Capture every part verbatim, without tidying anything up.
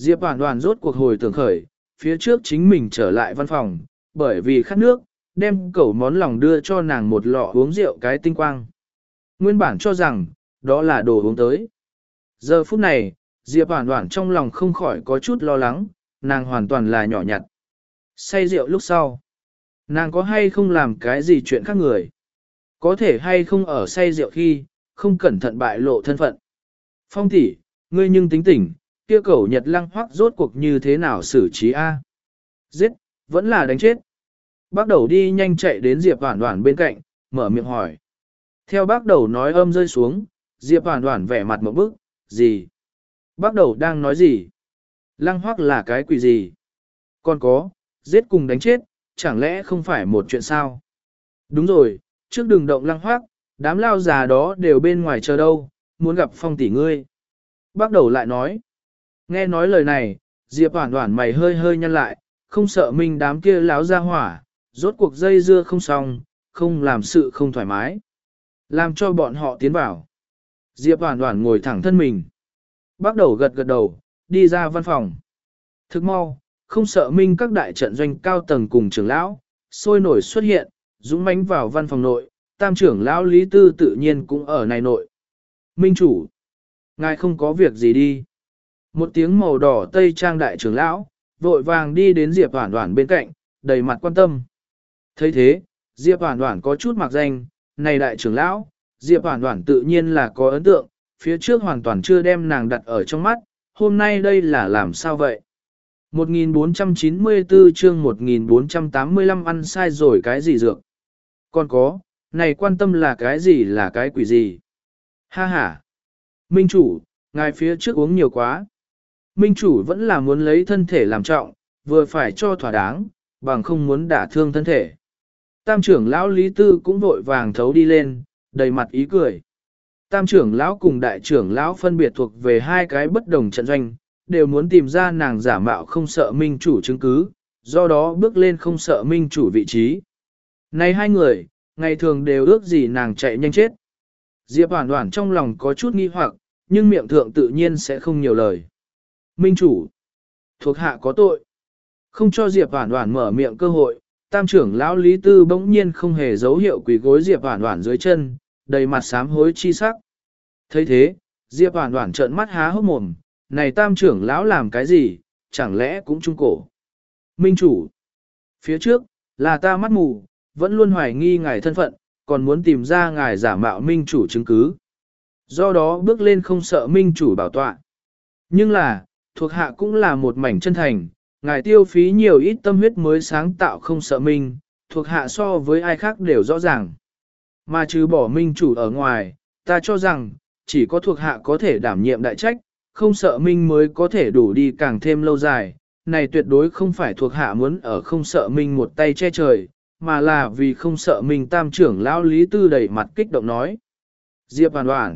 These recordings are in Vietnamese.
Diệp Hoàn Hoàn rốt cuộc hồi tưởng khởi, phía trước chính mình trở lại văn phòng, bởi vì khát nước, đem cẩu món lòng đưa cho nàng một lọ uống rượu cái tinh quang. Nguyên bản cho rằng, đó là đồ uống tới. Giờ phút này, Diệp Hoàn Hoàn trong lòng không khỏi có chút lo lắng, nàng hoàn toàn là nhỏ nhặt. Say rượu lúc sau, nàng có hay không làm cái gì chuyện khác người? Có thể hay không ở say rượu khi, không cẩn thận bại lộ thân phận? Phong tỷ, ngươi nhưng tính tỉnh, kia cẩu Nhật Lăng Hoắc rốt cuộc như thế nào xử trí a? Giết, vẫn là đánh chết. Bác đầu đi nhanh chạy đến Diệp Hoàn Hoàn bên cạnh, mở miệng hỏi. Theo bác đầu nói âm rơi xuống, Diệp Hoàn Hoàn vẻ mặt một bức, gì? Bác đầu đang nói gì? Lăng Hoắc là cái quỷ gì? Còn có, giết cùng đánh chết, chẳng lẽ không phải một chuyện sao? Đúng rồi, trước đường động Lăng Hoắc, đám lao già đó đều bên ngoài chờ đâu, muốn gặp Phong tỷ ngươi. Bác đầu lại nói. Nghe nói lời này, Diệp Hoàn Hoàn mày hơi hơi nhăn lại, không sợ mình đám kia láo ra hỏa, rốt cuộc dây dưa không xong, không làm sự không thoải mái. Làm cho bọn họ tiến vào. Diệp Hoàn Hoàn ngồi thẳng thân mình. Bác đầu gật gật đầu, đi ra văn phòng. Thức mau, không sợ minh các đại trận doanh cao tầng cùng trưởng lão, sôi nổi xuất hiện, dũng mãnh vào văn phòng nội, tam trưởng lão Lý Tư tự nhiên cũng ở này nội. Minh chủ, ngài không có việc gì đi. Một tiếng màu đỏ tây trang đại trưởng lão, vội vàng đi đến Diệp Hoàn Hoàn bên cạnh, đầy mặt quan tâm. thấy thế, Diệp Hoàn Hoàn có chút mặc danh, này đại trưởng lão, Diệp Hoàn Hoàn tự nhiên là có ấn tượng, phía trước hoàn toàn chưa đem nàng đặt ở trong mắt, hôm nay đây là làm sao vậy? một nghìn bốn trăm chín mươi tư chương một nghìn bốn trăm tám mươi lăm ăn sai rồi cái gì dược? Còn có, này quan tâm là cái gì là cái quỷ gì? Ha ha! Minh chủ, ngài phía trước uống nhiều quá. Minh chủ vẫn là muốn lấy thân thể làm trọng, vừa phải cho thỏa đáng, bằng không muốn đả thương thân thể. Tam trưởng lão Lý Tư cũng vội vàng thấu đi lên, đầy mặt ý cười. Tam trưởng lão cùng đại trưởng lão phân biệt thuộc về hai cái bất đồng trận doanh, đều muốn tìm ra nàng giả mạo không sợ minh chủ chứng cứ, do đó bước lên không sợ minh chủ vị trí. Này hai người, ngày thường đều ước gì nàng chạy nhanh chết. Diệp Hoàn Hoàn trong lòng có chút nghi hoặc, nhưng miệng thượng tự nhiên sẽ không nhiều lời. Minh chủ, thuộc hạ có tội. Không cho Diệp Hoàn Hoàn mở miệng cơ hội, tam trưởng lão Lý Tư bỗng nhiên không hề dấu hiệu quỳ gối Diệp Hoàn Hoàn dưới chân, đầy mặt sám hối chi sắc. thấy thế, Diệp Hoàn Hoàn trợn mắt há hốc mồm, này tam trưởng lão làm cái gì, chẳng lẽ cũng trung cổ. Minh chủ, phía trước, là ta mắt mù, vẫn luôn hoài nghi ngài thân phận, còn muốn tìm ra ngài giả mạo minh chủ chứng cứ. Do đó bước lên không sợ minh chủ bảo tọa. Nhưng là, thuộc hạ cũng là một mảnh chân thành, ngài tiêu phí nhiều ít tâm huyết mới sáng tạo không sợ minh, thuộc hạ so với ai khác đều rõ ràng. Mà trừ bỏ minh chủ ở ngoài, ta cho rằng, chỉ có thuộc hạ có thể đảm nhiệm đại trách, không sợ minh mới có thể đủ đi càng thêm lâu dài. Này tuyệt đối không phải thuộc hạ muốn ở không sợ minh một tay che trời, mà là vì không sợ minh tam trưởng lão Lý Tư đầy mặt kích động nói. Diệp Hoàn Hoàn,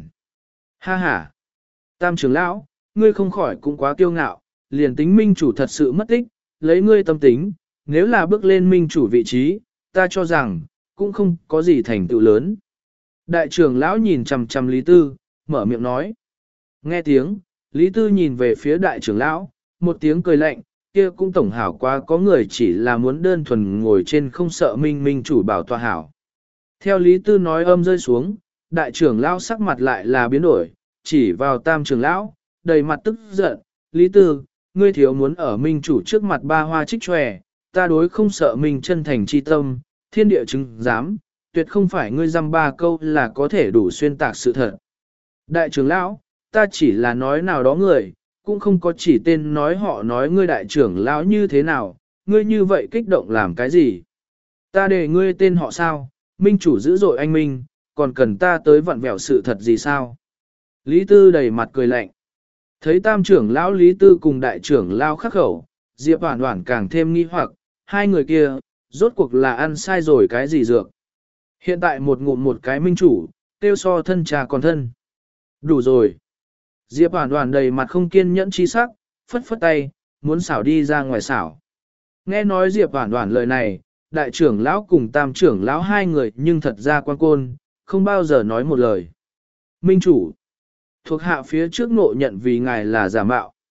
ha ha, tam trưởng lão, ngươi không khỏi cũng quá kiêu ngạo, liền tính minh chủ thật sự mất tích, lấy ngươi tâm tính, nếu là bước lên minh chủ vị trí, ta cho rằng, cũng không có gì thành tựu lớn. Đại trưởng lão nhìn chằm chằm Lý Tư, mở miệng nói. Nghe tiếng, Lý Tư nhìn về phía đại trưởng lão, một tiếng cười lạnh, kia cũng tổng hảo quá có người chỉ là muốn đơn thuần ngồi trên không sợ minh minh chủ bảo tọa hảo. Theo Lý Tư nói âm rơi xuống, đại trưởng lão sắc mặt lại là biến đổi, chỉ vào tam trưởng lão, đầy mặt tức giận, Lý Tư, ngươi thiếu muốn ở minh chủ trước mặt ba hoa trích tròe, ta đối không sợ minh chân thành chi tâm, thiên địa chứng giám, tuyệt không phải ngươi dăm ba câu là có thể đủ xuyên tạc sự thật. Đại trưởng lão, ta chỉ là nói nào đó người, cũng không có chỉ tên nói họ nói ngươi đại trưởng lão như thế nào, ngươi như vậy kích động làm cái gì? Ta để ngươi tên họ sao, minh chủ dữ dội anh minh, còn cần ta tới vặn vẹo sự thật gì sao? Lý Tư đầy mặt cười lạnh. Thấy tam trưởng lão Lý Tư cùng đại trưởng lão khắc khẩu, Diệp Hoàn Hoàn càng thêm nghi hoặc, hai người kia, rốt cuộc là ăn sai rồi cái gì dược. Hiện tại một ngụm một cái minh chủ, tiêu so thân trà còn thân. Đủ rồi. Diệp Hoàn Hoàn đầy mặt không kiên nhẫn chi sắc, phất phất tay, muốn xảo đi ra ngoài xảo. Nghe nói Diệp Hoàn Hoàn lời này, đại trưởng lão cùng tam trưởng lão hai người nhưng thật ra quan côn, không bao giờ nói một lời. Minh chủ, thuộc hạ phía trước ngộ nhận vì ngài là giả mạo.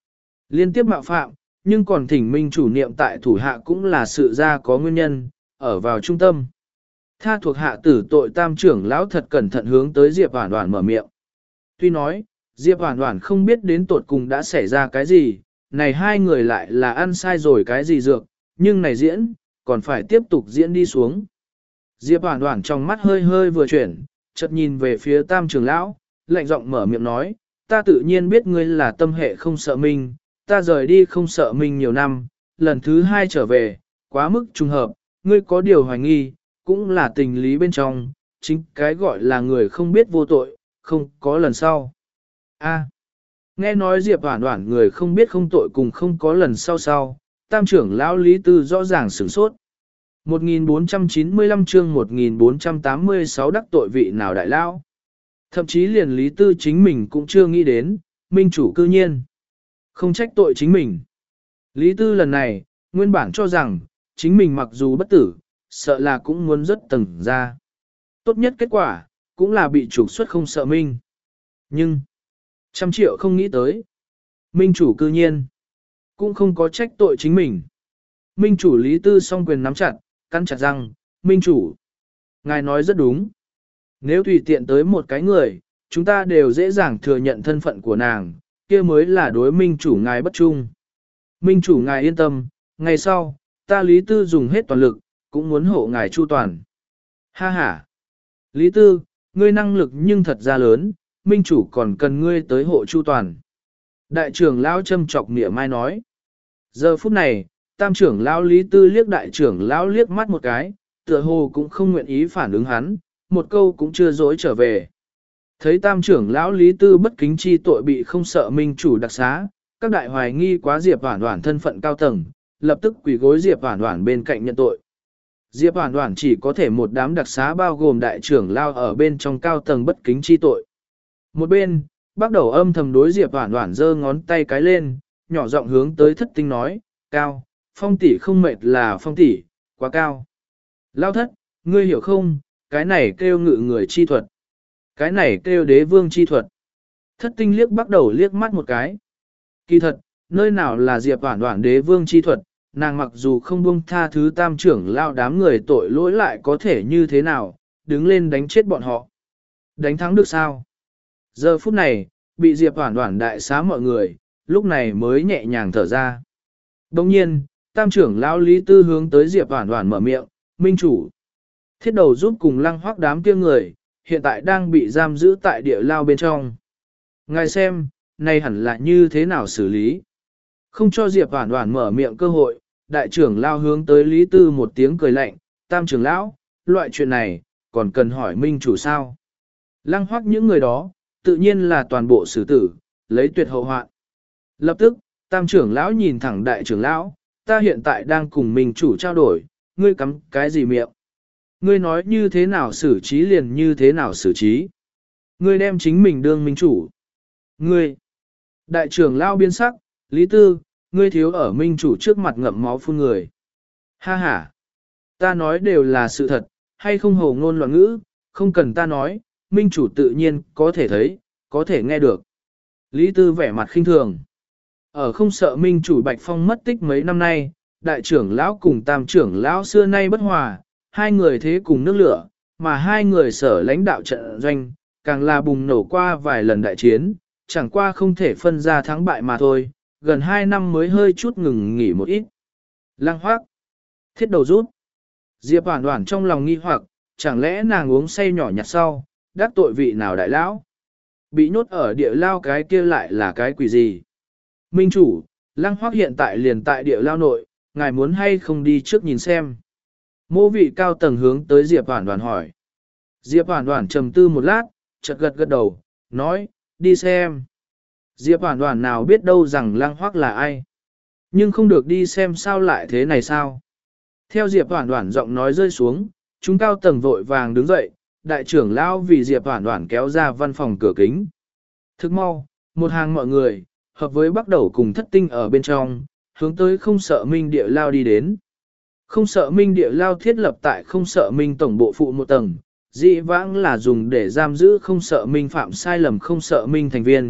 Liên tiếp mạo phạm, nhưng còn thỉnh minh chủ niệm tại thủ hạ cũng là sự ra có nguyên nhân, ở vào trung tâm. Tha thuộc hạ tử tội tam trưởng lão thật cẩn thận hướng tới Diệp Hoản Hoản mở miệng. Tuy nói, Diệp Hoản Hoản không biết đến tột cùng đã xảy ra cái gì, này hai người lại là ăn sai rồi cái gì dược, nhưng này diễn, còn phải tiếp tục diễn đi xuống. Diệp Hoản Hoản trong mắt hơi hơi vừa chuyển, chợt nhìn về phía tam trưởng lão, lạnh giọng mở miệng nói, ta tự nhiên biết ngươi là tâm hệ không sợ minh, ta rời đi không sợ minh nhiều năm, lần thứ hai trở về, quá mức trùng hợp, ngươi có điều hoài nghi, cũng là tình lý bên trong, chính cái gọi là người không biết vô tội, không có lần sau. A. Nghe nói Diệp Hoản Hoản người không biết không tội cùng không có lần sau sau, tam trưởng lão Lý Tư rõ ràng sửng sốt. một nghìn bốn trăm chín mươi lăm chương một nghìn bốn trăm tám mươi sáu đắc tội vị nào đại lão. Thậm chí liền Lý Tư chính mình cũng chưa nghĩ đến, minh chủ cư nhiên. Không trách tội chính mình. Lý Tư lần này, nguyên bản cho rằng, chính mình mặc dù bất tử, sợ là cũng muốn rất tầng ra. Tốt nhất kết quả, cũng là bị trục xuất không sợ minh. Nhưng, trăm triệu không nghĩ tới. Minh chủ cư nhiên, cũng không có trách tội chính mình. Minh chủ Lý Tư song quyền nắm chặt, cắn chặt răng, minh chủ. Ngài nói rất đúng. Nếu tùy tiện tới một cái người, chúng ta đều dễ dàng thừa nhận thân phận của nàng, kia mới là đối minh chủ ngài bất trung. Minh chủ ngài yên tâm, ngày sau, ta Lý Tư dùng hết toàn lực, cũng muốn hộ ngài chu toàn. Ha ha. Lý Tư, ngươi năng lực nhưng thật ra lớn, minh chủ còn cần ngươi tới hộ chu toàn. Đại trưởng lão châm chọc nịa mai nói. Giờ phút này, tam trưởng lão Lý Tư liếc đại trưởng lão liếc mắt một cái, tựa hồ cũng không nguyện ý phản ứng hắn, một câu cũng chưa dối trở về. Thấy tam trưởng lão Lý Tư bất kính chi tội bị không sợ minh chủ đặc xá, các đại hoài nghi quá Diệp Hoản Hoản thân phận cao tầng, lập tức quỳ gối Diệp Hoản Hoản bên cạnh nhận tội. Diệp Hoản Hoản chỉ có thể một đám đặc xá bao gồm đại trưởng lão ở bên trong cao tầng bất kính chi tội. Một bên, bắt đầu âm thầm đối Diệp Hoản Hoản giơ ngón tay cái lên, nhỏ giọng hướng tới thất tinh nói, cao, phong tỷ không mệt là phong tỷ, quá cao. Lao thất, ngươi hiểu không, cái này kêu ngự người chi thuật. Cái này kêu đế vương chi thuật. Thất tinh liếc bắt đầu liếc mắt một cái. Kỳ thật, nơi nào là Diệp Hoản Hoản đế vương chi thuật, nàng mặc dù không buông tha thứ tam trưởng lao đám người tội lỗi lại có thể như thế nào, đứng lên đánh chết bọn họ. Đánh thắng được sao? Giờ phút này, bị Diệp Hoản Hoản đại xá mọi người, lúc này mới nhẹ nhàng thở ra. Đồng nhiên, tam trưởng lão Lý Tư hướng tới Diệp Hoản Hoản mở miệng, minh chủ. Thiết đầu giúp cùng lăng hoác đám kia người, hiện tại đang bị giam giữ tại địa lao bên trong. Ngài xem, này hẳn là như thế nào xử lý? Không cho Diệp Hoản Hoản mở miệng cơ hội, đại trưởng lao hướng tới Lý Tư một tiếng cười lạnh, tam trưởng lão, loại chuyện này, còn cần hỏi minh chủ sao? Lăng hoác những người đó, tự nhiên là toàn bộ xử tử, lấy tuyệt hậu hoạn. Lập tức, tam trưởng lão nhìn thẳng đại trưởng lão, ta hiện tại đang cùng minh chủ trao đổi, ngươi cắm cái gì miệng? Ngươi nói như thế nào xử trí liền như thế nào xử trí? Ngươi đem chính mình đương minh chủ. Ngươi, đại trưởng lão biên sắc, Lý Tư, ngươi thiếu ở minh chủ trước mặt ngậm máu phun người. Ha ha, ta nói đều là sự thật, hay không hồ ngôn loạn ngữ, không cần ta nói, minh chủ tự nhiên có thể thấy, có thể nghe được. Lý Tư vẻ mặt khinh thường. Ở không sợ minh chủ Bạch Phong mất tích mấy năm nay, đại trưởng lão cùng tam trưởng lão xưa nay bất hòa, hai người thế cùng nước lửa, mà hai người sở lãnh đạo trận doanh, càng là bùng nổ qua vài lần đại chiến, chẳng qua không thể phân ra thắng bại mà thôi, gần hai năm mới hơi chút ngừng nghỉ một ít. Lăng Hoác, thiết đầu rút. Diệp Hoản Hoản trong lòng nghi hoặc, chẳng lẽ nàng uống say nhỏ nhặt sau, đắc tội vị nào đại lão? Bị nhốt ở địa lao cái kia lại là cái quỷ gì? Minh chủ, Lăng Hoác hiện tại liền tại địa lao nội, ngài muốn hay không đi trước nhìn xem? Mô vị cao tầng hướng tới Diệp Hoản Hoản hỏi. Diệp Hoản Hoản trầm tư một lát, chợt gật gật đầu, nói, đi xem. Diệp Hoản Hoản nào biết đâu rằng Lăng Hoác là ai. Nhưng không được đi xem sao lại thế này sao. Theo Diệp Hoản Hoản giọng nói rơi xuống, chúng cao tầng vội vàng đứng dậy, đại trưởng lão vì Diệp Hoản Hoản kéo ra văn phòng cửa kính. Thức mau, một hàng mọi người, hợp với bắt đầu cùng thất tinh ở bên trong, hướng tới không sợ minh địa lao đi đến. Không sợ minh địa lao thiết lập tại không sợ minh tổng bộ phụ một tầng, dị vãng là dùng để giam giữ không sợ minh phạm sai lầm không sợ minh thành viên,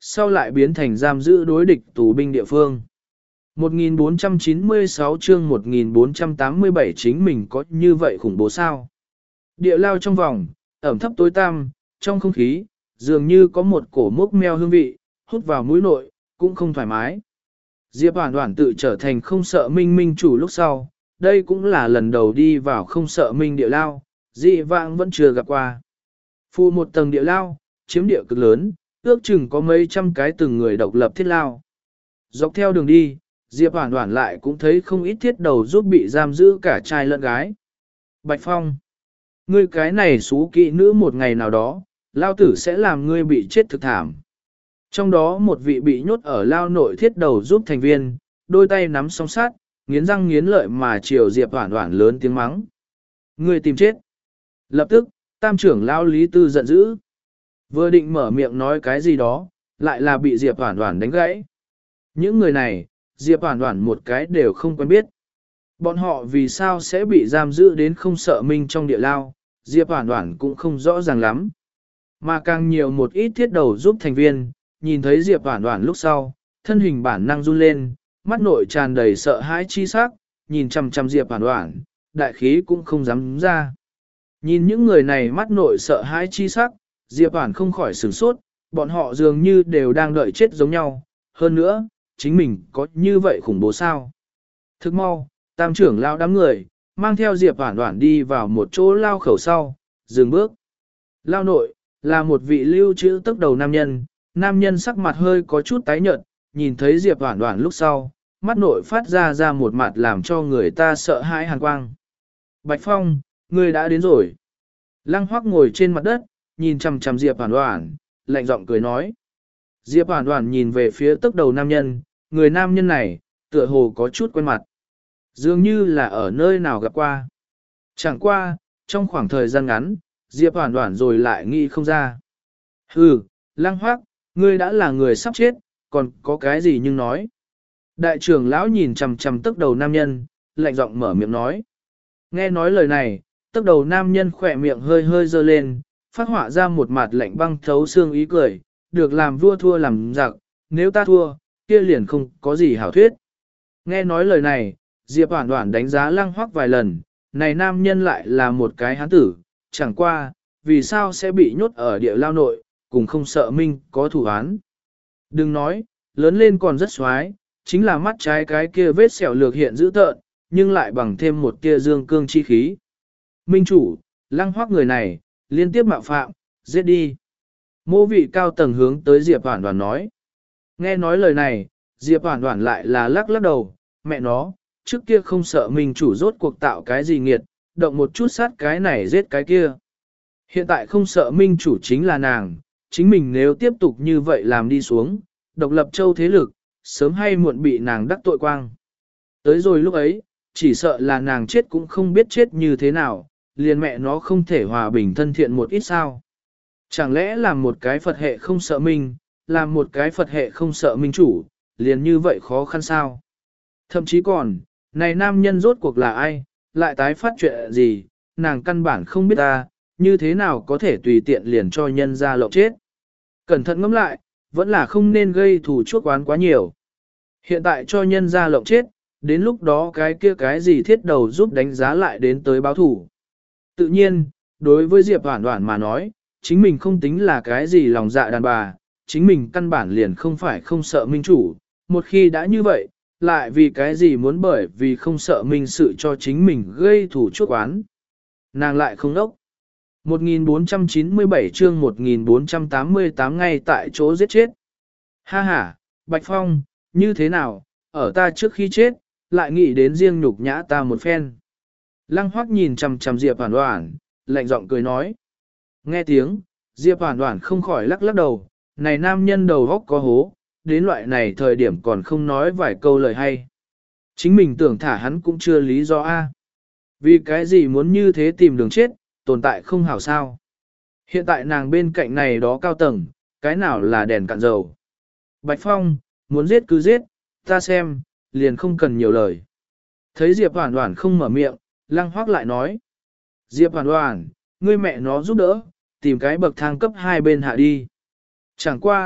sau lại biến thành giam giữ đối địch tù binh địa phương. một nghìn bốn trăm chín mươi sáu chương một nghìn bốn trăm tám mươi bảy chính mình có như vậy khủng bố sao? Địa lao trong vòng, ẩm thấp tối tăm, trong không khí, dường như có một cổ mốc meo hương vị, hút vào mũi nội, cũng không thoải mái. Diệp Hoản Hoản tự trở thành không sợ minh minh chủ lúc sau, đây cũng là lần đầu đi vào không sợ minh địa lao, dị vãng vẫn chưa gặp qua. Phụ một tầng địa lao, chiếm địa cực lớn, ước chừng có mấy trăm cái từng người độc lập thiết lao. Dọc theo đường đi, Diệp Hoản Hoản lại cũng thấy không ít thiết đầu giúp bị giam giữ cả trai lẫn gái. Bạch Phong, ngươi cái này xú kỵ nữ một ngày nào đó, lao tử sẽ làm ngươi bị chết thực thảm. Trong đó một vị bị nhốt ở lao nội thiết đầu giúp thành viên, đôi tay nắm song sát, nghiến răng nghiến lợi mà chiều Diệp Hoản Hoản lớn tiếng mắng. Ngươi tìm chết. Lập tức, tam trưởng lao Lý Tư giận dữ. Vừa định mở miệng nói cái gì đó, lại là bị Diệp Hoản Hoản đánh gãy. Những người này, Diệp Hoản Hoản một cái đều không quen biết. Bọn họ vì sao sẽ bị giam giữ đến không sợ minh trong địa lao, Diệp Hoản Hoản cũng không rõ ràng lắm. Mà càng nhiều một ít thiết đầu giúp thành viên, nhìn thấy Diệp Hoản Hoản lúc sau, thân hình bản năng run lên, mắt nội tràn đầy sợ hãi chi sắc, nhìn chằm chằm Diệp Hoản Hoản, đại khí cũng không dám ra. Nhìn những người này mắt nội sợ hãi chi sắc, Diệp Hoản không khỏi sửng sốt, bọn họ dường như đều đang đợi chết giống nhau, hơn nữa, chính mình có như vậy khủng bố sao? Thức mau, tam trưởng lao đám người, mang theo Diệp Hoản Hoản đi vào một chỗ lao khẩu sau, dừng bước. Lao nội, là một vị lưu trữ tức đầu nam nhân, nam nhân sắc mặt hơi có chút tái nhợt, nhìn thấy Diệp Hoản Hoản lúc sau, mắt nội phát ra ra một mặt làm cho người ta sợ hãi hàn quang. Bạch Phong, ngươi đã đến rồi. Lăng Hoắc ngồi trên mặt đất, nhìn chằm chằm Diệp Hoản Hoản, lạnh giọng cười nói. Diệp Hoản Hoản nhìn về phía tức đầu nam nhân, người nam nhân này, tựa hồ có chút quen mặt. Dường như là ở nơi nào gặp qua. Chẳng qua, trong khoảng thời gian ngắn, Diệp Hoản Hoản rồi lại nghĩ không ra. Hừ, Lăng Hoắc, ngươi đã là người sắp chết, còn có cái gì nhưng nói. Đại trưởng lão nhìn chằm chằm tức đầu nam nhân, lạnh giọng mở miệng nói. Nghe nói lời này, tức đầu nam nhân khỏe miệng hơi hơi dơ lên, phát họa ra một mặt lạnh băng thấu xương ý cười, được làm vua thua làm giặc, nếu ta thua, kia liền không có gì hảo thuyết. Nghe nói lời này, Diệp Hoản Hoản đánh giá Lăng Hoắc vài lần, này nam nhân lại là một cái hán tử, chẳng qua, vì sao sẽ bị nhốt ở địa lao nội, cùng không sợ minh có thủ án. Đừng nói, lớn lên còn rất xoái, chính là mắt trái cái kia vết sẹo lược hiện dữ tợn, nhưng lại bằng thêm một tia dương cương chi khí. Minh chủ, Lăng Hoắc người này, liên tiếp mạo phạm, giết đi. Mô vị cao tầng hướng tới Diệp Hoản Hoản nói. Nghe nói lời này, Diệp Hoản Hoản lại là lắc lắc đầu, mẹ nó, trước kia không sợ Minh chủ rốt cuộc tạo cái gì nghiệt, động một chút sát cái này giết cái kia. Hiện tại không sợ Minh chủ chính là nàng, chính mình nếu tiếp tục như vậy làm đi xuống, độc lập châu thế lực, sớm hay muộn bị nàng đắc tội quang. Tới rồi lúc ấy, chỉ sợ là nàng chết cũng không biết chết như thế nào, liền mẹ nó không thể hòa bình thân thiện một ít sao. Chẳng lẽ làm một cái Phật hệ không sợ Minh, làm một cái Phật hệ không sợ Minh chủ, liền như vậy khó khăn sao? Thậm chí còn, này nam nhân rốt cuộc là ai, lại tái phát chuyện gì, nàng căn bản không biết ta, như thế nào có thể tùy tiện liền cho nhân ra lộng chết. Cẩn thận ngẫm lại, vẫn là không nên gây thù chuốc oán quá nhiều. Hiện tại cho nhân ra lộng chết, đến lúc đó cái kia cái gì thiết đầu giúp đánh giá lại đến tới báo thủ. Tự nhiên, đối với Diệp Hoản Hoản mà nói, chính mình không tính là cái gì lòng dạ đàn bà, chính mình căn bản liền không phải không sợ minh chủ, một khi đã như vậy, lại vì cái gì muốn bởi vì không sợ minh sự cho chính mình gây thủ chuốc oán. Nàng lại không đốc. một nghìn bốn trăm chín mươi bảy chương một nghìn bốn trăm tám mươi tám ngay tại chỗ giết chết. Ha ha, Bạch Phong, như thế nào, ở ta trước khi chết, lại nghĩ đến riêng nhục nhã ta một phen. Lăng Hoắc nhìn chằm chằm Diệp Hoản Hoản, lạnh giọng cười nói. Nghe tiếng, Diệp Hoản Hoản không khỏi lắc lắc đầu, này nam nhân đầu góc có hố, đến loại này thời điểm còn không nói vài câu lời hay. Chính mình tưởng thả hắn cũng chưa lý do a. Vì cái gì muốn như thế tìm đường chết, tồn tại không hảo sao. Hiện tại nàng bên cạnh này đó cao tầng, cái nào là đèn cạn dầu. Bạch Phong, muốn giết cứ giết, ta xem, liền không cần nhiều lời. Thấy Diệp Hoản Hoản không mở miệng, Lăng Hoắc lại nói. Diệp Hoản Hoản, ngươi mẹ nó giúp đỡ, tìm cái bậc thang cấp hai bên hạ đi. Chẳng qua,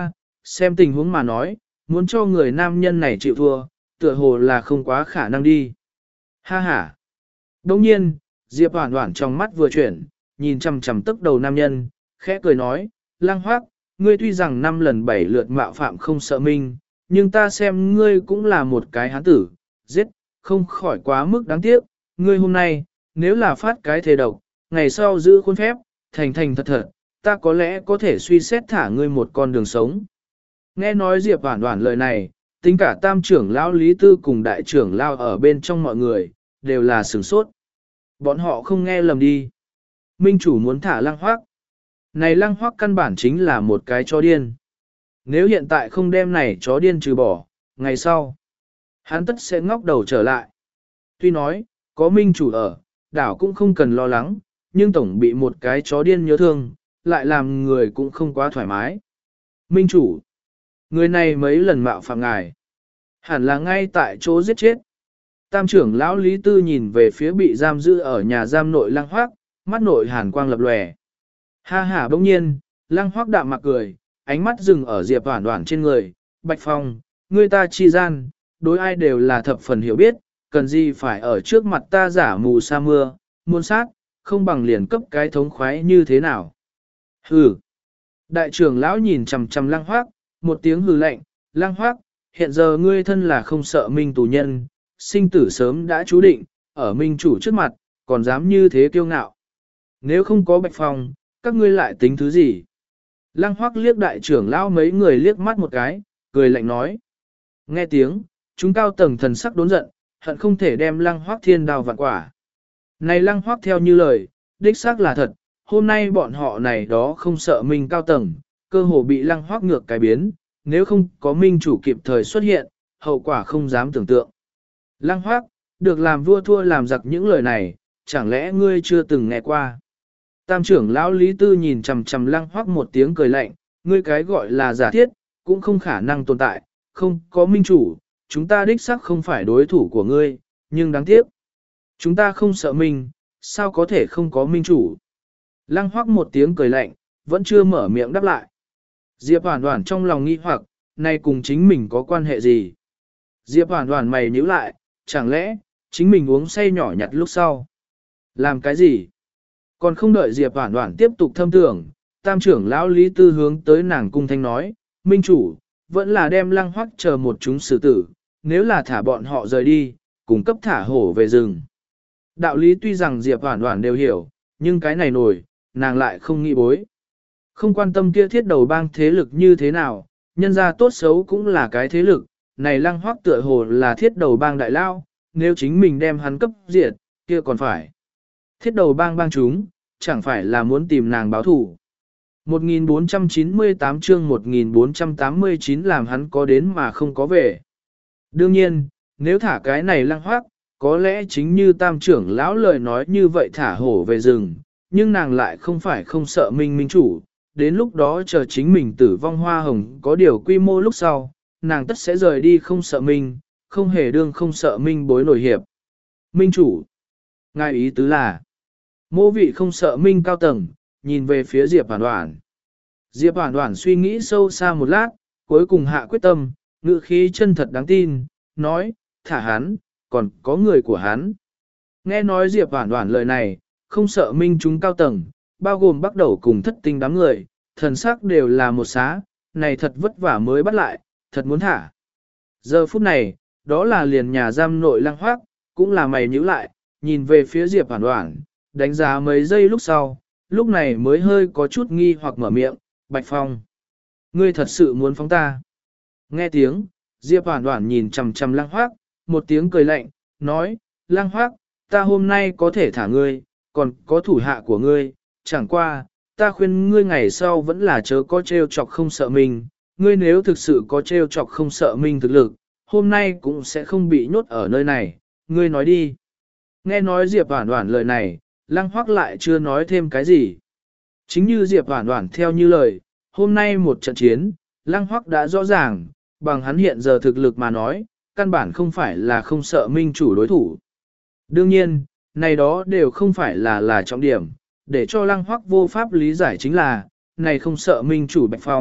Xem tình huống mà nói, muốn cho người nam nhân này chịu thua, tựa hồ là không quá khả năng đi. Ha ha. Đồng nhiên, Diệp Hoản Hoản trong mắt vừa chuyển, nhìn chằm chằm tức đầu nam nhân, khẽ cười nói, Lăng Hoác, ngươi tuy rằng năm lần bảy lượt mạo phạm không sợ minh, nhưng ta xem ngươi cũng là một cái hán tử, giết, không khỏi quá mức đáng tiếc, ngươi hôm nay, nếu là phát cái thề độc, ngày sau giữ khuôn phép, thành thành thật thật, ta có lẽ có thể suy xét thả ngươi một con đường sống. Nghe nói Diệp Hoản Hoản lời này, tính cả tam trưởng lão Lý Tư cùng đại trưởng lão ở bên trong mọi người, đều là sửng sốt. Bọn họ không nghe lầm đi. Minh chủ muốn thả Lăng Hoác. Này Lăng Hoác căn bản chính là một cái chó điên. Nếu hiện tại không đem này chó điên trừ bỏ, ngày sau, hắn tất sẽ ngóc đầu trở lại. Tuy nói, có Minh chủ ở, đảo cũng không cần lo lắng, nhưng tổng bị một cái chó điên nhớ thương, lại làm người cũng không quá thoải mái. Minh chủ, người này mấy lần mạo phạm ngài, hẳn là ngay tại chỗ giết chết. Tam trưởng lão Lý Tư nhìn về phía bị giam giữ ở nhà giam nội Lăng Hoác, mắt nội hàn quang lập lòe. Ha ha bỗng nhiên, Lăng Hoác đạm mạc cười, ánh mắt dừng ở Diệp Hoản Hoản trên người, Bạch Phong, người ta chi gian, đối ai đều là thập phần hiểu biết, cần gì phải ở trước mặt ta giả mù sa mưa, muôn sát, không bằng liền cấp cái thống khoái như thế nào. Hừ. Đại trưởng lão nhìn chằm chằm Lăng Hoác, một tiếng hừ lạnh, Lăng Hoác, hiện giờ ngươi thân là không sợ minh tù nhân, sinh tử sớm đã chú định, ở minh chủ trước mặt, còn dám như thế kiêu ngạo. Nếu không có Bạch Phong, các ngươi lại tính thứ gì? Lăng Hoác liếc đại trưởng lão mấy người liếc mắt một cái, cười lạnh nói. Nghe tiếng, chúng cao tầng thần sắc đốn giận, hận không thể đem Lăng Hoác thiên đào vạn quả. Này Lăng Hoác theo như lời, đích xác là thật, hôm nay bọn họ này đó không sợ minh cao tầng, cơ hồ bị Lăng Hoác ngược cái biến, nếu không có minh chủ kịp thời xuất hiện, hậu quả không dám tưởng tượng. Lăng Hoác, được làm vua thua làm giặc những lời này, chẳng lẽ ngươi chưa từng nghe qua? Tam trưởng lão Lý Tư nhìn chằm chằm Lăng Hoác một tiếng cười lạnh, ngươi cái gọi là giả thiết, cũng không khả năng tồn tại, không có minh chủ, chúng ta đích xác không phải đối thủ của ngươi, nhưng đáng tiếc. Chúng ta không sợ minh, sao có thể không có minh chủ? Lăng Hoác một tiếng cười lạnh, vẫn chưa mở miệng đáp lại. Diệp Hoản Hoản trong lòng nghi hoặc, này cùng chính mình có quan hệ gì? Diệp Hoản Hoản mày nhíu lại, chẳng lẽ, chính mình uống say nhỏ nhặt lúc sau? Làm cái gì? Còn không đợi Diệp Hoản Hoản tiếp tục thâm tưởng, tam trưởng lão Lý Tư hướng tới nàng cung thanh nói, minh chủ, vẫn là đem Lăng Hoác chờ một chúng xử tử, nếu là thả bọn họ rời đi, cùng cấp thả hổ về rừng. Đạo lý tuy rằng Diệp Hoản Hoản đều hiểu, nhưng cái này nổi, nàng lại không nghĩ bối. Không quan tâm kia thiết đầu bang thế lực như thế nào, nhân ra tốt xấu cũng là cái thế lực, này Lăng Hoác tựa hồ là thiết đầu bang đại lao, nếu chính mình đem hắn cấp diệt, kia còn phải. Thiết đầu bang bang chúng, chẳng phải là muốn tìm nàng báo thủ. một nghìn bốn trăm chín mươi tám chương một nghìn bốn trăm tám mươi chín làm hắn có đến mà không có về. Đương nhiên, nếu thả cái này Lăng Hoác, có lẽ chính như tam trưởng lão lời nói như vậy thả hổ về rừng, nhưng nàng lại không phải không sợ minh minh chủ, đến lúc đó chờ chính mình tử vong hoa hồng có điều quy mô lúc sau, nàng tất sẽ rời đi không sợ minh, không hề đương không sợ minh bối nổi hiệp. Minh chủ, ngài ý tứ là, mô vị không sợ minh cao tầng, nhìn về phía Diệp Hoản Hoản. Diệp Hoản Hoản suy nghĩ sâu xa một lát, cuối cùng hạ quyết tâm, ngữ khí chân thật đáng tin, nói, thả hắn, còn có người của hắn. Nghe nói Diệp Hoản Hoản lời này, không sợ minh chúng cao tầng, bao gồm bắt đầu cùng thất tinh đám người, thần sắc đều là một xá, này thật vất vả mới bắt lại, thật muốn thả. Giờ phút này, đó là liền nhà giam nội Lăng Hoác, cũng là mày nhíu lại, nhìn về phía Diệp Hoản Hoản, đánh giá mấy giây lúc sau, lúc này mới hơi có chút nghi hoặc mở miệng, Bạch Phong. Ngươi thật sự muốn phóng ta. Nghe tiếng, Diệp Hoản Hoản nhìn chằm chằm Lăng Hoác, một tiếng cười lạnh, nói, Lăng Hoác, ta hôm nay có thể thả ngươi, còn có thủ hạ của ngươi, chẳng qua, ta khuyên ngươi ngày sau vẫn là chớ có trêu chọc không sợ mình, ngươi nếu thực sự có trêu chọc không sợ mình thực lực, hôm nay cũng sẽ không bị nhốt ở nơi này, ngươi nói đi. Nghe nói Diệp Hoản Hoản lời này, Lăng Hoác lại chưa nói thêm cái gì. Chính như Diệp Hoản Hoản theo như lời, hôm nay một trận chiến, Lăng Hoác đã rõ ràng, bằng hắn hiện giờ thực lực mà nói, căn bản không phải là không sợ minh chủ đối thủ. Đương nhiên, này đó đều không phải là là trọng điểm, để cho Lăng Hoác vô pháp lý giải chính là, này không sợ minh chủ Bạch Phong,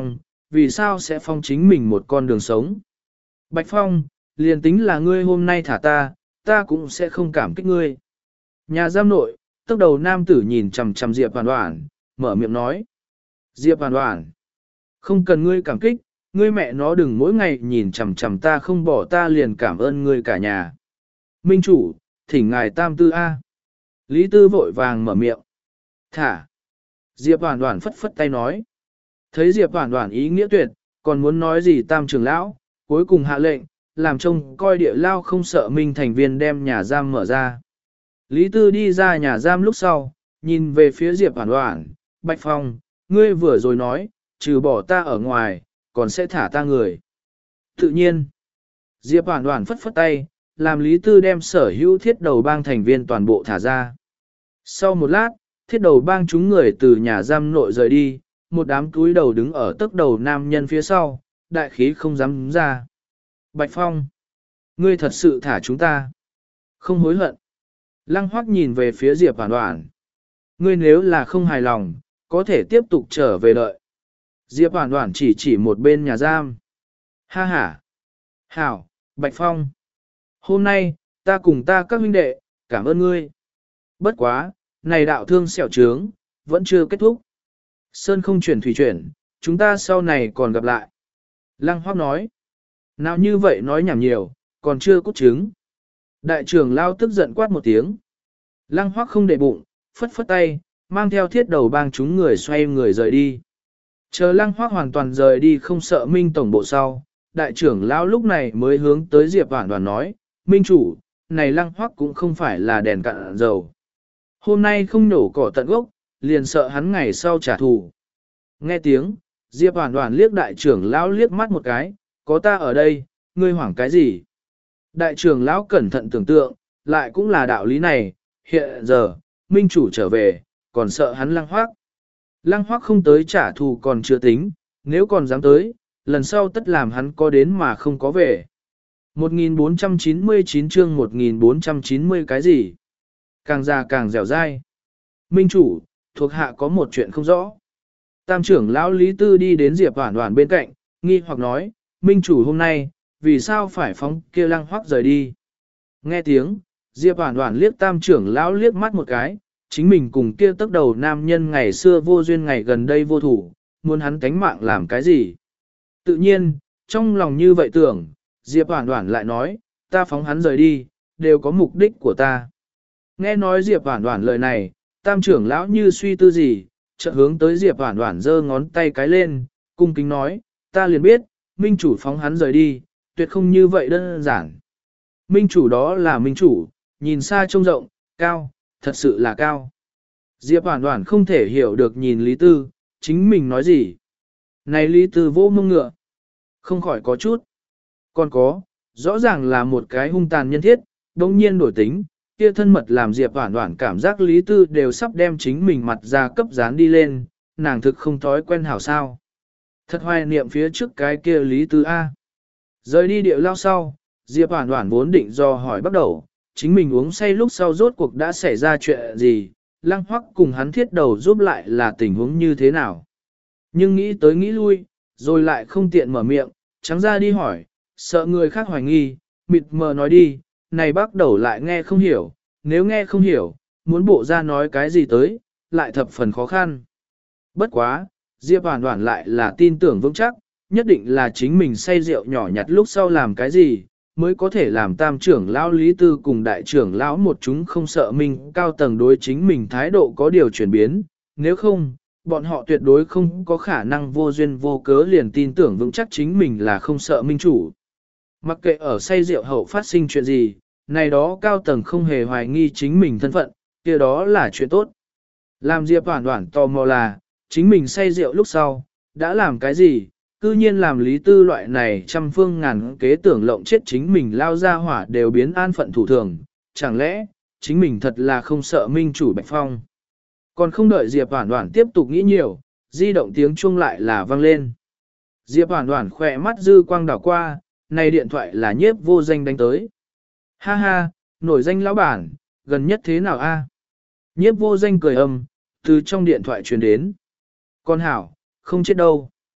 vì sao sẽ phong chính mình một con đường sống. Bạch Phong, liền tính là ngươi hôm nay thả ta, ta cũng sẽ không cảm kích ngươi. Nhà giam nội, tốc đầu nam tử nhìn chằm chằm Diệp Hoàn Hoàn, mở miệng nói. Diệp Hoàn Hoàn, không cần ngươi cảm kích, ngươi mẹ nó đừng mỗi ngày nhìn chằm chằm ta không bỏ ta liền cảm ơn ngươi cả nhà. Minh chủ, thỉnh ngài tam tư A. Lý Tư vội vàng mở miệng. Thả. Diệp Hoàn Hoàn phất phất tay nói. Thấy Diệp Hoàn Hoàn ý nghĩa tuyệt, còn muốn nói gì tam trưởng lão, cuối cùng hạ lệnh, làm trông coi địa lao không sợ Minh thành viên đem nhà giam mở ra. Lý Tư đi ra nhà giam lúc sau, nhìn về phía Diệp Hoàn Hoàn, Bạch Phong, ngươi vừa rồi nói, trừ bỏ ta ở ngoài, còn sẽ thả ta người. Tự nhiên, Diệp Hoàn Hoàn phất phất tay, làm Lý Tư đem sở hữu thiết đầu bang thành viên toàn bộ thả ra. Sau một lát, thiết đầu bang chúng người từ nhà giam nội rời đi, một đám túi đầu đứng ở tấc đầu nam nhân phía sau, đại khí không dám đứng ra. Bạch Phong, ngươi thật sự thả chúng ta. Không hối hận. Lăng Hoắc nhìn về phía Diệp Hoàn Hoàn. Ngươi nếu là không hài lòng, có thể tiếp tục trở về đợi. Diệp Hoàn Hoàn chỉ chỉ một bên nhà giam. Ha ha. Hảo, Bạch Phong. Hôm nay, ta cùng ta các huynh đệ, cảm ơn ngươi. Bất quá, này đạo thương sẹo trướng, vẫn chưa kết thúc. Sơn không chuyển thủy chuyển, chúng ta sau này còn gặp lại. Lăng Hoắc nói. Nào như vậy nói nhảm nhiều, còn chưa cút trứng. Đại trưởng lao tức giận quát một tiếng. Lăng Hoắc không để bụng, phất phất tay, mang theo thiết đầu bang chúng người xoay người rời đi. Chờ Lăng Hoắc hoàn toàn rời đi không sợ Minh tổng bộ sau, đại trưởng lão lúc này mới hướng tới Diệp Hoàn Hoàn nói, Minh chủ, này Lăng Hoắc cũng không phải là đèn cạn dầu. Hôm nay không nổ cỏ tận gốc, liền sợ hắn ngày sau trả thù. Nghe tiếng, Diệp Hoàn Hoàn liếc đại trưởng lão liếc mắt một cái, có ta ở đây, ngươi hoảng cái gì? Đại trưởng lão cẩn thận tưởng tượng, lại cũng là đạo lý này, hiện giờ, Minh chủ trở về, còn sợ hắn Lăng Hoắc. Lăng Hoắc không tới trả thù còn chưa tính, nếu còn dám tới, lần sau tất làm hắn có đến mà không có về. một nghìn bốn trăm chín mươi chín chương một nghìn bốn trăm chín mươi cái gì? Càng già càng dẻo dai. Minh chủ, thuộc hạ có một chuyện không rõ. Tam trưởng lão Lý Tư đi đến Diệp Hoàn Hoàn bên cạnh, nghi hoặc nói, Minh chủ hôm nay, vì sao phải phóng kia Lăng Hoắc rời đi? Nghe tiếng, Diệp Hoàn Hoàn liếc tam trưởng lão liếc mắt một cái, chính mình cùng kia tốc đầu nam nhân ngày xưa vô duyên ngày gần đây vô thủ, muốn hắn tánh mạng làm cái gì? Tự nhiên, trong lòng như vậy tưởng, Diệp Hoàn Hoàn lại nói, ta phóng hắn rời đi, đều có mục đích của ta. Nghe nói Diệp Hoàn Hoàn lời này, tam trưởng lão như suy tư gì, chợt hướng tới Diệp Hoàn Hoàn giơ ngón tay cái lên, cung kính nói, ta liền biết, Minh chủ phóng hắn rời đi, tuyệt không như vậy đơn giản. Minh chủ đó là Minh chủ, nhìn xa trông rộng, cao, thật sự là cao. Diệp Hoàn Hoàn không thể hiểu được nhìn Lý Tư, chính mình nói gì. Này Lý Tư vô mông ngựa, không khỏi có chút. Còn có, rõ ràng là một cái hung tàn nhân thiết, đồng nhiên đổi tính, kia thân mật làm Diệp Hoàn Hoàn cảm giác Lý Tư đều sắp đem chính mình mặt ra cấp dán đi lên, nàng thực không thói quen hảo sao. Thật hoài niệm phía trước cái kia Lý Tư A. Rời đi điệu lao sau, Diệp Hoàn Hoàn vốn định do hỏi bắt đầu, chính mình uống say lúc sau rốt cuộc đã xảy ra chuyện gì, Lăng Hoắc cùng hắn thiết đầu giúp lại là tình huống như thế nào. Nhưng nghĩ tới nghĩ lui, rồi lại không tiện mở miệng, trắng ra đi hỏi, sợ người khác hoài nghi, mịt mờ nói đi, này bắt đầu lại nghe không hiểu, nếu nghe không hiểu, muốn bộ ra nói cái gì tới, lại thập phần khó khăn. Bất quá, Diệp Hoàn Hoàn lại là tin tưởng vững chắc, nhất định là chính mình say rượu nhỏ nhặt lúc sau làm cái gì, mới có thể làm tam trưởng lão Lý Tư cùng đại trưởng lão một chúng không sợ mình cao tầng đối chính mình thái độ có điều chuyển biến, nếu không, bọn họ tuyệt đối không có khả năng vô duyên vô cớ liền tin tưởng vững chắc chính mình là không sợ minh chủ. Mặc kệ ở say rượu hậu phát sinh chuyện gì, này đó cao tầng không hề hoài nghi chính mình thân phận, kia đó là chuyện tốt. Làm Diệp Hoàn Hoàn tò mò là, chính mình say rượu lúc sau, đã làm cái gì, cư nhiên làm Lý Tư loại này trăm phương ngàn kế tưởng lộng chết chính mình lao ra hỏa đều biến an phận thủ thường, chẳng lẽ, chính mình thật là không sợ minh chủ Bạch Phong. Còn không đợi Diệp Hoàn Hoàn tiếp tục nghĩ nhiều, di động tiếng chuông lại là vang lên. Diệp Hoàn Hoàn khỏe mắt dư quang đảo qua, này điện thoại là nhiếp vô danh đánh tới. Ha ha, nổi danh lão bản, gần nhất thế nào a? Nhiếp vô danh cười âm, từ trong điện thoại truyền đến. Con hảo, không chết đâu.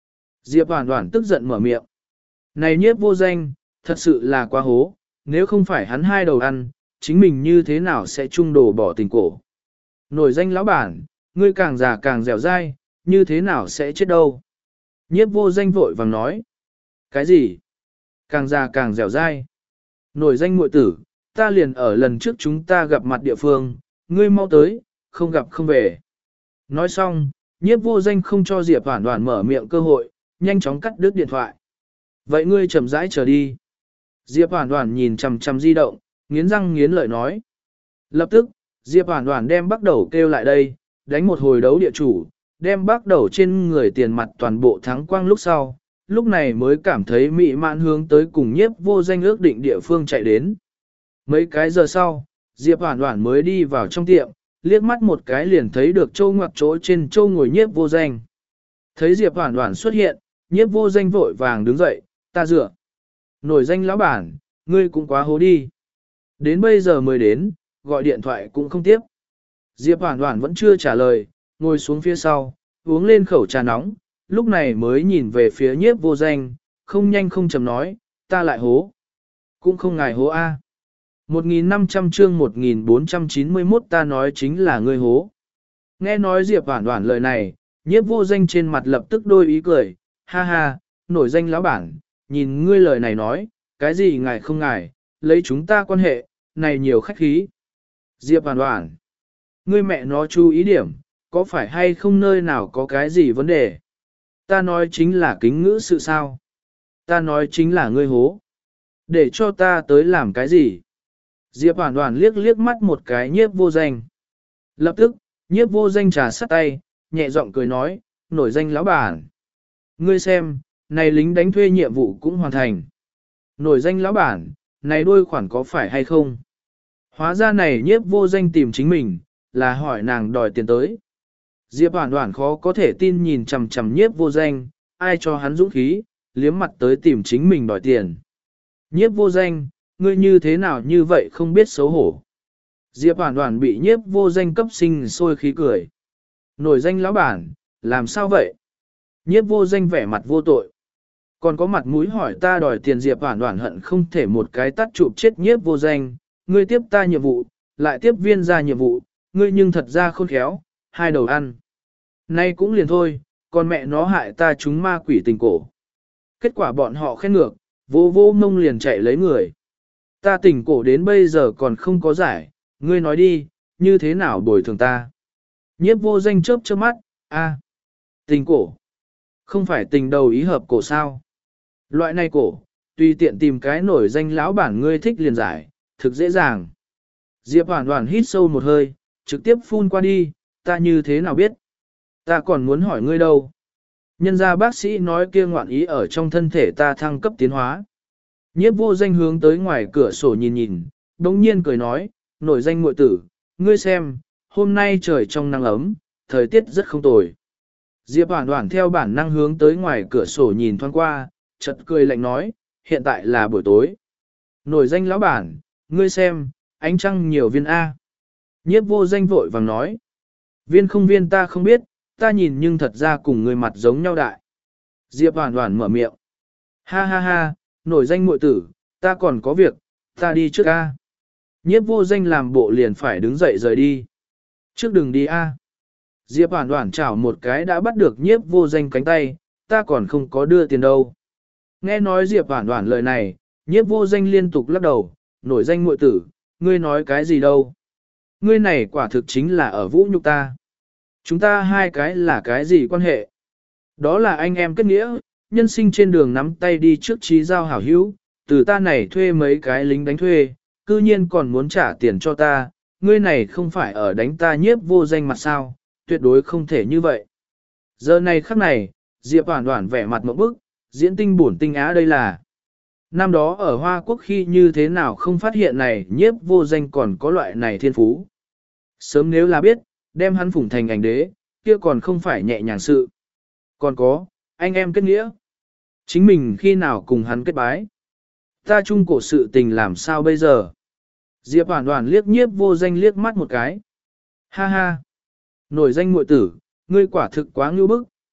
Diệp Hoàn Hoàn tức giận mở miệng. Này nhiếp vô danh, thật sự là quá hố, nếu không phải hắn hai đầu ăn, chính mình như thế nào sẽ trung đồ bỏ tình cổ. Nổi danh lão bản, ngươi càng già càng dẻo dai, như thế nào sẽ chết đâu. Nhiếp vô danh vội vàng nói. Cái gì? Càng già càng dẻo dai. Nổi danh muội tử, ta liền ở lần trước chúng ta gặp mặt địa phương, ngươi mau tới, không gặp không về. Nói xong, nhiếp vô danh không cho Diệp Hoàn Hoàn mở miệng cơ hội, nhanh chóng cắt đứt điện thoại. Vậy ngươi chậm rãi chờ đi. Diệp Hoàn Hoàn nhìn chằm chằm di động, nghiến răng nghiến lợi nói. Lập tức, Diệp Hoàn Hoàn đem bắt đầu kêu lại đây, đánh một hồi đấu địa chủ, đem bắt đầu trên người tiền mặt toàn bộ thắng quang lúc sau, lúc này mới cảm thấy mị mạn hướng tới cùng nhiếp vô danh ước định địa phương chạy đến. Mấy cái giờ sau, Diệp Hoàn Hoàn mới đi vào trong tiệm, liếc mắt một cái liền thấy được châu ngoặc chỗ trên châu ngồi nhiếp vô danh. Thấy Diệp Hoàn Hoàn xuất hiện, nhiếp vô danh vội vàng đứng dậy, ta dựa. Nổi danh lão bản, ngươi cũng quá hố đi. Đến bây giờ mới đến, gọi điện thoại cũng không tiếp. Diệp Hoàn Hoàn vẫn chưa trả lời, ngồi xuống phía sau, uống lên khẩu trà nóng, lúc này mới nhìn về phía nhiếp vô danh, không nhanh không chậm nói, ta lại hố. Cũng không ngài hố A. một nghìn năm trăm chương một nghìn bốn trăm chín mươi mốt ta nói chính là ngươi hố. Nghe nói Diệp Hoàn Hoàn lời này, nhiếp vô danh trên mặt lập tức đôi ý cười, ha ha, nổi danh lão bản, nhìn ngươi lời này nói, cái gì ngài không ngài, lấy chúng ta quan hệ, này nhiều khách khí. Diệp Hoàn Hoàn, ngươi mẹ nó chú ý điểm, có phải hay không nơi nào có cái gì vấn đề? Ta nói chính là kính ngữ sự sao? Ta nói chính là ngươi hố. Để cho ta tới làm cái gì? Diệp Hoàn Hoàn liếc liếc mắt một cái nhiếp vô danh. Lập tức, nhiếp vô danh trà sắt tay, nhẹ giọng cười nói, nổi danh lão bản. Ngươi xem, này lính đánh thuê nhiệm vụ cũng hoàn thành. Nổi danh lão bản, này đôi khoản có phải hay không? Hóa ra này nhiếp vô danh tìm chính mình, là hỏi nàng đòi tiền tới. Diệp Hoàn Hoàn khó có thể tin nhìn chằm chằm nhiếp vô danh, ai cho hắn dũng khí, liếm mặt tới tìm chính mình đòi tiền. Nhiếp vô danh, ngươi như thế nào như vậy không biết xấu hổ. Diệp Hoàn Hoàn bị nhiếp vô danh cấp sinh sôi khí cười. Nổi danh lão bản, làm sao vậy? Nhiếp vô danh vẻ mặt vô tội. Còn có mặt mũi hỏi ta đòi tiền. Diệp Hoàn Hoàn hận không thể một cái tắt chụp chết nhiếp vô danh. Ngươi tiếp ta nhiệm vụ, lại tiếp viên ra nhiệm vụ, ngươi nhưng thật ra khôn khéo, hai đầu ăn. Nay cũng liền thôi, còn mẹ nó hại ta chúng ma quỷ tình cổ. Kết quả bọn họ khen ngược, vô vô mông liền chạy lấy người. Ta tình cổ đến bây giờ còn không có giải, ngươi nói đi, như thế nào bồi thường ta. Nhiếp vô danh chớp chớp mắt, a, tình cổ. Không phải tình đầu ý hợp cổ sao. Loại này cổ, tùy tiện tìm cái nổi danh lão bản ngươi thích liền giải, thực dễ dàng. Diệp Hoàn Hoàn hít sâu một hơi, trực tiếp phun qua đi, ta như thế nào biết. Ta còn muốn hỏi ngươi đâu. Nhân ra bác sĩ nói kia ngoạn ý ở trong thân thể ta thăng cấp tiến hóa. Nhiếp vô danh hướng tới ngoài cửa sổ nhìn nhìn, đống nhiên cười nói, nổi danh muội tử, ngươi xem, hôm nay trời trong nắng ấm, thời tiết rất không tồi. Diệp Hoàn Hoàn theo bản năng hướng tới ngoài cửa sổ nhìn thoáng qua, chợt cười lạnh nói, hiện tại là buổi tối. Nổi danh lão bản, ngươi xem, ánh trăng nhiều viên A. Nhiếp vô danh vội vàng nói, viên không viên ta không biết, ta nhìn nhưng thật ra cùng người mặt giống nhau đại. Diệp Hoàn Hoàn mở miệng, ha ha ha, nổi danh muội tử, ta còn có việc, ta đi trước A. Nhiếp vô danh làm bộ liền phải đứng dậy rời đi. Trước đừng đi A. Diệp Hoàn Hoàn chảo một cái đã bắt được nhiếp vô danh cánh tay, ta còn không có đưa tiền đâu. Nghe nói Diệp Hoàn Hoàn lời này, nhiếp vô danh liên tục lắc đầu, nổi danh muội tử, ngươi nói cái gì đâu. Ngươi này quả thực chính là ở vũ nhục ta. Chúng ta hai cái là cái gì quan hệ? Đó là anh em kết nghĩa, nhân sinh trên đường nắm tay đi trước trí giao hảo hữu, từ ta này thuê mấy cái lính đánh thuê, cư nhiên còn muốn trả tiền cho ta, ngươi này không phải ở đánh ta nhiếp vô danh mặt sao, tuyệt đối không thể như vậy. Giờ này khắc này, Diệp Hoàn Hoàn vẻ mặt một bức, diễn tinh bổn tinh á đây là. Năm đó ở Hoa Quốc khi như thế nào không phát hiện này nhiếp vô danh còn có loại này thiên phú. Sớm nếu là biết, đem hắn phủng thành ảnh đế, kia còn không phải nhẹ nhàng sự. Còn có, anh em kết nghĩa. Chính mình khi nào cùng hắn kết bái. Ta chung cổ sự tình làm sao bây giờ? Diệp Hoàn Hoàn liếc nhiếp vô danh liếc mắt một cái. Ha ha. Nổi danh muội tử, ngươi quả thực quá ngưu bức,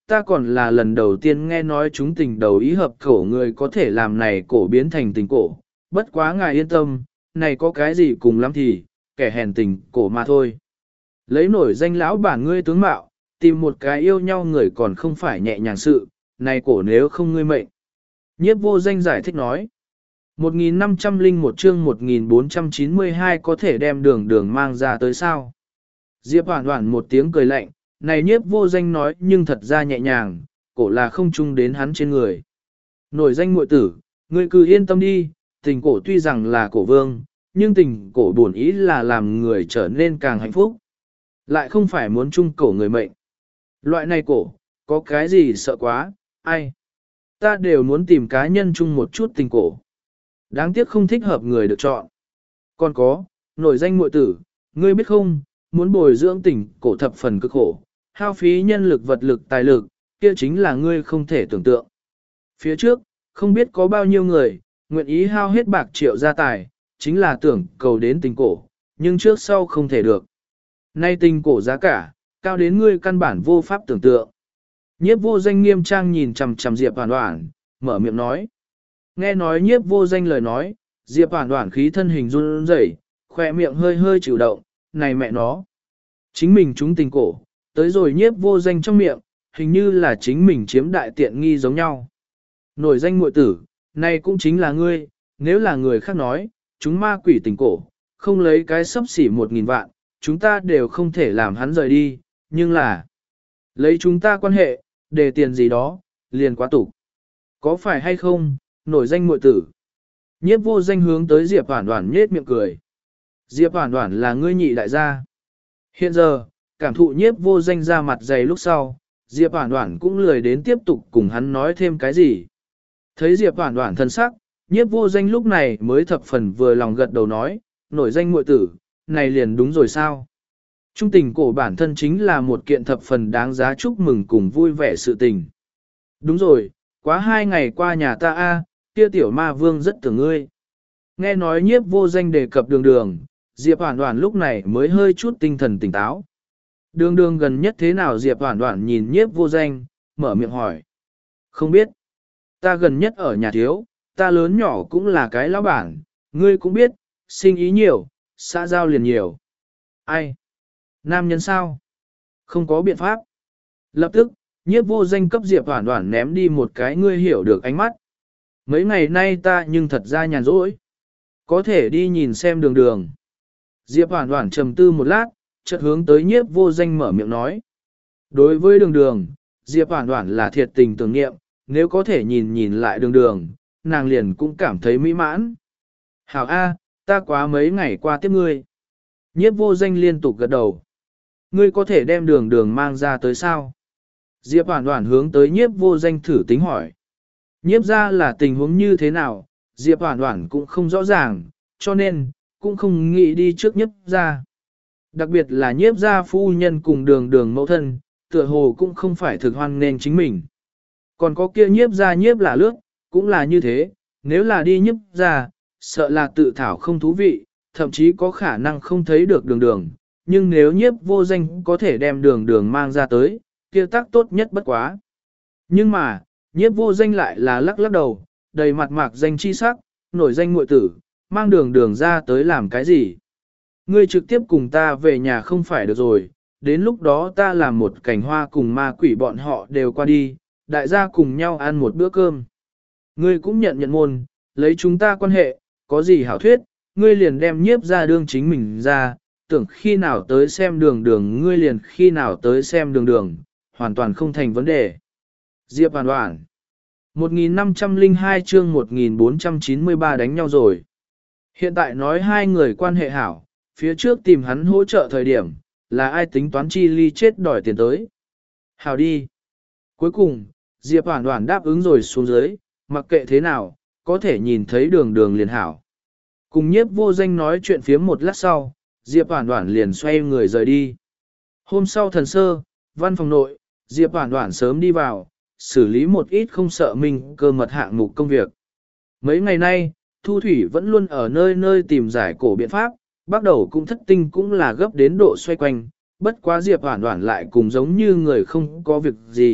ta còn là lần đầu tiên nghe nói chúng tình đầu ý hợp cổ người có thể làm này cổ biến thành tình cổ, bất quá ngài yên tâm, này có cái gì cùng lắm thì, kẻ hèn tình cổ mà thôi. Lấy nổi danh lão bản ngươi tướng mạo, tìm một cái yêu nhau người còn không phải nhẹ nhàng sự, này cổ nếu không ngươi mệnh. Nhiếp vô danh giải thích nói, một nghìn năm trăm lẻ một chương một nghìn bốn trăm chín mươi hai có thể đem đường đường mang ra tới sao. Diệp Hoản Hoản một tiếng cười lạnh, này nhiếp vô danh nói nhưng thật ra nhẹ nhàng, cổ là không chung đến hắn trên người. Nổi danh muội tử, ngươi cứ yên tâm đi, tình cổ tuy rằng là cổ vương, nhưng tình cổ bổn ý là làm người trở nên càng hạnh phúc. Lại không phải muốn chung cổ người mệnh. Loại này cổ, có cái gì sợ quá, ai? Ta đều muốn tìm cá nhân chung một chút tình cổ. Đáng tiếc không thích hợp người được chọn. Còn có, nổi danh muội tử, ngươi biết không, muốn bồi dưỡng tình cổ thập phần cực khổ, hao phí nhân lực vật lực tài lực, kia chính là ngươi không thể tưởng tượng. Phía trước, không biết có bao nhiêu người, nguyện ý hao hết bạc triệu gia tài, chính là tưởng cầu đến tình cổ, nhưng trước sau không thể được. Nay tình cổ giá cả, cao đến ngươi căn bản vô pháp tưởng tượng. Nhiếp vô danh nghiêm trang nhìn chằm chằm Diệp Hoản Hoản, mở miệng nói. Nghe nói nhiếp vô danh lời nói, Diệp Hoản Hoản khí thân hình run rẩy, khỏe miệng hơi hơi chịu động, này mẹ nó. Chính mình trúng tình cổ, tới rồi nhiếp vô danh trong miệng, hình như là chính mình chiếm đại tiện nghi giống nhau. Nổi danh muội tử, này cũng chính là ngươi, nếu là người khác nói, chúng ma quỷ tình cổ, không lấy cái sấp xỉ một nghìn vạn, chúng ta đều không thể làm hắn rời đi, nhưng là, lấy chúng ta quan hệ, để tiền gì đó, liền quá tục. Có phải hay không, nổi danh muội tử. Nhiếp vô danh hướng tới Diệp Hoản Hoản nhếch miệng cười. Diệp Hoản Hoản là ngươi nhị đại gia. Hiện giờ, cảm thụ nhiếp vô danh ra mặt dày lúc sau, Diệp Hoản Hoản cũng lười đến tiếp tục cùng hắn nói thêm cái gì. Thấy Diệp Hoản Hoản thân sắc, nhiếp vô danh lúc này mới thập phần vừa lòng gật đầu nói, nổi danh muội tử, này liền đúng rồi sao. Trung tình cổ bản thân chính là một kiện thập phần đáng giá chúc mừng cùng vui vẻ sự tình. Đúng rồi, quá hai ngày qua nhà ta a, kia tiểu ma vương rất tưởng ngươi. Nghe nói nhiếp vô danh đề cập đường đường, Diệp Hoản Hoản lúc này mới hơi chút tinh thần tỉnh táo. Đường đường gần nhất thế nào Diệp Hoản Hoản nhìn nhiếp vô danh, mở miệng hỏi. Không biết, ta gần nhất ở nhà thiếu, ta lớn nhỏ cũng là cái lão bản, ngươi cũng biết, sinh ý nhiều, xã giao liền nhiều. Ai? Nam nhân sao? Không có biện pháp. Lập tức, nhiếp vô danh cấp Diệp Hoản Hoản ném đi một cái ngươi hiểu được ánh mắt. Mấy ngày nay ta nhưng thật ra nhàn rỗi. Có thể đi nhìn xem đường đường. Diệp Hoản Hoản trầm tư một lát, chợt hướng tới nhiếp vô danh mở miệng nói. Đối với đường đường, Diệp Hoản Hoản là thiệt tình tưởng niệm, nếu có thể nhìn nhìn lại đường đường, nàng liền cũng cảm thấy mỹ mãn. Hảo A, ta quá mấy ngày qua tiếp ngươi. Nhiếp vô danh liên tục gật đầu. Ngươi có thể đem đường đường mang ra tới sao? Diệp Hoản Hoản hướng tới nhiếp vô danh thử tính hỏi. Nhiếp ra là tình huống như thế nào, Diệp Hoản Hoản cũng không rõ ràng, cho nên, cũng không nghĩ đi trước nhiếp ra. Đặc biệt là nhiếp gia phu nhân cùng đường đường mẫu thân, tựa hồ cũng không phải thực hoan nên chính mình. Còn có kia nhiếp gia nhiếp là lướt, cũng là như thế, nếu là đi nhiếp gia, sợ là tự thảo không thú vị, thậm chí có khả năng không thấy được đường đường. Nhưng nếu nhiếp vô danh có thể đem đường đường mang ra tới, kia tác tốt nhất bất quá. Nhưng mà, nhiếp vô danh lại là lắc lắc đầu, đầy mặt mạc danh chi sắc, nổi danh muội tử, mang đường đường ra tới làm cái gì. Ngươi trực tiếp cùng ta về nhà không phải được rồi, đến lúc đó ta làm một cảnh hoa cùng ma quỷ bọn họ đều qua đi, đại gia cùng nhau ăn một bữa cơm. Ngươi cũng nhận nhận môn, lấy chúng ta quan hệ, có gì hảo thuyết, ngươi liền đem nhiếp ra đương chính mình ra, tưởng khi nào tới xem đường đường ngươi liền khi nào tới xem đường đường, hoàn toàn không thành vấn đề. Diệp Hoản Hoản một nghìn năm trăm lẻ hai chương một nghìn bốn trăm chín mươi ba đánh nhau rồi. Hiện tại nói hai người quan hệ hảo, phía trước tìm hắn hỗ trợ thời điểm, là ai tính toán chi ly chết đòi tiền tới. Hảo đi. Cuối cùng, Diệp Hoản Hoản đáp ứng rồi xuống dưới, mặc kệ thế nào, có thể nhìn thấy đường đường liền hảo. Cùng nhiếp vô danh nói chuyện phía một lát sau, Diệp Hoản Hoản liền xoay người rời đi. Hôm sau thần sơ, văn phòng nội, Diệp Hoản Hoản sớm đi vào, xử lý một ít không sợ mình cơ mật hạng mục công việc. Mấy ngày nay, Thu Thủy vẫn luôn ở nơi nơi tìm giải cổ biện pháp, bắt đầu cũng thất tinh cũng là gấp đến độ xoay quanh, bất quá Diệp Hoản Hoản lại cùng giống như người không có việc gì,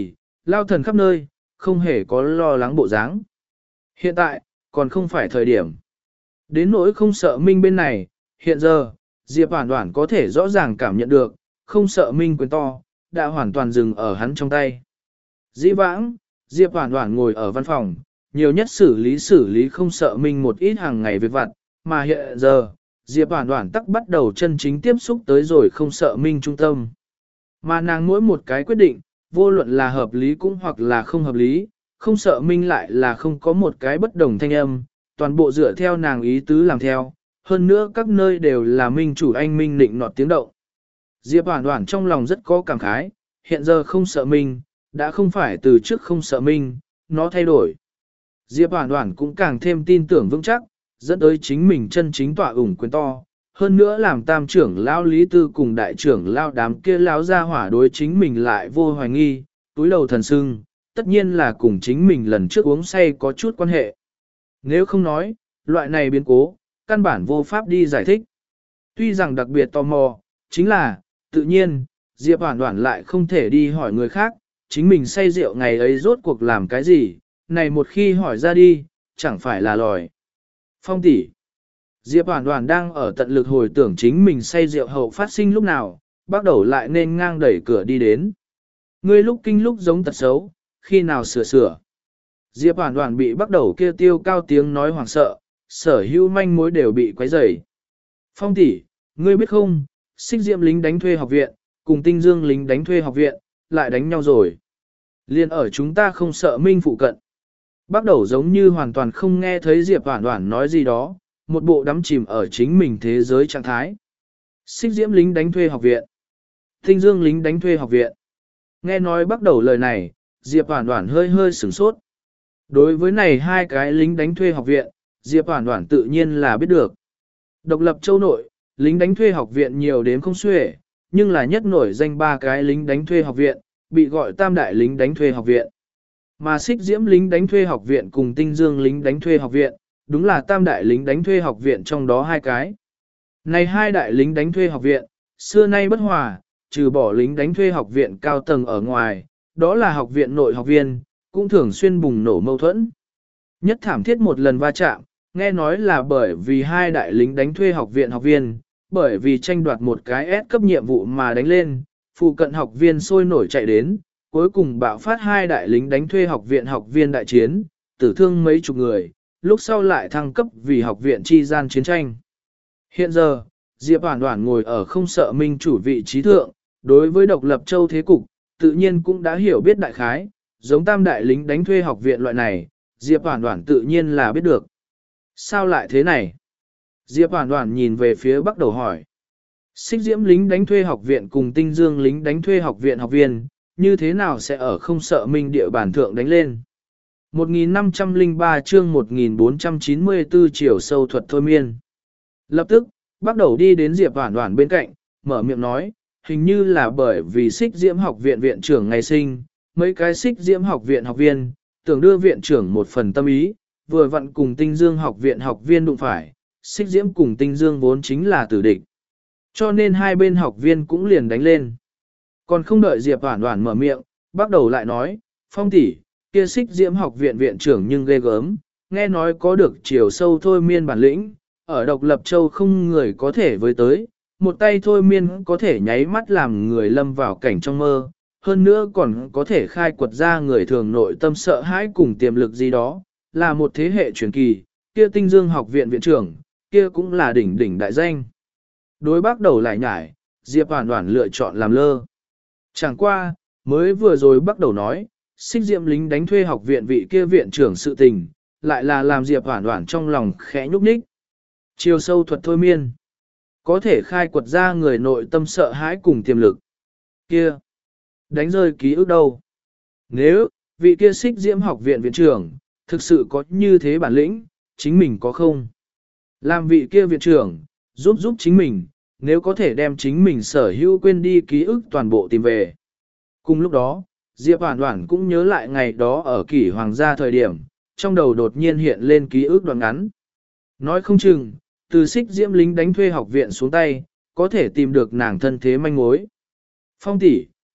lao thần khắp nơi, không hề có lo lắng bộ dáng. Hiện tại, còn không phải thời điểm. Đến nỗi không sợ Minh bên này, hiện giờ, Diệp Hoản Hoản có thể rõ ràng cảm nhận được, không sợ Minh quyền to, đã hoàn toàn dừng ở hắn trong tay. Dĩ vãng, Diệp Hoản Hoản ngồi ở văn phòng, nhiều nhất xử lý xử lý không sợ Minh một ít hàng ngày việc vặt, mà hiện giờ, Diệp Hoản Hoản tắc bắt đầu chân chính tiếp xúc tới rồi không sợ Minh trung tâm. Mà nàng mỗi một cái quyết định, vô luận là hợp lý cũng hoặc là không hợp lý, không sợ Minh lại là không có một cái bất đồng thanh âm, toàn bộ dựa theo nàng ý tứ làm theo, hơn nữa các nơi đều là Minh chủ anh Minh nịnh nọt tiếng động. Diệp Hoản Hoản trong lòng rất có cảm khái, hiện giờ không sợ Minh, đã không phải từ trước không sợ Minh, nó thay đổi. Diệp Hoản Hoản cũng càng thêm tin tưởng vững chắc, dẫn tới chính mình chân chính tọa ủng quyền to, hơn nữa làm tam trưởng lão Lý Tư cùng đại trưởng lão đám kia lão ra hỏa đối chính mình lại vô hoài nghi, túi đầu thần sưng, tất nhiên là cùng chính mình lần trước uống say có chút quan hệ. Nếu không nói, loại này biến cố, căn bản vô pháp đi giải thích. Tuy rằng đặc biệt tò mò, chính là, tự nhiên, Diệp Hoản Hoản lại không thể đi hỏi người khác, chính mình say rượu ngày ấy rốt cuộc làm cái gì, này một khi hỏi ra đi, chẳng phải là lòi. Phong tỷ, Diệp Hoản Hoản đang ở tận lực hồi tưởng chính mình say rượu hậu phát sinh lúc nào, bắt đầu lại nên ngang đẩy cửa đi đến. Ngươi lúc kinh lúc giống tật xấu, khi nào sửa sửa. Diệp Hoản Hoản bị bắt đầu kia tiêu cao tiếng nói hoảng sợ, sở hữu manh mối đều bị quấy rầy. Phong tỷ, ngươi biết không, Xích Diễm lính đánh thuê học viện, cùng Tinh Dương lính đánh thuê học viện, lại đánh nhau rồi. Liên ở chúng ta không sợ Minh phụ cận. Bắt đầu giống như hoàn toàn không nghe thấy Diệp Hoản Hoản nói gì đó, một bộ đắm chìm ở chính mình thế giới trạng thái. Xích Diễm lính đánh thuê học viện, Tinh Dương lính đánh thuê học viện. Nghe nói bắt đầu lời này, Diệp Hoản Hoản hơi hơi sửng sốt. Đối với này hai cái lính đánh thuê học viện, Diệp Hoản Hoản tự nhiên là biết được. Độc lập châu nội, lính đánh thuê học viện nhiều đến không xuể, nhưng là nhất nổi danh ba cái lính đánh thuê học viện, bị gọi tam đại lính đánh thuê học viện. Mà Xích Diễm lính đánh thuê học viện cùng Tinh Dương lính đánh thuê học viện, đúng là tam đại lính đánh thuê học viện trong đó hai cái. Này hai đại lính đánh thuê học viện, xưa nay bất hòa, trừ bỏ lính đánh thuê học viện cao tầng ở ngoài, đó là học viện nội học viên, cũng thường xuyên bùng nổ mâu thuẫn. Nhất thảm thiết một lần va chạm, nghe nói là bởi vì hai đại lính đánh thuê học viện học viên, bởi vì tranh đoạt một cái S cấp nhiệm vụ mà đánh lên, phụ cận học viên sôi nổi chạy đến, cuối cùng bạo phát hai đại lính đánh thuê học viện học viên đại chiến, tử thương mấy chục người, lúc sau lại thăng cấp vì học viện chi gian chiến tranh. Hiện giờ, Diệp Hoản Hoản ngồi ở không sợ Minh chủ vị trí thượng, đối với độc lập châu thế cục, tự nhiên cũng đã hiểu biết đại khái, giống tam đại lính đánh thuê học viện loại này, Diệp Hoản Hoản tự nhiên là biết được. Sao lại thế này? Diệp Hoản Hoản nhìn về phía Bắc đầu hỏi. Xích Diễm lính đánh thuê học viện cùng Tinh Dương lính đánh thuê học viện học viên, như thế nào sẽ ở không sợ Minh địa bản thượng đánh lên? một nghìn năm trăm lẻ ba chương một nghìn bốn trăm chín mươi tư chiều sâu thuật thôi miên. Lập tức, Bắc đầu đi đến Diệp Hoản Hoản bên cạnh, mở miệng nói, hình như là bởi vì Xích Diễm học viện viện trưởng ngày sinh, mấy cái Xích Diễm học viện học viên, tưởng đưa viện trưởng một phần tâm ý, vừa vặn cùng Tinh Dương học viện học viên đụng phải, Xích Diễm cùng Tinh Dương vốn chính là tử địch. Cho nên hai bên học viên cũng liền đánh lên. Còn không đợi Diệp Hoản Hoản mở miệng, bắt đầu lại nói, Phong tỷ, kia Xích Diễm học viện viện trưởng nhưng ghê gớm, nghe nói có được chiều sâu thôi miên bản lĩnh, ở độc lập châu không người có thể với tới, một tay thôi miên có thể nháy mắt làm người lâm vào cảnh trong mơ, hơn nữa còn có thể khai quật ra người thường nội tâm sợ hãi cùng tiềm lực gì đó, là một thế hệ truyền kỳ, kia Tinh Dương học viện viện trưởng, kia cũng là đỉnh đỉnh đại danh. Đối bác đầu lại nhải, Diệp Hoản Hoản lựa chọn làm lơ. Chẳng qua, mới vừa rồi bắt đầu nói, Xích Diễm lính đánh thuê học viện vị kia viện trưởng sự tình, lại là làm Diệp Hoản Hoản trong lòng khẽ nhúc nhích. Chiều sâu thuật thôi miên, có thể khai quật ra người nội tâm sợ hãi cùng tiềm lực. Kia, đánh rơi ký ức đâu? Nếu, vị kia Xích Diễm học viện viện trưởng, thực sự có như thế bản lĩnh, chính mình có không? Làm vị kia viện trưởng, giúp giúp chính mình, nếu có thể đem chính mình sở hữu quên đi ký ức toàn bộ tìm về. Cùng lúc đó, Diệp Hoản Hoản cũng nhớ lại ngày đó ở Kỷ Hoàng gia thời điểm, trong đầu đột nhiên hiện lên ký ức đoạn ngắn. Nói không chừng, từ Xích Diễm lính đánh thuê học viện xuống tay, có thể tìm được nàng thân thế manh mối. Phong tỷ,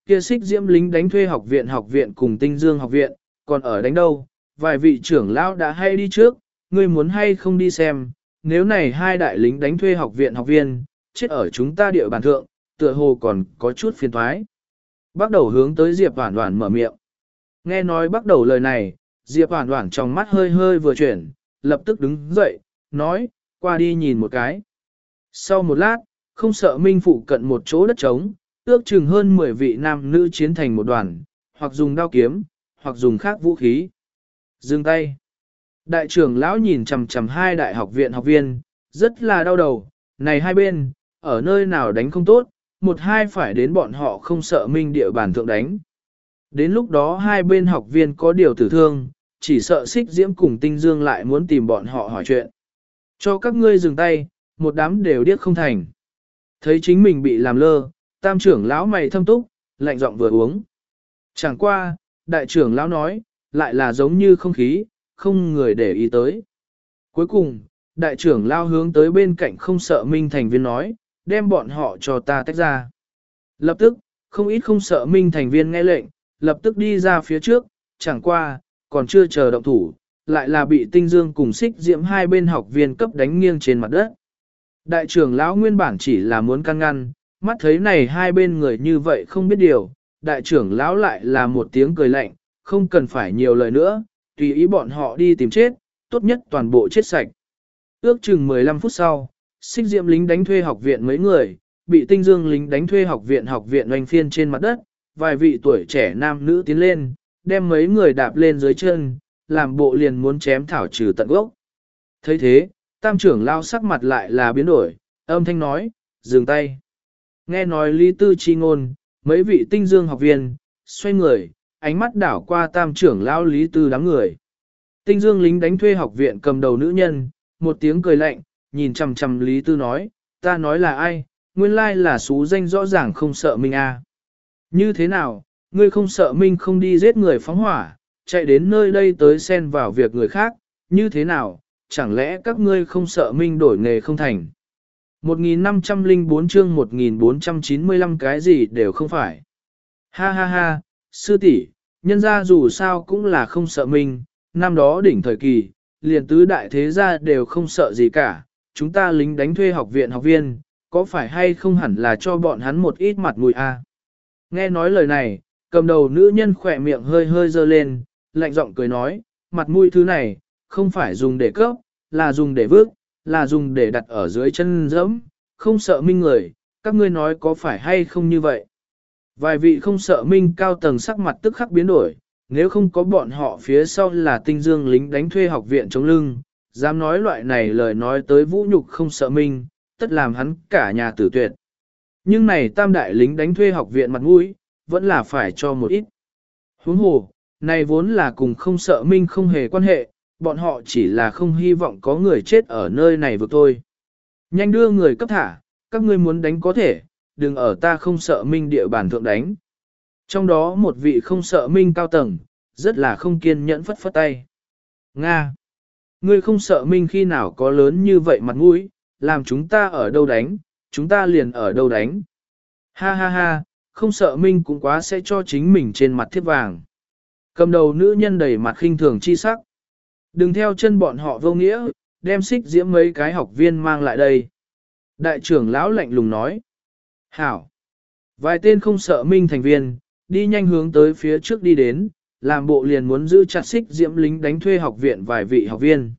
kia xích diễm lính đánh thuê học viện học viện cùng tinh dương học viện, còn ở đánh đâu, vài vị trưởng lão đã hay đi trước, ngươi muốn hay không đi xem, nếu này hai đại lính đánh thuê học viện học viên, chết ở chúng ta địa bàn thượng, tựa hồ còn có chút phiền thoái. Bắt đầu hướng tới Diệp Hoản Hoản mở miệng. Nghe nói bắt đầu lời này, Diệp Hoản Hoản trong mắt hơi hơi vừa chuyển, lập tức đứng dậy, nói, qua đi nhìn một cái. Sau một lát, không sợ minh phụ cận một chỗ đất trống, ước chừng hơn mười vị nam nữ chiến thành một đoàn, hoặc dùng đao kiếm, hoặc dùng khác vũ khí. Dừng tay. Đại trưởng lão nhìn chằm chằm hai đại học viện học viên, rất là đau đầu, này hai bên, ở nơi nào đánh không tốt, một hai phải đến bọn họ không sợ minh địa bàn thượng đánh. Đến lúc đó hai bên học viên có điều tử thương, chỉ sợ xích diễm cùng tinh dương lại muốn tìm bọn họ hỏi chuyện. Cho các ngươi dừng tay, một đám đều điếc không thành. Thấy chính mình bị làm lơ, tam trưởng lão mày thâm túc, lạnh giọng vừa uống. Chẳng qua, đại trưởng lão nói, lại là giống như không khí, không người để ý tới. Cuối cùng, đại trưởng lão hướng tới bên cạnh không sợ minh thành viên nói, đem bọn họ cho ta tách ra. Lập tức, không ít không sợ minh thành viên nghe lệnh, lập tức đi ra phía trước, chẳng qua, còn chưa chờ động thủ, lại là bị tinh dương cùng xích diễm hai bên học viên cấp đánh nghiêng trên mặt đất. Đại trưởng lão nguyên bản chỉ là muốn can ngăn, mắt thấy này hai bên người như vậy không biết điều, đại trưởng lão lại là một tiếng cười lạnh, không cần phải nhiều lời nữa, tùy ý bọn họ đi tìm chết, tốt nhất toàn bộ chết sạch. Ước chừng mười lăm phút sau, xích diễm lính đánh thuê học viện mấy người, bị tinh dương lính đánh thuê học viện học viện oanh phiên trên mặt đất, vài vị tuổi trẻ nam nữ tiến lên, đem mấy người đạp lên dưới chân, làm bộ liền muốn chém thảo trừ tận gốc. thấy thế, tam trưởng lao sắc mặt lại là biến đổi, âm thanh nói, dừng tay. Nghe nói Lý Tư chi ngôn, mấy vị tinh dương học viên, xoay người, ánh mắt đảo qua tam trưởng lao Lý Tư đám người. Tinh dương lính đánh thuê học viện cầm đầu nữ nhân, một tiếng cười lạnh, nhìn chằm chằm Lý Tư nói, ta nói là ai, nguyên lai là xú danh rõ ràng không sợ mình à. Như thế nào, ngươi không sợ Minh không đi giết người phóng hỏa, chạy đến nơi đây tới xen vào việc người khác, như thế nào, chẳng lẽ các ngươi không sợ Minh đổi nghề không thành? một nghìn năm trăm lẻ bốn chương một nghìn bốn trăm chín mươi lăm cái gì đều không phải. Ha ha ha, sư tỷ, nhân gia dù sao cũng là không sợ Minh, năm đó đỉnh thời kỳ, liền tứ đại thế gia đều không sợ gì cả, chúng ta lính đánh thuê học viện học viên, có phải hay không hẳn là cho bọn hắn một ít mặt mũi a? Nghe nói lời này, cầm đầu nữ nhân khỏe miệng hơi hơi dơ lên, lạnh giọng cười nói, mặt mũi thứ này, không phải dùng để cấp, là dùng để vước, là dùng để đặt ở dưới chân dẫm, không sợ Minh người, các ngươi nói có phải hay không như vậy? Vài vị không sợ Minh cao tầng sắc mặt tức khắc biến đổi, nếu không có bọn họ phía sau là tinh dương lính đánh thuê học viện chống lưng, dám nói loại này lời nói tới vũ nhục không sợ Minh, tất làm hắn cả nhà tử tuyệt. Nhưng này tam đại lính đánh thuê học viện mặt mũi, vẫn là phải cho một ít. Huống hồ, này vốn là cùng không sợ Minh không hề quan hệ, bọn họ chỉ là không hy vọng có người chết ở nơi này vực thôi. Nhanh đưa người cấp thả, các ngươi muốn đánh có thể, đừng ở ta không sợ Minh địa bàn thượng đánh. Trong đó một vị không sợ Minh cao tầng, rất là không kiên nhẫn phất phất tay. Nga! Ngươi không sợ Minh khi nào có lớn như vậy mặt mũi, làm chúng ta ở đâu đánh, chúng ta liền ở đâu đánh. Ha ha ha, không sợ Minh cũng quá sẽ cho chính mình trên mặt thiếp vàng. Cầm đầu nữ nhân đầy mặt khinh thường chi sắc. Đừng theo chân bọn họ vô nghĩa, đem xích diễm mấy cái học viên mang lại đây. Đại trưởng lão lạnh lùng nói. Hảo! Vài tên không sợ Minh thành viên, đi nhanh hướng tới phía trước đi đến, làm bộ liền muốn giữ chặt xích diễm lính đánh thuê học viện vài vị học viên.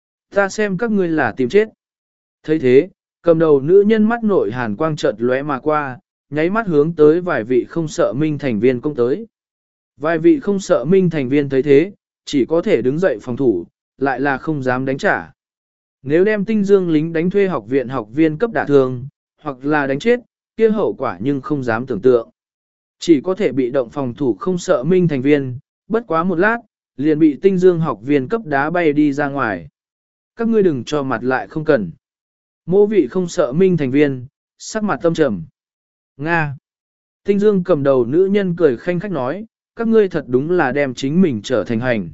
Ta xem các ngươi là tìm chết. thấy thế, cầm đầu nữ nhân mắt nội hàn quang chợt lóe mà qua, nháy mắt hướng tới vài vị không sợ Minh thành viên công tới. Vài vị không sợ Minh thành viên thấy thế, chỉ có thể đứng dậy phòng thủ, lại là không dám đánh trả. Nếu đem tinh dương lính đánh thuê học viện học viên cấp đả thương, hoặc là đánh chết, kia hậu quả nhưng không dám tưởng tượng. Chỉ có thể bị động phòng thủ không sợ Minh thành viên, bất quá một lát, liền bị tinh dương học viên cấp đá bay đi ra ngoài. Các ngươi đừng cho mặt lại không cần. Mô vị không sợ Minh thành viên, sắc mặt tâm trầm. Nga. Tinh dương cầm đầu nữ nhân cười khanh khách nói, các ngươi thật đúng là đem chính mình trở thành hành.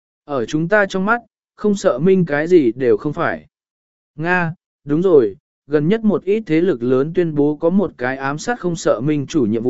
Ở chúng ta trong mắt, không sợ Minh cái gì đều không phải. Nga, đúng rồi, gần nhất một ít thế lực lớn tuyên bố có một cái ám sát không sợ Minh chủ nhiệm vụ,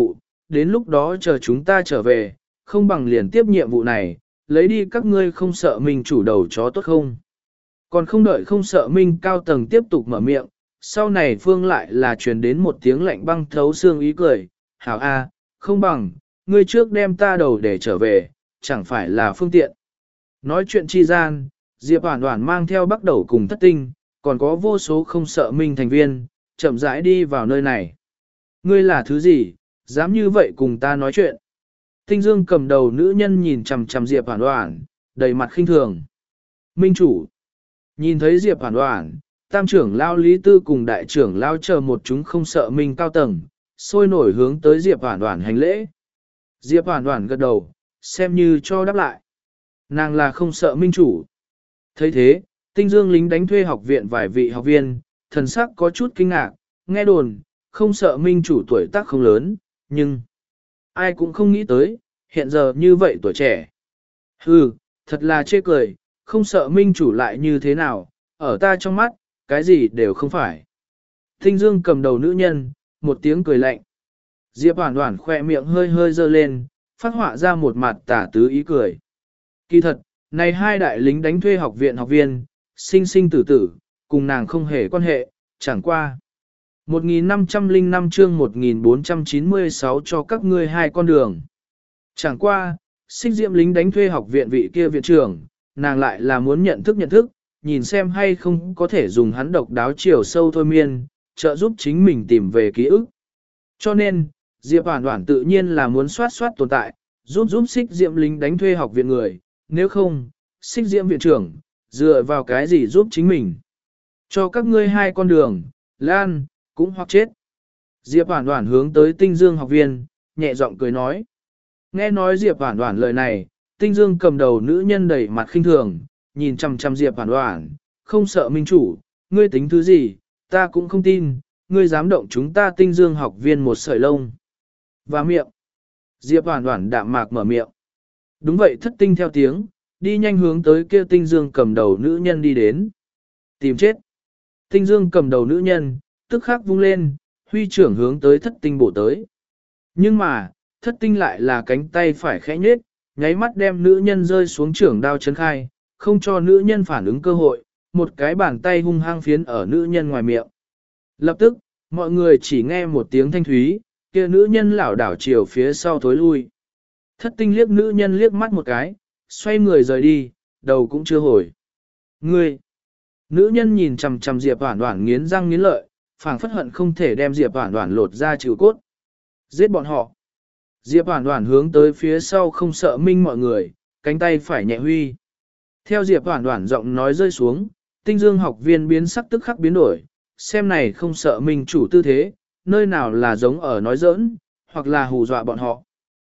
đến lúc đó chờ chúng ta trở về, không bằng liền tiếp nhiệm vụ này, lấy đi các ngươi không sợ mình chủ đầu chó tốt không? Còn không đợi không sợ minh cao tầng tiếp tục mở miệng, sau này phương lại là truyền đến một tiếng lạnh băng thấu xương ý cười, hảo a, không bằng, ngươi trước đem ta đầu để trở về, chẳng phải là phương tiện. Nói chuyện chi gian, Diệp Hoản Hoản mang theo bắt đầu cùng thất tinh, còn có vô số không sợ minh thành viên, chậm rãi đi vào nơi này. Ngươi là thứ gì, dám như vậy cùng ta nói chuyện? Tinh Dương cầm đầu nữ nhân nhìn chằm chằm Diệp Hoản Hoản, đầy mặt khinh thường. Minh chủ. Nhìn thấy Diệp Hoản Hoản, tam trưởng lao Lý Tư cùng đại trưởng lao chờ một chúng không sợ minh cao tầng, sôi nổi hướng tới Diệp Hoản Hoản hành lễ. Diệp Hoản Hoản gật đầu, xem như cho đáp lại. Nàng là không sợ minh chủ. Thấy thế, Tinh Dương lính đánh thuê học viện vài vị học viên, thần sắc có chút kinh ngạc, nghe đồn, không sợ minh chủ tuổi tác không lớn, nhưng ai cũng không nghĩ tới, hiện giờ như vậy tuổi trẻ. Hừ, thật là chê cười, không sợ minh chủ lại như thế nào, ở ta trong mắt, cái gì đều không phải. Tinh Dương cầm đầu nữ nhân, một tiếng cười lạnh. Diệp Hoản Hoản khoe miệng hơi hơi dơ lên, phát họa ra một mặt tả tứ ý cười. Kỳ thật, này hai đại lính đánh thuê học viện học viên, sinh sinh tử tử, cùng nàng không hề quan hệ, chẳng qua. một nghìn năm trăm lẻ năm chương một nghìn bốn trăm chín mươi sáu cho các ngươi hai con đường. Chẳng qua, Xích Diễm lính đánh thuê học viện vị kia viện trưởng, nàng lại là muốn nhận thức nhận thức, nhìn xem hay không có thể dùng hắn độc đáo chiều sâu thôi miên, trợ giúp chính mình tìm về ký ức. Cho nên, Diệp Hoản Hoản tự nhiên là muốn soát soát tồn tại, giúp giúp Xích Diễm lính đánh thuê học viện người, nếu không, Xích Diễm viện trưởng, dựa vào cái gì giúp chính mình. Cho các ngươi hai con đường, Lan, cũng hoặc chết. Diệp Hoản Hoản hướng tới Tinh Dương học viên, nhẹ giọng cười nói. Nghe nói Diệp Hoản Hoản lời này, Tinh Dương cầm đầu nữ nhân đầy mặt khinh thường, nhìn chằm chằm Diệp Hoản Hoản, không sợ minh chủ, ngươi tính thứ gì, ta cũng không tin, ngươi dám động chúng ta Tinh Dương học viên một sợi lông. Và miệng. Diệp Hoản Hoản đạm mạc mở miệng. Đúng vậy, thất tinh theo tiếng, đi nhanh hướng tới kia Tinh Dương cầm đầu nữ nhân đi đến. Tìm chết. Tinh Dương cầm đầu nữ nhân, tức khắc vung lên, huy trưởng hướng tới thất tinh bổ tới. Nhưng mà, thất tinh lại là cánh tay phải khẽ nhếch, nháy mắt đem nữ nhân rơi xuống trưởng đao chấn khai, không cho nữ nhân phản ứng cơ hội, một cái bàn tay hung hăng phiến ở nữ nhân ngoài miệng. Lập tức, mọi người chỉ nghe một tiếng thanh thúy, kia nữ nhân lảo đảo chiều phía sau thối lui. Thất tinh liếc nữ nhân liếc mắt một cái, xoay người rời đi, đầu cũng chưa hồi. Ngươi! Nữ nhân nhìn chằm chằm Diệp Hoản Hoản nghiến răng nghiến lợi, phảng phất hận không thể đem Diệp Hoản Hoản lột ra chịu cốt. Giết bọn họ! Diệp Hoản Hoản hướng tới phía sau không sợ minh mọi người, cánh tay phải nhẹ huy. Theo Diệp Hoản Hoản giọng nói rơi xuống, Tinh Dương học viên biến sắc tức khắc biến đổi, xem này không sợ minh chủ tư thế, nơi nào là giống ở nói giỡn, hoặc là hù dọa bọn họ.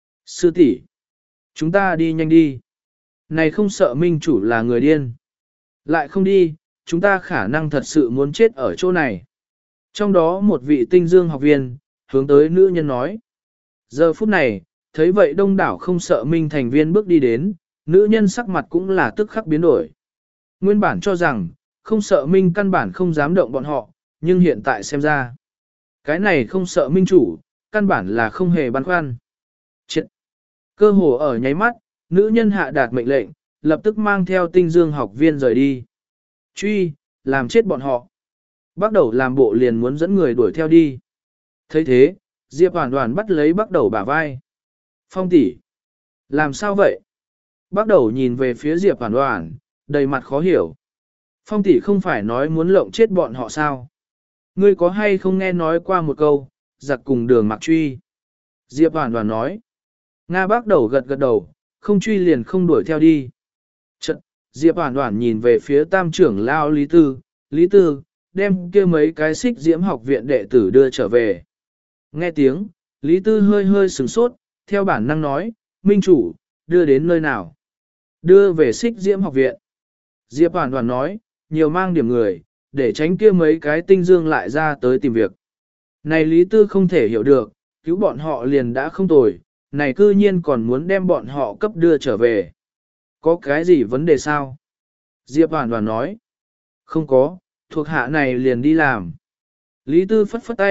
Sư tỷ, chúng ta đi nhanh đi. Này không sợ minh chủ là người điên. Lại không đi, chúng ta khả năng thật sự muốn chết ở chỗ này. Trong đó một vị Tinh Dương học viên, hướng tới nữ nhân nói. Giờ phút này, thấy vậy đông đảo không sợ minh thành viên bước đi đến, nữ nhân sắc mặt cũng là tức khắc biến đổi. Nguyên bản cho rằng, không sợ minh căn bản không dám động bọn họ, nhưng hiện tại xem ra. Cái này không sợ minh chủ, căn bản là không hề băn khoăn. Chết! Cơ hồ ở nháy mắt, nữ nhân hạ đạt mệnh lệnh, lập tức mang theo Tinh Dương học viên rời đi. Truy, làm chết bọn họ. Bắt đầu làm bộ liền muốn dẫn người đuổi theo đi. thấy thế, Diệp Hoản Hoản bắt lấy bắt đầu bả vai. Phong tỷ, làm sao vậy? Bắt đầu nhìn về phía Diệp Hoản Hoản, đầy mặt khó hiểu. Phong tỷ không phải nói muốn lộng chết bọn họ sao? Ngươi có hay không nghe nói qua một câu, giặc cùng đường mặc truy? Diệp Hoản Hoản nói. Nga bắt đầu gật gật đầu, không truy liền không đuổi theo đi. Chật, Diệp Hoản Hoản nhìn về phía tam trưởng lao Lý Tư, Lý Tư, đem kia mấy cái xích diễm học viện đệ tử đưa trở về. Nghe tiếng, Lý Tư hơi hơi sửng sốt, theo bản năng nói, Minh chủ, đưa đến nơi nào? Đưa về xích diễm học viện. Diệp Hoản Hoản nói, nhiều mang điểm người, để tránh kia mấy cái tinh dương lại ra tới tìm việc. Này Lý Tư không thể hiểu được, cứu bọn họ liền đã không tồi, này cư nhiên còn muốn đem bọn họ cấp đưa trở về. Có cái gì vấn đề sao? Diệp Hoản Hoản nói, không có, thuộc hạ này liền đi làm. Lý Tư phất phất tay,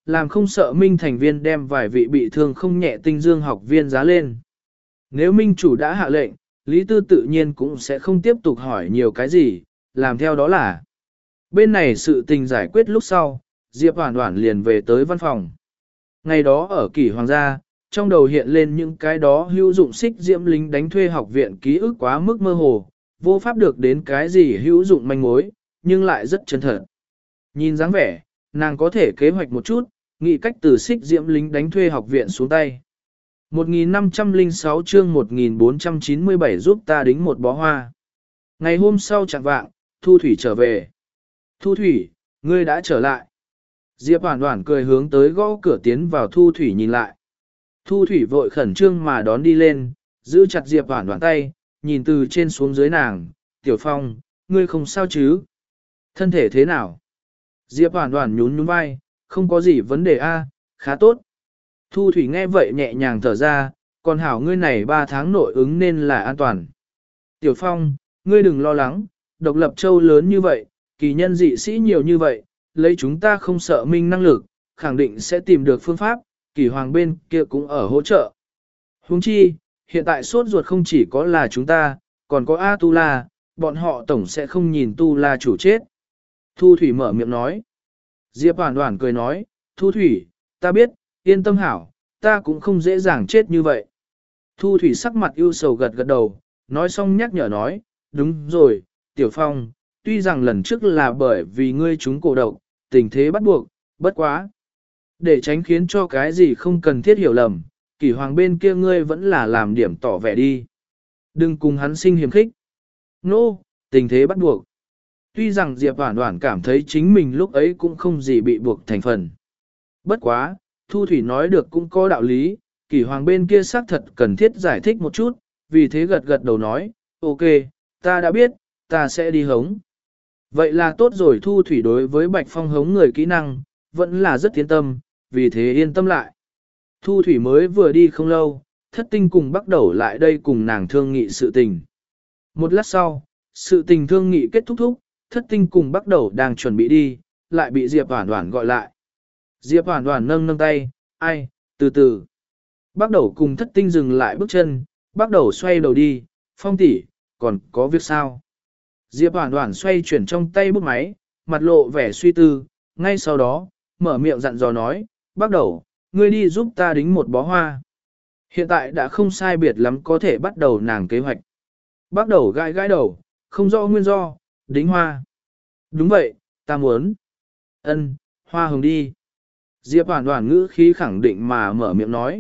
làm không sợ Minh thành viên đem vài vị bị thương không nhẹ tinh dương học viên giá lên. Nếu Minh chủ đã hạ lệnh, Lý Tư tự nhiên cũng sẽ không tiếp tục hỏi nhiều cái gì, làm theo đó là. Bên này sự tình giải quyết lúc sau, Diệp Hoản Hoản liền về tới văn phòng. Ngày đó ở Kỷ Hoàng gia, trong đầu hiện lên những cái đó hữu dụng xích diễm lính đánh thuê học viện ký ức quá mức mơ hồ, vô pháp được đến cái gì hữu dụng manh mối, nhưng lại rất chân thật. Nhìn dáng vẻ, nàng có thể kế hoạch một chút, nghĩ cách từ xích diễm lính đánh thuê học viện xuống tay. một nghìn năm trăm lẻ sáu chương một nghìn bốn trăm chín mươi bảy giúp ta đính một bó hoa. Ngày hôm sau chẳng vạng, Thu Thủy trở về. Thu Thủy, ngươi đã trở lại. Diệp Hoản Hoản cười hướng tới gõ cửa tiến vào Thu Thủy nhìn lại. Thu Thủy vội khẩn trương mà đón đi lên, giữ chặt Diệp Hoản Hoản tay, nhìn từ trên xuống dưới nàng, Tiểu Phong, ngươi không sao chứ? Thân thể thế nào? Diệp Hoản Hoản nhún nhún vai, không có gì vấn đề a, khá tốt. Thu Thủy nghe vậy nhẹ nhàng thở ra, còn hảo ngươi này ba tháng nội ứng nên là an toàn. Tiểu Phong, ngươi đừng lo lắng, độc lập châu lớn như vậy, kỳ nhân dị sĩ nhiều như vậy, lấy chúng ta không sợ minh năng lực, khẳng định sẽ tìm được phương pháp, kỳ hoàng bên kia cũng ở hỗ trợ. Huống chi, hiện tại sốt ruột không chỉ có là chúng ta, còn có A Tu La, bọn họ tổng sẽ không nhìn Tu La chủ chết. Thu Thủy mở miệng nói. Diệp Hoản Hoản cười nói, Thu Thủy, ta biết, yên tâm hảo, ta cũng không dễ dàng chết như vậy. Thu Thủy sắc mặt ưu sầu gật gật đầu, nói xong nhắc nhở nói, đúng rồi, Tiểu Phong, tuy rằng lần trước là bởi vì ngươi trúng cổ độc, tình thế bắt buộc, bất quá. Để tránh khiến cho cái gì không cần thiết hiểu lầm, Kỷ Hoàng bên kia ngươi vẫn là làm điểm tỏ vẻ đi. Đừng cùng hắn sinh hiểm khích. Nô, no, tình thế bắt buộc. Tuy rằng Diệp Hoản Hoản cảm thấy chính mình lúc ấy cũng không gì bị buộc thành phần. Bất quá, Thu Thủy nói được cũng có đạo lý, Kỷ Hoàng bên kia xác thật cần thiết giải thích một chút, vì thế gật gật đầu nói, ok, ta đã biết, ta sẽ đi hống. Vậy là tốt rồi. Thu Thủy đối với Bạch Phong hống người kỹ năng, vẫn là rất yên tâm, vì thế yên tâm lại. Thu Thủy mới vừa đi không lâu, Thất Tinh cùng bắt đầu lại đây cùng nàng thương nghị sự tình. Một lát sau, sự tình thương nghị kết thúc thúc, Thất Tinh cùng bắt đầu đang chuẩn bị đi, lại bị Diệp Hoản Hoản gọi lại. Diệp Hoản Hoản nâng nâng tay, ai, từ từ. Bắt đầu cùng Thất Tinh dừng lại bước chân, bắt đầu xoay đầu đi, Phong tỷ, còn có việc sao? Diệp Hoản Hoản xoay chuyển trong tay bút máy, mặt lộ vẻ suy tư, ngay sau đó, mở miệng dặn dò nói, bắt đầu, ngươi đi giúp ta đính một bó hoa. Hiện tại đã không sai biệt lắm có thể bắt đầu nàng kế hoạch. Bắt đầu gãi gãi đầu, không rõ nguyên do, đính hoa. Đúng vậy, ta muốn. Ân, hoa hồng đi. Diệp Hoản Hoản ngữ khí khẳng định mà mở miệng nói.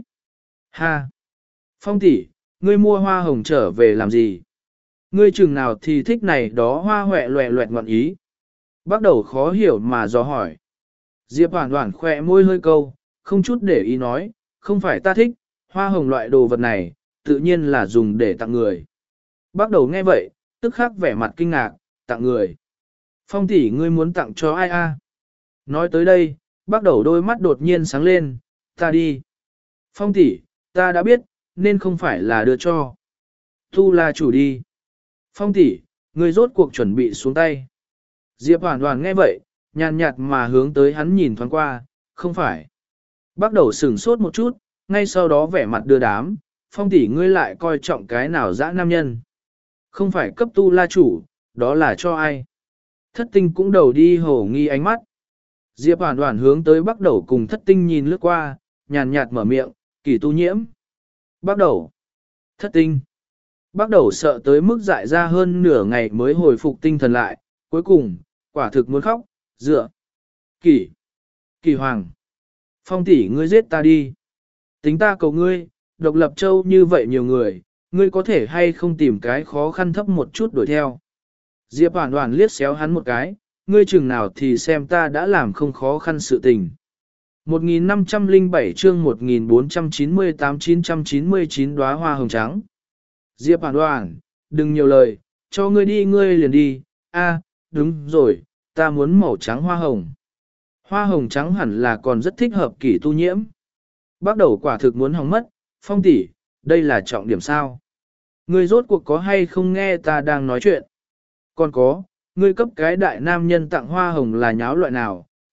Ha! Phong tỷ, ngươi mua hoa hồng trở về làm gì? Ngươi chừng nào thì thích này đó hoa hoẹ loẹ loẹt ngọn ý. Bắt đầu khó hiểu mà dò hỏi. Diệp Hoản Hoản khỏe môi hơi câu, không chút để ý nói, không phải ta thích, hoa hồng loại đồ vật này, tự nhiên là dùng để tặng người. Bắt đầu nghe vậy, tức khắc vẻ mặt kinh ngạc, tặng người. Phong tỷ ngươi muốn tặng cho ai a? Nói tới đây, bắt đầu đôi mắt đột nhiên sáng lên, ta đi. Phong tỷ, ta đã biết, nên không phải là đưa cho. Tu La chủ đi. Phong tỷ, ngươi rốt cuộc chuẩn bị xuống tay. Diệp Hoản Hoản nghe vậy, nhàn nhạt mà hướng tới hắn nhìn thoáng qua, không phải. Bắt đầu sửng sốt một chút, ngay sau đó vẻ mặt đưa đám, Phong tỷ ngươi lại coi trọng cái nào dã nam nhân. Không phải cấp Tu La chủ, đó là cho ai. Thất Tinh cũng đầu đi hổ nghi ánh mắt. Diệp Hoản Hoản hướng tới bắt đầu cùng Thất Tinh nhìn lướt qua, nhàn nhạt mở miệng, Kỷ Tu Nhiễm. Bắt đầu. Thất Tinh. Bắt đầu sợ tới mức dại ra hơn nửa ngày mới hồi phục tinh thần lại, cuối cùng, quả thực muốn khóc, dựa. Kỷ. Kỷ Hoàng. Phong tỷ ngươi giết ta đi. Tính ta cầu ngươi, độc lập châu như vậy nhiều người, ngươi có thể hay không tìm cái khó khăn thấp một chút đuổi theo. Diệp Hoản Hoản liếc xéo hắn một cái, ngươi chừng nào thì xem ta đã làm không khó khăn sự tình. một nghìn năm trăm lẻ bảy chương một nghìn bốn trăm chín mươi tám chín trăm chín mươi chín đóa hoa hồng trắng. Diệp Hoản Hoản, đừng nhiều lời, cho ngươi đi ngươi liền đi, a, đúng rồi, ta muốn màu trắng hoa hồng. Hoa hồng trắng hẳn là còn rất thích hợp Kỷ Tu Nhiễm. Bắt đầu quả thực muốn hỏng mất, Phong tỷ, đây là trọng điểm sao? Ngươi rốt cuộc có hay không nghe ta đang nói chuyện? Còn có, ngươi cấp cái đại nam nhân tặng hoa hồng là nháo loại nào,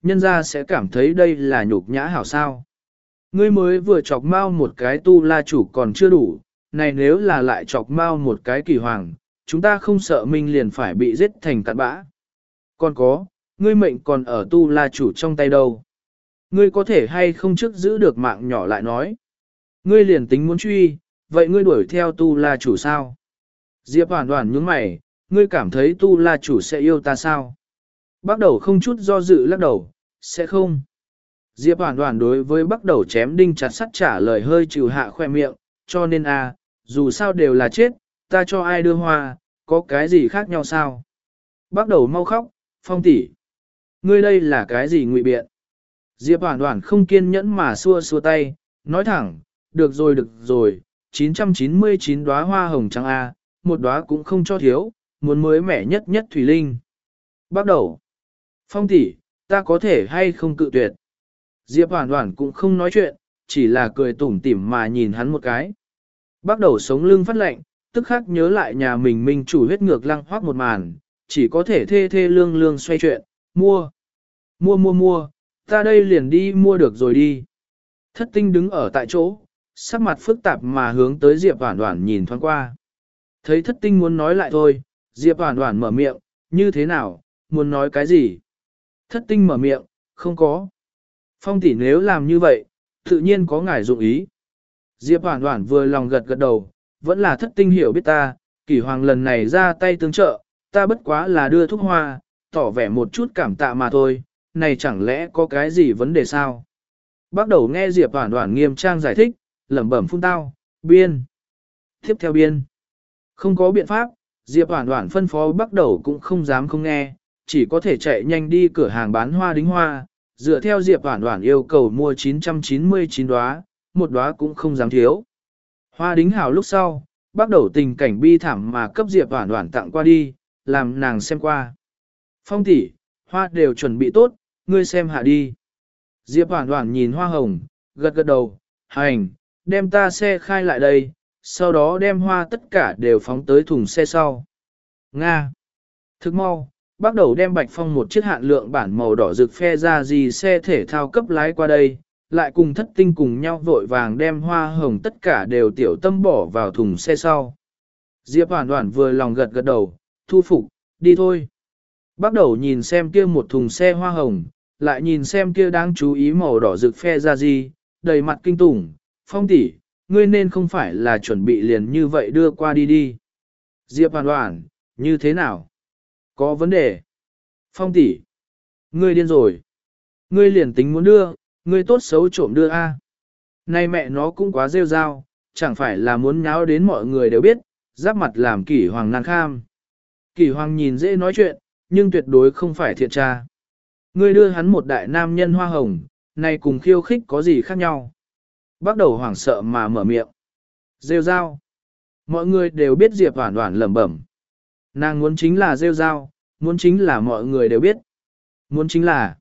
nhân ra sẽ cảm thấy đây là nhục nhã hảo sao. Ngươi mới vừa chọc mau một cái tu la chủ còn chưa đủ, này nếu là lại chọc mau một cái kỳ hoàng, chúng ta không sợ mình liền phải bị giết thành cặn bã. Còn có, ngươi mệnh còn ở tu la chủ trong tay đâu. Ngươi có thể hay không trước giữ được mạng nhỏ lại nói. Ngươi liền tính muốn truy, vậy ngươi đuổi theo tu la chủ sao? Diệp Hoàn Hoàn nhướng mày, ngươi cảm thấy tu la chủ sẽ yêu ta sao? Bắt đầu không chút do dự lắc đầu, sẽ không. Diệp Hoàn Hoàn đối với bắt đầu chém đinh chặt sắt trả lời hơi chịu hạ khoe miệng, cho nên a, à, dù sao đều là chết, ta cho ai đưa hoa, có cái gì khác nhau sao? Bắt đầu mau khóc, Phong tỷ, ngươi đây là cái gì ngụy biện? Diệp Hoàn Hoàn không kiên nhẫn mà xua xua tay, nói thẳng, được rồi được rồi, chín trăm chín mươi chín đóa hoa hồng trắng a, một đóa cũng không cho thiếu, muốn mới mẻ nhất nhất thủy linh. Bắt đầu, Phong tỷ, ta có thể hay không cự tuyệt? Diệp Hoàn Hoàn cũng không nói chuyện, chỉ là cười tủm tỉm mà nhìn hắn một cái. Bắt đầu sống lưng phát lạnh, tức khắc nhớ lại nhà mình minh chủ huyết ngược lăng hoác một màn, chỉ có thể thê thê lương lương xoay chuyện, mua, mua mua mua, ta đây liền đi mua được rồi đi. Thất tinh đứng ở tại chỗ, sắc mặt phức tạp mà hướng tới Diệp Hoàn Hoàn nhìn thoáng qua. Thấy thất tinh muốn nói lại thôi, Diệp Hoàn Hoàn mở miệng, như thế nào, muốn nói cái gì? Thất tinh mở miệng, không có. Phong tỷ nếu làm như vậy, tự nhiên có ngài dụng ý. Diệp Hoàn Hoàn vừa lòng gật gật đầu, vẫn là thất tinh hiểu biết ta, Kỷ Hoàng lần này ra tay tương trợ, ta bất quá là đưa thuốc hoa, tỏ vẻ một chút cảm tạ mà thôi, này chẳng lẽ có cái gì vấn đề sao? Bắt đầu nghe Diệp Hoàn Hoàn nghiêm trang giải thích, lẩm bẩm phun tao, biên. Tiếp theo biên. Không có biện pháp, Diệp Hoàn Hoàn phân phó bắt đầu cũng không dám không nghe, chỉ có thể chạy nhanh đi cửa hàng bán hoa đính hoa, dựa theo Diệp Hoàn Hoàn yêu cầu mua chín trăm chín mươi chín đóa, một đóa cũng không dám thiếu. Hoa đính hảo lúc sau, bắt đầu tình cảnh bi thảm mà cấp Diệp Hoàn Hoàn tặng qua đi, làm nàng xem qua. Phong tỷ, hoa đều chuẩn bị tốt, ngươi xem hạ đi. Diệp Hoàn Hoàn nhìn hoa hồng, gật gật đầu, hành, đem ta xe khai lại đây, sau đó đem hoa tất cả đều phóng tới thùng xe sau. Nga. Thức mau, bắt đầu đem Bạch Phong một chiếc hạn lượng bản màu đỏ rực phe ra gì xe thể thao cấp lái qua đây, lại cùng thất tinh cùng nhau vội vàng đem hoa hồng tất cả đều tiểu tâm bỏ vào thùng xe sau. Diệp Hoàn Hoàn vừa lòng gật gật đầu, thu phục, đi thôi. Bắt đầu nhìn xem kia một thùng xe hoa hồng, lại nhìn xem kia đáng chú ý màu đỏ rực phe ra gì, đầy mặt kinh tủng, Phong tỷ, ngươi nên không phải là chuẩn bị liền như vậy đưa qua đi đi. Diệp Hoàn Hoàn, như thế nào? Có vấn đề. Phong tỷ, ngươi điên rồi. Ngươi liền tính muốn đưa, ngươi tốt xấu trộm đưa a. Nay mẹ nó cũng quá rêu rao, chẳng phải là muốn nháo đến mọi người đều biết, giáp mặt làm Kỷ Hoàng nan kham. Kỷ Hoàng nhìn dễ nói chuyện, nhưng tuyệt đối không phải thiện tra. Ngươi đưa hắn một đại nam nhân hoa hồng, này cùng khiêu khích có gì khác nhau? Bắt đầu hoảng sợ mà mở miệng. Rêu rao. Mọi người đều biết Diệp Hoàn Hoàn lẩm bẩm. Nàng muốn chính là rêu rao, muốn chính là mọi người đều biết. Muốn chính là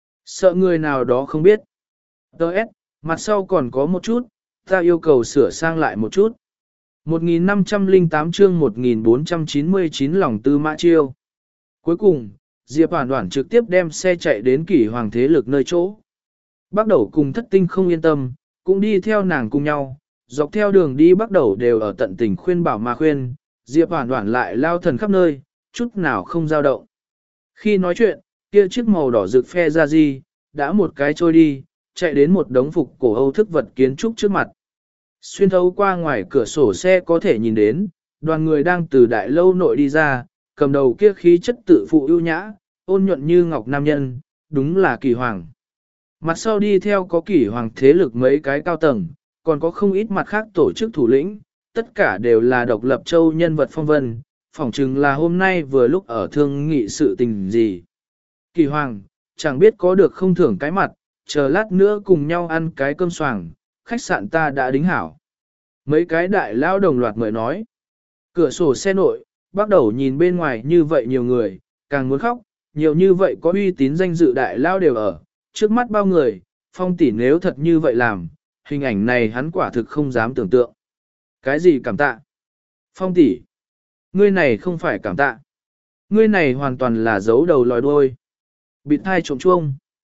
sợ người nào đó không biết. Đợt, mặt sau còn có một chút, ta yêu cầu sửa sang lại một chút. một nghìn năm trăm lẻ tám chương một nghìn bốn trăm chín mươi chín lòng tư mã chiêu. Cuối cùng, Diệp Hoàn Hoàn trực tiếp đem xe chạy đến Kỷ Hoàng thế lực nơi chỗ. Bắt đầu cùng thất tinh không yên tâm, cũng đi theo nàng cùng nhau, dọc theo đường đi bắt đầu đều ở tận tình khuyên bảo mà khuyên, Diệp Hoàn Hoàn lại lao thần khắp nơi, chút nào không dao động. Khi nói chuyện, kia chiếc màu đỏ rực phe ra gì, đã một cái trôi đi, chạy đến một đống phục cổ Âu thức vật kiến trúc trước mặt. Xuyên thấu qua ngoài cửa sổ xe có thể nhìn đến, đoàn người đang từ đại lâu nội đi ra, cầm đầu kia khí chất tự phụ ưu nhã, ôn nhuận như ngọc nam nhân, đúng là Kỷ Hoàng. Mặt sau đi theo có Kỷ Hoàng thế lực mấy cái cao tầng, còn có không ít mặt khác tổ chức thủ lĩnh, tất cả đều là độc lập châu nhân vật phong vân, phỏng chừng là hôm nay vừa lúc ở thương nghị sự tình gì. Kỷ Hoàng, chẳng biết có được không thưởng cái mặt, chờ lát nữa cùng nhau ăn cái cơm xoàng, khách sạn ta đã đính hảo. Mấy cái đại lao đồng loạt mời nói. Cửa sổ xe nội, bắt đầu nhìn bên ngoài như vậy nhiều người, càng muốn khóc, nhiều như vậy có uy tín danh dự đại lao đều ở, trước mắt bao người, Phong tỷ nếu thật như vậy làm, hình ảnh này hắn quả thực không dám tưởng tượng. Cái gì cảm tạ? Phong tỷ, ngươi này không phải cảm tạ. Ngươi này hoàn toàn là giấu đầu lòi đuôi. Bịt thai trộm chuông.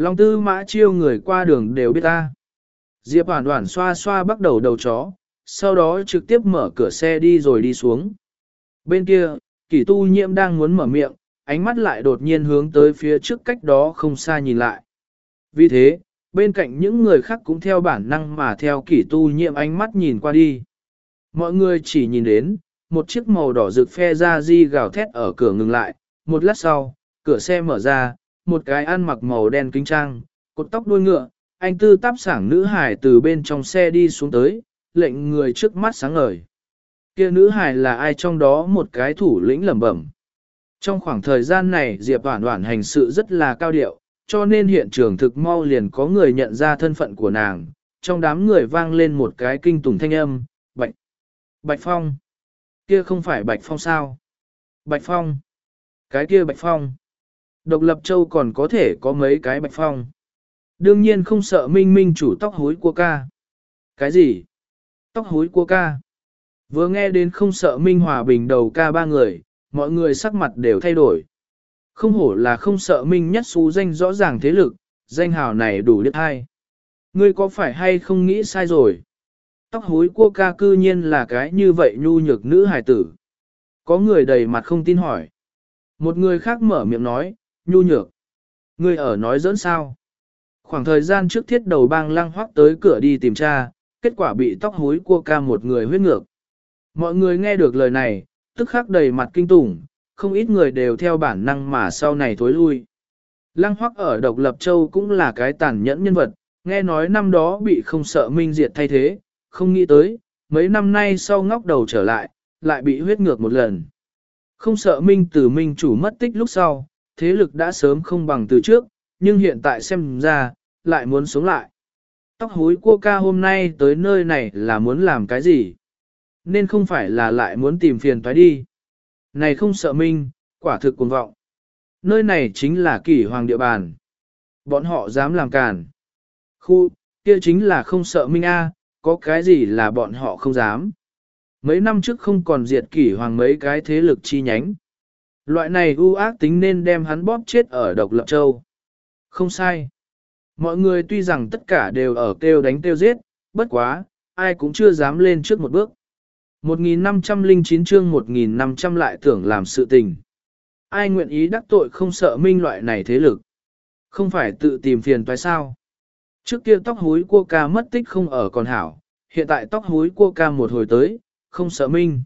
Long Tư Mã Chiêu người qua đường đều biết ta. Diệp Hoản Hoản xoa xoa bắt đầu đầu chó, sau đó trực tiếp mở cửa xe đi rồi đi xuống. Bên kia, Kỷ Tu Nhiễm đang muốn mở miệng, ánh mắt lại đột nhiên hướng tới phía trước cách đó không xa nhìn lại. Vì thế, bên cạnh những người khác cũng theo bản năng mà theo Kỷ Tu Nhiễm ánh mắt nhìn qua đi. Mọi người chỉ nhìn đến, một chiếc màu đỏ rực phe ra di gào thét ở cửa ngừng lại, một lát sau, cửa xe mở ra, một cái ăn mặc màu đen kính trang, cột tóc đuôi ngựa, anh tư táp sảng nữ hải từ bên trong xe đi xuống tới, lệnh người trước mắt sáng ngời. Kia nữ hải là ai trong đó một cái thủ lĩnh lẩm bẩm. Trong khoảng thời gian này Diệp Hoản Hoản hành sự rất là cao điệu, cho nên hiện trường thực mau liền có người nhận ra thân phận của nàng, trong đám người vang lên một cái kinh tủng thanh âm, Bạch, Bạch Phong. Kia không phải Bạch Phong sao? Bạch Phong. Cái kia Bạch Phong. Độc Lập Châu còn có thể có mấy cái Bạch Phong. Đương nhiên không sợ minh minh chủ tóc hối của ca. Cái gì? Tóc hối của ca. Vừa nghe đến không sợ minh hòa bình đầu ca ba người, mọi người sắc mặt đều thay đổi. Không hổ là không sợ minh nhất xú danh rõ ràng thế lực, danh hào này đủ liếc hay. Ngươi có phải hay không nghĩ sai rồi? Tóc hối của ca cư nhiên là cái như vậy nhu nhược nữ hài tử. Có người đầy mặt không tin hỏi. Một người khác mở miệng nói, nhu nhược. Ngươi ở nói giỡn sao? Khoảng thời gian trước thiết đầu bang lăng hoắc tới cửa đi tìm cha, kết quả bị tóc hối của ca một người huyết ngược. Mọi người nghe được lời này, tức khắc đầy mặt kinh tủng, không ít người đều theo bản năng mà sau này thối lui. Lăng hoắc ở Độc Lập Châu cũng là cái tàn nhẫn nhân vật, nghe nói năm đó bị không sợ minh diệt thay thế, không nghĩ tới, mấy năm nay sau ngóc đầu trở lại, lại bị huyết ngược một lần. Không sợ minh từ minh chủ mất tích lúc sau, thế lực đã sớm không bằng từ trước, nhưng hiện tại xem ra, lại muốn sống lại. Tóc hối của ca hôm nay tới nơi này là muốn làm cái gì? Nên không phải là lại muốn tìm phiền toái đi. Này không sợ minh, quả thực cuồng vọng. Nơi này chính là Kỷ Hoàng địa bàn. Bọn họ dám làm càn. Khu, kia chính là không sợ minh A, có cái gì là bọn họ không dám. Mấy năm trước không còn diệt Kỷ Hoàng mấy cái thế lực chi nhánh. Loại này ưu ác tính nên đem hắn bóp chết ở Độc Lập Châu. Không sai. Mọi người tuy rằng tất cả đều ở kêu đánh kêu giết, bất quá, ai cũng chưa dám lên trước một bước. một nghìn năm trăm lẻ chín chương một nghìn năm trăm lại tưởng làm sự tình. Ai nguyện ý đắc tội không sợ minh loại này thế lực. Không phải tự tìm phiền toái sao. Trước kia tóc húi cua ca mất tích không ở còn hảo, hiện tại tóc húi cua ca một hồi tới, không sợ minh.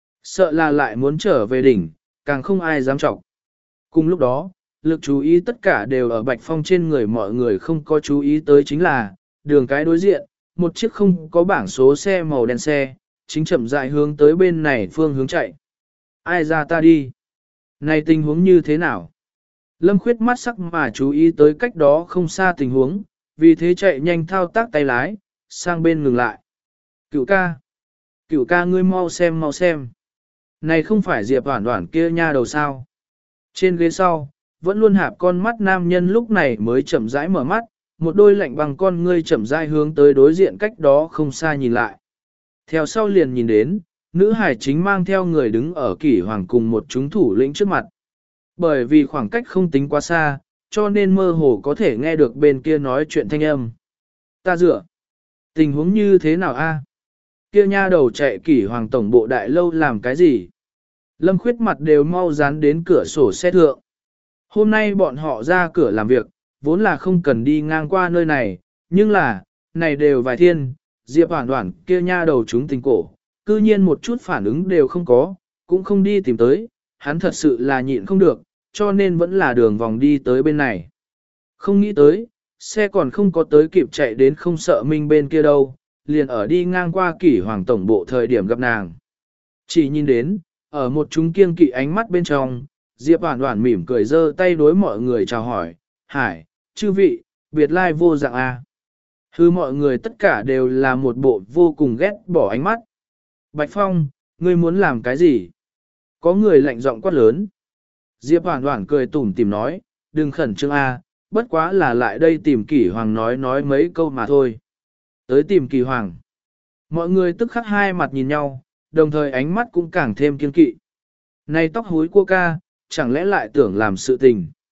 Sợ là lại muốn trở về đỉnh, càng không ai dám trọng. Cùng lúc đó, lực chú ý tất cả đều ở Bạch Phong trên người, mọi người không có chú ý tới chính là, đường cái đối diện, một chiếc không có bảng số xe màu đen xe, chính chậm rãi hướng tới bên này phương hướng chạy. Ai ra ta đi? Này tình huống như thế nào? Lâm Khuyết mắt sắc mà chú ý tới cách đó không xa tình huống, vì thế chạy nhanh thao tác tay lái, sang bên ngừng lại. Cửu ca! Cửu ca ngươi mau xem mau xem. Này không phải Diệp Hoản Hoản kia nha đầu sao? Trên ghế sau, vẫn luôn hạp con mắt nam nhân lúc này mới chậm rãi mở mắt, một đôi lạnh bằng con ngươi chậm rãi hướng tới đối diện cách đó không xa nhìn lại. Theo sau liền nhìn đến, nữ hải chính mang theo người đứng ở Kỷ Hoàng cùng một chúng thủ lĩnh trước mặt. Bởi vì khoảng cách không tính quá xa, cho nên mơ hồ có thể nghe được bên kia nói chuyện thanh âm. Ta dựa. Tình huống như thế nào a? Kia nha đầu chạy Kỷ Hoàng tổng bộ đại lâu làm cái gì? Lâm Khuyết mặt đều mau dán đến cửa sổ xe thượng. Hôm nay bọn họ ra cửa làm việc, vốn là không cần đi ngang qua nơi này, nhưng là, này đều vài thiên, Diệp Hoản Hoản kia nha đầu chúng tình cổ, cư nhiên một chút phản ứng đều không có, cũng không đi tìm tới, hắn thật sự là nhịn không được, cho nên vẫn là đường vòng đi tới bên này. Không nghĩ tới, xe còn không có tới kịp chạy đến không sợ minh bên kia đâu, liền ở đi ngang qua Kỷ Hoàng tổng bộ thời điểm gặp nàng. Chỉ nhìn đến, ở một chúng kiêng kỵ ánh mắt bên trong, Diệp Hoản Hoản mỉm cười giơ tay đối mọi người chào hỏi, hải, chư vị, biệt lai vô dạng a. Hư mọi người tất cả đều là một bộ vô cùng ghét bỏ ánh mắt. Bạch Phong, ngươi muốn làm cái gì? Có người lạnh giọng quát lớn. Diệp Hoản Hoản cười tủm tỉm nói, đừng khẩn trương a, bất quá là lại đây tìm Kỷ Hoàng nói nói mấy câu mà thôi. Tới tìm Kỷ Hoàng. Mọi người tức khắc hai mặt nhìn nhau, đồng thời ánh mắt cũng càng thêm kiêng kỵ. Này tóc húi cua ca, chẳng lẽ lại tưởng làm sự tình.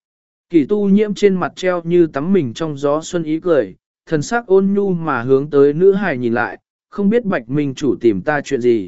Kỳ tu nhiễm trên mặt treo như tắm mình trong gió xuân ý cười, thần sắc ôn nhu mà hướng tới nữ hài nhìn lại, không biết bạch minh chủ tìm ta chuyện gì.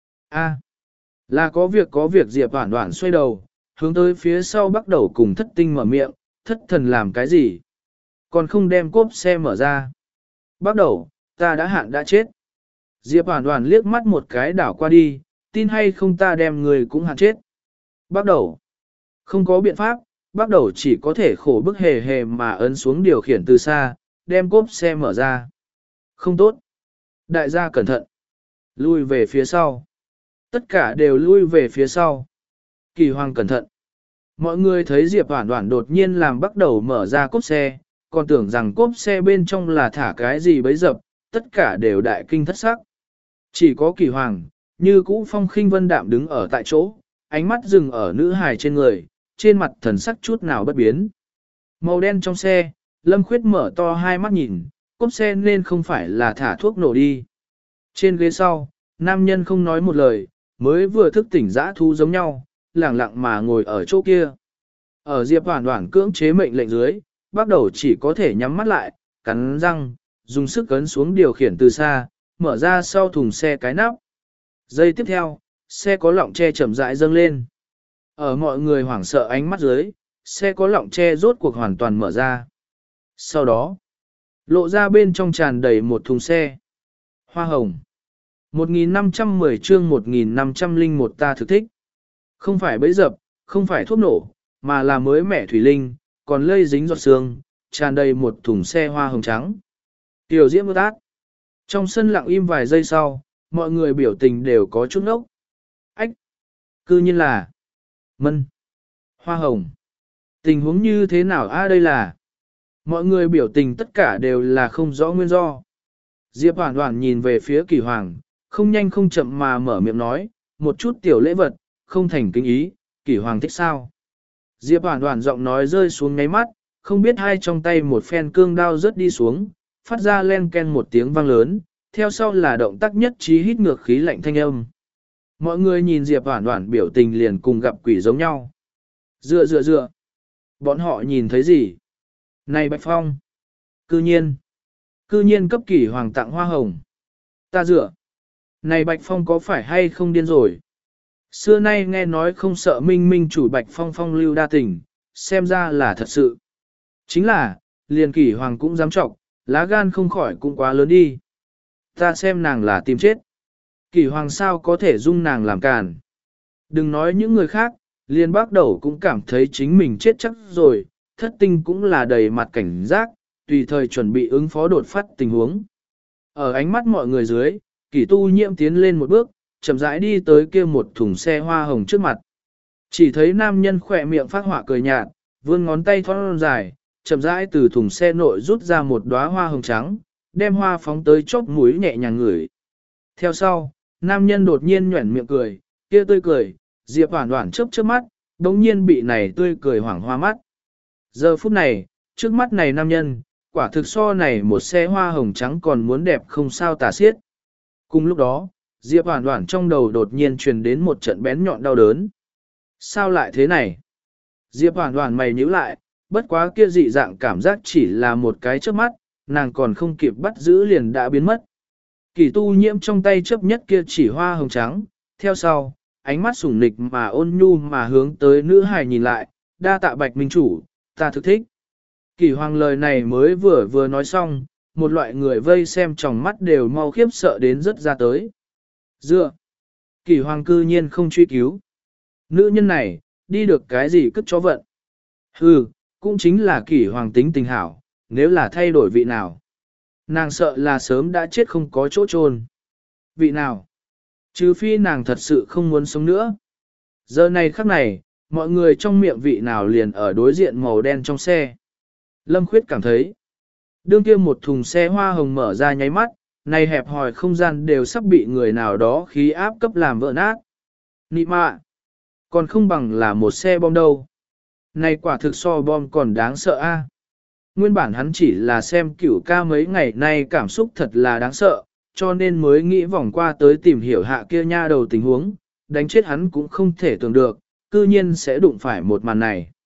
A, là có việc có việc. Diệp Hoản Hoản xoay đầu, hướng tới phía sau bắt đầu cùng thất tinh mở miệng, thất thần làm cái gì? Còn không đem cốp xe mở ra. Bắt đầu, ta đã hạn đã chết. Diệp Hoản Hoản liếc mắt một cái đảo qua đi, tin hay không ta đem người cũng hạn chết. Bắt đầu, không có biện pháp, bắt đầu chỉ có thể khổ bức hề hề mà ấn xuống điều khiển từ xa, đem cốp xe mở ra. Không tốt. Đại gia cẩn thận. Lui về phía sau. Tất cả đều lui về phía sau. Kỳ Hoàng cẩn thận. Mọi người thấy Diệp Hoản Hoản đột nhiên làm bắt đầu mở ra cốp xe, còn tưởng rằng cốp xe bên trong là thả cái gì bấy dập, tất cả đều đại kinh thất sắc. Chỉ có Kỳ Hoàng, như cũ phong khinh vân đạm đứng ở tại chỗ, ánh mắt dừng ở nữ hài trên người, trên mặt thần sắc chút nào bất biến. Màu đen trong xe, Lâm Khuyết mở to hai mắt nhìn, cốp xe nên không phải là thả thuốc nổ đi. Trên ghế sau, nam nhân không nói một lời, mới vừa thức tỉnh dã thú giống nhau, lẳng lặng mà ngồi ở chỗ kia. Ở Diệp Hoản Hoản cưỡng chế mệnh lệnh dưới, bắt đầu chỉ có thể nhắm mắt lại, cắn răng, dùng sức ấn xuống điều khiển từ xa, mở ra sau thùng xe cái nắp. Giây tiếp theo, xe có lọng che chậm rãi dâng lên. Ở mọi người hoảng sợ ánh mắt dưới, xe có lọng che rốt cuộc hoàn toàn mở ra. Sau đó, lộ ra bên trong tràn đầy một thùng xe. Hoa hồng. một nghìn năm trăm mười chương một nghìn năm trăm lẻ một ta thực thích. Không phải bẫy dập, không phải thuốc nổ, mà là mới mẻ thủy linh, còn lây dính giọt sương, tràn đầy một thùng xe hoa hồng trắng. Tiểu diễm ướt át. Trong sân lặng im vài giây sau, mọi người biểu tình đều có chút ngốc. Ách! Cư nhiên là Mân! Hoa hồng! Tình huống như thế nào a đây là? Mọi người biểu tình tất cả đều là không rõ nguyên do. Diệp Hoản Hoản nhìn về phía Kỳ Hoàng, không nhanh không chậm mà mở miệng nói, một chút tiểu lễ vật, không thành kính ý, Kỳ Hoàng thích sao? Diệp Hoản Hoản giọng nói rơi xuống ngáy mắt, không biết hai trong tay một phen cương đao rớt đi xuống, phát ra len ken một tiếng vang lớn, theo sau là động tác nhất trí hít ngược khí lạnh thanh âm. Mọi người nhìn Diệp Hoản Hoản biểu tình liền cùng gặp quỷ giống nhau. Dựa dựa dựa. Bọn họ nhìn thấy gì? Này Bạch Phong. Cư nhiên. Cư nhiên cấp Kỳ Hoàng tặng hoa hồng. Ta dựa. Này Bạch Phong có phải hay không điên rồi? Xưa nay nghe nói không sợ minh minh chủ Bạch Phong phong lưu đa tình, xem ra là thật sự. Chính là, liền Kỳ Hoàng cũng dám trọng, lá gan không khỏi cũng quá lớn đi. Ta xem nàng là tìm chết. Kỳ Hoàng sao có thể dung nàng làm càn. Đừng nói những người khác, liền bắt đầu cũng cảm thấy chính mình chết chắc rồi, thất tinh cũng là đầy mặt cảnh giác, tùy thời chuẩn bị ứng phó đột phát tình huống. Ở ánh mắt mọi người dưới, Kỳ tu nhiễm tiến lên một bước, chậm rãi đi tới kia một thùng xe hoa hồng trước mặt. Chỉ thấy nam nhân khỏe miệng phát họa cười nhạt, vươn ngón tay thon dài, chậm rãi từ thùng xe nội rút ra một đóa hoa hồng trắng, đem hoa phóng tới chóp mũi nhẹ nhàng ngửi. Theo sau, nam nhân đột nhiên nhuẩn miệng cười, kia tươi cười, Diệp Hoản Hoản chớp chớp mắt, đống nhiên bị này tươi cười hoảng hoa mắt. Giờ phút này, trước mắt này nam nhân, quả thực so này một xe hoa hồng trắng còn muốn đẹp không sao tả xiết. Cùng lúc đó, Diệp Hoản Hoản trong đầu đột nhiên truyền đến một trận bén nhọn đau đớn. Sao lại thế này? Diệp Hoản Hoản mày nhíu lại, bất quá kia dị dạng cảm giác chỉ là một cái chớp mắt, nàng còn không kịp bắt giữ liền đã biến mất. Kỳ tu nhiễm trong tay chấp nhất kia chỉ hoa hồng trắng, theo sau, ánh mắt sủng nịch mà ôn nhu mà hướng tới nữ hài nhìn lại, đa tạ Bạch minh chủ, ta thực thích. Kỳ Hoàng lời này mới vừa vừa nói xong, một loại người vây xem trong mắt đều mau khiếp sợ đến rất ra tới. Dựa, Kỳ Hoàng cư nhiên không truy cứu. Nữ nhân này, đi được cái gì cất chó vận. Hừ, cũng chính là Kỳ Hoàng tính tình hảo, nếu là thay đổi vị nào. Nàng sợ là sớm đã chết không có chỗ chôn. Vị nào? Trừ phi nàng thật sự không muốn sống nữa. Giờ này khắc này, mọi người trong miệng vị nào liền ở đối diện màu đen trong xe. Lâm Khuyết cảm thấy, đương kia một thùng xe hoa hồng mở ra nháy mắt, này hẹp hòi không gian đều sắp bị người nào đó khí áp cấp làm vỡ nát. Nị mạ, còn không bằng là một xe bom đâu. Này quả thực so bom còn đáng sợ a. Nguyên bản hắn chỉ là xem cửu ca mấy ngày nay cảm xúc thật là đáng sợ, cho nên mới nghĩ vòng qua tới tìm hiểu hạ kia nha đầu tình huống, đánh chết hắn cũng không thể tưởng được, cư nhiên sẽ đụng phải một màn này.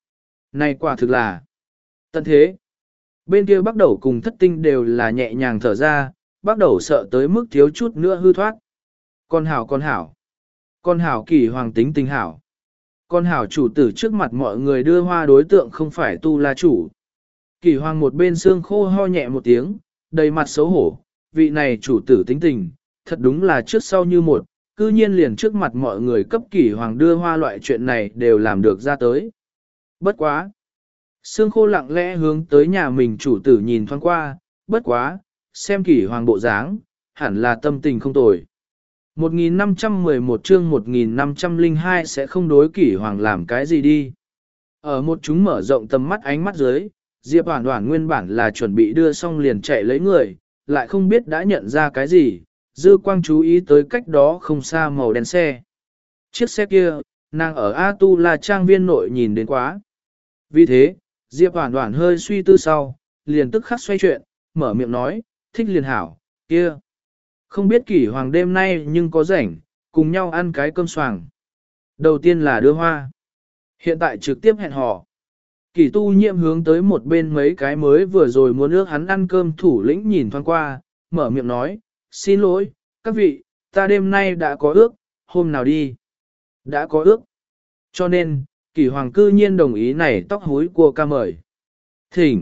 Này quả thực là tận thế. Bên kia bắt đầu cùng thất tinh đều là nhẹ nhàng thở ra, bắt đầu sợ tới mức thiếu chút nữa hư thoát. Con hảo con hảo. Con hảo kỳ hoàng tính tình hảo. Con hảo chủ tử trước mặt mọi người đưa hoa đối tượng không phải tu la chủ. Kỳ hoàng một bên xương khô ho nhẹ một tiếng, đầy mặt xấu hổ, vị này chủ tử tính tình, thật đúng là trước sau như một, cư nhiên liền trước mặt mọi người cấp kỳ hoàng đưa hoa loại chuyện này đều làm được ra tới. Bất quá. Xương khô lặng lẽ hướng tới nhà mình chủ tử nhìn thoáng qua, bất quá, xem kỳ hoàng bộ dáng, hẳn là tâm tình không tồi. một nghìn năm trăm mười một chương một nghìn năm trăm lẻ hai sẽ không đối kỷ hoàng làm cái gì đi. Ở một chúng mở rộng tầm mắt ánh mắt dưới, Diệp Hoản Hoản nguyên bản là chuẩn bị đưa xong liền chạy lấy người, lại không biết đã nhận ra cái gì, dư quang chú ý tới cách đó không xa màu đen xe. Chiếc xe kia, nàng ở A Tu La trang viên nội nhìn đến quá. Vì thế, Diệp Hoản Hoản hơi suy tư sau, liền tức khắc xoay chuyện, mở miệng nói, thích liền hảo, kia. Không biết kỷ hoàng đêm nay nhưng có rảnh, cùng nhau ăn cái cơm xoàng. Đầu tiên là đưa hoa. Hiện tại trực tiếp hẹn hò. Kỷ tu nhiệm hướng tới một bên mấy cái mới vừa rồi muốn ước hắn ăn cơm thủ lĩnh nhìn thoáng qua, mở miệng nói, xin lỗi, các vị, ta đêm nay đã có ước, hôm nào đi. Đã có ước. Cho nên, kỷ hoàng cư nhiên đồng ý này tóc hối của ca mời. Thỉnh.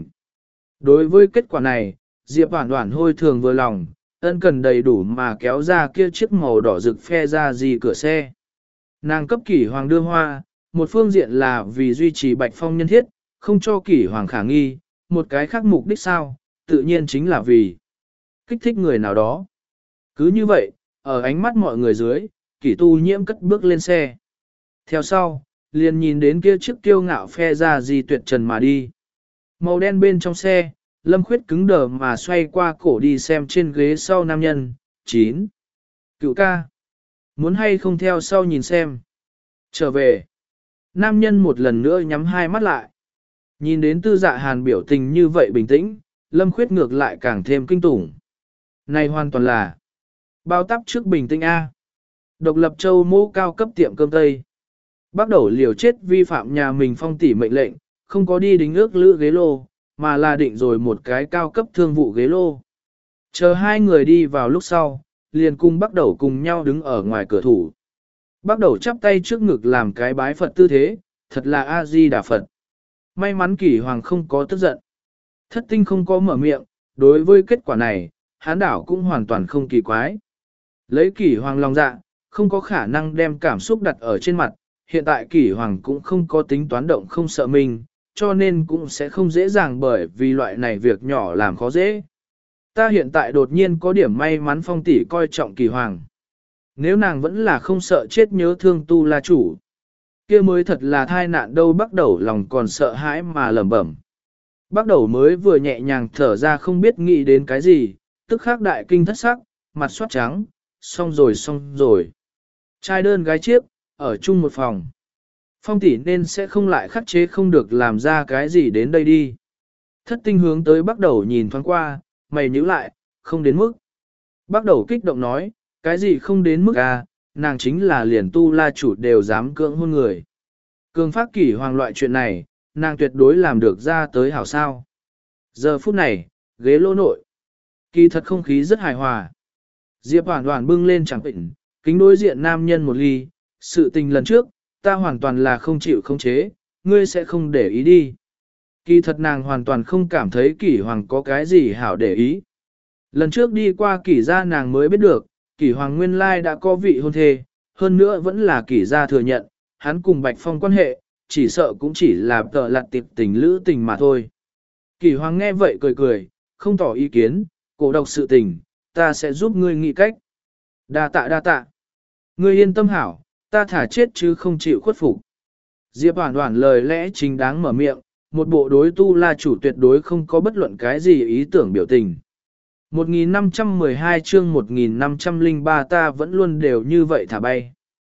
Đối với kết quả này, Diệp Hoản Hoản hôi thường vừa lòng, ân cần đầy đủ mà kéo ra kia chiếc màu đỏ rực phe ra gì cửa xe. Nàng cấp kỷ hoàng đưa hoa, một phương diện là vì duy trì Bạch Phong nhân thiết, không cho kỷ hoàng khả nghi, một cái khác mục đích sao, tự nhiên chính là vì kích thích người nào đó. Cứ như vậy, ở ánh mắt mọi người dưới, kỷ tu nhiễm cất bước lên xe. Theo sau, liền nhìn đến kia chiếc kiêu ngạo phe ra gì tuyệt trần mà đi. Màu đen bên trong xe, Lâm Khuyết cứng đờ mà xoay qua cổ đi xem trên ghế sau nam nhân. chín. Cựu ca. Muốn hay không theo sau nhìn xem. Trở về. Nam nhân một lần nữa nhắm hai mắt lại. Nhìn đến tư dạ hàn biểu tình như vậy bình tĩnh, Lâm Khuyết ngược lại càng thêm kinh tủng. Này hoàn toàn là bao tắp trước bình tĩnh A. Độc lập châu mô cao cấp tiệm cơm Tây. Bắt đầu liều chết vi phạm nhà mình phong tỉ mệnh lệnh, không có đi đính ước lữ ghế lô, mà là định rồi một cái cao cấp thương vụ ghế lô. Chờ hai người đi vào lúc sau, liền cùng bắt đầu cùng nhau đứng ở ngoài cửa thủ. Bắt đầu chắp tay trước ngực làm cái bái Phật tư thế, thật là A-di-đà Phật. May mắn kỷ hoàng không có tức giận. Thất tinh không có mở miệng, đối với kết quả này, hán đảo cũng hoàn toàn không kỳ quái. Lấy kỷ hoàng lòng dạ, không có khả năng đem cảm xúc đặt ở trên mặt, hiện tại kỷ hoàng cũng không có tính toán động không sợ mình, cho nên cũng sẽ không dễ dàng bởi vì loại này việc nhỏ làm khó dễ. Ta hiện tại đột nhiên có điểm may mắn phong tỷ coi trọng kỳ hoàng. Nếu nàng vẫn là không sợ chết nhớ thương tu la chủ, kia mới thật là thai nạn đâu. Bắt đầu lòng còn sợ hãi mà lẩm bẩm. Bắt đầu mới vừa nhẹ nhàng thở ra không biết nghĩ đến cái gì, tức khắc đại kinh thất sắc, mặt soát trắng, xong rồi xong rồi. Trai đơn gái chiếc, ở chung một phòng. Phong tỷ nên sẽ không lại khắc chế không được làm ra cái gì đến đây đi. Thất tinh hướng tới bắt đầu nhìn thoáng qua, mày nhíu lại, không đến mức. Bắt đầu kích động nói, cái gì không đến mức à, nàng chính là liền tu la chủ đều dám cưỡng hôn người. Cường phát kỷ hoàng loại chuyện này, nàng tuyệt đối làm được ra tới hảo sao. Giờ phút này, ghế lô nội. Kỳ thật không khí rất hài hòa. Diệp Hoản Hoản bưng lên chẳng bệnh, kính đối diện nam nhân một ly, sự tình lần trước, ta hoàn toàn là không chịu không chế, ngươi sẽ không để ý đi. Kỳ thật nàng hoàn toàn không cảm thấy kỷ hoàng có cái gì hảo để ý. Lần trước đi qua kỷ gia nàng mới biết được, kỷ hoàng nguyên lai đã có vị hôn thê, hơn nữa vẫn là kỷ gia thừa nhận, hắn cùng Bạch Phong quan hệ, chỉ sợ cũng chỉ là tợ lặt tiệp tình lữ tình mà thôi. Kỷ hoàng nghe vậy cười cười, không tỏ ý kiến, cổ độc sự tình, ta sẽ giúp ngươi nghĩ cách. Đa tạ đa tạ. Ngươi yên tâm hảo, ta thả chết chứ không chịu khuất phục. Diệp Hoản Hoản lời lẽ chính đáng mở miệng, một bộ đối tu la chủ tuyệt đối không có bất luận cái gì ý tưởng biểu tình. một nghìn năm trăm mười hai chương một nghìn năm trăm lẻ ba ta vẫn luôn đều như vậy thả bay.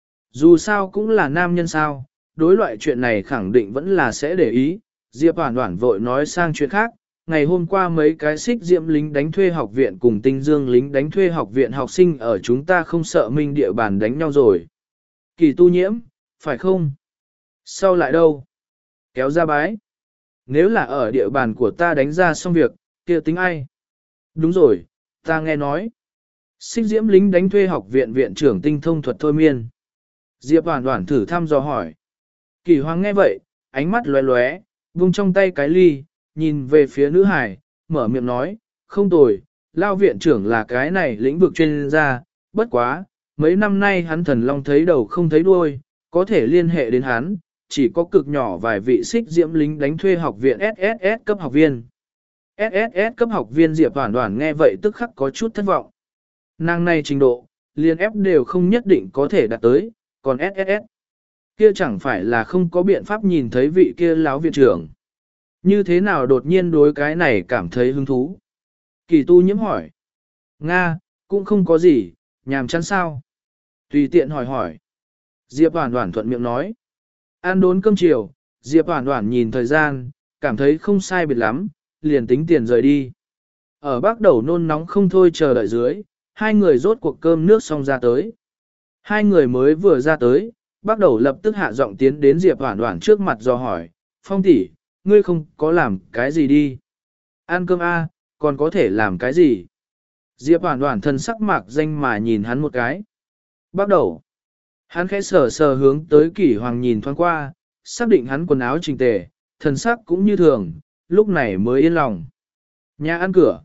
Dù sao cũng là nam nhân sao, đối loại chuyện này khẳng định vẫn là sẽ để ý. Diệp Hoản Hoản vội nói sang chuyện khác, ngày hôm qua mấy cái xích diệm lính đánh thuê học viện cùng tinh dương lính đánh thuê học viện học sinh ở chúng ta không sợ minh địa bàn đánh nhau rồi. Kỳ tu nhiễm, phải không? Sau lại đâu? Kéo ra bái. nếu là ở địa bàn của ta đánh ra xong việc, kia tính ai? Đúng rồi, ta nghe nói. Xích diễm lính đánh thuê học viện viện trưởng tinh thông thuật thôi miên. Diệp Hoàn Hoàn thử thăm dò hỏi. Kỳ Hoàng nghe vậy, ánh mắt lóe lóe, vung trong tay cái ly, nhìn về phía nữ hải, mở miệng nói, không tồi, Lao viện trưởng là cái này lĩnh vực chuyên gia, bất quá, mấy năm nay hắn thần long thấy đầu không thấy đuôi, có thể liên hệ đến hắn, chỉ có cực nhỏ vài vị xích diễm lính đánh thuê học viện ét ét ét cấp học viên. ét ét ét cấp học viên Diệp Hoàn Hoàn nghe vậy tức khắc có chút thất vọng. Nàng này trình độ, liên ép đều không nhất định có thể đạt tới, còn ét ét ét, kia chẳng phải là không có biện pháp nhìn thấy vị kia láo viện trưởng. Như thế nào đột nhiên đối cái này cảm thấy hứng thú? Kỳ tu nhiễm hỏi. Nga, cũng không có gì, nhàm chán sao? Tùy tiện hỏi hỏi. Diệp Hoàn Hoàn thuận miệng nói. Ăn đốn cơm chiều, Diệp Hoàn Hoàn nhìn thời gian, cảm thấy không sai biệt lắm, liền tính tiền rời đi. Ở bác đầu nôn nóng không thôi chờ đợi dưới, hai người rốt cuộc cơm nước xong ra tới. Hai người mới vừa ra tới, bác đầu lập tức hạ giọng tiến đến Diệp Hoàn Hoàn trước mặt do hỏi, Phong tỷ, ngươi không có làm cái gì đi. Ăn cơm a, còn có thể làm cái gì? Diệp Hoàn Hoàn thân sắc mạc danh mà nhìn hắn một cái. Bác đầu. Hắn khẽ sờ sờ hướng tới Kỷ Hoàng nhìn thoáng qua, xác định hắn quần áo chỉnh tề, thần sắc cũng như thường, lúc này mới yên lòng. Nhà ăn cửa.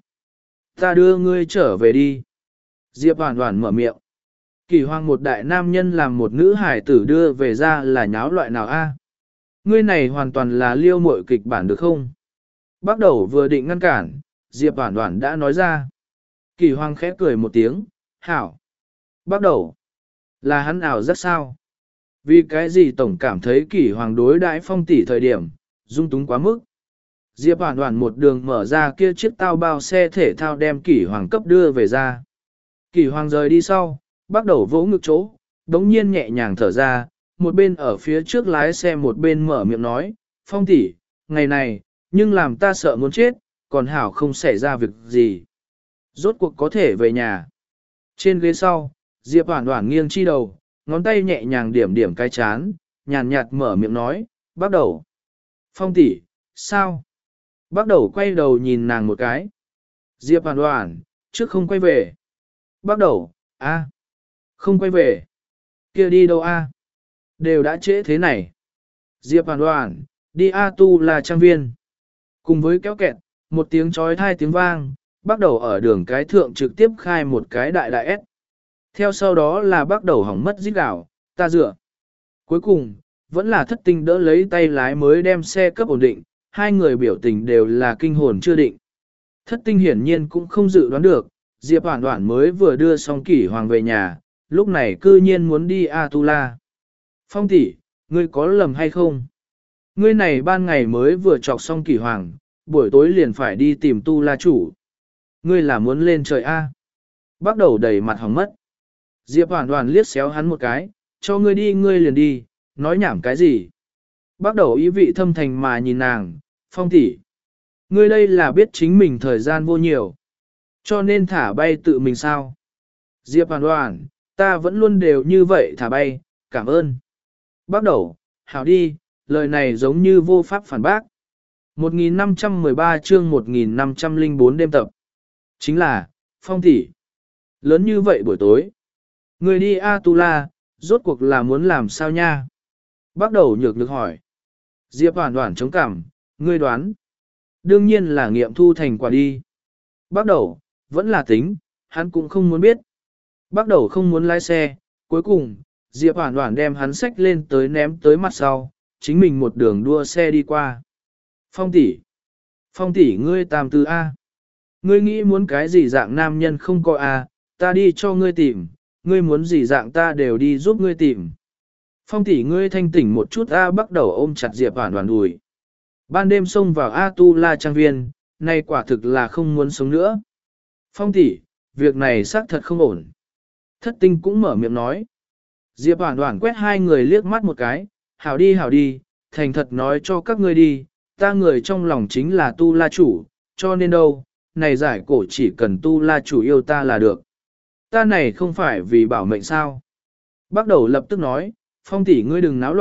Ta đưa ngươi trở về đi. Diệp Hoàn Hoàn mở miệng. Kỷ Hoàng một đại nam nhân làm một nữ hải tử đưa về ra là nháo loại nào a? Ngươi này hoàn toàn là liêu muội kịch bản được không? Bác đầu vừa định ngăn cản, Diệp Hoàn Hoàn đã nói ra. Kỷ Hoàng khẽ cười một tiếng, hảo. Bác đầu. Là hắn ảo rất sao? Vì cái gì tổng cảm thấy Kỷ Hoàng đối đãi Phong tỷ thời điểm, dung túng quá mức. Diệp Hoàn Hoàn một đường mở ra kia chiếc tao bao xe thể thao đem Kỷ Hoàng cấp đưa về ra. Kỷ Hoàng rời đi sau, bắt đầu vỗ ngực chỗ, đống nhiên nhẹ nhàng thở ra, một bên ở phía trước lái xe một bên mở miệng nói, Phong tỷ, ngày này, nhưng làm ta sợ muốn chết, còn hảo không xảy ra việc gì. Rốt cuộc có thể về nhà. Trên ghế sau, Diệp Hoàn Hoàn nghiêng chi đầu, ngón tay nhẹ nhàng điểm điểm cái chán, nhàn nhạt mở miệng nói, bắt đầu. Phong tỷ, sao? Bắt đầu quay đầu nhìn nàng một cái. Diệp Hoàn Hoàn, trước không quay về. Bắt đầu, a, không quay về. Kia đi đâu a? Đều đã trễ thế này. Diệp Hoàn Hoàn, đi A Tu là trang viên. Cùng với kéo kẹt, một tiếng chói tai tiếng vang, bắt đầu ở đường cái thượng trực tiếp khai một cái đại đại S. Theo sau đó là bắt đầu hỏng mất rít gào, ta dựa. Cuối cùng, vẫn là thất tinh đỡ lấy tay lái mới đem xe cấp ổn định, hai người biểu tình đều là kinh hồn chưa định. Thất tinh hiển nhiên cũng không dự đoán được, Diệp Hoàn Hoàn mới vừa đưa xong Kỷ Hoàng về nhà, lúc này cư nhiên muốn đi A Tu La. Phong tỷ, ngươi có lầm hay không? Ngươi này ban ngày mới vừa chọc xong Kỷ Hoàng, buổi tối liền phải đi tìm Tu La chủ. Ngươi là muốn lên trời A. Bắt đầu đầy mặt hỏng mất. Diệp Hoàn Hoàn liếc xéo hắn một cái, cho ngươi đi ngươi liền đi, nói nhảm cái gì? Bắt đầu ý vị thâm thành mà nhìn nàng, Phong tỷ, ngươi đây là biết chính mình thời gian vô nhiều, cho nên thả bay tự mình sao? Diệp Hoàn Hoàn, ta vẫn luôn đều như vậy thả bay, cảm ơn. Bắt đầu, hảo đi, lời này giống như vô pháp phản bác. một nghìn năm trăm mười ba chương một nghìn năm trăm lẻ bốn đêm tập. Chính là, Phong tỷ, lớn như vậy buổi tối. Người đi A Tu La, rốt cuộc là muốn làm sao nha? Bắt đầu nhược nhược hỏi. Diệp Hoàn Hoàn chống cằm, ngươi đoán. Đương nhiên là nghiệm thu thành quả đi. Bắt đầu, vẫn là tính, hắn cũng không muốn biết. Bắt đầu không muốn lái xe, cuối cùng, Diệp Hoàn Hoàn đem hắn xách lên tới ném tới mặt sau, chính mình một đường đua xe đi qua. Phong tỷ, Phong tỷ ngươi tam tư A. Ngươi nghĩ muốn cái gì dạng nam nhân không có A, ta đi cho ngươi tìm, ngươi muốn gì dạng ta đều đi giúp ngươi tìm. Phong tỷ ngươi thanh tỉnh một chút A bắt đầu ôm chặt Diệp Hoàn Hoàn đùi. Ban đêm xông vào A Tu La trang viên, nay quả thực là không muốn sống nữa. Phong tỷ, việc này xác thật không ổn. Thất tinh cũng mở miệng nói. Diệp Hoàn Hoàn quét hai người liếc mắt một cái, hảo đi hảo đi, thành thật nói cho các ngươi đi, ta người trong lòng chính là Tu La chủ, cho nên đâu, này giải cổ chỉ cần Tu La chủ yêu ta là được. Ta này không phải vì bảo mệnh sao. Bắt đầu lập tức nói, Phong tỷ ngươi đừng náo loạn,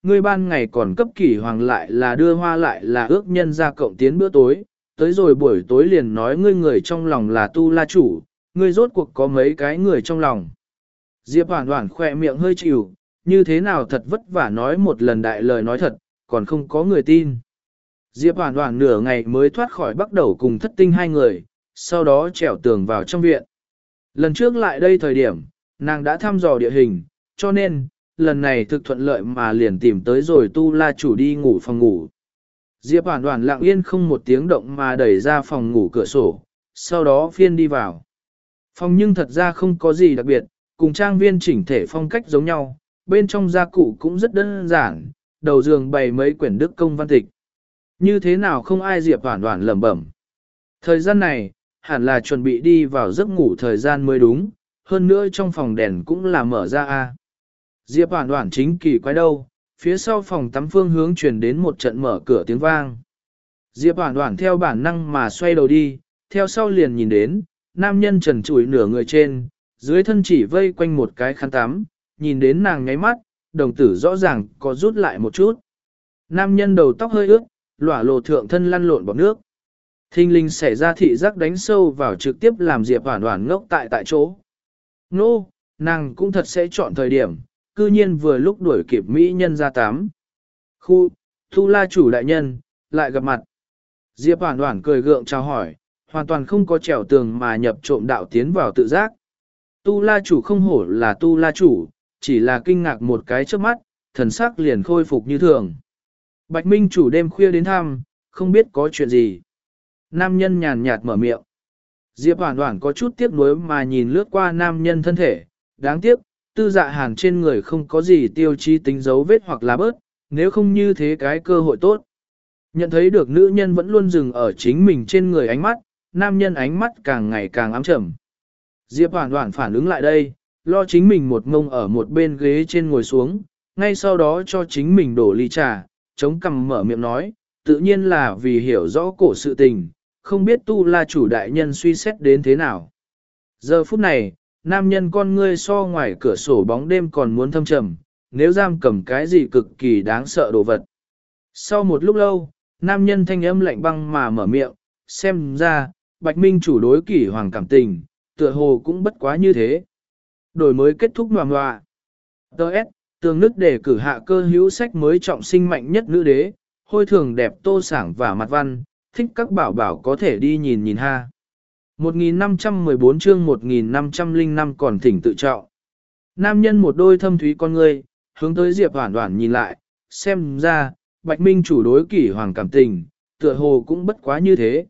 ngươi ban ngày còn cấp kỷ hoàng lại là đưa hoa lại là ước nhân ra cộng tiến bữa tối, tới rồi buổi tối liền nói ngươi người trong lòng là tu la chủ, ngươi rốt cuộc có mấy cái người trong lòng. Diệp Hoản Hoản khỏe miệng hơi chịu, như thế nào thật vất vả nói một lần đại lời nói thật, còn không có người tin. Diệp Hoản Hoản nửa ngày mới thoát khỏi bắt đầu cùng thất tinh hai người, sau đó trèo tường vào trong viện. Lần trước lại đây thời điểm, nàng đã thăm dò địa hình, cho nên, lần này thực thuận lợi mà liền tìm tới rồi tu la chủ đi ngủ phòng ngủ. Diệp Hoản Hoản lặng yên không một tiếng động mà đẩy ra phòng ngủ cửa sổ, sau đó phiên đi vào. Phòng nhưng thật ra không có gì đặc biệt, cùng trang viên chỉnh thể phong cách giống nhau, bên trong gia cụ cũng rất đơn giản, đầu giường bày mấy quyển đức công văn tịch. Như thế nào không ai Diệp Hoản Hoản lẩm bẩm. Thời gian này, hẳn là chuẩn bị đi vào giấc ngủ thời gian mới đúng, hơn nữa trong phòng đèn cũng là mở ra a. Diệp Hoản Hoản chính kỳ quái đâu, phía sau phòng tắm phương hướng truyền đến một trận mở cửa tiếng vang. Diệp Hoản Hoản theo bản năng mà xoay đầu đi, theo sau liền nhìn đến, nam nhân trần trụi nửa người trên, dưới thân chỉ vây quanh một cái khăn tắm, nhìn đến nàng nháy mắt, đồng tử rõ ràng có rút lại một chút. Nam nhân đầu tóc hơi ướt, lỏa lộ thượng thân lăn lộn bọt nước. Thinh linh xảy ra thị giác đánh sâu vào trực tiếp làm Diệp Hoản Hoản ngốc tại tại chỗ. Nô, nàng cũng thật sẽ chọn thời điểm, cư nhiên vừa lúc đuổi kịp mỹ nhân ra tám. Khu, Tu La chủ đại nhân, lại gặp mặt. Diệp Hoản Hoản cười gượng chào hỏi, hoàn toàn không có trèo tường mà nhập trộm đạo tiến vào tự giác. Tu La chủ không hổ là Tu La chủ, chỉ là kinh ngạc một cái trước mắt, thần sắc liền khôi phục như thường. Bạch Minh chủ đêm khuya đến thăm, không biết có chuyện gì. Nam nhân nhàn nhạt mở miệng. Diệp Hoản Hoản có chút tiếc nuối mà nhìn lướt qua nam nhân thân thể, đáng tiếc, tư dạ hàn trên người không có gì tiêu chí tính dấu vết hoặc là bớt, nếu không như thế cái cơ hội tốt. Nhận thấy được nữ nhân vẫn luôn dừng ở chính mình trên người ánh mắt, nam nhân ánh mắt càng ngày càng ám trầm. Diệp Hoản Hoản phản ứng lại đây, lo chính mình một ngông ở một bên ghế trên ngồi xuống, ngay sau đó cho chính mình đổ ly trà, chống cằm mở miệng nói, tự nhiên là vì hiểu rõ cổ sự tình, không biết Tu La chủ đại nhân suy xét đến thế nào. Giờ phút này, nam nhân con ngươi so ngoài cửa sổ bóng đêm còn muốn thâm trầm, nếu giam cầm cái gì cực kỳ đáng sợ đồ vật. Sau một lúc lâu, nam nhân thanh âm lạnh băng mà mở miệng, xem ra, Bạch Minh chủ đối kỷ hoàng cảm tình, tựa hồ cũng bất quá như thế. Đổi mới kết thúc ngoà ngoà. Đợt, tường nứt để cử hạ cơ hữu sách mới trọng sinh mạnh nhất nữ đế, hôi thường đẹp tô sảng và mặt văn, thích các bảo bảo có thể đi nhìn nhìn ha. một nghìn năm trăm mười bốn chương một nghìn năm trăm lẻ năm còn thỉnh tự trọng. Nam nhân một đôi thâm thúy con ngươi, hướng tới Diệp Hoản Hoản nhìn lại, xem ra, Bạch Minh chủ đối kỷ hoàng cảm tình, tựa hồ cũng bất quá như thế.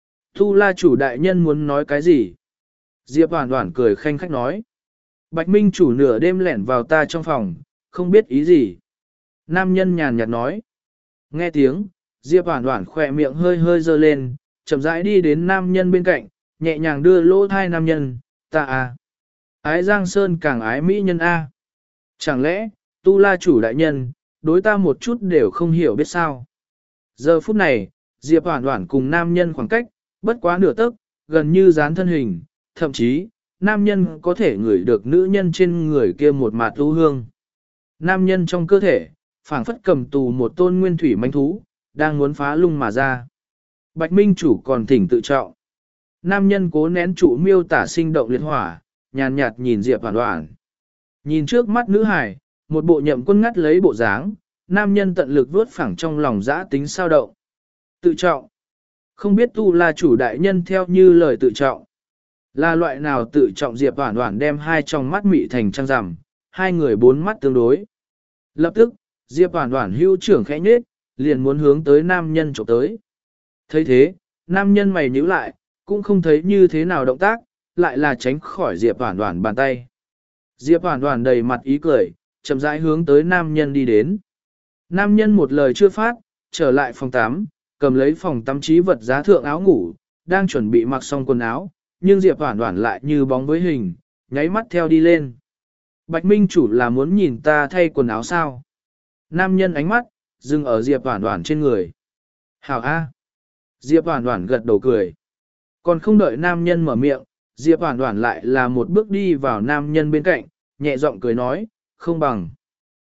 Tu La chủ đại nhân muốn nói cái gì? Diệp Hoản Hoản cười khanh khách nói. Bạch Minh chủ nửa đêm lẻn vào ta trong phòng, không biết ý gì. Nam nhân nhàn nhạt nói. Nghe tiếng, Diệp Hoản Hoản khỏe miệng hơi hơi dơ lên, chậm rãi đi đến nam nhân bên cạnh, nhẹ nhàng đưa lỗ thai nam nhân, ta à. Ái Giang Sơn càng ái mỹ nhân A. Chẳng lẽ, Tu La chủ đại nhân, đối ta một chút đều không hiểu biết sao. Giờ phút này, Diệp Hoản Hoản cùng nam nhân khoảng cách, bất quá nửa tấc, gần như dán thân hình, thậm chí, nam nhân có thể ngửi được nữ nhân trên người kia một mạt ưu hương. Nam nhân trong cơ thể, phảng phất cầm tù một tôn nguyên thủy manh thú, đang muốn phá lung mà ra. Bạch Minh chủ còn thỉnh tự trọng. Nam nhân cố nén trụ miêu tả sinh động liệt hỏa, nhàn nhạt nhìn Diệp Hoản Hoản. Nhìn trước mắt nữ hải, một bộ nhậm quân ngắt lấy bộ dáng, nam nhân tận lực vuốt phẳng trong lòng dã tính sao động. Tự trọng. Không biết Tu La chủ đại nhân theo như lời tự trọng. Là loại nào tự trọng? Diệp Hoản Hoản đem hai trong mắt mị thành trăng rằm, hai người bốn mắt tương đối. Lập tức, Diệp Hoản Hoản hưu trưởng khẽ nhếch, liền muốn hướng tới nam nhân chụp tới. Thấy thế, nam nhân mày nhíu lại, cũng không thấy như thế nào động tác, lại là tránh khỏi Diệp Hoản Hoản bàn tay. Diệp Hoản Hoản đầy mặt ý cười, chậm rãi hướng tới nam nhân đi đến. Nam nhân một lời chưa phát, trở lại phòng tắm, cầm lấy phòng tắm trí vật giá thượng áo ngủ, đang chuẩn bị mặc xong quần áo, nhưng Diệp Hoản Hoản lại như bóng với hình, nháy mắt theo đi lên. Bạch Minh chủ là muốn nhìn ta thay quần áo sao? Nam nhân ánh mắt, dừng ở Diệp Hoản Hoản trên người. Hảo A. Diệp Hoản Hoản gật đầu cười. Còn không đợi nam nhân mở miệng, Diệp Hoản Hoản lại là một bước đi vào nam nhân bên cạnh, nhẹ giọng cười nói, không bằng.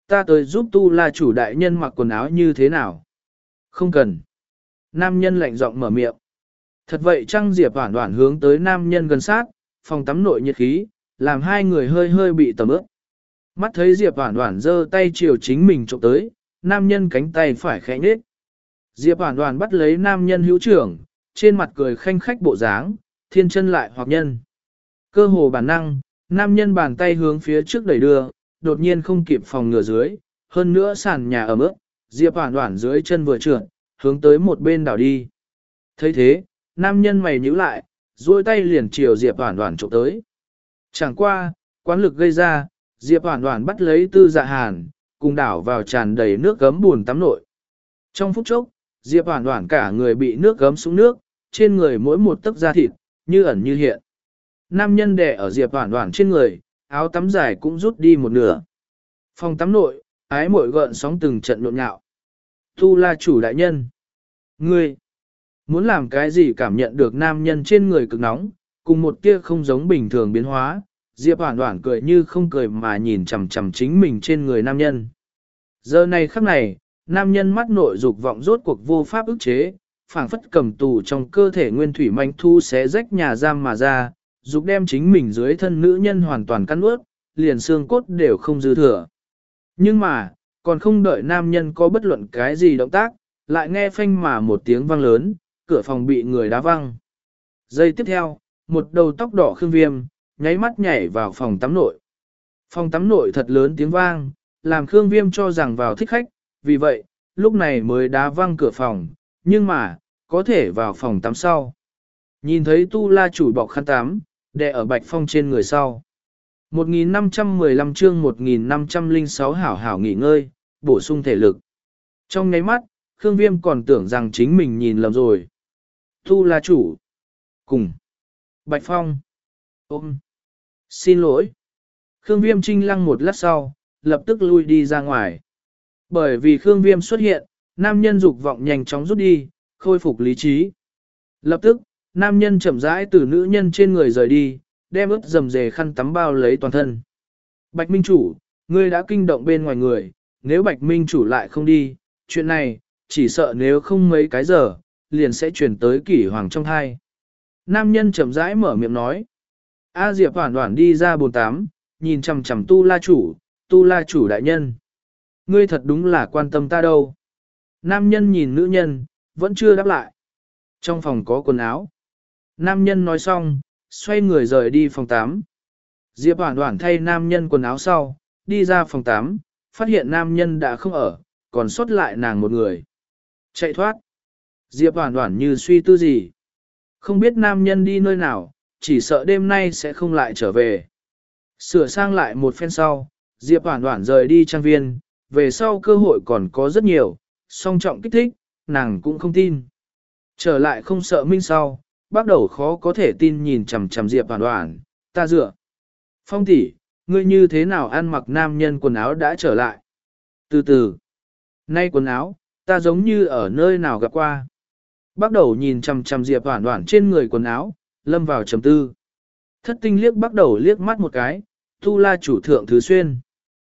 ta tới giúp tu la chủ đại nhân mặc quần áo như thế nào? Không cần. Nam nhân lạnh giọng mở miệng. Thật vậy chăng Diệp Hoản Hoản hướng tới nam nhân gần sát, phòng tắm nội nhiệt khí, làm hai người hơi hơi bị tầm ướt. Mắt thấy Diệp Hoản Hoản giơ tay chiều chính mình trộm tới, nam nhân cánh tay phải khẽ nhếch. Diệp Hoản Hoản bắt lấy nam nhân hữu trưởng, trên mặt cười khanh khách bộ dáng, thiên chân lại hoặc nhân. Cơ hồ bản năng, nam nhân bàn tay hướng phía trước đẩy đưa, đột nhiên không kịp phòng ngừa dưới, hơn nữa sàn nhà ẩm ướt, Diệp Hoản Hoản dưới chân vừa trượt, hướng tới một bên đảo đi. Thấy thế, nam nhân mày nhíu lại, duỗi tay liền chiều Diệp Hoản Hoản chụp tới. Chẳng qua, quán lực gây ra, Diệp Hoản Hoản bắt lấy Tư Dạ Hàn, cùng đảo vào tràn đầy nước gấm buồn tắm nội. Trong phút chốc, Diệp Hoản Hoản cả người bị nước gấm sũng nước, trên người mỗi một tấc da thịt, như ẩn như hiện. Nam nhân đè ở Diệp Hoản Hoản trên người, áo tắm dài cũng rút đi một nửa. Phòng tắm nội, ái muội gợn sóng từng trận nhộn nhạo. Tu La chủ đại nhân. Ngươi, muốn làm cái gì cảm nhận được nam nhân trên người cực nóng, cùng một tia không giống bình thường biến hóa, Diệp Hoản Hoản cười như không cười mà nhìn chằm chằm chính mình trên người nam nhân. Giờ này khắc này, nam nhân mắt nội dục vọng rốt cuộc vô pháp ức chế, phảng phất cầm tù trong cơ thể nguyên thủy manh thu xé rách nhà giam mà ra, dục đem chính mình dưới thân nữ nhân hoàn toàn cắn ướt, liền xương cốt đều không dư thừa. Nhưng mà, còn không đợi nam nhân có bất luận cái gì động tác, lại nghe phanh mà một tiếng vang lớn, cửa phòng bị người đá văng. Giây tiếp theo, một đầu tóc đỏ Khương Viêm, nháy mắt nhảy vào phòng tắm nội. Phòng tắm nội thật lớn tiếng vang, làm Khương Viêm cho rằng vào thích khách, vì vậy, lúc này mới đá văng cửa phòng, nhưng mà, có thể vào phòng tắm sau. Nhìn thấy Tu La chủ bọc khăn tắm, đè ở Bạch Phong trên người sau. một nghìn năm trăm mười lăm chương một nghìn năm trăm lẻ sáu hảo hảo nghỉ ngơi, bổ sung thể lực. Trong nháy mắt, Khương Viêm còn tưởng rằng chính mình nhìn lầm rồi. Tu La chủ. Cùng. Bạch Phong. Ôm. Xin lỗi. Khương Viêm trinh lăng một lát sau, lập tức lui đi ra ngoài. Bởi vì Khương Viêm xuất hiện, nam nhân dục vọng nhanh chóng rút đi, khôi phục lý trí. Lập tức, nam nhân chậm rãi từ nữ nhân trên người rời đi, đem ướt dầm dề khăn tắm bao lấy toàn thân. Bạch Minh chủ, ngươi đã kinh động bên ngoài người, nếu Bạch Minh chủ lại không đi, chuyện này, chỉ sợ nếu không mấy cái giờ, liền sẽ chuyển tới kỷ hoàng trong thai. Nam nhân chậm rãi mở miệng nói. A Diệp Hoản Hoản đi ra bồn tám, nhìn chằm chằm Tu La chủ, Tu La chủ đại nhân. Ngươi thật đúng là quan tâm ta đâu. Nam nhân nhìn nữ nhân, vẫn chưa đáp lại. Trong phòng có quần áo. Nam nhân nói xong, xoay người rời đi phòng tắm. Diệp Hoản Hoản thay nam nhân quần áo sau, đi ra phòng tắm, phát hiện nam nhân đã không ở, còn sót lại nàng một người. Chạy thoát. Diệp Hoản Hoản như suy tư gì. Không biết nam nhân đi nơi nào, chỉ sợ đêm nay sẽ không lại trở về. Sửa sang lại một phen sau, Diệp Hoản Hoản rời đi trang viên, về sau cơ hội còn có rất nhiều, song trọng kích thích, nàng cũng không tin. Trở lại không sợ minh sau, bắt đầu khó có thể tin nhìn chằm chằm Diệp Hoản Hoản, ta dựa. Phong tỷ, ngươi như thế nào ăn mặc nam nhân quần áo đã trở lại? Từ từ, nay quần áo, ta giống như ở nơi nào gặp qua. Bắt đầu nhìn chằm chằm Diệp Hoản Hoản trên người quần áo, lâm vào trầm tư. Thất tinh liếc bắt đầu liếc mắt một cái, Tu La chủ thượng thứ xuyên.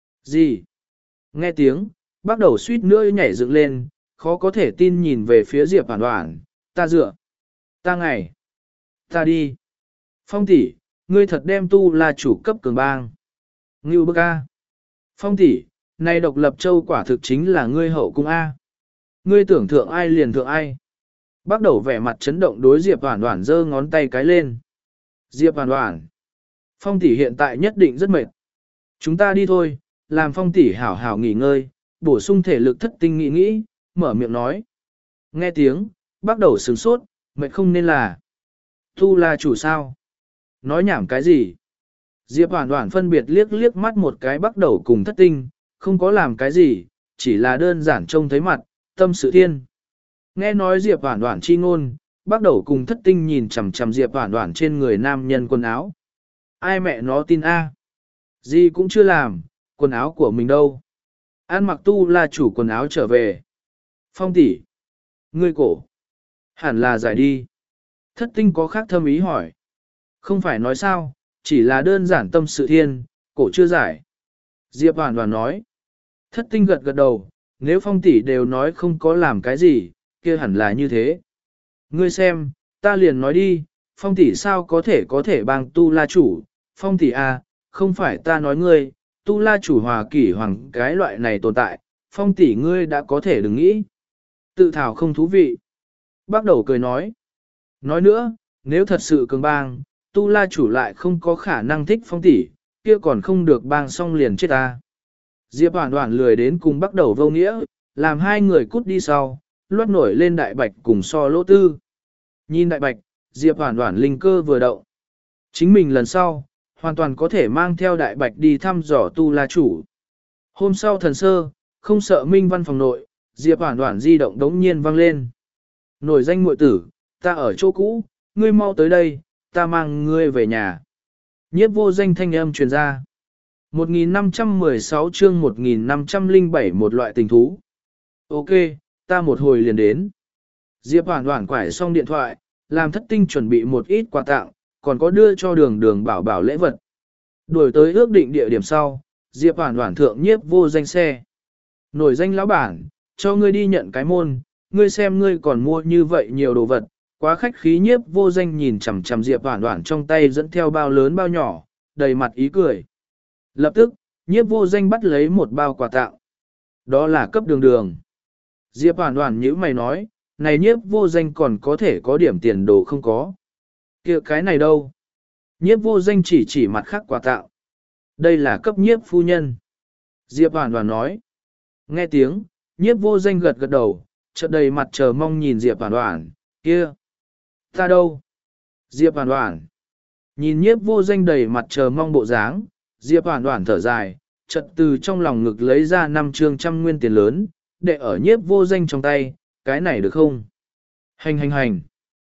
Gì? Nghe tiếng, bắt đầu suýt nữa nhảy dựng lên, khó có thể tin nhìn về phía Diệp Hoản Hoản, ta dựa. Ta ngày. Ta đi. Phong tỷ, ngươi thật đem Tu La chủ cấp cường bang. Ngưu bức A. Phong tỷ, này độc lập châu quả thực chính là ngươi hậu cung A. Ngươi tưởng thượng ai liền thượng ai. Bắt đầu vẻ mặt chấn động đối Diệp Hoản Hoản giơ ngón tay cái lên. Diệp Hoản Hoản. Phong tỷ hiện tại nhất định rất mệt. Chúng ta đi thôi, làm Phong tỷ hảo hảo nghỉ ngơi, bổ sung thể lực thất tinh nghĩ nghĩ, mở miệng nói. Nghe tiếng, bắt đầu sửng sốt, mệt không nên là. Tu La chủ sao? Nói nhảm cái gì? Diệp Hoản Hoản phân biệt liếc liếc mắt một cái bắt đầu cùng thất tinh, không có làm cái gì, chỉ là đơn giản trông thấy mặt, tâm sự thiên. Nghe nói Diệp Hoản Hoản chi ngôn, bắt đầu cùng thất tinh nhìn chằm chằm Diệp Hoản Hoản trên người nam nhân quần áo. Ai mẹ nó tin a? Gì cũng chưa làm, quần áo của mình đâu? An mặc Tu La chủ quần áo trở về. Phong tỷ, ngươi cổ, hẳn là giải đi. Thất tinh có khác thâm ý hỏi. Không phải nói sao, chỉ là đơn giản tâm sự thiên, cổ chưa giải. Diệp Hoản Hoản nói. Thất tinh gật gật đầu, nếu phong tỷ đều nói không có làm cái gì, kia hẳn là như thế. Ngươi xem, ta liền nói đi, phong tỷ sao có thể có thể bang tu la chủ, phong tỷ à, không phải ta nói ngươi, tu la chủ hòa kỷ hoàng cái loại này tồn tại, phong tỷ ngươi đã có thể đừng nghĩ. Tự thảo không thú vị. Bắt đầu cười nói. Nói nữa, nếu thật sự cường bang, tu la chủ lại không có khả năng thích phong tỷ, kia còn không được bang xong liền chết ta. Diệp Hoản Hoản lười đến cùng bắt đầu vô nghĩa, làm hai người cút đi sau, loát nổi lên đại bạch cùng so lỗ tư. Nhìn đại bạch, Diệp Hoản Hoản linh cơ vừa động. Chính mình lần sau, hoàn toàn có thể mang theo đại bạch đi thăm dò tu la chủ. Hôm sau thần sơ, không sợ minh văn phòng nội, Diệp Hoản Hoản di động đống nhiên vang lên. Nổi danh muội tử, ta ở chỗ cũ, ngươi mau tới đây, ta mang ngươi về nhà. Nhiếp vô danh thanh âm truyền ra. một nghìn năm trăm mười sáu chương một nghìn năm trăm lẻ bảy một loại tình thú. Ok, ta một hồi liền đến. Diệp Hoản Hoản quải xong điện thoại, làm thất tinh chuẩn bị một ít quà tặng, còn có đưa cho đường đường bảo bảo lễ vật. Đuổi tới ước định địa điểm sau, Diệp Hoản Hoản thượng nhiếp vô danh xe. Nổi danh lão bản, cho ngươi đi nhận cái môn, ngươi xem ngươi còn mua như vậy nhiều đồ vật, quá khách khí. Nhiếp vô danh nhìn chằm chằm Diệp Hoản Hoản trong tay dẫn theo bao lớn bao nhỏ, đầy mặt ý cười. Lập tức, nhiếp vô danh bắt lấy một bao quà tặng. Đó là cấp đường đường. Diệp Hoản Hoản nhíu mày nói, này nhiếp vô danh còn có thể có điểm tiền đồ không có. Kia cái này đâu? Nhiếp vô danh chỉ chỉ mặt khác quà tặng. Đây là cấp nhiếp phu nhân. Diệp Hoản Hoản nói. Nghe tiếng, nhiếp vô danh gật gật đầu, chợt đầy mặt chờ mong nhìn Diệp Hoản Hoản, kia. Ta đâu? Diệp Hoản Hoản. Nhìn nhiếp vô danh đầy mặt chờ mong bộ dáng, Diệp Hoản Hoản thở dài, chợt từ trong lòng ngực lấy ra năm trương trăm nguyên tiền lớn, để ở nhiếp vô danh trong tay, cái này được không? Hành hành hành.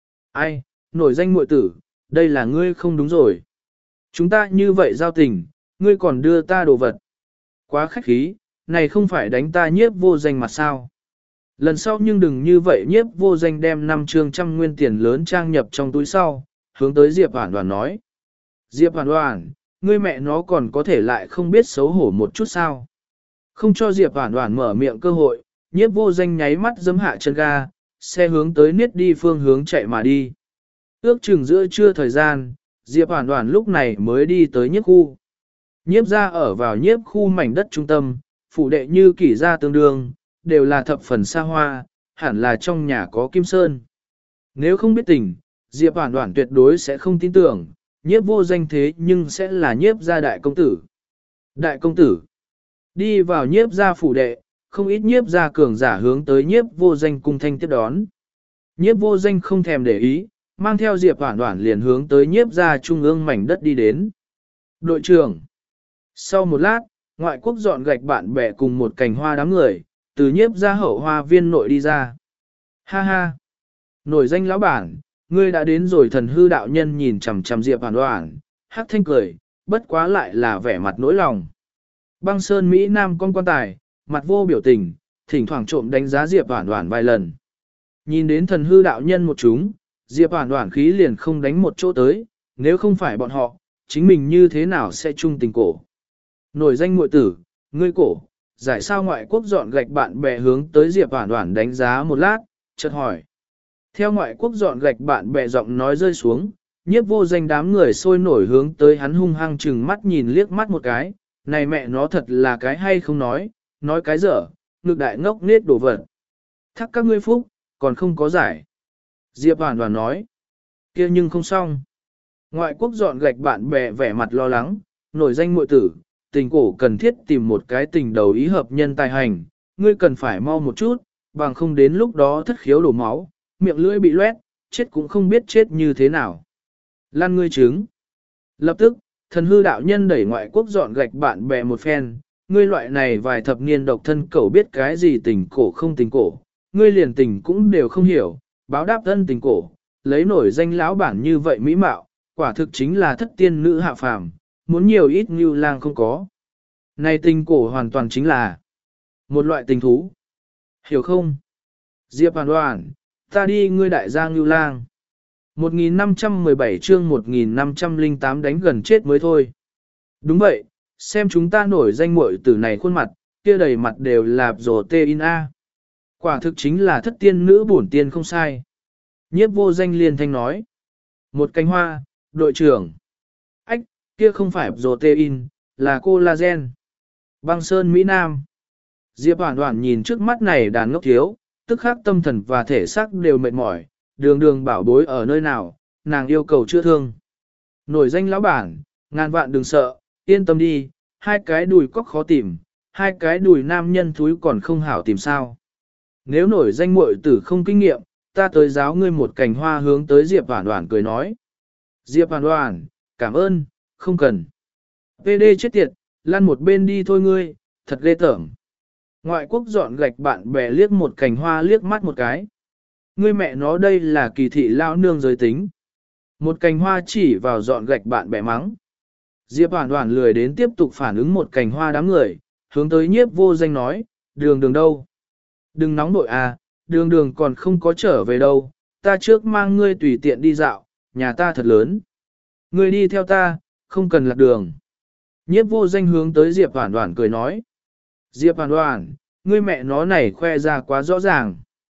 Ai, nổi danh muội tử, đây là ngươi không đúng rồi. Chúng ta như vậy giao tình, ngươi còn đưa ta đồ vật. Quá khách khí, này không phải đánh ta nhiếp vô danh mặt sao. Lần sau nhưng đừng như vậy. Nhiếp vô danh đem năm trương trăm nguyên tiền lớn trang nhập trong túi sau, hướng tới Diệp Hoản Hoản nói. Diệp Hoản Hoản, ngươi mẹ nó còn có thể lại không biết xấu hổ một chút sao. Không cho Diệp Hoản Hoản mở miệng cơ hội, nhiếp vô danh nháy mắt giẫm hạ chân ga, xe hướng tới niết đi phương hướng chạy mà đi. Ước chừng giữa trưa thời gian, Diệp Hoản Hoản lúc này mới đi tới nhiếp khu. Nhiếp gia ở vào nhiếp khu mảnh đất trung tâm, phủ đệ như kỷ gia tương đương, đều là thập phần xa hoa, hẳn là trong nhà có kim sơn. Nếu không biết tình, Diệp Hoản Hoản tuyệt đối sẽ không tin tưởng, nhiếp vô danh thế nhưng sẽ là nhiếp gia đại công tử. Đại công tử, đi vào nhiếp gia phủ đệ, không ít nhiếp gia cường giả hướng tới nhiếp vô danh cung thanh tiếp đón. Nhiếp vô danh không thèm để ý, mang theo Diệp Hoản Hoản liền hướng tới nhiếp gia trung ương mảnh đất đi đến. Đội trưởng. Sau một lát, ngoại quốc dọn gạch bạn bè cùng một cành hoa đám người, từ nhiếp gia hậu hoa viên nội đi ra. Ha ha. Nổi danh lão bản, ngươi đã đến rồi. Thần hư đạo nhân nhìn chằm chằm Diệp Hoản Hoản, hắc thanh cười, bất quá lại là vẻ mặt nỗi lòng. Băng Sơn Mỹ Nam con quan tài, mặt vô biểu tình, thỉnh thoảng trộm đánh giá Diệp Hoản Hoản vài lần. Nhìn đến thần hư đạo nhân một chúng, Diệp Hoản Hoản khí liền không đánh một chỗ tới, nếu không phải bọn họ, chính mình như thế nào sẽ chung tình cổ. Nổi danh muội tử, ngươi cổ, giải sao ngoại quốc dọn gạch bạn bè hướng tới Diệp Hoản Hoản đánh giá một lát, chợt hỏi. Theo ngoại quốc dọn gạch bạn bè giọng nói rơi xuống, nhiếp vô danh đám người sôi nổi hướng tới hắn hung hăng chừng mắt nhìn liếc mắt một cái, này mẹ nó thật là cái hay không nói, nói cái dở, ngực đại ngốc nết đổ vật. Thắc các ngươi phúc, còn không có giải. Diệp Hoản Hoản nói, kia nhưng không xong. Ngoại quốc dọn gạch bạn bè vẻ mặt lo lắng, nổi danh muội tử, tình cổ cần thiết tìm một cái tình đầu ý hợp nhân tài hành, ngươi cần phải mau một chút, bằng không đến lúc đó thất khiếu đổ máu, miệng lưỡi bị loét, chết cũng không biết chết như thế nào. Lan ngươi trứng. Lập tức, thần hư đạo nhân đẩy ngoại quốc dọn gạch bạn bè một phen, ngươi loại này vài thập niên độc thân cẩu biết cái gì tình cổ không tình cổ, ngươi liền tình cũng đều không hiểu, báo đáp thân tình cổ, lấy nổi danh lão bản như vậy mỹ mạo, quả thực chính là thất tiên nữ hạ phàm, muốn nhiều ít như lang không có. Này tình cổ hoàn toàn chính là một loại tình thú. Hiểu không? Diệp Hoản Hoản, ta đi ngươi đại gia Ngưu Lang. một nghìn năm trăm mười bảy chương một nghìn năm trăm lẻ tám đánh gần chết mới thôi. Đúng vậy, xem chúng ta nổi danh muội tử này khuôn mặt, kia đầy mặt đều là rồ tê in A. Quả thực chính là thất tiên nữ bổn tiên không sai. Nhiếp vô danh liền thanh nói. Một cánh hoa, đội trưởng. Ách, kia không phải protein, là collagen. Băng Sơn Mỹ Nam. Diệp Hoản Hoản nhìn trước mắt này đàn ngốc thiếu, tức khắc tâm thần và thể xác đều mệt mỏi, đường đường bảo bối ở nơi nào, nàng yêu cầu chữa thương. Nổi danh lão bản, ngàn vạn đừng sợ, yên tâm đi, hai cái đùi cóc khó tìm, hai cái đùi nam nhân thúi còn không hảo tìm sao. Nếu nổi danh muội tử không kinh nghiệm, ta tới giáo ngươi một cành hoa hướng tới Diệp Hoản Hoản cười nói. Diệp Hoản Hoản, cảm ơn, không cần. pê đê chết tiệt, lăn một bên đi thôi ngươi, thật ghê tởm. Ngoại quốc dọn gạch bạn bè liếc một cành hoa liếc mắt một cái. Ngươi mẹ nó đây là kỳ thị lão nương giới tính. Một cành hoa chỉ vào dọn gạch bạn bè mắng. Diệp Hoản Hoản lười đến tiếp tục phản ứng một cành hoa đám người, hướng tới nhiếp vô danh nói, đường đường đâu? Đừng nóng nội à, đường đường còn không có trở về đâu, ta trước mang ngươi tùy tiện đi dạo, nhà ta thật lớn. Ngươi đi theo ta, không cần lạc đường. Nhiếp vô danh hướng tới Diệp Hoản Hoản cười nói. Diệp Hoản Hoản, ngươi mẹ nó này khoe ra quá rõ ràng.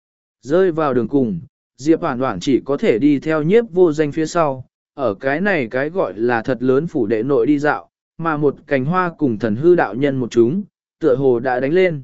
Rơi vào đường cùng, Diệp Hoản Hoản chỉ có thể đi theo nhiếp vô danh phía sau, ở cái này cái gọi là thật lớn phủ đệ nội đi dạo, mà một cành hoa cùng thần hư đạo nhân một chúng, tựa hồ đã đánh lên.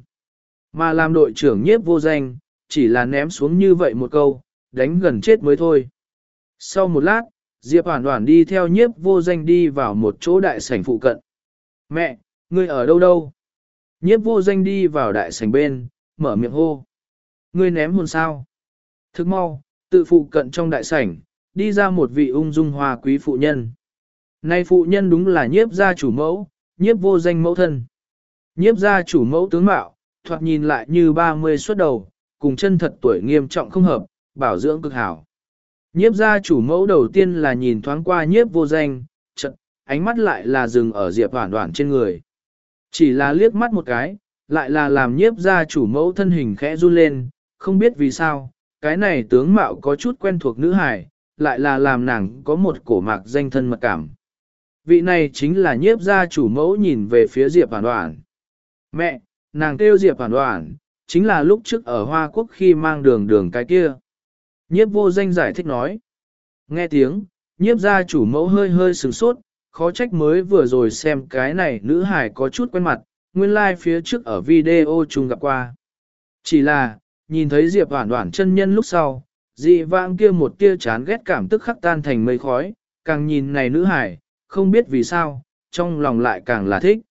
Mà làm đội trưởng nhiếp vô danh, chỉ là ném xuống như vậy một câu, đánh gần chết mới thôi. Sau một lát, Diệp Hoản Hoản đi theo nhiếp vô danh đi vào một chỗ đại sảnh phụ cận. Mẹ, ngươi ở đâu đâu? Nhiếp vô danh đi vào đại sảnh bên, mở miệng hô. Ngươi ném hồn sao? Thức mau, tự phụ cận trong đại sảnh, đi ra một vị ung dung hoa quý phụ nhân. Này phụ nhân đúng là nhiếp gia chủ mẫu, nhiếp vô danh mẫu thân. Nhiếp gia chủ mẫu tướng mạo, thoạt nhìn lại như ba mươi xuất đầu, cùng chân thật tuổi nghiêm trọng không hợp, bảo dưỡng cực hảo. Nhiếp gia chủ mẫu đầu tiên là nhìn thoáng qua nhiếp vô danh, chợt ánh mắt lại là dừng ở Diệp Hoản Hoản trên người. Chỉ là liếc mắt một cái, lại là làm nhiếp gia chủ mẫu thân hình khẽ run lên, không biết vì sao, cái này tướng mạo có chút quen thuộc nữ hài, lại là làm nàng có một cổ mạc danh thân mật cảm. Vị này chính là nhiếp gia chủ mẫu nhìn về phía Diệp Hoản Hoản. Mẹ, nàng kêu Diệp Hoản Hoản, chính là lúc trước ở Hoa Quốc khi mang đường đường cái kia. Nhiếp vô danh giải thích nói. Nghe tiếng, nhiếp gia chủ mẫu hơi hơi sửng sốt, khó trách mới vừa rồi xem cái này nữ hài có chút quen mặt, nguyên lai like phía trước ở video chung gặp qua. Chỉ là, nhìn thấy Diệp Hoản Hoản chân nhân lúc sau, dị vãng kia một tia chán ghét cảm tức khắc tan thành mây khói, càng nhìn này nữ hài, không biết vì sao, trong lòng lại càng là thích.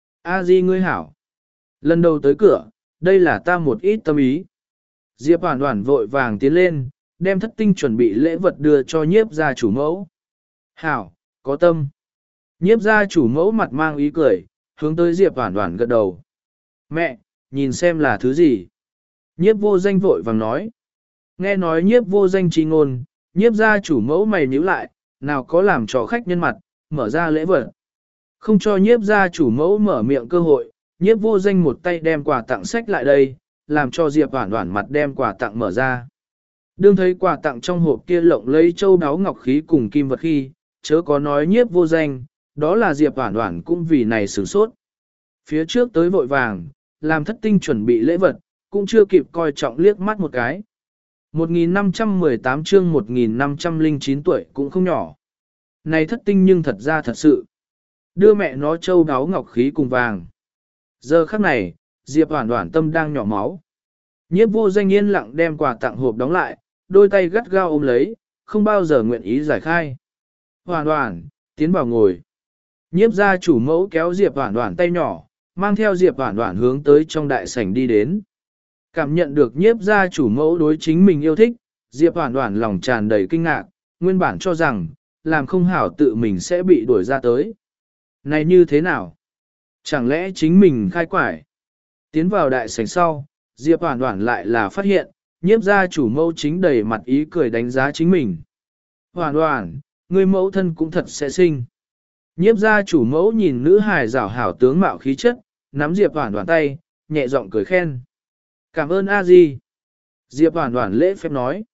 A Di ngươi hảo. Lần đầu tới cửa, đây là ta một ít tâm ý. Diệp Hoản Hoản vội vàng tiến lên, đem thất tinh chuẩn bị lễ vật đưa cho nhiếp gia chủ mẫu. Hảo, có tâm. Nhiếp gia chủ mẫu mặt mang ý cười, hướng tới Diệp Hoản Hoản gật đầu. Mẹ, nhìn xem là thứ gì. Nhiếp vô danh vội vàng nói. Nghe nói nhiếp vô danh chi ngôn, nhiếp gia chủ mẫu mày nhíu lại, nào có làm cho khách nhân mặt, mở ra lễ vật. Không cho nhiếp gia chủ mẫu mở miệng cơ hội, nhiếp vô danh một tay đem quà tặng sách lại đây, làm cho Diệp Hoản Hoản mặt đem quà tặng mở ra. Đương thấy quà tặng trong hộp kia lộng lấy châu đáo ngọc khí cùng kim vật khi, chớ có nói nhiếp vô danh, đó là Diệp Hoản Hoản cũng vì này sửng sốt. Phía trước tới vội vàng, làm thất tinh chuẩn bị lễ vật, cũng chưa kịp coi trọng liếc mắt một cái. một nghìn năm trăm mười tám chương một nghìn năm trăm lẻ chín tuổi cũng không nhỏ. Này thất tinh nhưng thật ra thật sự. Đưa mẹ nó châu đáo ngọc khí cùng vàng. Giờ khắc này, Diệp Hoản Hoản tâm đang nhỏ máu. Nhiếp vô danh yên lặng đem quà tặng hộp đóng lại, đôi tay gắt gao ôm lấy, không bao giờ nguyện ý giải khai. Hoản Hoản, tiến vào ngồi. Nhiếp gia chủ mẫu kéo Diệp Hoản Hoản tay nhỏ, mang theo Diệp Hoản Hoản hướng tới trong đại sảnh đi đến. Cảm nhận được nhiếp gia chủ mẫu đối chính mình yêu thích, Diệp Hoản Hoản lòng tràn đầy kinh ngạc, nguyên bản cho rằng, làm không hảo tự mình sẽ bị đuổi ra tới. Này như thế nào? Chẳng lẽ chính mình khai quải? Tiến vào đại sảnh sau, Diệp Hoản Hoản lại là phát hiện, nhiếp gia chủ mẫu chính đầy mặt ý cười đánh giá chính mình. Hoản Hoản, người mẫu thân cũng thật sẽ sinh. Nhiếp gia chủ mẫu nhìn nữ hài rảo hảo tướng mạo khí chất, nắm Diệp Hoản Hoản tay, nhẹ giọng cười khen. Cảm ơn A Di. Diệp Hoản Hoản lễ phép nói.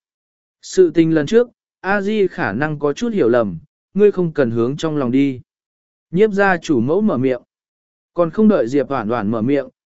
Sự tình lần trước, A Di khả năng có chút hiểu lầm, ngươi không cần hướng trong lòng đi. Nhiếp gia chủ mẫu mở miệng. Còn không đợi Diệp Hoản Hoản mở miệng,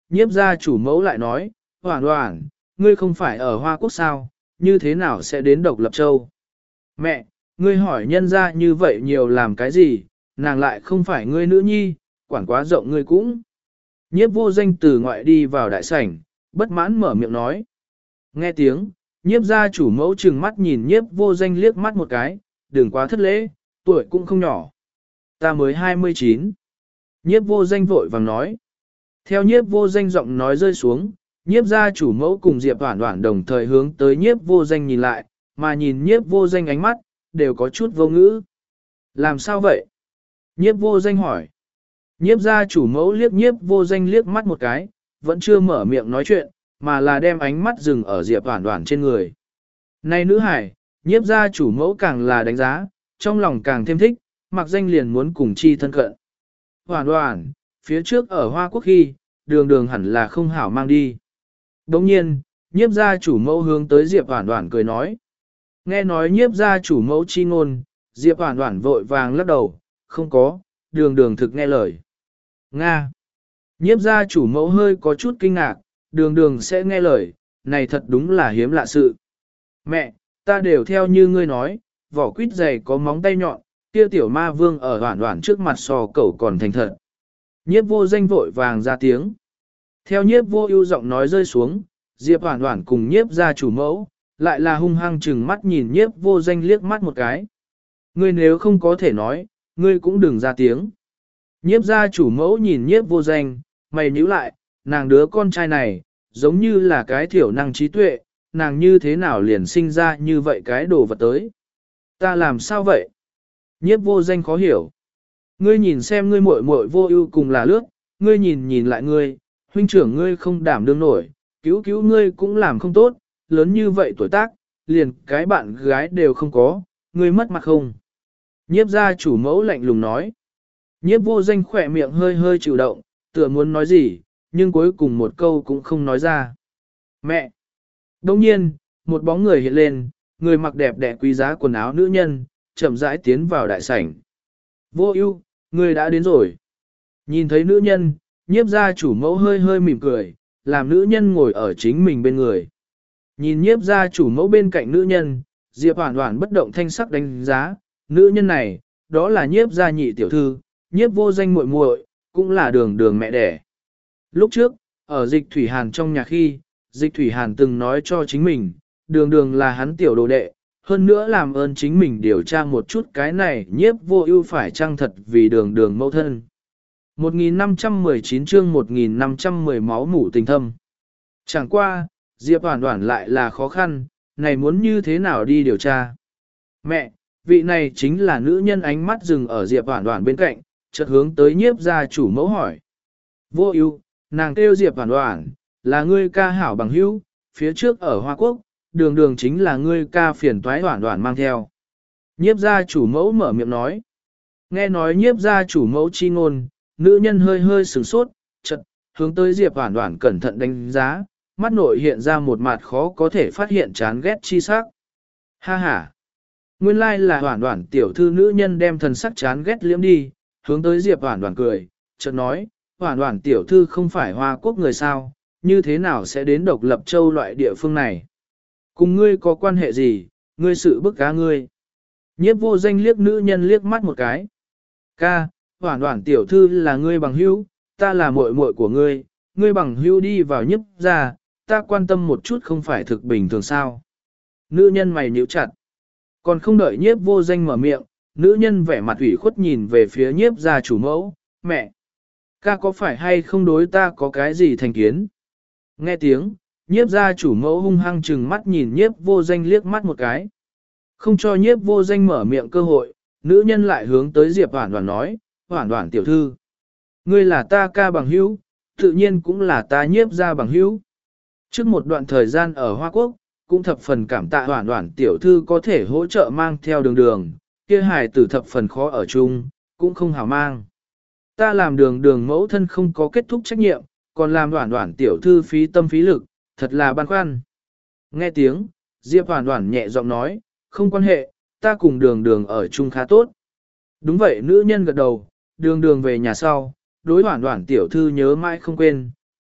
nhiếp gia chủ mẫu lại nói, Hoản Hoản, ngươi không phải ở Hoa Quốc sao, như thế nào sẽ đến Độc Lập Châu? Mẹ, ngươi hỏi nhân ra như vậy nhiều làm cái gì, nàng lại không phải ngươi nữ nhi, quản quá rộng ngươi cũng. Nhiếp vô danh từ ngoại đi vào đại sảnh, bất mãn mở miệng nói. Nghe tiếng, nhiếp gia chủ mẫu trừng mắt nhìn nhiếp vô danh liếc mắt một cái, đừng quá thất lễ, tuổi cũng không nhỏ. Ta mới hai mươi chín. Nhiếp vô danh vội vàng nói. Theo nhiếp vô danh giọng nói rơi xuống, nhiếp gia chủ mẫu cùng Diệp Hoản Hoản đồng thời hướng tới nhiếp vô danh nhìn lại, mà nhìn nhiếp vô danh ánh mắt, đều có chút vô ngữ. Làm sao vậy? Nhiếp vô danh hỏi. Nhiếp gia chủ mẫu liếc nhiếp vô danh liếc mắt một cái, vẫn chưa mở miệng nói chuyện, mà là đem ánh mắt dừng ở Diệp Hoản Hoản trên người. Này nữ hải, nhiếp gia chủ mẫu càng là đánh giá, trong lòng càng thêm thích, mặc danh liền muốn cùng chi thân cận. Hoản Hoản, phía trước ở Hoa Quốc khi, đường đường hẳn là không hảo mang đi. Đồng nhiên, nhiếp gia chủ mẫu hướng tới Diệp Hoản Hoản cười nói. Nghe nói nhiếp gia chủ mẫu chi ngôn, Diệp Hoản Hoản vội vàng lắc đầu, không có, đường đường thực nghe lời. Nga. Nhiếp gia chủ mẫu hơi có chút kinh ngạc, đường đường sẽ nghe lời, này thật đúng là hiếm lạ sự. Mẹ, ta đều theo như ngươi nói, vỏ quýt dày có móng tay nhọn, kia tiểu ma vương ở Hoản Hoản trước mặt sò cẩu còn thành thật. Nhiếp vô danh vội vàng ra tiếng. Theo nhiếp vô ưu giọng nói rơi xuống, Diệp Hoản Hoản cùng nhiếp gia chủ mẫu, lại là hung hăng chừng mắt nhìn nhiếp vô danh liếc mắt một cái. Ngươi nếu không có thể nói, ngươi cũng đừng ra tiếng. Nhiếp gia chủ mẫu nhìn nhiếp vô danh, mày nhíu lại, nàng đứa con trai này, giống như là cái thiểu năng trí tuệ, nàng như thế nào liền sinh ra như vậy cái đồ vật tới. Ta làm sao vậy? Nhiếp vô danh khó hiểu. Ngươi nhìn xem ngươi muội muội vô ưu cùng là lướt, ngươi nhìn nhìn lại ngươi, huynh trưởng ngươi không đảm đương nổi, cứu cứu ngươi cũng làm không tốt, lớn như vậy tuổi tác, liền cái bạn gái đều không có, ngươi mất mặt không? Nhiếp gia chủ mẫu lạnh lùng nói. Nhiếp vô danh khỏe miệng hơi hơi chịu động, tựa muốn nói gì, nhưng cuối cùng một câu cũng không nói ra. Mẹ! Đông nhiên, một bóng người hiện lên, người mặc đẹp đẽ quý giá quần áo nữ nhân, chậm rãi tiến vào đại sảnh. Vô ưu, người đã đến rồi. Nhìn thấy nữ nhân, nhiếp gia chủ mẫu hơi hơi mỉm cười, làm nữ nhân ngồi ở chính mình bên người. Nhìn nhiếp gia chủ mẫu bên cạnh nữ nhân, Diệp Hoản Hoản bất động thanh sắc đánh giá, nữ nhân này, đó là nhiếp gia nhị tiểu thư, nhiếp vô danh muội muội, cũng là đường đường mẹ đẻ. Lúc trước, ở dịch thủy hàn trong nhà khi, dịch thủy hàn từng nói cho chính mình, đường đường là hắn tiểu đồ đệ, hơn nữa làm ơn chính mình điều tra một chút cái này nhiếp vô ưu phải chăng thật vì đường đường mẫu thân. một nghìn năm trăm mười chín chương một nghìn năm trăm mười máu mủ tình thâm. Chẳng qua, Diệp Hoản Hoản lại là khó khăn, này muốn như thế nào đi điều tra. Mẹ, vị này chính là nữ nhân ánh mắt dừng ở Diệp Hoản Hoản bên cạnh, chợt hướng tới nhiếp gia chủ mẫu hỏi. Vô ưu, nàng kêu Diệp Hoản Hoản, là ngươi ca hảo bằng hữu, phía trước ở Hoa Quốc, đường đường chính là ngươi ca phiền toái Hoản Hoản mang theo. Nhiếp gia chủ mẫu mở miệng nói. Nghe nói nhiếp gia chủ mẫu chi ngôn, nữ nhân hơi hơi sửng sốt, chợt hướng tới Diệp Hoản Hoản cẩn thận đánh giá, mắt nội hiện ra một mặt khó có thể phát hiện chán ghét chi sắc. Ha ha! Nguyên lai là Hoản Hoản tiểu thư nữ nhân đem thần sắc chán ghét liễm đi, hướng tới Diệp Hoản Hoản cười, chợt nói, Hoản Hoản tiểu thư không phải Hoa Quốc người sao, như thế nào sẽ đến Độc Lập Châu loại địa phương này? Cùng ngươi có quan hệ gì, ngươi sự bức cá ngươi? Nhiếp vô danh liếc nữ nhân liếc mắt một cái. Ca, Hoản Hoản tiểu thư là ngươi bằng hữu, ta là muội muội của ngươi, ngươi bằng hữu đi vào nhiếp ra, ta quan tâm một chút không phải thực bình thường sao? Nữ nhân mày nhíu chặt. Còn không đợi nhiếp vô danh mở miệng, nữ nhân vẻ mặt ủy khuất nhìn về phía nhiếp gia chủ mẫu, mẹ. Ca có phải hay không đối ta có cái gì thành kiến? Nghe tiếng, nhiếp gia chủ mẫu hung hăng trừng mắt nhìn nhiếp vô danh liếc mắt một cái. Không cho nhiếp vô danh mở miệng cơ hội, nữ nhân lại hướng tới Diệp Hoản Hoản nói, Hoản Hoản tiểu thư. Ngươi là ta ca bằng hữu, tự nhiên cũng là ta nhiếp gia bằng hữu. Trước một đoạn thời gian ở Hoa Quốc, cũng thập phần cảm tạ Hoản Hoản tiểu thư có thể hỗ trợ mang theo đường đường, kia hài tử thập phần khó ở chung, cũng không hảo mang. Ta làm đường đường mẫu thân không có kết thúc trách nhiệm, còn làm Hoản Hoản tiểu thư phí tâm phí lực, thật là băn khoăn. Nghe tiếng, Diệp Hoản Hoản nhẹ giọng nói, không quan hệ, ta cùng đường đường ở chung khá tốt. Đúng vậy, nữ nhân gật đầu, đường đường về nhà sau, đối Hoản Hoản tiểu thư nhớ mãi không quên,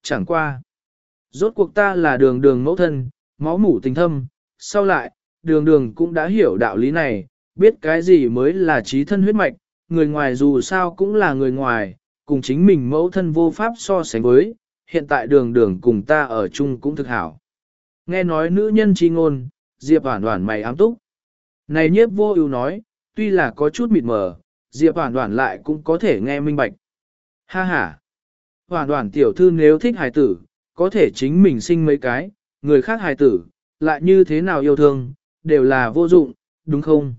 chẳng qua. Rốt cuộc ta là đường đường mẫu thân, máu mủ tình thâm, sau lại, đường đường cũng đã hiểu đạo lý này, biết cái gì mới là trí thân huyết mạch, người ngoài dù sao cũng là người ngoài, cùng chính mình mẫu thân vô pháp so sánh với, hiện tại đường đường cùng ta ở chung cũng thực hảo. Nghe nói nữ nhân chi ngôn, Diệp Hoản Hoản mày ám túc. Này Nhiếp Vô Ưu nói, tuy là có chút mịt mờ, Diệp Hoản Hoản lại cũng có thể nghe minh bạch. Ha ha. Hoản Hoản tiểu thư nếu thích hài tử, có thể chính mình sinh mấy cái, người khác hài tử, lại như thế nào yêu thương, đều là vô dụng, đúng không?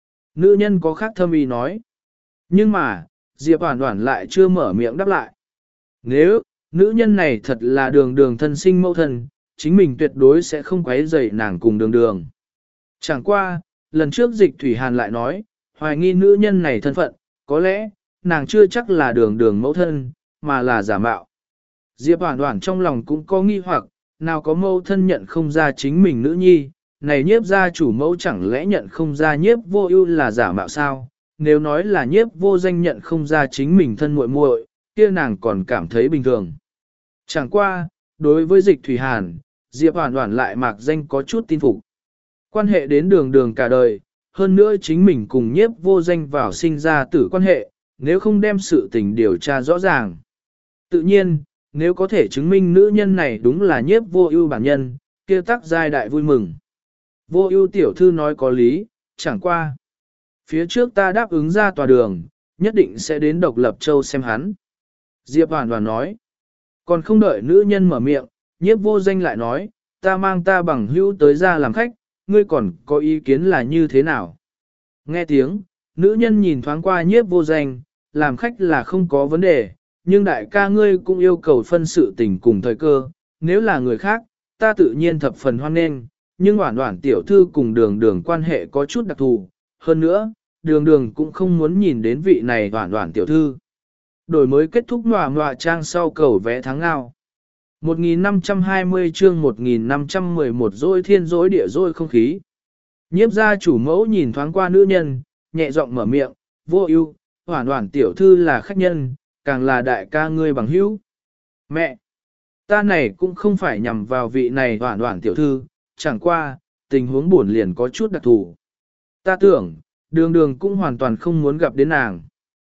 Nữ nhân có khác thâm ý nói. Nhưng mà, Diệp Hoản Hoản lại chưa mở miệng đáp lại. Nếu, nữ nhân này thật là đường đường thân sinh mẫu thân, chính mình tuyệt đối sẽ không quấy rầy nàng cùng đường đường. Chẳng qua, lần trước Dịch Thủy Hàn lại nói, hoài nghi nữ nhân này thân phận, có lẽ, nàng chưa chắc là đường đường mẫu thân, mà là giả mạo. Diệp Hoản Hoản trong lòng cũng có nghi hoặc, nào có mẫu thân nhận không ra chính mình nữ nhi, này Nhiếp gia chủ mẫu chẳng lẽ nhận không ra Nhiếp Vô Ưu là giả mạo sao? Nếu nói là Nhiếp Vô Danh nhận không ra chính mình thân muội muội, kia nàng còn cảm thấy bình thường. Chẳng qua, đối với Dịch Thủy Hàn, Diệp Hoản Hoản lại mạc danh có chút tin phục. Quan hệ đến đường đường cả đời, hơn nữa chính mình cùng Nhiếp Vô Danh vào sinh ra tử quan hệ, nếu không đem sự tình điều tra rõ ràng. Tự nhiên, nếu có thể chứng minh nữ nhân này đúng là Nhiếp Vô Ưu bản nhân, kia tắc giai đại vui mừng. Vô Ưu tiểu thư nói có lý, chẳng qua. Phía trước ta đáp ứng ra tòa đường, nhất định sẽ đến Độc Lập Châu xem hắn. Diệp Hoản Hoản nói. Còn không đợi nữ nhân mở miệng, Nhiếp Vô Danh lại nói, ta mang ta bằng hữu tới ra làm khách, ngươi còn có ý kiến là như thế nào? Nghe tiếng, nữ nhân nhìn thoáng qua Nhiếp Vô Danh, làm khách là không có vấn đề, nhưng đại ca ngươi cũng yêu cầu phân sự tình cùng thời cơ, nếu là người khác, ta tự nhiên thập phần hoan nghênh, nhưng Hoản Hoản tiểu thư cùng đường đường quan hệ có chút đặc thù, hơn nữa, đường đường cũng không muốn nhìn đến vị này Hoản Hoản tiểu thư. Đổi mới kết thúc ngọa ngọa trang sau cầu vẽ tháng ngao. một nghìn năm trăm hai mươi chương một nghìn năm trăm mười một dối thiên dối địa dối không khí. Nhiếp gia chủ mẫu nhìn thoáng qua nữ nhân, nhẹ giọng mở miệng, Vô Ưu, Hoản Hoản tiểu thư là khách nhân, càng là đại ca ngươi bằng hữu. Mẹ, ta này cũng không phải nhằm vào vị này Hoản Hoản tiểu thư, chẳng qua, tình huống buồn liền có chút đặc thù. Ta tưởng, đường đường cũng hoàn toàn không muốn gặp đến nàng.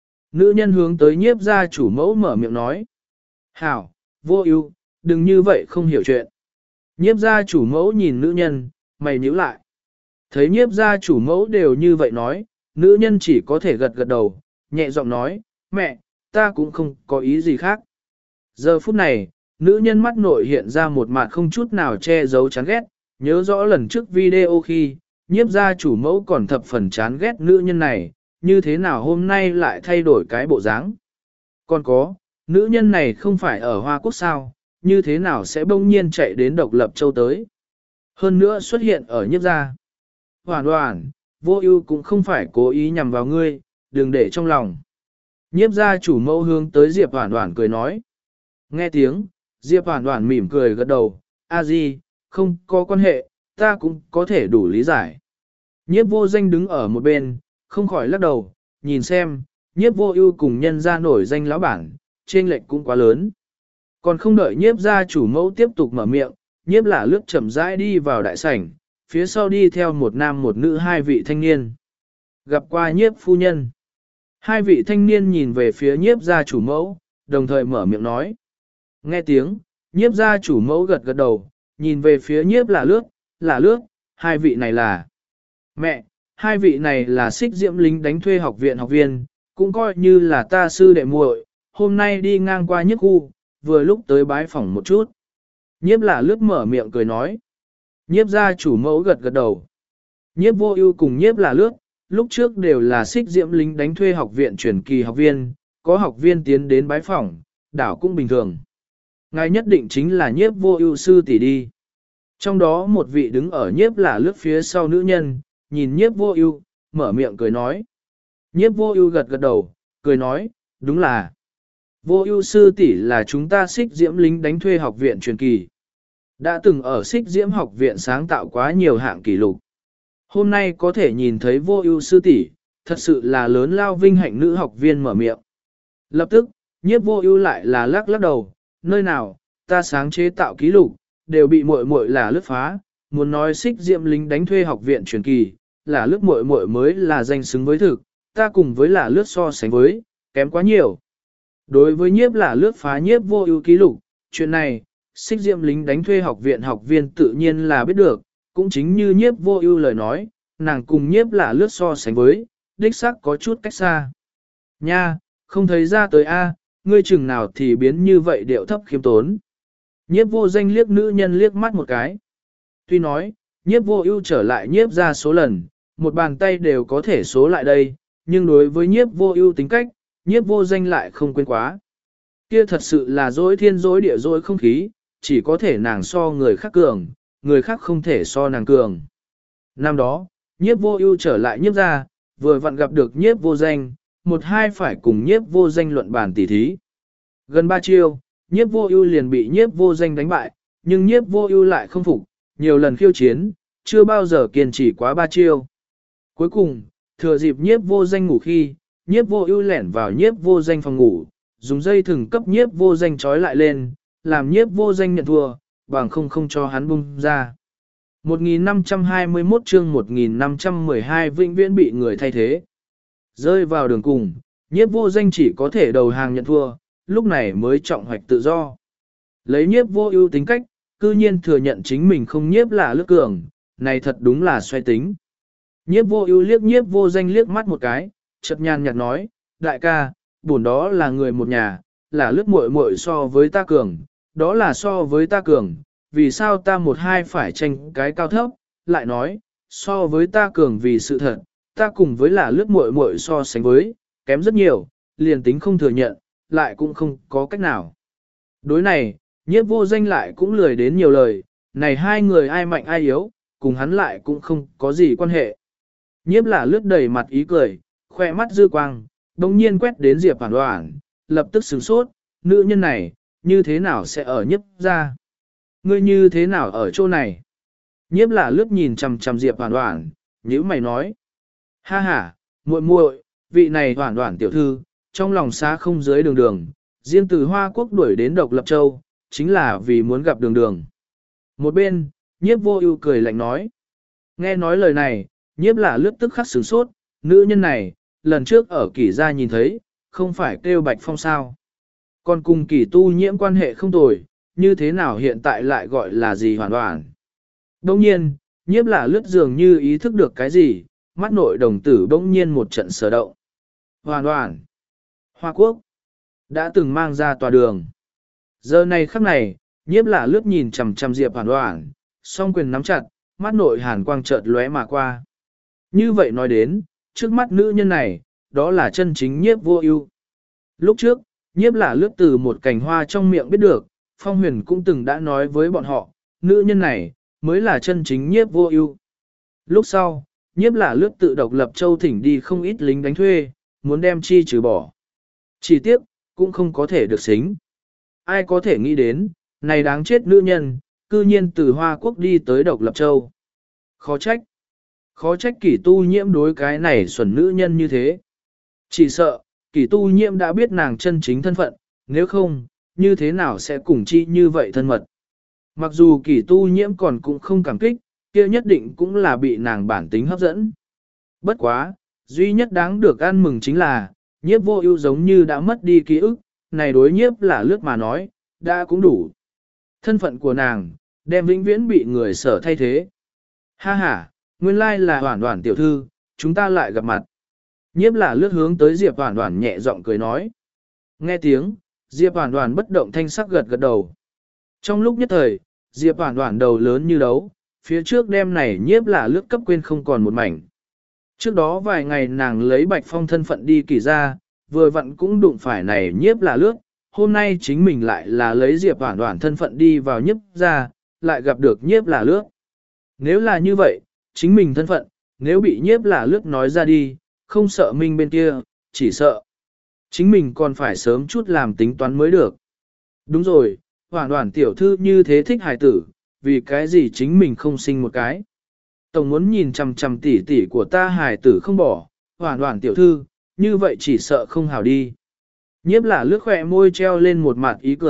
Nữ nhân hướng tới Nhiếp gia chủ mẫu mở miệng nói. Hảo, Vô Ưu, đừng như vậy không hiểu chuyện. Nhiếp gia chủ mẫu nhìn nữ nhân, mày nhíu lại. Thấy nhiếp gia chủ mẫu đều như vậy nói, nữ nhân chỉ có thể gật gật đầu, nhẹ giọng nói, mẹ, ta cũng không có ý gì khác. Giờ phút này, nữ nhân mắt nội hiện ra một mặt không chút nào che giấu chán ghét, nhớ rõ lần trước video khi, nhiếp gia chủ mẫu còn thập phần chán ghét nữ nhân này, như thế nào hôm nay lại thay đổi cái bộ dáng. Còn có, nữ nhân này không phải ở Hoa Quốc sao, như thế nào sẽ bỗng nhiên chạy đến Độc Lập Châu tới. Hơn nữa xuất hiện ở nhiếp gia. Hoản Hoản, Vô Ưu cũng không phải cố ý nhằm vào ngươi, đừng để trong lòng. Nhiếp gia chủ mẫu hướng tới Diệp Hoản Hoản cười nói. Nghe tiếng, Diệp Hoản Hoản mỉm cười gật đầu, a di, không có quan hệ, ta cũng có thể đủ lý giải. Nhiếp Vô Danh đứng ở một bên, không khỏi lắc đầu, nhìn xem, Nhiếp Vô Ưu cùng nhân gia nổi danh lão bản, chênh lệch cũng quá lớn. Còn không đợi nhiếp gia chủ mẫu tiếp tục mở miệng, nhiếp là lướt chậm rãi đi vào đại sảnh, phía sau đi theo một nam một nữ hai vị thanh niên. Gặp qua nhiếp phu nhân. Hai vị thanh niên nhìn về phía nhiếp gia chủ mẫu, đồng thời mở miệng nói. Nghe tiếng, nhiếp gia chủ mẫu gật gật đầu, nhìn về phía nhiếp là lướt, là lướt, hai vị này là. Mẹ, hai vị này là xích diễm lính đánh thuê học viện học viên, cũng coi như là ta sư đệ muội, hôm nay đi ngang qua nhiếp khu, vừa lúc tới bái phỏng một chút. Nhiếp là lướt mở miệng cười nói. Nhiếp gia chủ mẫu gật gật đầu. Nhiếp Vô Ưu cùng nhiếp là lướt, lúc trước đều là xích diễm lính đánh thuê học viện truyền kỳ học viên, có học viên tiến đến bái phỏng, đảo cũng bình thường. Ngài nhất định chính là nhiếp Vô Ưu sư tỷ đi. Trong đó một vị đứng ở nhiếp là lướt phía sau nữ nhân, nhìn nhiếp Vô Ưu, mở miệng cười nói. Nhiếp Vô Ưu gật gật đầu, cười nói, đúng là. Vô Ưu sư tỷ là chúng ta xích diễm lính đánh thuê học viện truyền kỳ. Đã từng ở xích diễm học viện sáng tạo quá nhiều hạng kỷ lục. Hôm nay có thể nhìn thấy Vô Ưu sư tỷ, thật sự là lớn lao vinh hạnh nữ học viên mở miệng. Lập tức, nhiếp Vô Ưu lại là lắc lắc đầu, nơi nào, ta sáng chế tạo ký lục, đều bị muội muội là lướt phá, muốn nói xích diệm lính đánh thuê học viện truyền kỳ, là lướt muội muội mới là danh xứng với thực, ta cùng với là lướt so sánh với, kém quá nhiều. Đối với nhiếp là lướt phá nhiếp vô ưu ký lục, chuyện này, xích diệm lính đánh thuê học viện học viên tự nhiên là biết được, cũng chính như nhiếp vô ưu lời nói, nàng cùng nhiếp là lướt so sánh với, đích xác có chút cách xa. Nha, không thấy ra tới a, ngươi chừng nào thì biến như vậy điệu thấp khiêm tốn. Nhiếp vô danh liếc nữ nhân liếc mắt một cái. Tuy nói, nhiếp vô ưu trở lại nhiếp ra số lần, một bàn tay đều có thể số lại đây, nhưng đối với nhiếp vô ưu tính cách, nhiếp vô danh lại không quên quá. Kia thật sự là dối thiên dối địa dối không khí, chỉ có thể nàng so người khác cường, người khác không thể so nàng cường. Năm đó, nhiếp vô ưu trở lại nhiếp ra, vừa vặn gặp được nhiếp vô danh, một hai phải cùng nhiếp vô danh luận bàn tỉ thí. Gần ba chiêu, nhiếp vô ưu liền bị nhiếp vô danh đánh bại, nhưng nhiếp vô ưu lại không phục, nhiều lần khiêu chiến, chưa bao giờ kiên trì quá ba chiêu. Cuối cùng, thừa dịp nhiếp vô danh ngủ khi, nhiếp vô ưu lẻn vào nhiếp vô danh phòng ngủ, dùng dây thừng cấp nhiếp vô danh trói lại lên, làm nhiếp vô danh nhận thua, bằng không không cho hắn bung ra. một nghìn năm trăm hai mươi mốt chương một nghìn năm trăm mười hai vĩnh viễn bị người thay thế. Rơi vào đường cùng, nhiếp vô danh chỉ có thể đầu hàng nhận thua, lúc này mới trọng hoạch tự do. Lấy nhiếp vô ưu tính cách, cư nhiên thừa nhận chính mình không nhiếp là lướt cường, này thật đúng là xoay tính. Nhiếp vô ưu liếc nhiếp vô danh liếc mắt một cái, chợt nhàn nhạt nói, đại ca, bổn đó là người một nhà, là lướt muội muội so với ta cường, đó là so với ta cường, vì sao ta một hai phải tranh cái cao thấp, lại nói, so với ta cường vì sự thật, ta cùng với là lướt muội muội so sánh với, kém rất nhiều, liền tính không thừa nhận, lại cũng không có cách nào. Đối này, nhiếp vô danh lại cũng lười đến nhiều lời, này hai người ai mạnh ai yếu, cùng hắn lại cũng không có gì quan hệ. Nhiếp là lướt đầy mặt ý cười, khoe mắt dư quang, đồng nhiên quét đến Diệp Hoàn Hoàn, lập tức sửng sốt, nữ nhân này, như thế nào sẽ ở nhiếp ra? Ngươi như thế nào ở chỗ này? Nhiếp là lướt nhìn chằm chằm Diệp Hoàn Hoàn, nhíu mày nói. Ha ha, muội muội, vị này Hoàn Hoàn tiểu thư, trong lòng xá không dưới đường đường, riêng từ Hoa Quốc đuổi đến Độc Lập Châu, chính là vì muốn gặp đường đường. Một bên, nhiếp vô ưu cười lạnh nói. Nghe nói lời này, nhiếp là lướt tức khắc sửng sốt, nữ nhân này, lần trước ở kỷ gia nhìn thấy, không phải kêu Bạch Phong sao. Còn cùng kỷ tu nhiễm quan hệ không tồi, như thế nào hiện tại lại gọi là gì Hoàn Hoàn. Đông nhiên, nhiếp là lướt dường như ý thức được cái gì, mắt nội đồng tử bỗng nhiên một trận sở động. Hoàn Hoàn, Hoa Quốc, đã từng mang ra tòa đường. Giờ này khắc này, nhiếp là lướt nhìn chằm chằm Diệp Hoàn Hoàn, song quyền nắm chặt, mắt nội hàn quang chợt lóe mà qua. Như vậy nói đến, trước mắt nữ nhân này, đó là chân chính nhiếp vô ưu. Lúc trước, nhiếp là lướt từ một cành hoa trong miệng biết được, Phong Huyền cũng từng đã nói với bọn họ, nữ nhân này, mới là chân chính nhiếp vô ưu. Lúc sau, nhiếp là lướt tự Độc Lập Châu thỉnh đi không ít lính đánh thuê, muốn đem chi trừ bỏ. Chỉ tiếc, cũng không có thể được xính. Ai có thể nghĩ đến, này đáng chết nữ nhân, cư nhiên từ Hoa Quốc đi tới Độc Lập Châu. Khó trách. Khó trách kỷ tu nhiễm đối cái này xuẩn nữ nhân như thế. Chỉ sợ, kỷ tu nhiễm đã biết nàng chân chính thân phận, nếu không, như thế nào sẽ cùng chi như vậy thân mật. Mặc dù kỷ tu nhiễm còn cũng không cảm kích, kia nhất định cũng là bị nàng bản tính hấp dẫn. Bất quá, duy nhất đáng được ăn mừng chính là, nhiếp vô ưu giống như đã mất đi ký ức, này đối nhiếp là lướt mà nói, đã cũng đủ. Thân phận của nàng, đem vĩnh viễn bị người sở thay thế. Ha ha, nguyên lai là Hoàn Hoàn tiểu thư, chúng ta lại gặp mặt. Nhiếp là lướt hướng tới Diệp Hoàn Hoàn nhẹ giọng cười nói. Nghe tiếng, Diệp Hoàn Hoàn bất động thanh sắc gật gật đầu. Trong lúc nhất thời, Diệp Hoàn Hoàn đầu lớn như đấu, phía trước đêm này nhiếp là lướt cấp quên không còn một mảnh. Trước đó vài ngày nàng lấy Bạch Phong thân phận đi kỳ ra, vừa vặn cũng đụng phải này nhiếp là lướt, hôm nay chính mình lại là lấy Diệp Hoàn Hoàn thân phận đi vào nhiếp ra, lại gặp được nhiếp là lướt. Nếu là như vậy, chính mình thân phận, nếu bị nhiếp là lướt nói ra đi, không sợ minh bên kia, chỉ sợ. Chính mình còn phải sớm chút làm tính toán mới được. Đúng rồi, Hoàn Hoàn tiểu thư như thế thích hài tử, vì cái gì chính mình không sinh một cái. Tổng muốn nhìn chằm chằm tỉ tỉ của ta hài tử không bỏ, Hoàn Hoàn tiểu thư, như vậy chỉ sợ không hảo đi. Nhiếp là lướt khỏe môi treo lên một mặt ý cười,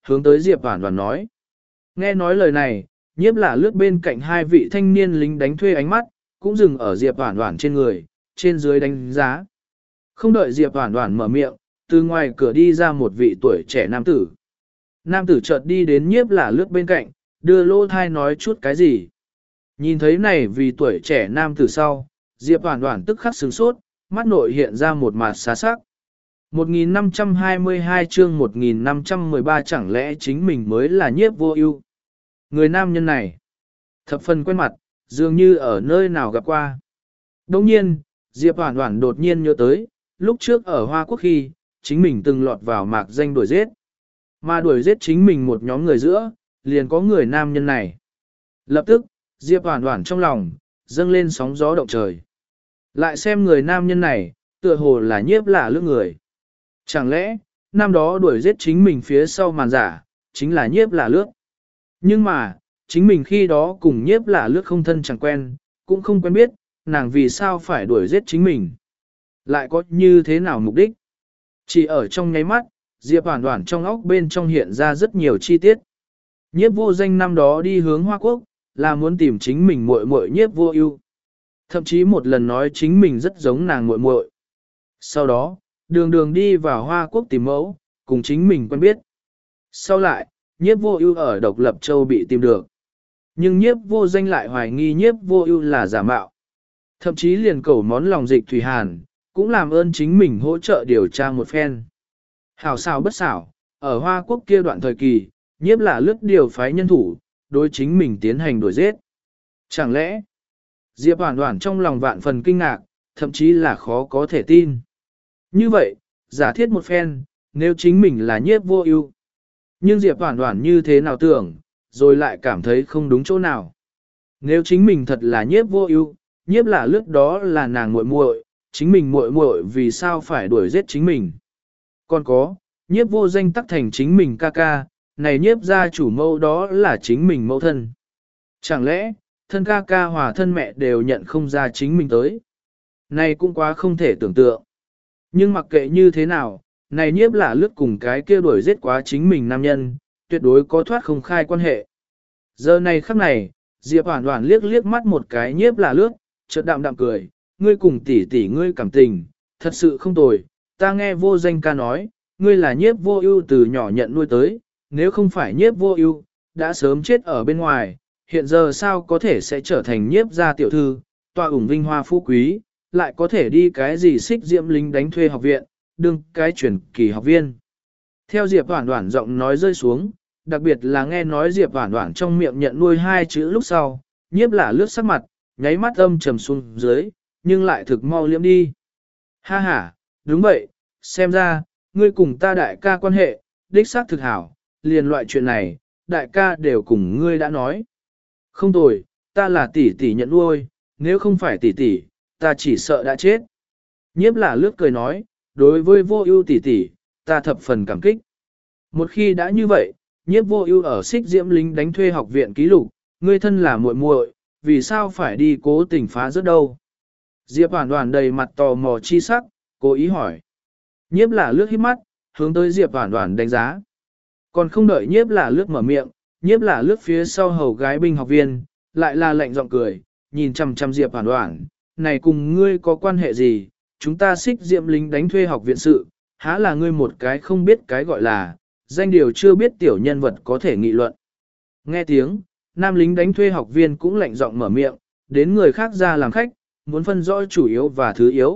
hướng tới Diệp Hoản Hoản nói. Nghe nói lời này, nhiếp là lướt bên cạnh hai vị thanh niên lính đánh thuê ánh mắt, cũng dừng ở Diệp Hoản Hoản trên người, trên dưới đánh giá. Không đợi Diệp Hoản Hoản mở miệng, từ ngoài cửa đi ra một vị tuổi trẻ nam tử. Nam tử chợt đi đến nhiếp là lướt bên cạnh, đưa lô thai nói chút cái gì. Nhìn thấy này vì tuổi trẻ nam tử sau, Diệp Hoản Hoản tức khắc sửng sốt, mắt nội hiện ra một mặt xá sắc. một nghìn năm trăm hai mươi hai chương một nghìn năm trăm mười ba chẳng lẽ chính mình mới là nhiếp vô ưu. Người nam nhân này, thập phần quen mặt, dường như ở nơi nào gặp qua. Đồng nhiên, Diệp Hoản Hoản đột nhiên nhớ tới, lúc trước ở Hoa Quốc khi, chính mình từng lọt vào mạc danh đuổi giết. Mà đuổi giết chính mình một nhóm người giữa, liền có người nam nhân này. Lập tức, Diệp Hoản Hoản trong lòng, dâng lên sóng gió động trời. Lại xem người nam nhân này, tựa hồ là nhiếp lạ lướt người. Chẳng lẽ, năm đó đuổi giết chính mình phía sau màn giả, chính là nhiếp lạ lướt. Nhưng mà, chính mình khi đó cùng nhiếp lạ lướt không thân chẳng quen, cũng không quen biết, nàng vì sao phải đuổi giết chính mình. Lại có như thế nào mục đích? Chỉ ở trong nháy mắt, Diệp Hoản Hoản trong óc bên trong hiện ra rất nhiều chi tiết. Nhiếp vô danh năm đó đi hướng Hoa Quốc, là muốn tìm chính mình muội muội nhiếp vô ưu. Thậm chí một lần nói chính mình rất giống nàng muội muội. Sau đó, đường đường đi vào Hoa Quốc tìm mẫu, cùng chính mình quen biết. Sau lại, nhiếp vô ưu ở Độc Lập Châu bị tìm được. Nhưng nhiếp vô danh lại hoài nghi nhiếp vô ưu là giả mạo. Thậm chí liền cầu món lòng dịch Thủy Hàn, cũng làm ơn chính mình hỗ trợ điều tra một phen. Hảo xảo bất xảo, ở Hoa Quốc kia đoạn thời kỳ, nhiếp là lướt điều phái nhân thủ, đối chính mình tiến hành đuổi giết. Chẳng lẽ, Diệp Hoản Hoản trong lòng vạn phần kinh ngạc, thậm chí là khó có thể tin. Như vậy, giả thiết một phen, nếu chính mình là nhiếp vô ưu. Nhưng Diệp Hoản Hoản như thế nào tưởng, rồi lại cảm thấy không đúng chỗ nào. Nếu chính mình thật là nhiếp vô ưu, nhiếp là lướt đó là nàng muội muội, chính mình muội muội vì sao phải đuổi giết chính mình. Còn có, nhiếp vô danh tắc thành chính mình ca ca, này nhiếp gia chủ mẫu đó là chính mình mẫu thân. Chẳng lẽ, thân ca ca hòa thân mẹ đều nhận không ra chính mình tới. Này cũng quá không thể tưởng tượng. Nhưng mặc kệ như thế nào, này nhiếp là lướt cùng cái kia đuổi giết quá chính mình nam nhân, tuyệt đối có thoát không khai quan hệ. Giờ này khắc này, Diệp Hoản Hoản liếc liếc mắt một cái nhiếp là lướt, chợt đạm đạm cười, ngươi cùng tỷ tỷ ngươi cảm tình, thật sự không tồi, ta nghe vô danh ca nói, ngươi là nhiếp vô ưu từ nhỏ nhận nuôi tới, nếu không phải nhiếp vô ưu, đã sớm chết ở bên ngoài, hiện giờ sao có thể sẽ trở thành nhiếp gia tiểu thư, tọa ủng vinh hoa phú quý, lại có thể đi cái gì xích diễm lính đánh thuê học viện, đương cái chuyển kỳ học viên. Theo Diệp Hoản Hoản giọng nói rơi xuống, đặc biệt là nghe nói Diệp Hoản Hoản trong miệng nhận nuôi hai chữ lúc sau, nhiếp là lướt sắc mặt, nháy mắt âm trầm xuống dưới, nhưng lại thực mau liễm đi. Ha ha, đúng vậy, xem ra, ngươi cùng ta đại ca quan hệ, đích xác thực hảo, liền loại chuyện này, đại ca đều cùng ngươi đã nói. Không tồi, ta là tỷ tỷ nhận nuôi, nếu không phải tỷ tỷ, ta chỉ sợ đã chết. Nhiếp là lướt cười nói, đối với vô ưu tỷ tỷ, ta thập phần cảm kích. Một khi đã như vậy, nhiếp vô ưu ở xích diễm lính đánh thuê học viện ký lục, ngươi thân là muội muội, vì sao phải đi cố tình phá rớt đâu? Diệp Hoản Hoản đầy mặt tò mò chi sắc, cố ý hỏi. Nhiếp là lướt hít mắt, hướng tới Diệp Hoản Hoản đánh giá. Còn không đợi nhiếp là lướt mở miệng, nhiếp là lướt phía sau hầu gái binh học viên, lại là lạnh giọng cười, nhìn chằm chằm Diệp Hoản Hoản, này cùng ngươi có quan hệ gì, chúng ta xích diễm lính đánh thuê học viện sự, há là ngươi một cái không biết cái gọi là, danh điều chưa biết tiểu nhân vật có thể nghị luận. Nghe tiếng, nam lính đánh thuê học viên cũng lạnh giọng mở miệng, đến người khác ra làm khách, muốn phân rõ chủ yếu và thứ yếu.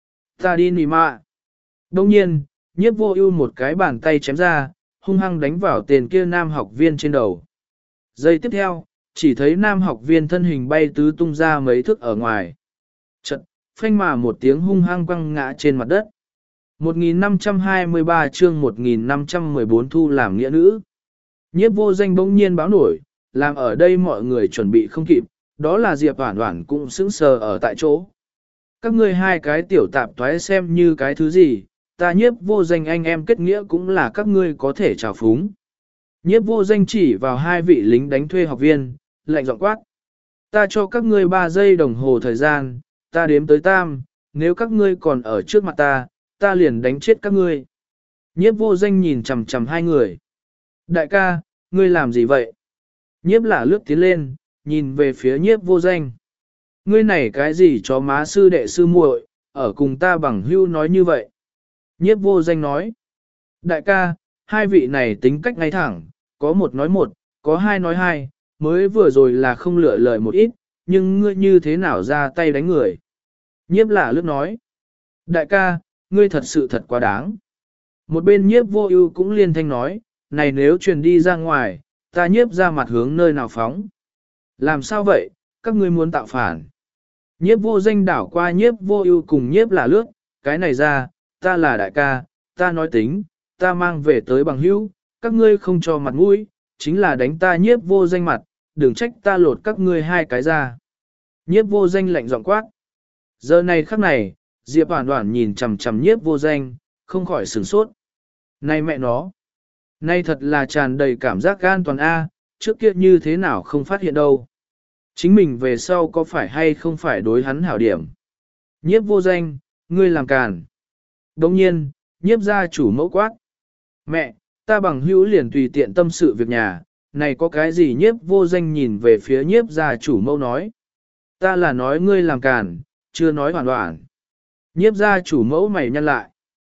Ta đi nì mạ. Đông nhiên, nhiếp vô ưu một cái bàn tay chém ra, hung hăng đánh vào tên kia nam học viên trên đầu. Giây tiếp theo, chỉ thấy nam học viên thân hình bay tứ tung ra mấy thước ở ngoài. Chật, phanh mà một tiếng hung hăng quăng ngã trên mặt đất. một nghìn năm trăm hai mươi ba chương một nghìn năm trăm mười bốn thu làm nghĩa nữ. Nhiếp vô danh bỗng nhiên báo nổi, làm ở đây mọi người chuẩn bị không kịp, đó là Diệp Hoản Hoản cũng sững sờ ở tại chỗ. Các ngươi hai cái tiểu tạp toái xem như cái thứ gì, ta nhiếp vô danh anh em kết nghĩa cũng là các ngươi có thể trào phúng. Nhiếp vô danh chỉ vào hai vị lính đánh thuê học viên, lạnh giọng quát. Ta cho các ngươi ba giây đồng hồ thời gian, ta đếm tới tam, nếu các ngươi còn ở trước mặt ta, ta liền đánh chết các ngươi. Nhiếp vô danh nhìn chằm chằm hai người. Đại ca, ngươi làm gì vậy? Nhiếp là lướt tiến lên, nhìn về phía nhiếp vô danh. Ngươi này cái gì cho má sư đệ sư muội, ở cùng ta bằng hưu nói như vậy. Nhiếp vô danh nói. Đại ca, hai vị này tính cách ngay thẳng, có một nói một, có hai nói hai, mới vừa rồi là không lựa lời một ít, nhưng ngươi như thế nào ra tay đánh người. Nhiếp là lướt nói. Đại ca, ngươi thật sự thật quá đáng. Một bên nhiếp vô ưu cũng liên thanh nói, này nếu truyền đi ra ngoài, ta nhiếp ra mặt hướng nơi nào phóng. Làm sao vậy, các ngươi muốn tạo phản. Nhiếp vô danh đảo qua nhiếp vô ưu cùng nhiếp là lướt, cái này ra, ta là đại ca, ta nói tính, ta mang về tới bằng hữu, các ngươi không cho mặt mũi, chính là đánh ta nhiếp vô danh mặt, đừng trách ta lột các ngươi hai cái ra. Nhiếp vô danh lạnh giọng quát. Giờ này khắc này, Diệp Hoản Hoản nhìn chằm chằm nhiếp vô danh, không khỏi sửng sốt. Này mẹ nó, nay thật là tràn đầy cảm giác gan toàn A, trước kia như thế nào không phát hiện đâu. Chính mình về sau có phải hay không phải đối hắn hảo điểm. Nhiếp vô danh, ngươi làm càn. Đồng nhiên, nhiếp gia chủ mẫu quát. Mẹ, ta bằng hữu liền tùy tiện tâm sự việc nhà, này có cái gì nhiếp vô danh nhìn về phía nhiếp gia chủ mẫu nói. Ta là nói ngươi làm càn, chưa nói hoàn toàn. Nhiếp gia chủ mẫu mày nhăn lại.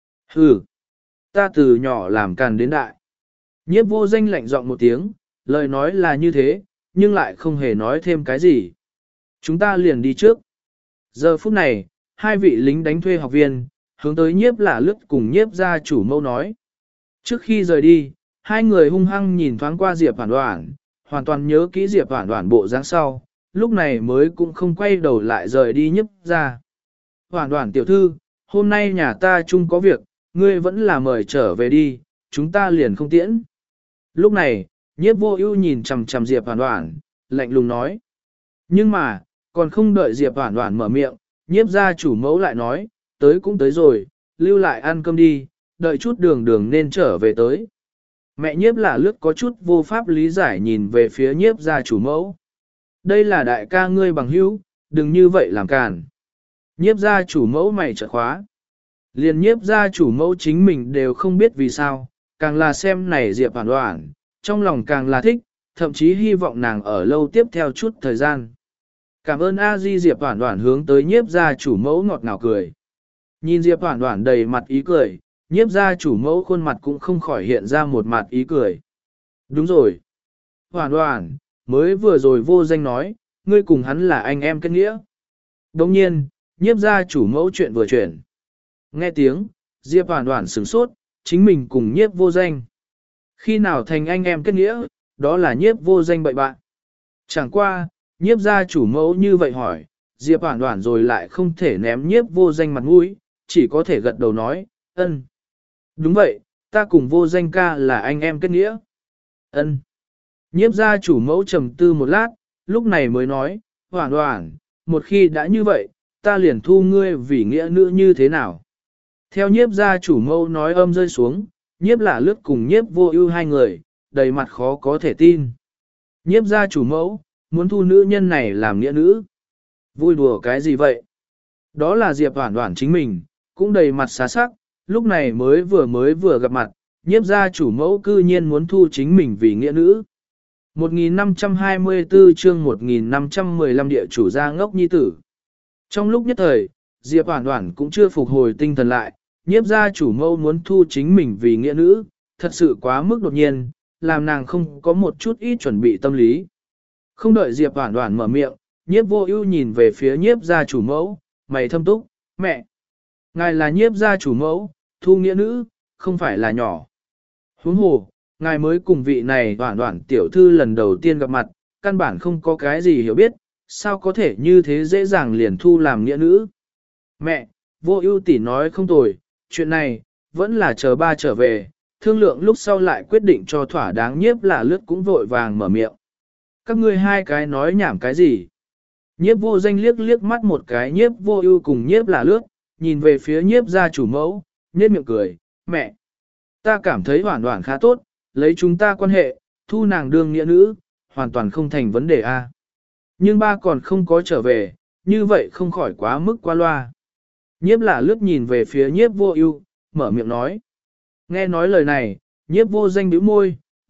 Hừ, ta từ nhỏ làm càn đến đại. Nhiếp vô danh lạnh giọng một tiếng, lời nói là như thế, nhưng lại không hề nói thêm cái gì. Chúng ta liền đi trước. Giờ phút này, hai vị lính đánh thuê học viên, hướng tới nhiếp là lướt cùng nhiếp gia chủ mẫu nói. Trước khi rời đi, hai người hung hăng nhìn thoáng qua Diệp Hoản Hoản, hoàn toàn nhớ kỹ Diệp Hoản Hoản bộ dáng sau, lúc này mới cũng không quay đầu lại rời đi nhiếp ra. Hoản Hoản tiểu thư, hôm nay nhà ta chung có việc, ngươi vẫn là mời trở về đi, chúng ta liền không tiễn. Lúc này, nhiếp vô ưu nhìn chằm chằm Diệp Hoản Hoản, lạnh lùng nói. Nhưng mà, còn không đợi Diệp Hoản Hoản mở miệng, nhiếp gia chủ mẫu lại nói, tới cũng tới rồi, lưu lại ăn cơm đi, đợi chút đường đường nên trở về tới. Mẹ nhiếp là lướt có chút vô pháp lý giải nhìn về phía nhiếp gia chủ mẫu. Đây là đại ca ngươi bằng hữu, đừng như vậy làm càn. Nhiếp gia chủ mẫu mày trợ khóa. Liền nhiếp gia chủ mẫu chính mình đều không biết vì sao, càng là xem này Diệp Hoản Hoản, trong lòng càng là thích, thậm chí hy vọng nàng ở lâu tiếp theo chút thời gian. Cảm ơn A Di Diệp Hoản Hoản hướng tới nhiếp gia chủ mẫu ngọt ngào cười. Nhìn Diệp Hoản Hoản đầy mặt ý cười, nhiếp gia chủ mẫu khuôn mặt cũng không khỏi hiện ra một mặt ý cười. Đúng rồi. Hoản Hoản, mới vừa rồi vô danh nói, ngươi cùng hắn là anh em kết nghĩa. Đồng nhiên, nhiếp gia chủ mẫu chuyện vừa chuyển. Nghe tiếng, Diệp Hoản Hoản sửng sốt, chính mình cùng nhiếp vô danh. Khi nào thành anh em kết nghĩa, đó là nhiếp vô danh bậy bạn. Chẳng qua, nhiếp gia chủ mẫu như vậy hỏi, Diệp Hoản Hoản rồi lại không thể ném nhiếp vô danh mặt mũi, chỉ có thể gật đầu nói, ân. Đúng vậy, ta cùng vô danh ca là anh em kết nghĩa. Ân. Nhiếp gia chủ mẫu trầm tư một lát, lúc này mới nói, Hoản Hoản, một khi đã như vậy, ta liền thu ngươi vì nghĩa nữ như thế nào. Theo nhiếp gia chủ mẫu nói âm rơi xuống, nhiếp là lướt cùng nhiếp vô ưu hai người, đầy mặt khó có thể tin. Nhiếp gia chủ mẫu, muốn thu nữ nhân này làm nghĩa nữ. Vui đùa cái gì vậy? Đó là Diệp Hoản Hoản chính mình, cũng đầy mặt xá sắc, lúc này mới vừa mới vừa gặp mặt, nhiếp gia chủ mẫu cư nhiên muốn thu chính mình vì nghĩa nữ. một nghìn năm trăm hai mươi tư chương một nghìn năm trăm mười lăm địa chủ gia ngốc nhi tử. Trong lúc nhất thời, Diệp Hoản Hoản cũng chưa phục hồi tinh thần lại, nhiếp gia chủ mẫu muốn thu chính mình vì nghĩa nữ, thật sự quá mức đột nhiên, làm nàng không có một chút ít chuẩn bị tâm lý. Không đợi Diệp Hoản Hoản mở miệng, nhiếp vô ưu nhìn về phía nhiếp gia chủ mẫu, mày thâm túc, mẹ. Ngài là nhiếp gia chủ mẫu, thu nghĩa nữ, không phải là nhỏ. Huống hồ, ngài mới cùng vị này Hoản Hoản tiểu thư lần đầu tiên gặp mặt, căn bản không có cái gì hiểu biết, sao có thể như thế dễ dàng liền thu làm nghĩa nữ. Mẹ, vô ưu tỷ nói không tồi, chuyện này, vẫn là chờ ba trở về, thương lượng lúc sau lại quyết định cho thỏa đáng. Nhiếp là lướt cũng vội vàng mở miệng. Các ngươi hai cái nói nhảm cái gì? Nhiếp vô danh liếc liếc mắt một cái nhiếp vô ưu cùng nhiếp là lướt, nhìn về phía nhiếp gia chủ mẫu, nhiếp miệng cười, mẹ. Ta cảm thấy Hoản Hoản khá tốt, lấy chúng ta quan hệ, thu nàng đương nghĩa nữ, hoàn toàn không thành vấn đề a. Nhưng ba còn không có trở về, như vậy không khỏi quá mức qua loa. Nhiếp là lướt nhìn về phía nhiếp vô ưu, mở miệng nói. Nghe nói lời này, nhiếp vô danh bĩu môi,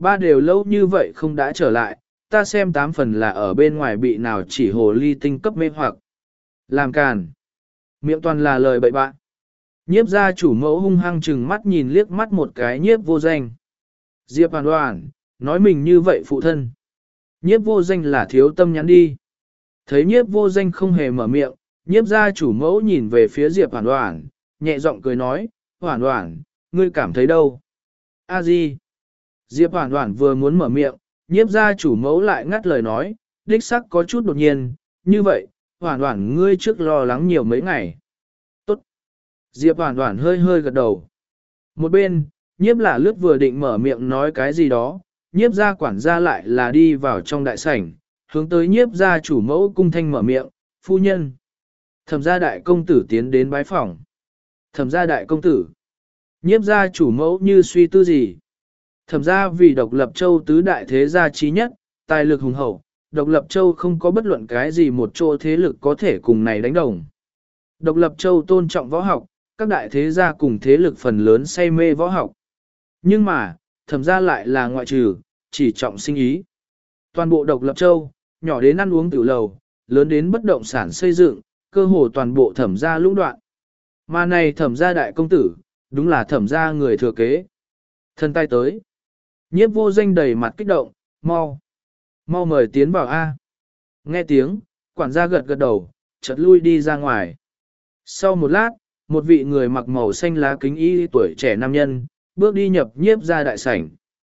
Ba đều lâu như vậy không đã trở lại, ta xem tám phần là ở bên ngoài bị nào chỉ hồ ly tinh cấp mê hoặc. Làm càn. Miệng toàn là lời bậy bạ. Nhiếp gia chủ mẫu hung hăng chừng mắt nhìn liếc mắt một cái nhiếp vô danh. Diệp hoàn hoàn, nói mình như vậy phụ thân. Nhiếp vô danh là thiếu tâm nhắn đi. Thấy nhiếp vô danh không hề mở miệng, nhiếp gia chủ mẫu nhìn về phía Diệp hoàn hoàn, nhẹ giọng cười nói, hoàn hoàn, ngươi cảm thấy đâu? A di. Diệp hoàn hoàn vừa muốn mở miệng, nhiếp gia chủ mẫu lại ngắt lời nói, đích sắc có chút đột nhiên, như vậy, hoàn hoàn ngươi trước lo lắng nhiều mấy ngày. Tốt. Diệp hoàn hoàn hơi hơi gật đầu. Một bên, nhiếp là lướt vừa định mở miệng nói cái gì đó, nhiếp gia quản gia lại là đi vào trong đại sảnh, hướng tới nhiếp gia chủ mẫu cung thanh mở miệng, phu nhân. Thẩm gia đại công tử tiến đến bái phỏng. Thẩm gia đại công tử. Nhiếp gia chủ mẫu như suy tư gì. Thẩm gia vì độc lập châu tứ đại thế gia trí nhất, tài lực hùng hậu, độc lập châu không có bất luận cái gì một chỗ thế lực có thể cùng này đánh đồng. Độc lập châu tôn trọng võ học, các đại thế gia cùng thế lực phần lớn say mê võ học. Nhưng mà, thẩm gia lại là ngoại trừ, chỉ trọng sinh ý. Toàn bộ độc lập châu, nhỏ đến ăn uống tiểu lầu, lớn đến bất động sản xây dựng, cơ hồ toàn bộ thẩm gia lũng đoạn. Mà này thẩm gia đại công tử, đúng là thẩm gia người thừa kế. Thân tay tới. Nhiếp vô danh đầy mặt kích động, mau. Mau mời tiến vào A. Nghe tiếng, quản gia gật gật đầu, chợt lui đi ra ngoài. Sau một lát, một vị người mặc màu xanh lá kính y tuổi trẻ nam nhân, bước đi nhập nhiếp ra đại sảnh.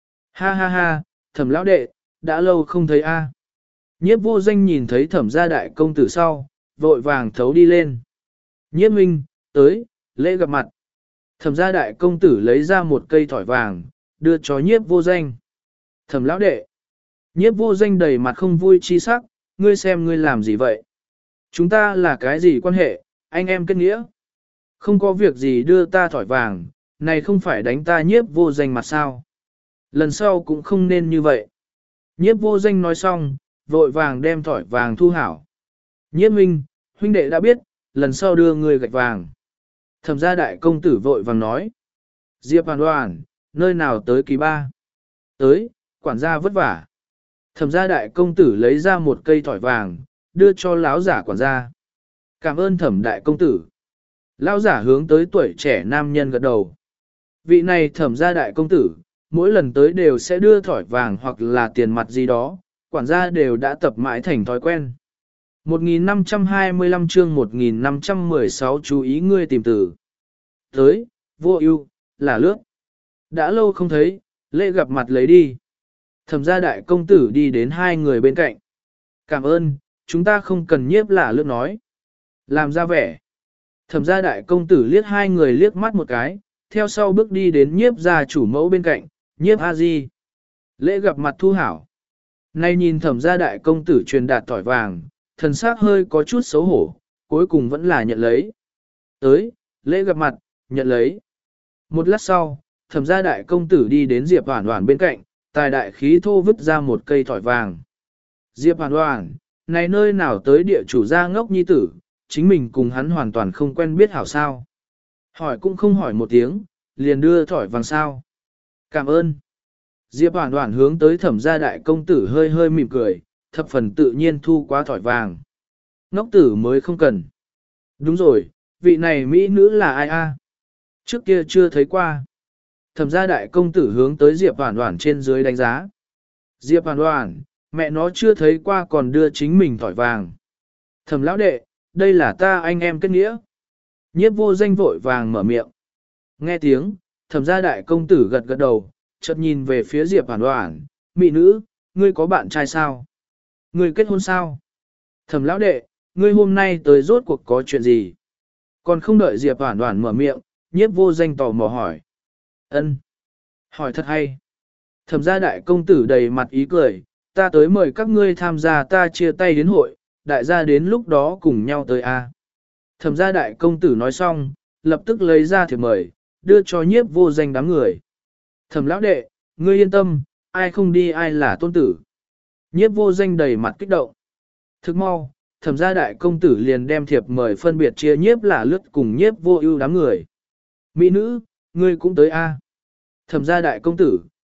Ha ha ha, thẩm lão đệ, đã lâu không thấy A. Nhiếp vô danh nhìn thấy thẩm gia đại công tử sau, vội vàng thấu đi lên. Nhiếp minh, tới, lễ gặp mặt. Thẩm gia đại công tử lấy ra một cây thỏi vàng, đưa cho nhiếp vô danh. Thẩm lão đệ. Nhiếp vô danh đầy mặt không vui chi sắc, ngươi xem ngươi làm gì vậy? Chúng ta là cái gì quan hệ, anh em kết nghĩa? Không có việc gì đưa ta thỏi vàng, này không phải đánh ta nhiếp vô danh mặt sao? Lần sau cũng không nên như vậy. Nhiếp vô danh nói xong, vội vàng đem thỏi vàng thu hảo. Nhiếp huynh, huynh đệ đã biết, lần sau đưa người gạch vàng. Thẩm gia đại công tử vội vàng nói. Diệp hoàn hoàn, nơi nào tới kỳ ba? Tới, quản gia vất vả. Thẩm gia đại công tử lấy ra một cây thỏi vàng, đưa cho lão giả quản gia. Cảm ơn thẩm đại công tử. Lão giả hướng tới tuổi trẻ nam nhân gật đầu. Vị này thẩm gia đại công tử, mỗi lần tới đều sẽ đưa thỏi vàng hoặc là tiền mặt gì đó, quản gia đều đã tập mãi thành thói quen. một nghìn năm trăm hai mươi lăm chương một nghìn năm trăm mười sáu chú ý ngươi tìm từ. Tới, vô ưu, là lướt. Đã lâu không thấy, lễ gặp mặt lấy đi. Thẩm gia đại công tử đi đến hai người bên cạnh. Cảm ơn, chúng ta không cần nhiếp là lướt nói. Làm ra vẻ. Thẩm gia đại công tử liếc hai người liếc mắt một cái, theo sau bước đi đến nhiếp gia chủ mẫu bên cạnh, nhiếp a di. Lễ gặp mặt thu hảo. Nay nhìn thẩm gia đại công tử truyền đạt tỏi vàng, thần sắc hơi có chút xấu hổ, cuối cùng vẫn là nhận lấy. Tới, lễ gặp mặt, nhận lấy. Một lát sau, thẩm gia đại công tử đi đến Diệp Hoản Hoản bên cạnh, tài đại khí thô vứt ra một cây thỏi vàng. Diệp Hoản Hoản, này nơi nào tới địa chủ gia ngốc nhi tử, chính mình cùng hắn hoàn toàn không quen biết hảo sao. Hỏi cũng không hỏi một tiếng, liền đưa thỏi vàng sao. Cảm ơn. Diệp Hoản Hoản hướng tới thẩm gia đại công tử hơi hơi mỉm cười, thập phần tự nhiên thu qua thỏi vàng. Ngốc tử mới không cần. Đúng rồi, vị này mỹ nữ là ai a? Trước kia chưa thấy qua. Thẩm gia đại công tử hướng tới Diệp Hoản Hoản trên dưới đánh giá. Diệp Hoản Hoản, mẹ nó chưa thấy qua còn đưa chính mình thỏi vàng. Thẩm lão đệ, đây là ta anh em kết nghĩa. Nhiếp vô danh vội vàng mở miệng. Nghe tiếng, thẩm gia đại công tử gật gật đầu, chợt nhìn về phía Diệp Hoản Hoản, mỹ nữ, ngươi có bạn trai sao? Ngươi kết hôn sao? Thẩm lão đệ, ngươi hôm nay tới rốt cuộc có chuyện gì? Còn không đợi Diệp Hoản Hoản mở miệng, nhiếp vô danh tò mò hỏi. Ân, hỏi thật hay. Thẩm gia đại công tử đầy mặt ý cười, ta tới mời các ngươi tham gia ta chia tay đến hội, đại gia đến lúc đó cùng nhau tới a. Thẩm gia đại công tử nói xong, lập tức lấy ra thiệp mời, đưa cho nhiếp vô danh đám người. Thẩm lão đệ, ngươi yên tâm, ai không đi ai là tôn tử. Nhiếp vô danh đầy mặt kích động. Thức mau, thẩm gia đại công tử liền đem thiệp mời phân biệt chia nhiếp là lướt cùng nhiếp vô ưu đám người. Mỹ nữ, ngươi cũng tới a. Thẩm gia đại công tử,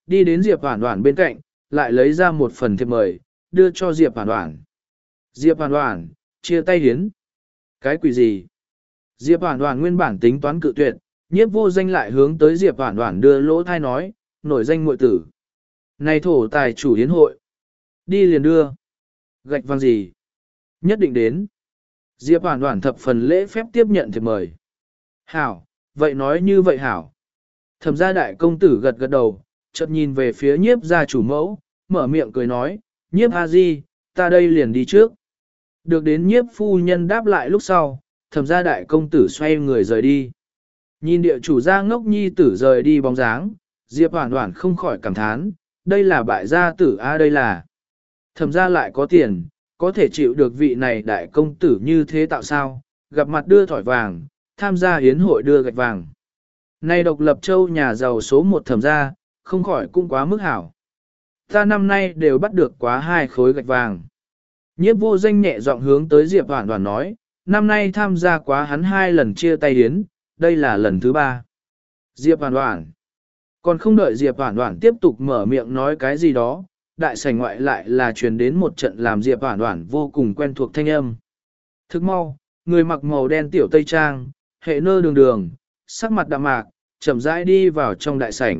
đi đến Diệp Hoản Hoản bên cạnh, lại lấy ra một phần thiệp mời, đưa cho Diệp Hoản Hoản. Diệp Hoản Hoản, chia tay hiến. Cái quỷ gì? Diệp Hoản Hoản nguyên bản tính toán cự tuyệt, Nhiếp Vô Danh lại hướng tới Diệp Hoản Hoản đưa lỗ thai nói, nổi danh muội tử. Này thổ tài chủ hiến hội. Đi liền đưa. Gạch vàng gì? Nhất định đến. Diệp Hoản Hoản thập phần lễ phép tiếp nhận thiệp mời. Hảo, vậy nói như vậy hảo. Thẩm gia đại công tử gật gật đầu, chợt nhìn về phía Nhiếp gia chủ mẫu, mở miệng cười nói, Nhiếp a di, ta đây liền đi trước. Được đến Nhiếp phu nhân đáp lại lúc sau, thẩm gia đại công tử xoay người rời đi. Nhìn địa chủ gia ngốc nhi tử rời đi bóng dáng, Diệp Hoản Hoản không khỏi cảm thán, đây là bại gia tử a đây là. Thẩm gia lại có tiền, có thể chịu được vị này đại công tử như thế tạo sao, gặp mặt đưa thỏi vàng, tham gia hiến hội đưa gạch vàng. Này độc lập châu nhà giàu số một thẩm gia, không khỏi cũng quá mức hảo. Ta năm nay đều bắt được quá hai khối gạch vàng. Nhiếp Vô Danh nhẹ giọng hướng tới Diệp Hoản Hoản nói, năm nay tham gia quá hắn hai lần chia tay hiến, đây là lần thứ ba. Diệp Hoản Hoản. Còn không đợi Diệp Hoản Hoản tiếp tục mở miệng nói cái gì đó, đại sảnh ngoại lại là truyền đến một trận làm Diệp Hoản Hoản vô cùng quen thuộc thanh âm. Thức mau, người mặc màu đen tiểu tây trang, hệ nơ đường đường, sắc mặt đạm mạc, chậm rãi đi vào trong đại sảnh.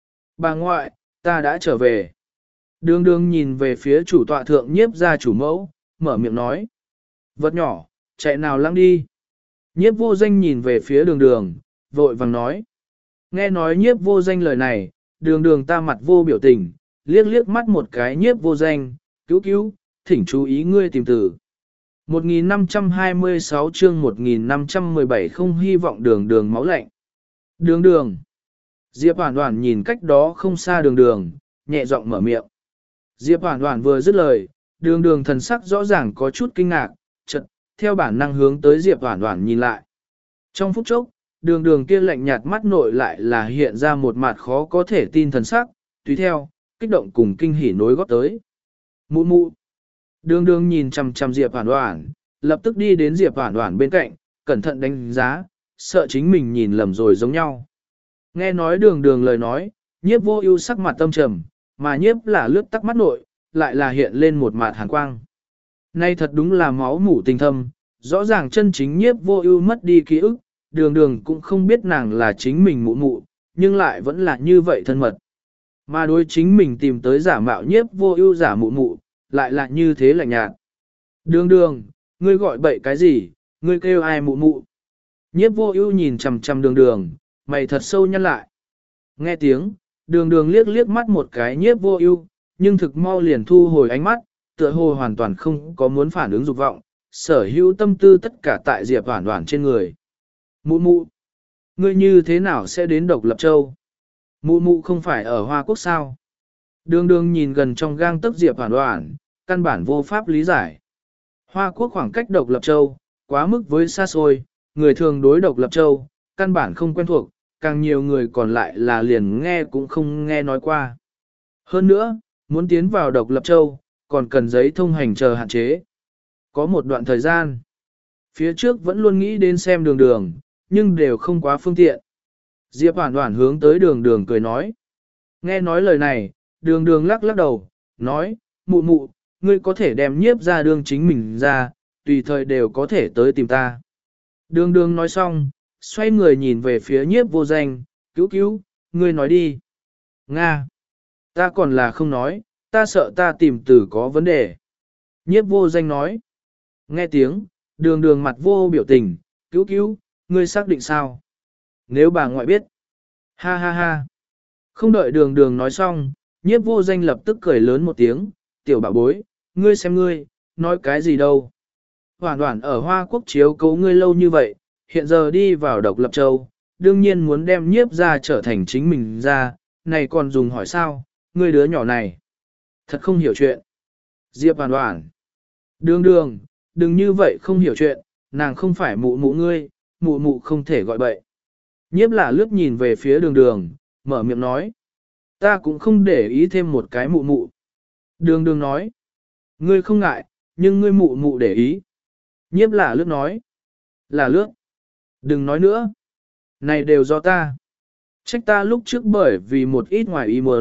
Bà ngoại, ta đã trở về. Đường đường nhìn về phía chủ tọa thượng Nhiếp gia chủ mẫu, mở miệng nói. Vật nhỏ, chạy nào lăng đi. Nhiếp Vô Danh nhìn về phía đường đường, vội vàng nói. Nghe nói Nhiếp Vô Danh lời này, đường đường ta mặt vô biểu tình, liếc liếc mắt một cái Nhiếp Vô Danh, cứu cứu, thỉnh chú ý ngươi tìm từ. một nghìn năm trăm hai mươi sáu chương một nghìn năm trăm mười bảy không hy vọng đường đường máu lạnh. Đường đường. Diệp Hoản Hoản nhìn cách đó không xa đường đường, nhẹ giọng mở miệng. Diệp Hoản Hoản vừa dứt lời, đường đường thần sắc rõ ràng có chút kinh ngạc, chợt theo bản năng hướng tới Diệp Hoản Hoản nhìn lại. Trong phút chốc, đường đường kia lạnh nhạt mắt nội lại là hiện ra một mặt khó có thể tin thần sắc, tùy theo, kích động cùng kinh hỉ nối góp tới. Mụ mụ. Đường đường nhìn chằm chằm Diệp Hoản Hoản, lập tức đi đến Diệp Hoản Hoản bên cạnh, cẩn thận đánh giá, sợ chính mình nhìn lầm rồi giống nhau. Nghe nói đường đường lời nói, Nhiếp Vô Ưu sắc mặt tâm trầm, mà Nhiếp là lướt tắc mắt nội, lại là hiện lên một mặt hàn quang. Nay thật đúng là máu mủ tình thâm, rõ ràng chân chính Nhiếp Vô Ưu mất đi ký ức, đường đường cũng không biết nàng là chính mình mụ mụ, nhưng lại vẫn là như vậy thân mật. Mà đối chính mình tìm tới giả mạo Nhiếp Vô Ưu giả mụ mụ, lại là như thế lạnh nhạt. Đường đường, ngươi gọi bậy cái gì, ngươi kêu ai mụ mụ? Nhiếp Vô Ưu nhìn chằm chằm đường đường, mày thật sâu nhăn lại. Nghe tiếng, đường đường liếc liếc mắt một cái Nhiếp Vô Ưu, nhưng thực mau liền thu hồi ánh mắt, tựa hồ hoàn toàn không có muốn phản ứng dục vọng, sở hữu tâm tư tất cả tại Diệp Hoản Hoản trên người. Mụ mụ, ngươi như thế nào sẽ đến Độc Lập Châu? Mụ mụ không phải ở Hoa Quốc sao? Đường đường nhìn gần trong gang tấc Diệp Hoản Hoản, căn bản vô pháp lý giải. Hoa Quốc khoảng cách Độc Lập Châu, quá mức với xa xôi, người thường đối Độc Lập Châu, căn bản không quen thuộc, càng nhiều người còn lại là liền nghe cũng không nghe nói qua. Hơn nữa, muốn tiến vào Độc Lập Châu, còn cần giấy thông hành chờ hạn chế. Có một đoạn thời gian, phía trước vẫn luôn nghĩ đến xem đường đường, nhưng đều không quá phương tiện. Diệp Hoản Hoản hướng tới đường đường cười nói. Nghe nói lời này, đường đường lắc lắc đầu, nói, mụ mụ, ngươi có thể đem Nhiếp ra đường chính mình ra, tùy thời đều có thể tới tìm ta. Đường đường nói xong, xoay người nhìn về phía Nhiếp Vô Danh, cứu cứu, ngươi nói đi. Nga, ta còn là không nói, ta sợ ta tìm từ có vấn đề. Nhiếp Vô Danh nói. Nghe tiếng, đường đường mặt vô biểu tình, cứu cứu, ngươi xác định sao? Nếu bà ngoại biết. Ha ha ha. Không đợi đường đường nói xong, Nhiếp Vô Danh lập tức cười lớn một tiếng, tiểu bảo bối, ngươi xem ngươi, nói cái gì đâu. Hoản Hoản ở Hoa Quốc chiếu cố ngươi lâu như vậy, hiện giờ đi vào Độc Lập Châu, đương nhiên muốn đem Nhiếp ra trở thành chính mình ra, này còn dùng hỏi sao, ngươi đứa nhỏ này. Thật không hiểu chuyện. Diệp Hoản Hoản. Đường đường, đừng như vậy không hiểu chuyện, nàng không phải mụ mụ ngươi, mụ mụ không thể gọi bậy. Nhiếp là lướt nhìn về phía đường đường, mở miệng nói. Ta cũng không để ý thêm một cái mụ mụ. Đường đường nói. Ngươi không ngại, nhưng ngươi mụ mụ để ý. Nhiếp là lướt nói. Là lướt. Đừng nói nữa. Này đều do ta. Trách ta lúc trước bởi vì một ít ngoài ý muốn,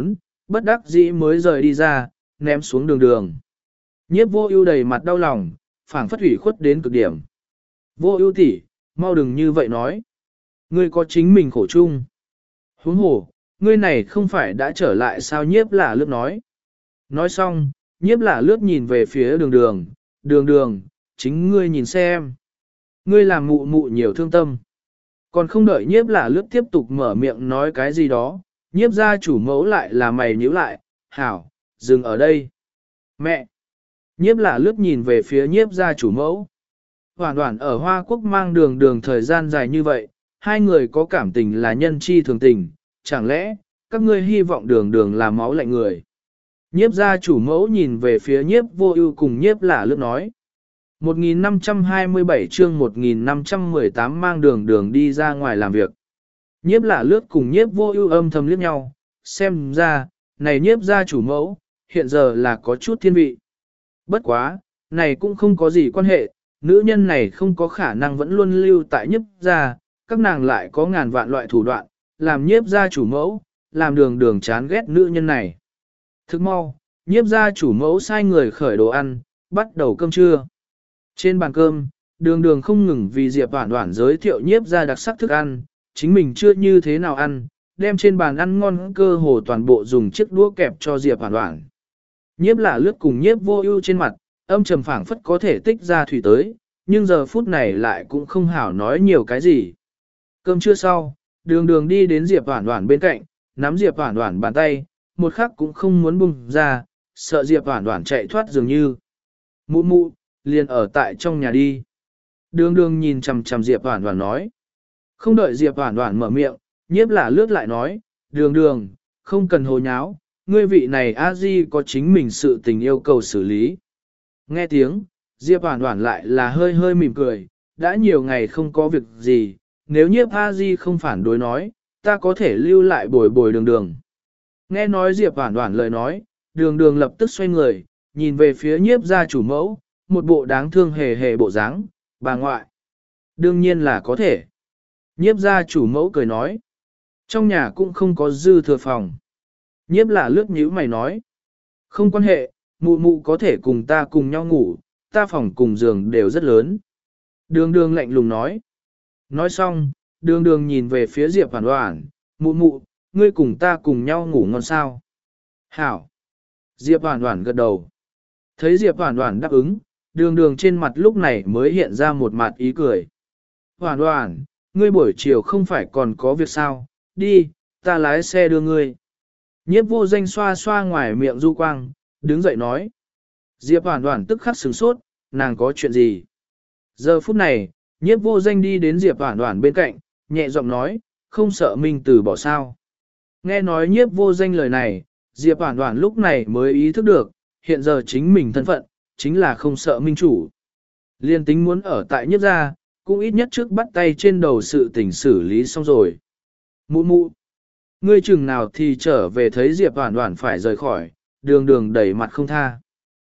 bất đắc dĩ mới rời đi ra, ném xuống đường đường. Nhiếp vô ưu đầy mặt đau lòng, phảng phất ủy khuất đến cực điểm. Vô ưu tỷ, mau đừng như vậy nói. Ngươi có chính mình khổ chung. Huống hồ, ngươi này không phải đã trở lại sao? Nhiếp là lướt nói. Nói xong, nhiếp là lướt nhìn về phía đường đường, đường đường, chính ngươi nhìn xem. Ngươi làm mụ mụ nhiều thương tâm. Còn không đợi nhiếp là lướt tiếp tục mở miệng nói cái gì đó, nhiếp gia chủ mẫu lại là mày nhíu lại, hảo, dừng ở đây. Mẹ! Nhiếp là lướt nhìn về phía nhiếp gia chủ mẫu. Hoàn toàn ở Hoa Quốc mang đường đường thời gian dài như vậy, hai người có cảm tình là nhân chi thường tình, chẳng lẽ, các ngươi hy vọng đường đường là máu lạnh người. Nhiếp gia chủ mẫu nhìn về phía nhiếp vô ưu cùng nhiếp là lướt nói. một nghìn năm trăm hai mươi bảy chương một nghìn năm trăm mười tám mang đường đường đi ra ngoài làm việc. Nhiếp là lướt cùng nhiếp vô ưu âm thầm liếc nhau, xem ra, này nhiếp gia chủ mẫu, hiện giờ là có chút thiên vị. Bất quá, này cũng không có gì quan hệ, nữ nhân này không có khả năng vẫn luôn lưu tại nhiếp gia, các nàng lại có ngàn vạn loại thủ đoạn, làm nhiếp gia chủ mẫu, làm đường đường chán ghét nữ nhân này. Thức mau, nhiếp gia chủ mẫu sai người khởi đồ ăn, bắt đầu cơm trưa. Trên bàn cơm, đường đường không ngừng vì Diệp Hoản Hoản giới thiệu nhiếp gia đặc sắc thức ăn, chính mình chưa như thế nào ăn, đem trên bàn ăn ngon cơ hồ toàn bộ dùng chiếc đũa kẹp cho Diệp Hoản Hoản. Nhiếp là lướt cùng nhiếp vô ưu trên mặt, âm trầm phảng phất có thể tích ra thủy tới, nhưng giờ phút này lại cũng không hảo nói nhiều cái gì. Cơm trưa sau, đường đường đi đến Diệp Hoản Hoản bên cạnh, nắm Diệp Hoản Hoản bàn tay, một khắc cũng không muốn buông ra, sợ Diệp Hoản Hoản chạy thoát dường như. Mụ mụ, liền ở tại trong nhà đi. Đường đường nhìn chằm chằm Diệp Hoản Hoản nói. Không đợi Diệp Hoản Hoản mở miệng, nhiếp là lướt lại nói, đường đường, không cần hồ nháo, ngươi vị này a di có chính mình sự tình yêu cầu xử lý. Nghe tiếng, Diệp Hoản Hoản lại là hơi hơi mỉm cười, đã nhiều ngày không có việc gì, nếu nhiếp a di không phản đối nói, ta có thể lưu lại bồi bồi đường đường. Nghe nói Diệp Hoản Hoản lời nói, đường đường lập tức xoay người, nhìn về phía nhiếp gia chủ mẫu, một bộ đáng thương hề hề bộ dáng, bà ngoại. Đương nhiên là có thể. Nhiếp gia chủ mẫu cười nói. Trong nhà cũng không có dư thừa phòng. Nhiếp là lướt nhíu mày nói. Không quan hệ, mụ mụ có thể cùng ta cùng nhau ngủ, ta phòng cùng giường đều rất lớn. Đường đường lạnh lùng nói. Nói xong, đường đường nhìn về phía Diệp Hoản Hoản, mụ mụ, ngươi cùng ta cùng nhau ngủ ngon sao. Hảo. Diệp Hoản Hoản gật đầu. Thấy Diệp Hoản Hoản đáp ứng, đường đường trên mặt lúc này mới hiện ra một mặt ý cười. Hoản Hoản, ngươi buổi chiều không phải còn có việc sao, đi, ta lái xe đưa ngươi. Nhiếp vô danh xoa xoa ngoài miệng du quang, đứng dậy nói. Diệp Hoản Hoản tức khắc sửng sốt, nàng có chuyện gì? Giờ phút này, nhiếp vô danh đi đến Diệp Hoản Hoản bên cạnh, nhẹ giọng nói, không sợ Minh Tử bỏ sao. Nghe nói nhiếp vô danh lời này, Diệp Hoản Hoản lúc này mới ý thức được, hiện giờ chính mình thân phận, chính là không sợ minh chủ. Liên tính muốn ở tại nhiếp gia, cũng ít nhất trước bắt tay trên đầu sự tình xử lý xong rồi. Mụ mụ, ngươi chừng nào thì trở về thấy Diệp Hoản Hoản phải rời khỏi, đường đường đẩy mặt không tha.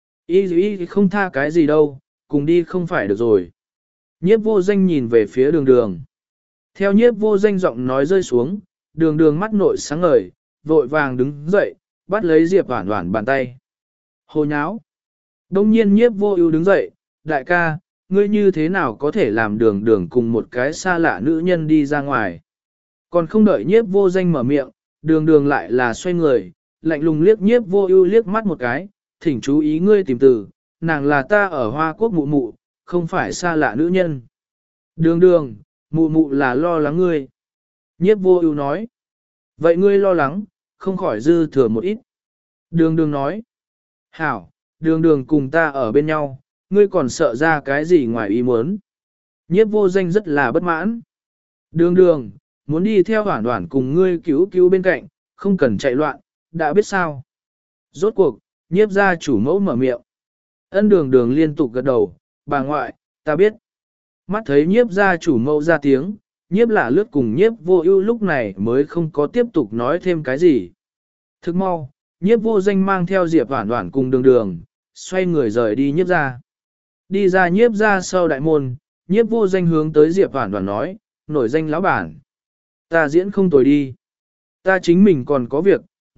Ý ý không tha cái gì đâu, cùng đi không phải được rồi. Nhiếp vô danh nhìn về phía đường đường. Theo nhiếp vô danh giọng nói rơi xuống, đường đường mắt nội sáng ngời, vội vàng đứng dậy, bắt lấy Diệp Hoản Hoản bàn tay. Hồ nháo. Đông nhiên nhiếp vô ưu đứng dậy, đại ca, ngươi như thế nào có thể làm đường đường cùng một cái xa lạ nữ nhân đi ra ngoài. Còn không đợi nhiếp vô danh mở miệng, đường đường lại là xoay người, lạnh lùng liếc nhiếp vô ưu liếc mắt một cái, thỉnh chú ý ngươi tìm từ, nàng là ta ở Hoa Quốc mụ mụ, không phải xa lạ nữ nhân. Đường đường, mụ mụ là lo lắng ngươi. Nhiếp vô ưu nói. Vậy ngươi lo lắng, không khỏi dư thừa một ít. Đường đường nói. Hảo, đường đường cùng ta ở bên nhau, ngươi còn sợ ra cái gì ngoài ý muốn. Nhiếp vô danh rất là bất mãn. Đường đường, muốn đi theo Hoản Hoản cùng ngươi cứu cứu bên cạnh, không cần chạy loạn, đã biết sao. Rốt cuộc, nhiếp gia chủ mẫu mở miệng. Ân đường đường liên tục gật đầu, bà ngoại, ta biết. Mắt thấy nhiếp gia chủ mẫu ra tiếng, nhiếp là lướt cùng nhiếp vô ưu lúc này mới không có tiếp tục nói thêm cái gì. Thức mau, nhiếp vô danh mang theo Diệp Hoản Hoản cùng đường đường, xoay người rời đi nhiếp gia. Đi ra nhiếp gia sau đại môn, nhiếp vô danh hướng tới Diệp Hoản Hoản nói, nổi danh lão bản. Ta diễn không tồi đi. Ta chính mình còn có việc,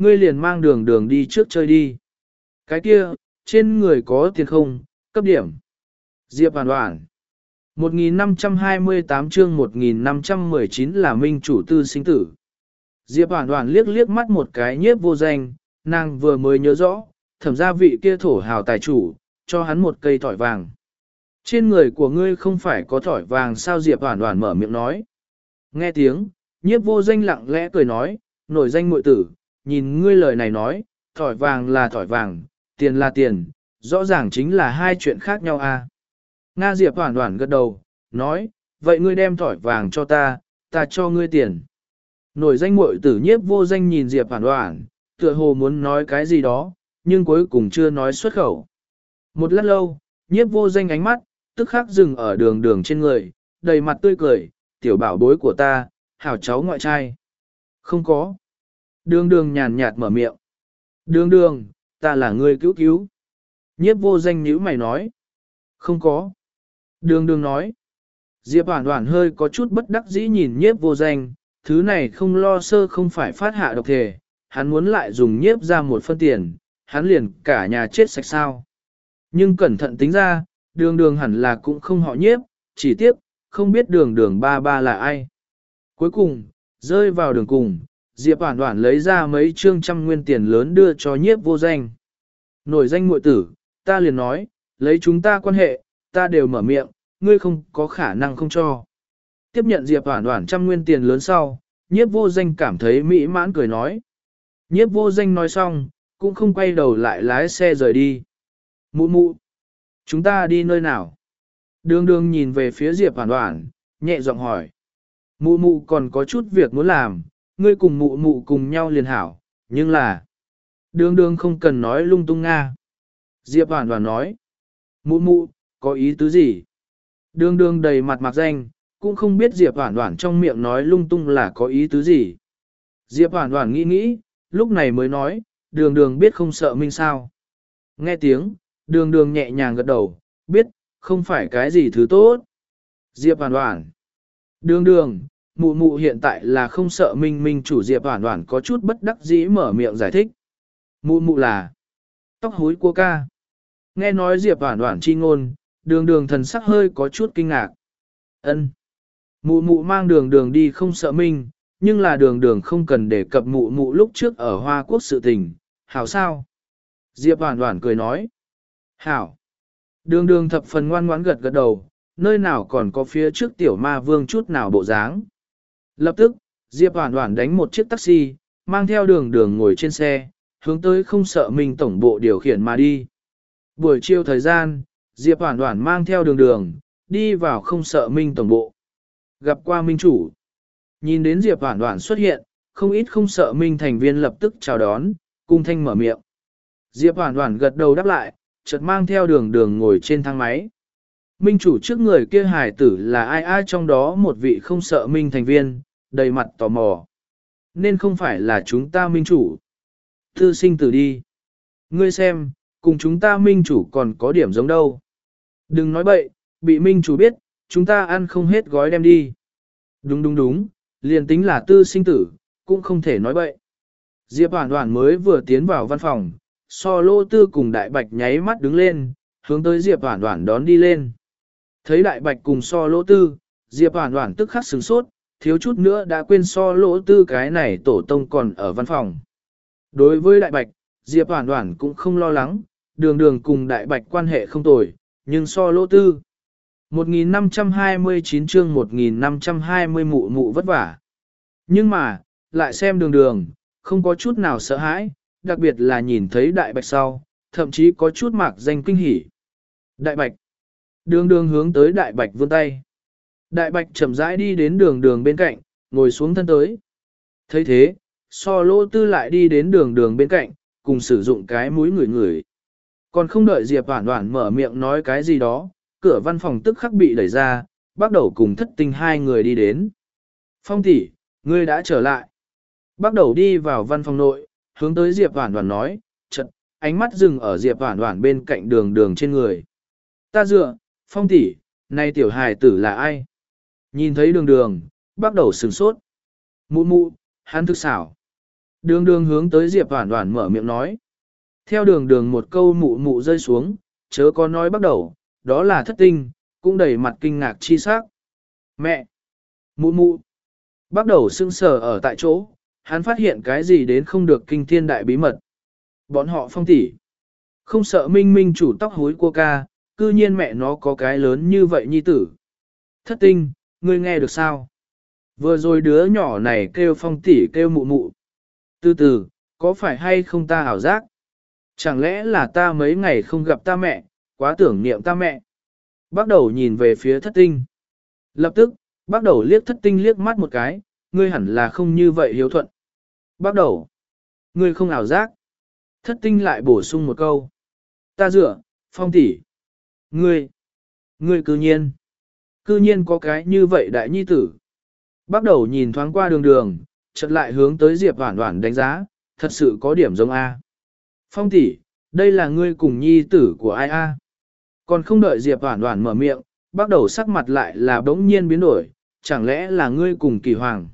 ngươi liền mang đường đường đi trước chơi đi. Cái kia, trên người có tiền không, cấp điểm. Diệp Hoàn Hoàn. một nghìn năm trăm hai mươi tám chương một nghìn năm trăm mười chín là minh chủ tư sinh tử. Diệp Hoàn Hoàn liếc liếc mắt một cái nhiếp vô danh, nàng vừa mới nhớ rõ, thẩm gia vị kia thổ hào tài chủ, cho hắn một cây thỏi vàng. Trên người của ngươi không phải có thỏi vàng sao? Diệp Hoàn Hoàn mở miệng nói. Nghe tiếng, nhiếp vô danh lặng lẽ cười nói, nổi danh muội tử, nhìn ngươi lời này nói, thỏi vàng là thỏi vàng, tiền là tiền, rõ ràng chính là hai chuyện khác nhau à. Nga Diệp Hoàn Hoàn gật đầu, nói, vậy ngươi đem thỏi vàng cho ta, ta cho ngươi tiền. Nổi danh muội tử nhiếp vô danh nhìn Diệp Hoàn Hoàn, tựa hồ muốn nói cái gì đó, nhưng cuối cùng chưa nói xuất khẩu. Một lát lâu, nhiếp vô danh ánh mắt, tức khắc dừng ở đường đường trên người, đầy mặt tươi cười, tiểu bảo bối của ta, hảo cháu ngoại trai. Không có. Đường đường nhàn nhạt mở miệng. Đường đường, ta là người cứu cứu. Nhiếp vô danh nhíu mày nói. Không có. Đường đường nói. Diệp Hoàn Hoàn hơi có chút bất đắc dĩ nhìn nhiếp vô danh, thứ này không lo sơ không phải phát hạ độc thể, hắn muốn lại dùng nhiếp ra một phân tiền, hắn liền cả nhà chết sạch sao. Nhưng cẩn thận tính ra, đường đường hẳn là cũng không họ nhiếp, chỉ tiếc, không biết đường đường ba ba là ai. Cuối cùng, rơi vào đường cùng, Diệp Hoàn Hoàn lấy ra mấy trương trăm nguyên tiền lớn đưa cho nhiếp vô danh. Nổi danh muội tử, ta liền nói, lấy chúng ta quan hệ, ta đều mở miệng, ngươi không có khả năng không cho. Tiếp nhận Diệp Hoàn Hoàn trăm nguyên tiền lớn sau, nhiếp vô danh cảm thấy mỹ mãn cười nói. Nhiếp vô danh nói xong, cũng không quay đầu lại lái xe rời đi. Mụ mụ, chúng ta đi nơi nào? Đường đường nhìn về phía Diệp Hoàn Hoàn, nhẹ giọng hỏi. Mụ mụ còn có chút việc muốn làm, ngươi cùng mụ mụ cùng nhau liền hảo, nhưng là... Đường đường không cần nói lung tung nga. Diệp Hoàn Hoàn nói. Mụ mụ, có ý tứ gì? Đường đường đầy mặt mạc danh, cũng không biết Diệp Hoàn Hoàn trong miệng nói lung tung là có ý tứ gì. Diệp Hoàn Hoàn nghĩ nghĩ, lúc này mới nói, đường đường biết không sợ minh sao. Nghe tiếng, đường đường nhẹ nhàng gật đầu, biết, không phải cái gì thứ tốt. Diệp Hoàn Hoàn. Đường đường, mụ mụ hiện tại là không sợ minh minh chủ. Diệp Hoàn Hoàn có chút bất đắc dĩ mở miệng giải thích. Mụ mụ là tóc hối của ca. Nghe nói Diệp Hoàn Hoàn chi ngôn, đường đường thần sắc hơi có chút kinh ngạc. Ân. Mụ mụ mang đường đường đi không sợ minh, nhưng là đường đường không cần đề cập mụ mụ lúc trước ở Hoa Quốc sự tình, hảo sao? Diệp Hoàn Hoàn cười nói. Hảo. Đường đường thập phần ngoan ngoãn gật gật đầu, nơi nào còn có phía trước tiểu ma vương chút nào bộ dáng. Lập tức, Diệp Hoàn Hoàn đánh một chiếc taxi, mang theo đường đường ngồi trên xe, hướng tới không sợ mình tổng bộ điều khiển mà đi. Buổi chiều thời gian, Diệp Hoàn Hoàn mang theo đường đường, đi vào không sợ minh tổng bộ. Gặp qua minh chủ. Nhìn đến Diệp Hoàn Hoàn xuất hiện, không ít không sợ minh thành viên lập tức chào đón, cung thanh mở miệng. Diệp Hoàn Hoàn gật đầu đáp lại, chợt mang theo đường đường ngồi trên thang máy. Minh chủ trước người kia hài tử là ai ai trong đó một vị không sợ minh thành viên, đầy mặt tò mò. Nên không phải là chúng ta minh chủ. Tư sinh tử đi. Ngươi xem, cùng chúng ta minh chủ còn có điểm giống đâu. Đừng nói bậy, bị minh chủ biết, chúng ta ăn không hết gói đem đi. Đúng đúng đúng, liền tính là tư sinh tử, cũng không thể nói bậy. Diệp Hoàn Hoàn mới vừa tiến vào văn phòng, so lô tư cùng đại bạch nháy mắt đứng lên, hướng tới Diệp Hoàn Hoàn đón đi lên. Thấy đại bạch cùng so lỗ tư, Diệp Hoàn Hoàn tức khắc sửng sốt, thiếu chút nữa đã quên so lỗ tư cái này tổ tông còn ở văn phòng. Đối với đại bạch, Diệp Hoàn Hoàn cũng không lo lắng, đường đường cùng đại bạch quan hệ không tồi, nhưng so lỗ tư. một nghìn năm trăm hai mươi chín chương một nghìn năm trăm hai mươi mụ mụ vất vả. Nhưng mà, lại xem đường đường, không có chút nào sợ hãi, đặc biệt là nhìn thấy đại bạch sau, thậm chí có chút mạc danh kinh hỉ. Đại bạch. Đường đường hướng tới đại bạch vươn tay. Đại bạch chậm rãi đi đến đường đường bên cạnh, ngồi xuống thân tới. thấy thế, so lỗ tư lại đi đến đường đường bên cạnh, cùng sử dụng cái mũi ngửi ngửi. Còn không đợi Diệp Hoản Hoản mở miệng nói cái gì đó, cửa văn phòng tức khắc bị đẩy ra, bắt đầu cùng thất tinh hai người đi đến. Phong tỷ, ngươi đã trở lại. Bắt đầu đi vào văn phòng nội, hướng tới Diệp Hoản Hoản nói, chợt ánh mắt dừng ở Diệp Hoản Hoản bên cạnh đường đường trên người. Ta dựa, Phong tỷ, này tiểu hài tử là ai? Nhìn thấy đường đường, bắt đầu sửng sốt. Mụ mụ, hắn thực xảo. Đường đường hướng tới Diệp Hoản Hoản mở miệng nói. Theo đường đường một câu mụ mụ rơi xuống, chớ có nói bắt đầu, đó là thất tinh, cũng đầy mặt kinh ngạc chi sắc. Mẹ! Mụ mụ! Bắt đầu sưng sờ ở tại chỗ, hắn phát hiện cái gì đến không được kinh thiên đại bí mật. Bọn họ Phong tỷ không sợ minh minh chủ tóc hối của ca, cư nhiên mẹ nó có cái lớn như vậy nhi tử. Thất tinh, ngươi nghe được sao? Vừa rồi đứa nhỏ này kêu Phong tỷ kêu mụ mụ. Từ từ, có phải hay không ta ảo giác? Chẳng lẽ là ta mấy ngày không gặp ta mẹ, quá tưởng niệm ta mẹ? Bắt đầu nhìn về phía thất tinh. Lập tức, bắt đầu liếc thất tinh liếc mắt một cái, ngươi hẳn là không như vậy hiếu thuận. Bắt đầu, ngươi không ảo giác. Thất tinh lại bổ sung một câu. Ta dựa, Phong tỷ, ngươi, ngươi cư nhiên, cư nhiên có cái như vậy đại nhi tử. Bắt đầu nhìn thoáng qua đường đường, chợt lại hướng tới Diệp Hoản Hoản đánh giá, thật sự có điểm giống A. Phong tỷ, đây là ngươi cùng nhi tử của ai A? Còn không đợi Diệp Hoản Hoản mở miệng, bắt đầu sắc mặt lại là bỗng nhiên biến đổi, chẳng lẽ là ngươi cùng Kỳ Hoàng?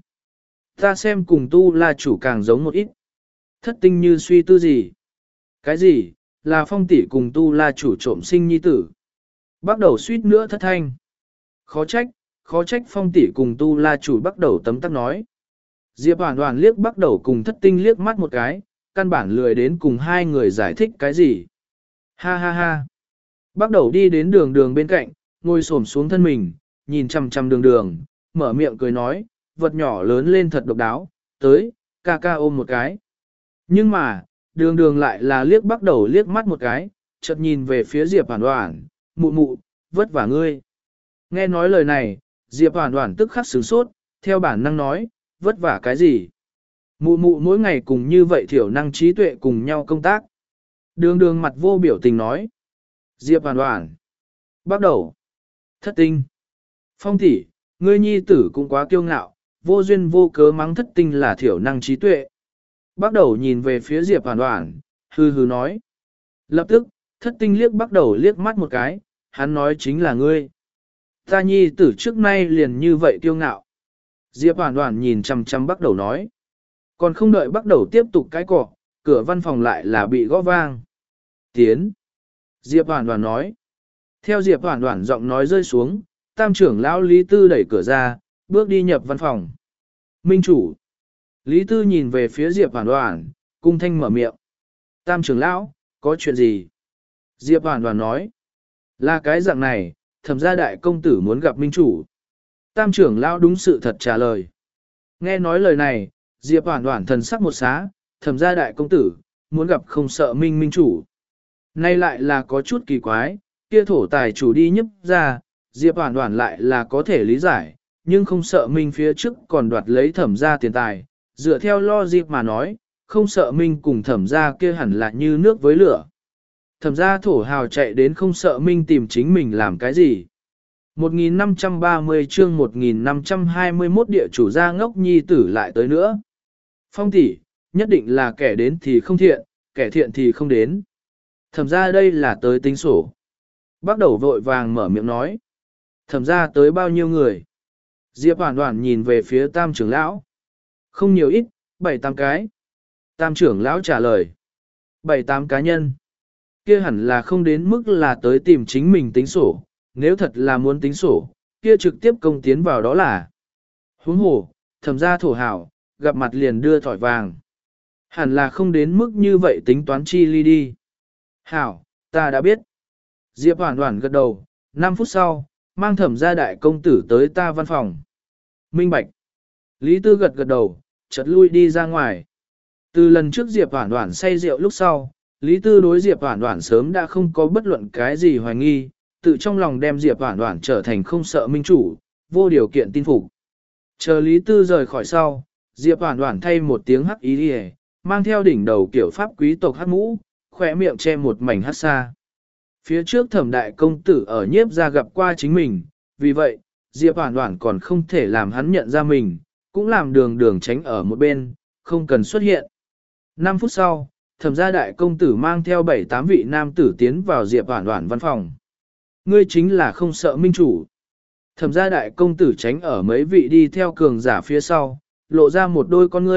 Ta xem cùng Tu La chủ càng giống một ít. Thất tinh như suy tư gì? Cái gì, là Phong tỷ cùng Tu La chủ trộm sinh nhi tử? Bắt đầu suýt nữa thất thanh. Khó trách, khó trách Phong tỷ cùng Tu La chủ bắt đầu tấm tắc nói. Diệp Hoản Hoản liếc bắt đầu cùng thất tinh liếc mắt một cái, căn bản lười đến cùng hai người giải thích cái gì. Ha ha ha. Bắt đầu đi đến đường đường bên cạnh, ngồi xổm xuống thân mình, nhìn chằm chằm đường đường, mở miệng cười nói, vật nhỏ lớn lên thật độc đáo, tới, ca ca ôm một cái. Nhưng mà, đường đường lại là liếc bắt đầu liếc mắt một cái, chợt nhìn về phía Diệp Hoản Hoản, mụ mụ, vất vả ngươi. Nghe nói lời này, Diệp Hoản Hoản tức khắc sửng sốt, theo bản năng nói, vất vả cái gì? Mụ mụ mỗi ngày cùng như vậy thiểu năng trí tuệ cùng nhau công tác. Đường đường mặt vô biểu tình nói. Diệp Hoản Hoản. Bắt đầu. Thất tinh. Phong tỷ, ngươi nhi tử cũng quá kiêu ngạo, vô duyên vô cớ mắng thất tinh là thiểu năng trí tuệ. Bắt đầu nhìn về phía Diệp Hoản Hoản, hư hư nói. Lập tức, thất tinh liếc bắt đầu liếc mắt một cái, hắn nói chính là ngươi. Ta nhi tử trước nay liền như vậy kiêu ngạo. Diệp Hoản Hoản nhìn chằm chằm bắt đầu nói. Còn không đợi bắt đầu tiếp tục cái cọ, cửa văn phòng lại là bị gõ vang. Tiến. Diệp Hoản Hoản nói. Theo Diệp Hoản Hoản giọng nói rơi xuống, tam trưởng lão Lý Tư đẩy cửa ra, bước đi nhập văn phòng. Minh chủ. Lý Tư nhìn về phía Diệp Hoản Hoản, cung thanh mở miệng. Tam trưởng lão, có chuyện gì? Diệp Hoản Hoản nói. Là cái dạng này, Thẩm gia đại công tử muốn gặp Minh chủ. Tam trưởng lão đúng sự thật trả lời. Nghe nói lời này, Diệp Hoản Hoản thần sắc một xá, Thẩm gia đại công tử, muốn gặp không sợ Minh Minh chủ. Nay lại là có chút kỳ quái, kia thổ tài chủ đi nhấp ra, Diệp Hoản Hoản lại là có thể lý giải, nhưng không sợ Minh phía trước còn đoạt lấy Thẩm gia tiền tài, dựa theo logic mà nói, không sợ Minh cùng Thẩm gia kia hẳn là như nước với lửa. Thẩm gia thổ hào chạy đến không sợ Minh tìm chính mình làm cái gì. một nghìn năm trăm ba mươi chương một nghìn năm trăm hai mươi mốt địa chủ gia ngốc nhi tử lại tới nữa. Phong tỷ, nhất định là kẻ đến thì không thiện, kẻ thiện thì không đến. Thẩm ra đây là tới tính sổ. Bắt đầu vội vàng mở miệng nói. Thẩm ra tới bao nhiêu người? Diệp Hoản Hoản nhìn về phía tam trưởng lão. Không nhiều ít, bảy tám cái. Tam trưởng lão trả lời. Bảy tám cá nhân. Kia hẳn là không đến mức là tới tìm chính mình tính sổ. Nếu thật là muốn tính sổ, kia trực tiếp công tiến vào đó là. Huống hồ, thẩm ra thổ hảo, gặp mặt liền đưa thỏi vàng. Hẳn là không đến mức như vậy tính toán chi ly đi. Hảo, ta đã biết. Diệp Hoản Hoản gật đầu, năm phút sau, mang thẩm gia đại công tử tới ta văn phòng. Minh bạch. Lý Tư gật gật đầu, chợt lui đi ra ngoài. Từ lần trước Diệp Hoản Hoản say rượu lúc sau, Lý Tư đối Diệp Hoản Hoản sớm đã không có bất luận cái gì hoài nghi, tự trong lòng đem Diệp Hoản Hoản trở thành không sợ minh chủ, vô điều kiện tin phục. Chờ Lý Tư rời khỏi sau, Diệp Hoản Hoản thay một tiếng hắc ý đi, mang theo đỉnh đầu kiểu pháp quý tộc hắc mũ, khỏe miệng che một mảnh hắc xa. Phía trước Thẩm đại công tử ở nhiếp ra gặp qua chính mình, vì vậy, Diệp Hoản Hoản còn không thể làm hắn nhận ra mình, cũng làm đường đường tránh ở một bên, không cần xuất hiện. năm phút sau, Thẩm gia đại công tử mang theo bảy tám vị nam tử tiến vào Diệp Hoản Hoản văn phòng. Ngươi chính là không sợ minh chủ. Thẩm gia đại công tử tránh ở mấy vị đi theo cường giả phía sau, lộ ra một đôi con ngươi,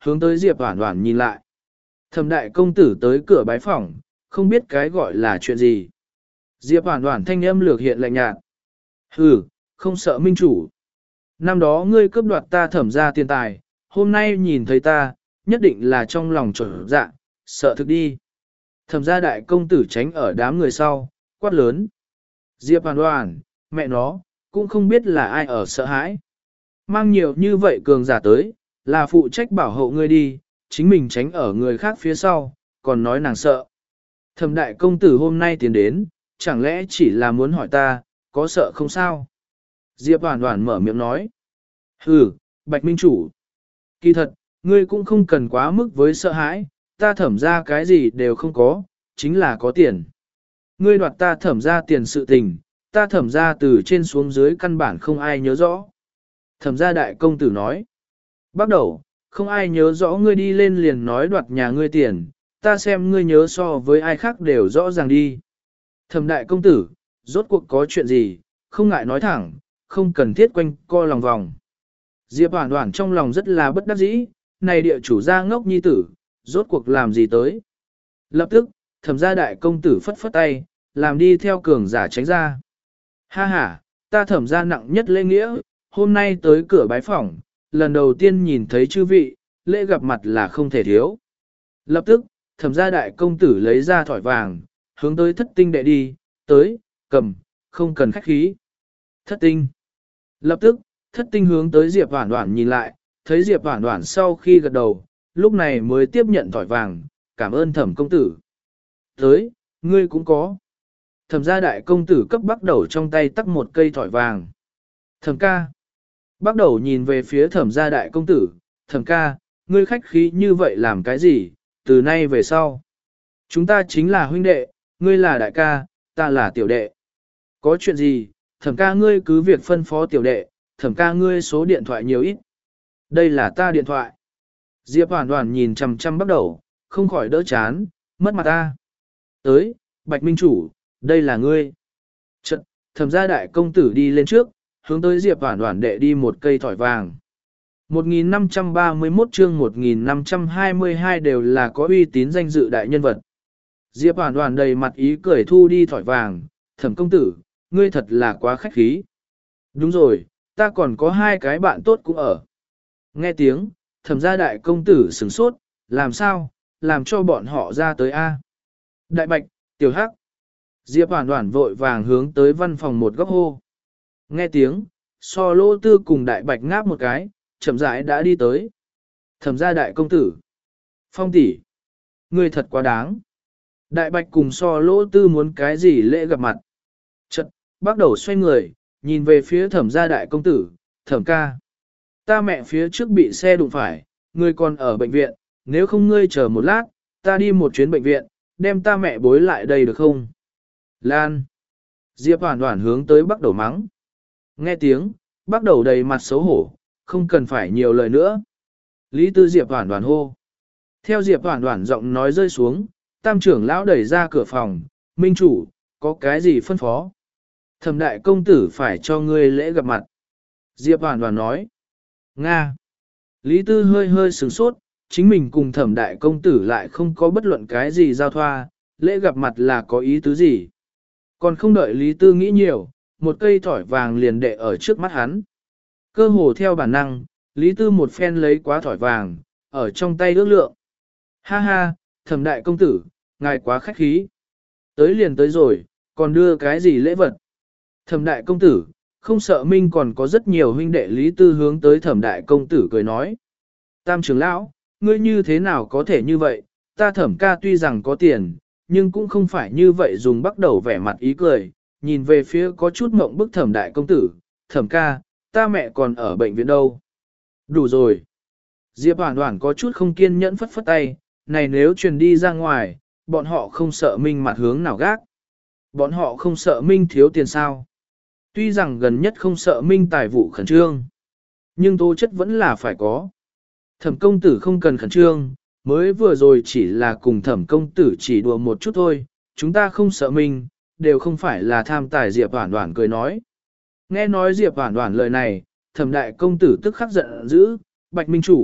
hướng tới Diệp Hoản Hoản nhìn lại. Thẩm đại công tử tới cửa bái phỏng, không biết cái gọi là chuyện gì. Diệp Hoản Hoản thanh âm lược hiện lạnh nhạt. Hừ, không sợ minh chủ. Năm đó ngươi cướp đoạt ta Thẩm ra tiền tài, hôm nay nhìn thấy ta, nhất định là trong lòng trở dạ, sợ thực đi. Thẩm gia đại công tử tránh ở đám người sau, quát lớn. Diệp Hoản Hoản, mẹ nó, cũng không biết là ai ở sợ hãi. Mang nhiều như vậy cường giả tới, là phụ trách bảo hộ ngươi đi, chính mình tránh ở người khác phía sau, còn nói nàng sợ. Thẩm đại công tử hôm nay tiến đến, chẳng lẽ chỉ là muốn hỏi ta, có sợ không sao? Diệp Hoản Hoản mở miệng nói. Hừ, Bạch Minh Chủ. Kỳ thật, ngươi cũng không cần quá mức với sợ hãi, ta Thẩm ra cái gì đều không có, chính là có tiền. Ngươi đoạt ta Thẩm ra tiền sự tình, ta Thẩm ra từ trên xuống dưới căn bản không ai nhớ rõ. Thẩm gia đại công tử nói. Bắt đầu, không ai nhớ rõ ngươi đi lên liền nói đoạt nhà ngươi tiền, ta xem ngươi nhớ so với ai khác đều rõ ràng đi. Thẩm đại công tử, rốt cuộc có chuyện gì, không ngại nói thẳng, không cần thiết quanh co lòng vòng. Diệp Hoản Hoản trong lòng rất là bất đắc dĩ, này địa chủ gia ngốc nhi tử, rốt cuộc làm gì tới. Lập tức, Thẩm gia đại công tử phất phất tay, làm đi theo cường giả tránh ra. Ha ha, ta Thẩm gia nặng nhất lễ nghĩa, hôm nay tới cửa bái phỏng, lần đầu tiên nhìn thấy chư vị, lễ gặp mặt là không thể thiếu. Lập tức, Thẩm gia đại công tử lấy ra thỏi vàng, hướng tới thất tinh đệ đi, tới, cầm, không cần khách khí. Thất tinh. Lập tức, thất tinh hướng tới Diệp Hoản Hoản nhìn lại, thấy Diệp Hoản Hoản sau khi gật đầu, lúc này mới tiếp nhận thỏi vàng, cảm ơn Thẩm công tử. Tới, ngươi cũng có. Thẩm gia đại công tử cấp bắt đầu trong tay tắc một cây thỏi vàng. Thẩm ca. Bắt đầu nhìn về phía Thẩm gia đại công tử, Thẩm ca, ngươi khách khí như vậy làm cái gì, từ nay về sau. Chúng ta chính là huynh đệ, ngươi là đại ca, ta là tiểu đệ. Có chuyện gì, Thẩm ca ngươi cứ việc phân phó tiểu đệ, Thẩm ca ngươi số điện thoại nhiều ít. Đây là ta điện thoại. Diệp Hoản Hoản nhìn chằm chằm bắt đầu, không khỏi đỡ chán, mất mặt ta. Tới, Bạch Minh Chủ, đây là ngươi. Trận, Thẩm gia đại công tử đi lên trước, hướng tới Diệp Hoản Hoản đệ đi một cây thỏi vàng. một nghìn năm trăm ba mươi mốt chương một nghìn năm trăm hai mươi hai đều là có uy tín danh dự đại nhân vật. Diệp Hoản Hoản đầy mặt ý cười thu đi thỏi vàng, Thẩm công tử, ngươi thật là quá khách khí. Đúng rồi, ta còn có hai cái bạn tốt cũng ở. Nghe tiếng, Thẩm gia đại công tử sửng sốt, làm sao, làm cho bọn họ ra tới A. Đại Bạch, Tiểu Hắc. Diệp Hoản Hoản vội vàng hướng tới văn phòng một góc hô. Nghe tiếng, so lỗ tư cùng Đại Bạch ngáp một cái, chậm rãi đã đi tới. Thẩm gia đại công tử. Phong tỷ, ngươi thật quá đáng. Đại Bạch cùng so lỗ tư muốn cái gì lễ gặp mặt. Chật, bắt đầu xoay người, nhìn về phía Thẩm gia đại công tử, Thẩm ca. Ta mẹ phía trước bị xe đụng phải, ngươi còn ở bệnh viện, nếu không ngươi chờ một lát, ta đi một chuyến bệnh viện, đem ta mẹ bối lại đây được không? Lan. Diệp Hoản Hoản hướng tới bắt đầu mắng. Nghe tiếng, bắt đầu đầy mặt xấu hổ, không cần phải nhiều lời nữa. Lý Tư Diệp Hoản Hoản hô. Theo Diệp Hoản Hoản giọng nói rơi xuống, tam trưởng lão đẩy ra cửa phòng, Minh Chủ, có cái gì phân phó? Thẩm đại công tử phải cho ngươi lễ gặp mặt. Diệp Hoản Hoản nói. Nga. Lý Tư hơi hơi sửng sốt, chính mình cùng Thẩm đại công tử lại không có bất luận cái gì giao thoa, lễ gặp mặt là có ý tứ gì. Còn không đợi Lý Tư nghĩ nhiều, một cây thỏi vàng liền đệ ở trước mắt hắn. Cơ hồ theo bản năng, Lý Tư một phen lấy quá thỏi vàng, ở trong tay ước lượng. Ha ha, Thẩm đại công tử, ngài quá khách khí. Tới liền tới rồi, còn đưa cái gì lễ vật? Thẩm đại công tử, không sợ Minh còn có rất nhiều huynh đệ. Lý Tư hướng tới Thẩm đại công tử cười nói. Tam trưởng lão, ngươi như thế nào có thể như vậy? Ta Thẩm ca tuy rằng có tiền, nhưng cũng không phải như vậy. Dùng bắt đầu vẻ mặt ý cười, nhìn về phía có chút mộng bức Thẩm đại công tử, Thẩm ca, ta mẹ còn ở bệnh viện đâu. Đủ rồi. Diệp Hoản Hoản có chút không kiên nhẫn phất phất tay, này nếu truyền đi ra ngoài, bọn họ không sợ Minh mặt hướng nào gác. Bọn họ không sợ Minh thiếu tiền sao. Tuy rằng gần nhất không sợ Minh tài vụ khẩn trương, nhưng tố chất vẫn là phải có. Thẩm công tử không cần khẩn trương, mới vừa rồi chỉ là cùng Thẩm công tử chỉ đùa một chút thôi, chúng ta không sợ Minh, đều không phải là tham tài. Diệp Hoản Hoản cười nói. Nghe nói Diệp Hoản Hoản lời này, Thẩm đại công tử tức khắc giận dữ, Bạch Minh Chủ,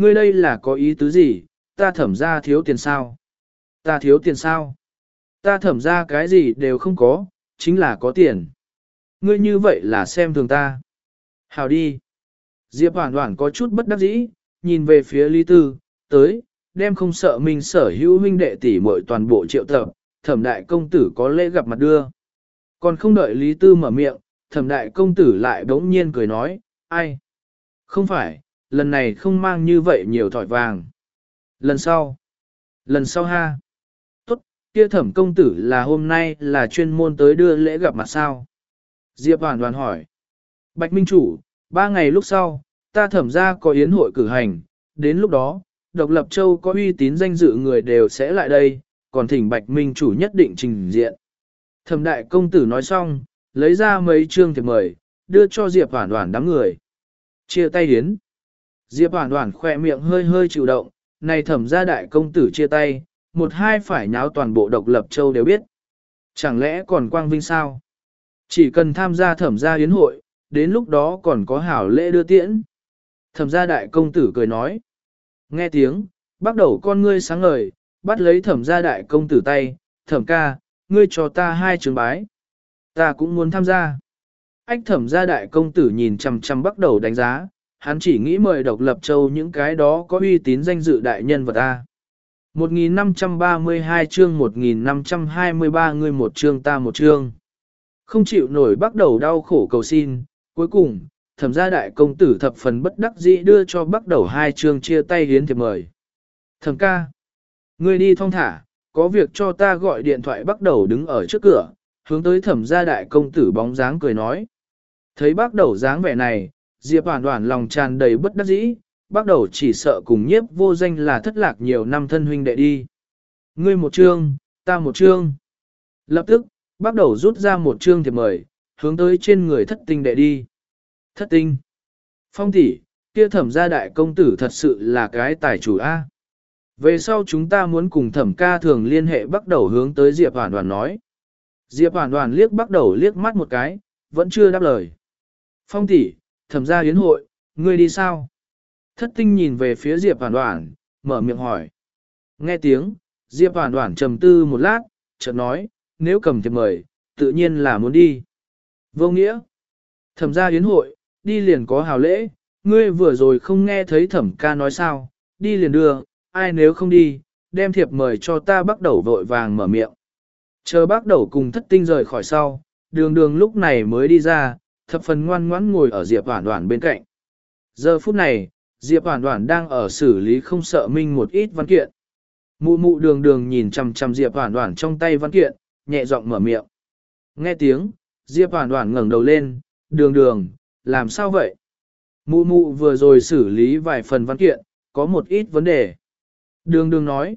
ngươi đây là có ý tứ gì, ta thẩm ra thiếu tiền sao? Ta thiếu tiền sao? Ta thẩm ra cái gì đều không có, chính là có tiền. Ngươi như vậy là xem thường ta. Hào đi. Diệp Hoản Hoản có chút bất đắc dĩ, nhìn về phía Lý Tư, tới, đem không sợ mình sở hữu huynh đệ tỷ muội toàn bộ triệu tập, thẩm đại công tử có lễ gặp mặt đưa. Còn không đợi Lý Tư mở miệng, thẩm đại công tử lại bỗng nhiên cười nói, ai? Không phải, lần này không mang như vậy nhiều thỏi vàng. Lần sau. Lần sau ha. Tốt, kia thẩm công tử là hôm nay là chuyên môn tới đưa lễ gặp mặt sao? Diệp Hoản Hoản hỏi. Bạch Minh Chủ, ba ngày lúc sau, ta thẩm ra có yến hội cử hành, đến lúc đó, độc lập châu có uy tín danh dự người đều sẽ lại đây, còn thỉnh Bạch Minh Chủ nhất định trình diện. Thẩm đại công tử nói xong, lấy ra mấy chương thiệp mời, đưa cho Diệp Hoản Hoản đám người. Chia tay yến. Diệp Hoản Hoản khỏe miệng hơi hơi chịu động, này thẩm gia đại công tử chia tay, một hai phải nháo toàn bộ độc lập châu đều biết. Chẳng lẽ còn quang vinh sao? Chỉ cần tham gia thẩm gia yến hội, đến lúc đó còn có hảo lễ đưa tiễn. Thẩm gia đại công tử cười nói. Nghe tiếng, bắt đầu con ngươi sáng ngời, bắt lấy thẩm gia đại công tử tay, thẩm ca, ngươi cho ta hai trường bái. Ta cũng muốn tham gia. Ách thẩm gia đại công tử nhìn chằm chằm bắt đầu đánh giá, hắn chỉ nghĩ mời độc lập châu những cái đó có uy tín danh dự đại nhân vật ta. một nghìn năm trăm ba mươi hai chương một nghìn năm trăm hai mươi ba ngươi một chương ta một chương. Không chịu nổi bắt đầu đau khổ cầu xin, cuối cùng, thẩm gia đại công tử thập phần bất đắc dĩ đưa cho bắt đầu hai chương chia tay hiến thiệp mời. Thẩm ca, ngươi đi thong thả, có việc cho ta gọi điện thoại bắt đầu đứng ở trước cửa, hướng tới thẩm gia đại công tử bóng dáng cười nói. Thấy bắt đầu dáng vẻ này, Diệp Hoản Hoản lòng tràn đầy bất đắc dĩ, bắt đầu chỉ sợ cùng nhiếp vô danh là thất lạc nhiều năm thân huynh đệ đi. Ngươi một chương, ta một chương. Lập tức, bắt đầu rút ra một chương thiệp mời, hướng tới trên người thất tinh đệ đi. Thất tinh. Phong tỷ, kia thẩm gia đại công tử thật sự là cái tài chủ A. Về sau chúng ta muốn cùng thẩm ca thường liên hệ bắt đầu hướng tới Diệp Hoản Hoản nói. Diệp Hoản Hoản liếc bắt đầu liếc mắt một cái, vẫn chưa đáp lời. Phong tỷ, thẩm gia yến hội, ngươi đi sao? Thất tinh nhìn về phía Diệp Hoản Hoản, mở miệng hỏi. Nghe tiếng, Diệp Hoản Hoản trầm tư một lát, chợt nói, nếu cầm thiệp mời, tự nhiên là muốn đi. Vô nghĩa. Thẩm gia yến hội, đi liền có hào lễ, ngươi vừa rồi không nghe thấy thẩm ca nói sao, đi liền đưa, ai nếu không đi, đem thiệp mời cho ta bắt đầu vội vàng mở miệng. Chờ bắt đầu cùng thất tinh rời khỏi sau, đường đường lúc này mới đi ra, thập phần ngoan ngoãn ngồi ở Diệp Hoản Hoản bên cạnh. Giờ phút này, Diệp Hoản Hoản đang ở xử lý không sợ minh một ít văn kiện. Mụ mụ đường đường nhìn chằm chằm Diệp Hoản Hoản trong tay văn kiện, nhẹ giọng mở miệng. Nghe tiếng, Diệp Hoản Hoản ngẩng đầu lên, đường đường, làm sao vậy? Mụ mụ vừa rồi xử lý vài phần văn kiện, có một ít vấn đề. Đường đường nói.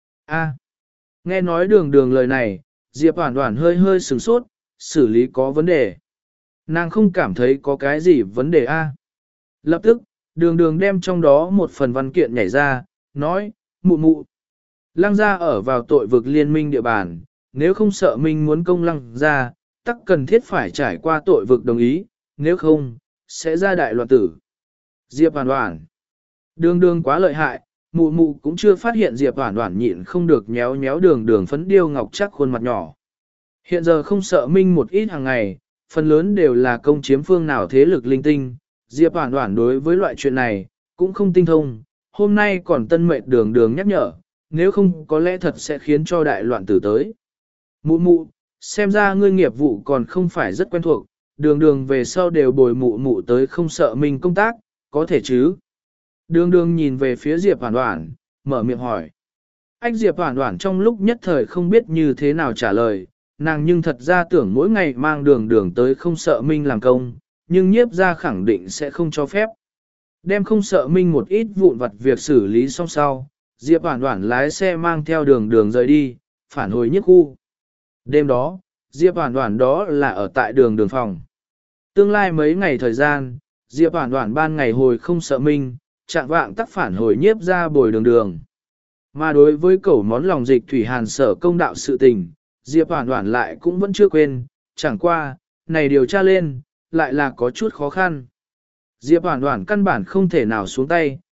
a nghe nói đường đường lời này, Diệp Hoản Hoản hơi hơi sửng sốt, xử lý có vấn đề. Nàng không cảm thấy có cái gì vấn đề a. Lập tức, đường đường đem trong đó một phần văn kiện nhảy ra, nói, mụ mụ. Lăng gia ở vào tội vực liên minh địa bàn, nếu không sợ minh muốn công lăng gia, tắc cần thiết phải trải qua tội vực đồng ý, nếu không, sẽ ra đại loạn tử. Diệp Hoản Hoản. Đường đường quá lợi hại, mụ mụ cũng chưa phát hiện Diệp Hoản Hoản nhịn không được nhéo nhéo đường đường phấn điêu ngọc chắc khuôn mặt nhỏ. Hiện giờ không sợ minh một ít hàng ngày, phần lớn đều là công chiếm phương nào thế lực linh tinh. Diệp Hoản Hoản đối với loại chuyện này, cũng không tinh thông, hôm nay còn tân mệnh đường đường nhắc nhở, nếu không có lẽ thật sẽ khiến cho đại loạn tử tới. Mụ mụ, xem ra ngươi nghiệp vụ còn không phải rất quen thuộc, đường đường về sau đều bồi mụ mụ tới không sợ mình công tác, có thể chứ? Đường đường nhìn về phía Diệp Hoản Hoản, mở miệng hỏi. Anh Diệp Hoản Hoản trong lúc nhất thời không biết như thế nào trả lời, nàng nhưng thật ra tưởng mỗi ngày mang đường đường tới không sợ minh làm công, nhưng nhiếp ra khẳng định sẽ không cho phép. Đem không sợ minh một ít vụn vặt việc xử lý xong sau, Diệp Hoản Hoản lái xe mang theo đường đường rời đi, phản hồi nhiếp khu. Đêm đó, Diệp Hoản Hoản đó là ở tại đường đường phòng. Tương lai mấy ngày thời gian, Diệp Hoản Hoản ban ngày hồi không sợ minh, trạng vạng tắc phản hồi nhiếp ra bồi đường đường. Mà đối với cẩu món lòng dịch thủy hàn sở công đạo sự tình, Diệp Hoản Hoản lại cũng vẫn chưa quên, chẳng qua, này điều tra lên, lại là có chút khó khăn. Diệp Hoản Hoản căn bản không thể nào xuống tay,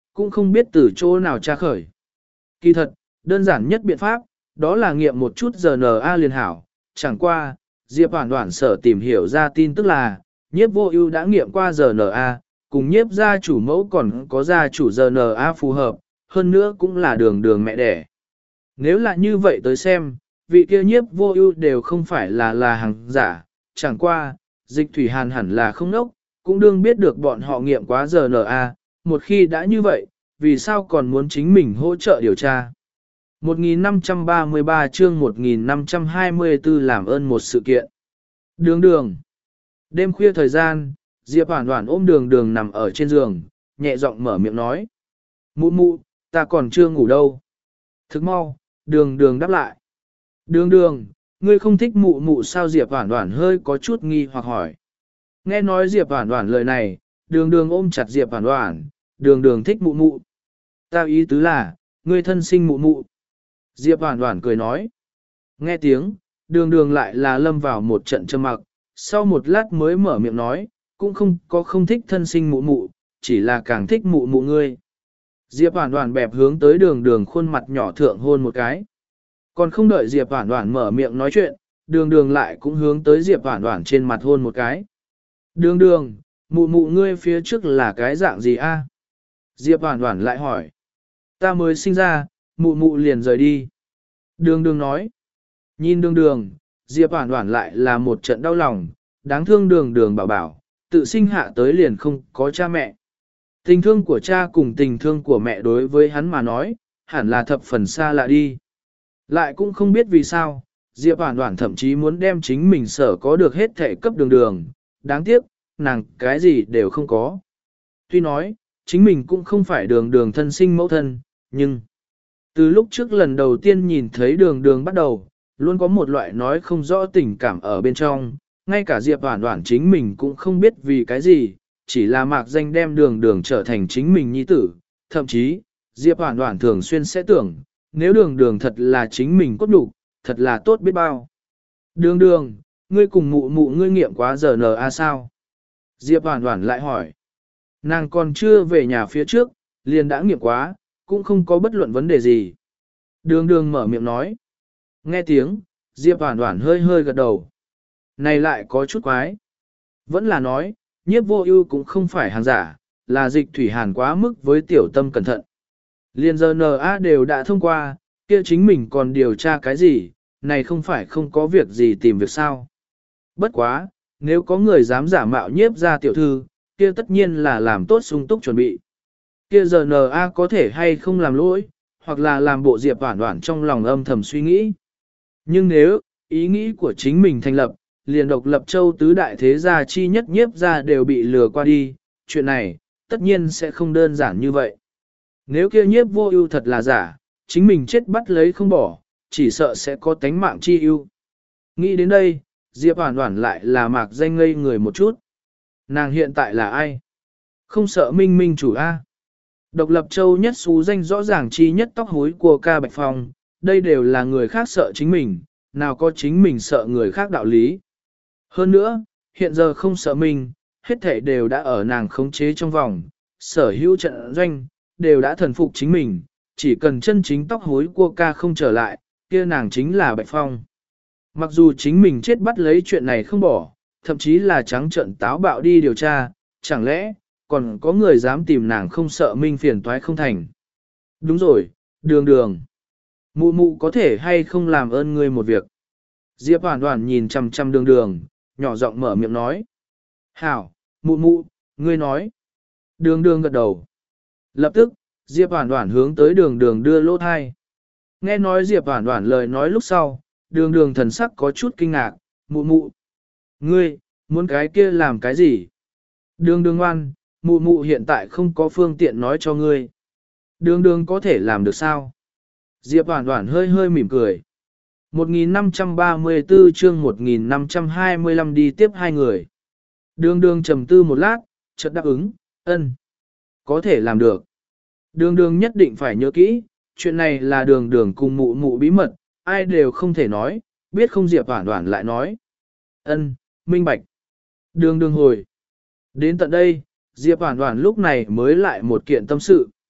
cũng không biết từ chỗ nào tra khởi. Kỳ thật, đơn giản nhất biện pháp, đó là nghiệm một chút rờ en a liền hảo, chẳng qua, Diệp Hoản Hoản sở tìm hiểu ra tin tức là, nhiếp vô ưu đã nghiệm qua rờ en a, cùng nhiếp gia chủ mẫu còn có gia chủ rờ en a phù hợp, hơn nữa cũng là đường đường mẹ đẻ. Nếu là như vậy tới xem, vị kia nhiếp vô ưu đều không phải là là hàng giả, chẳng qua, dịch thủy hàn hẳn là không nốc, cũng đương biết được bọn họ nghiệm quá rờ en a, một khi đã như vậy, vì sao còn muốn chính mình hỗ trợ điều tra. một nghìn năm trăm ba mươi ba chương một nghìn năm trăm hai mươi tư làm ơn một sự kiện. Đường đường. Đêm khuya thời gian, Diệp Hoản Hoản ôm đường đường nằm ở trên giường, nhẹ giọng mở miệng nói. Mụ mụ, ta còn chưa ngủ đâu. Thức mau, đường đường đáp lại. Đường đường, ngươi không thích mụ mụ sao? Diệp Hoản Hoản hơi có chút nghi hoặc hỏi. Nghe nói Diệp Hoản Hoản lời này, đường đường ôm chặt Diệp Hoản Hoản, đường đường thích mụ mụ. Ta ý tứ là, ngươi thân sinh mụ mụ. Diệp Hoản Hoản cười nói. Nghe tiếng, đường đường lại là lâm vào một trận trầm mặc, sau một lát mới mở miệng nói, cũng không có không thích thân sinh mụ mụ, chỉ là càng thích mụ mụ ngươi. Diệp Hoản Hoản bẹp hướng tới đường đường khuôn mặt nhỏ thượng hôn một cái. Còn không đợi Diệp Hoản Hoản mở miệng nói chuyện, đường đường lại cũng hướng tới Diệp Hoản Hoản trên mặt hôn một cái. Đường đường, mụ mụ ngươi phía trước là cái dạng gì a? Diệp Hoản Hoản lại hỏi. Ta mới sinh ra, mụ mụ liền rời đi. Đường đường nói. Nhìn đường đường, Diệp Hoản Hoản lại là một trận đau lòng, đáng thương đường đường bảo bảo, tự sinh hạ tới liền không có cha mẹ. Tình thương của cha cùng tình thương của mẹ đối với hắn mà nói, hẳn là thập phần xa lạ đi. Lại cũng không biết vì sao, Diệp Hoản Hoản thậm chí muốn đem chính mình sở có được hết thể cấp đường đường, đáng tiếc, nàng cái gì đều không có. Tuy nói, chính mình cũng không phải đường đường thân sinh mẫu thân, nhưng từ lúc trước lần đầu tiên nhìn thấy đường đường bắt đầu, luôn có một loại nói không rõ tình cảm ở bên trong, ngay cả Diệp Hoản Hoản chính mình cũng không biết vì cái gì, chỉ là mạc danh đem đường đường trở thành chính mình nhi tử, thậm chí, Diệp Hoản Hoản thường xuyên sẽ tưởng, nếu đường đường thật là chính mình cốt đủ, thật là tốt biết bao. Đường đường, ngươi cùng mụ mụ ngươi nghiệm quá giờ en a sao? Diệp Hoản Hoản lại hỏi. Nàng còn chưa về nhà phía trước, liền đã nghiệm quá, cũng không có bất luận vấn đề gì. Đường đường mở miệng nói. Nghe tiếng, Diệp Hoản Hoản hơi hơi gật đầu. Này lại có chút quái. Vẫn là nói, nhiếp vô ưu cũng không phải hàng giả, là dịch thủy hàn quá mức với tiểu tâm cẩn thận. Liên giờ en a đều đã thông qua, kia chính mình còn điều tra cái gì, này không phải không có việc gì tìm việc sao. Bất quá, nếu có người dám giả mạo nhiếp ra tiểu thư, kia tất nhiên là làm tốt sung túc chuẩn bị. Kia giờ en a có thể hay không làm lỗi, hoặc là làm bộ Diệp Hoản Hoản trong lòng âm thầm suy nghĩ. Nhưng nếu, ý nghĩ của chính mình thành lập, liền độc lập châu tứ đại thế gia chi nhất nhiếp ra đều bị lừa qua đi, chuyện này, tất nhiên sẽ không đơn giản như vậy. Nếu kia nhiếp vô ưu thật là giả, chính mình chết bắt lấy không bỏ, chỉ sợ sẽ có tánh mạng chi ưu. Nghĩ đến đây, Diệp Hoản Hoản lại là mạc danh ngây người một chút. Nàng hiện tại là ai? Không sợ minh minh chủ A. Độc lập châu nhất xú danh rõ ràng chi nhất tóc hối của ca Bạch Phong, đây đều là người khác sợ chính mình, nào có chính mình sợ người khác đạo lý. Hơn nữa, hiện giờ không sợ mình, hết thảy đều đã ở nàng khống chế trong vòng, sở hữu trận doanh, đều đã thần phục chính mình, chỉ cần chân chính tóc hối của ca không trở lại, kia nàng chính là Bạch Phong. Mặc dù chính mình chết bắt lấy chuyện này không bỏ, thậm chí là trắng trợn táo bạo đi điều tra, chẳng lẽ, còn có người dám tìm nàng không sợ minh phiền toái không thành. Đúng rồi, đường đường. Mụ mụ có thể hay không làm ơn ngươi một việc. Diệp Hoản Hoản nhìn chằm chằm đường đường, nhỏ giọng mở miệng nói. Hảo, mụ mụ, ngươi nói. Đường đường gật đầu. Lập tức, Diệp Hoản Hoản hướng tới đường đường đưa lỗ thai. Nghe nói Diệp Hoản Hoản lời nói lúc sau, đường đường thần sắc có chút kinh ngạc, mụ mụ. Ngươi, muốn cái kia làm cái gì? Đường đường ngoan, mụ mụ hiện tại không có phương tiện nói cho ngươi. Đường đường có thể làm được sao? Diệp Hoản Hoản hơi hơi mỉm cười. một nghìn năm trăm ba mươi tư chương một nghìn năm trăm hai mươi lăm đi tiếp hai người. Đường đường trầm tư một lát, chợt đáp ứng, ân. Có thể làm được. Đường đường nhất định phải nhớ kỹ, chuyện này là đường đường cùng mụ mụ bí mật, ai đều không thể nói, biết không. Diệp Hoản Hoản lại nói. Ân, minh bạch. Đường đường hồi. Đến tận đây, Diệp Hoản Hoản lúc này mới lại một kiện tâm sự.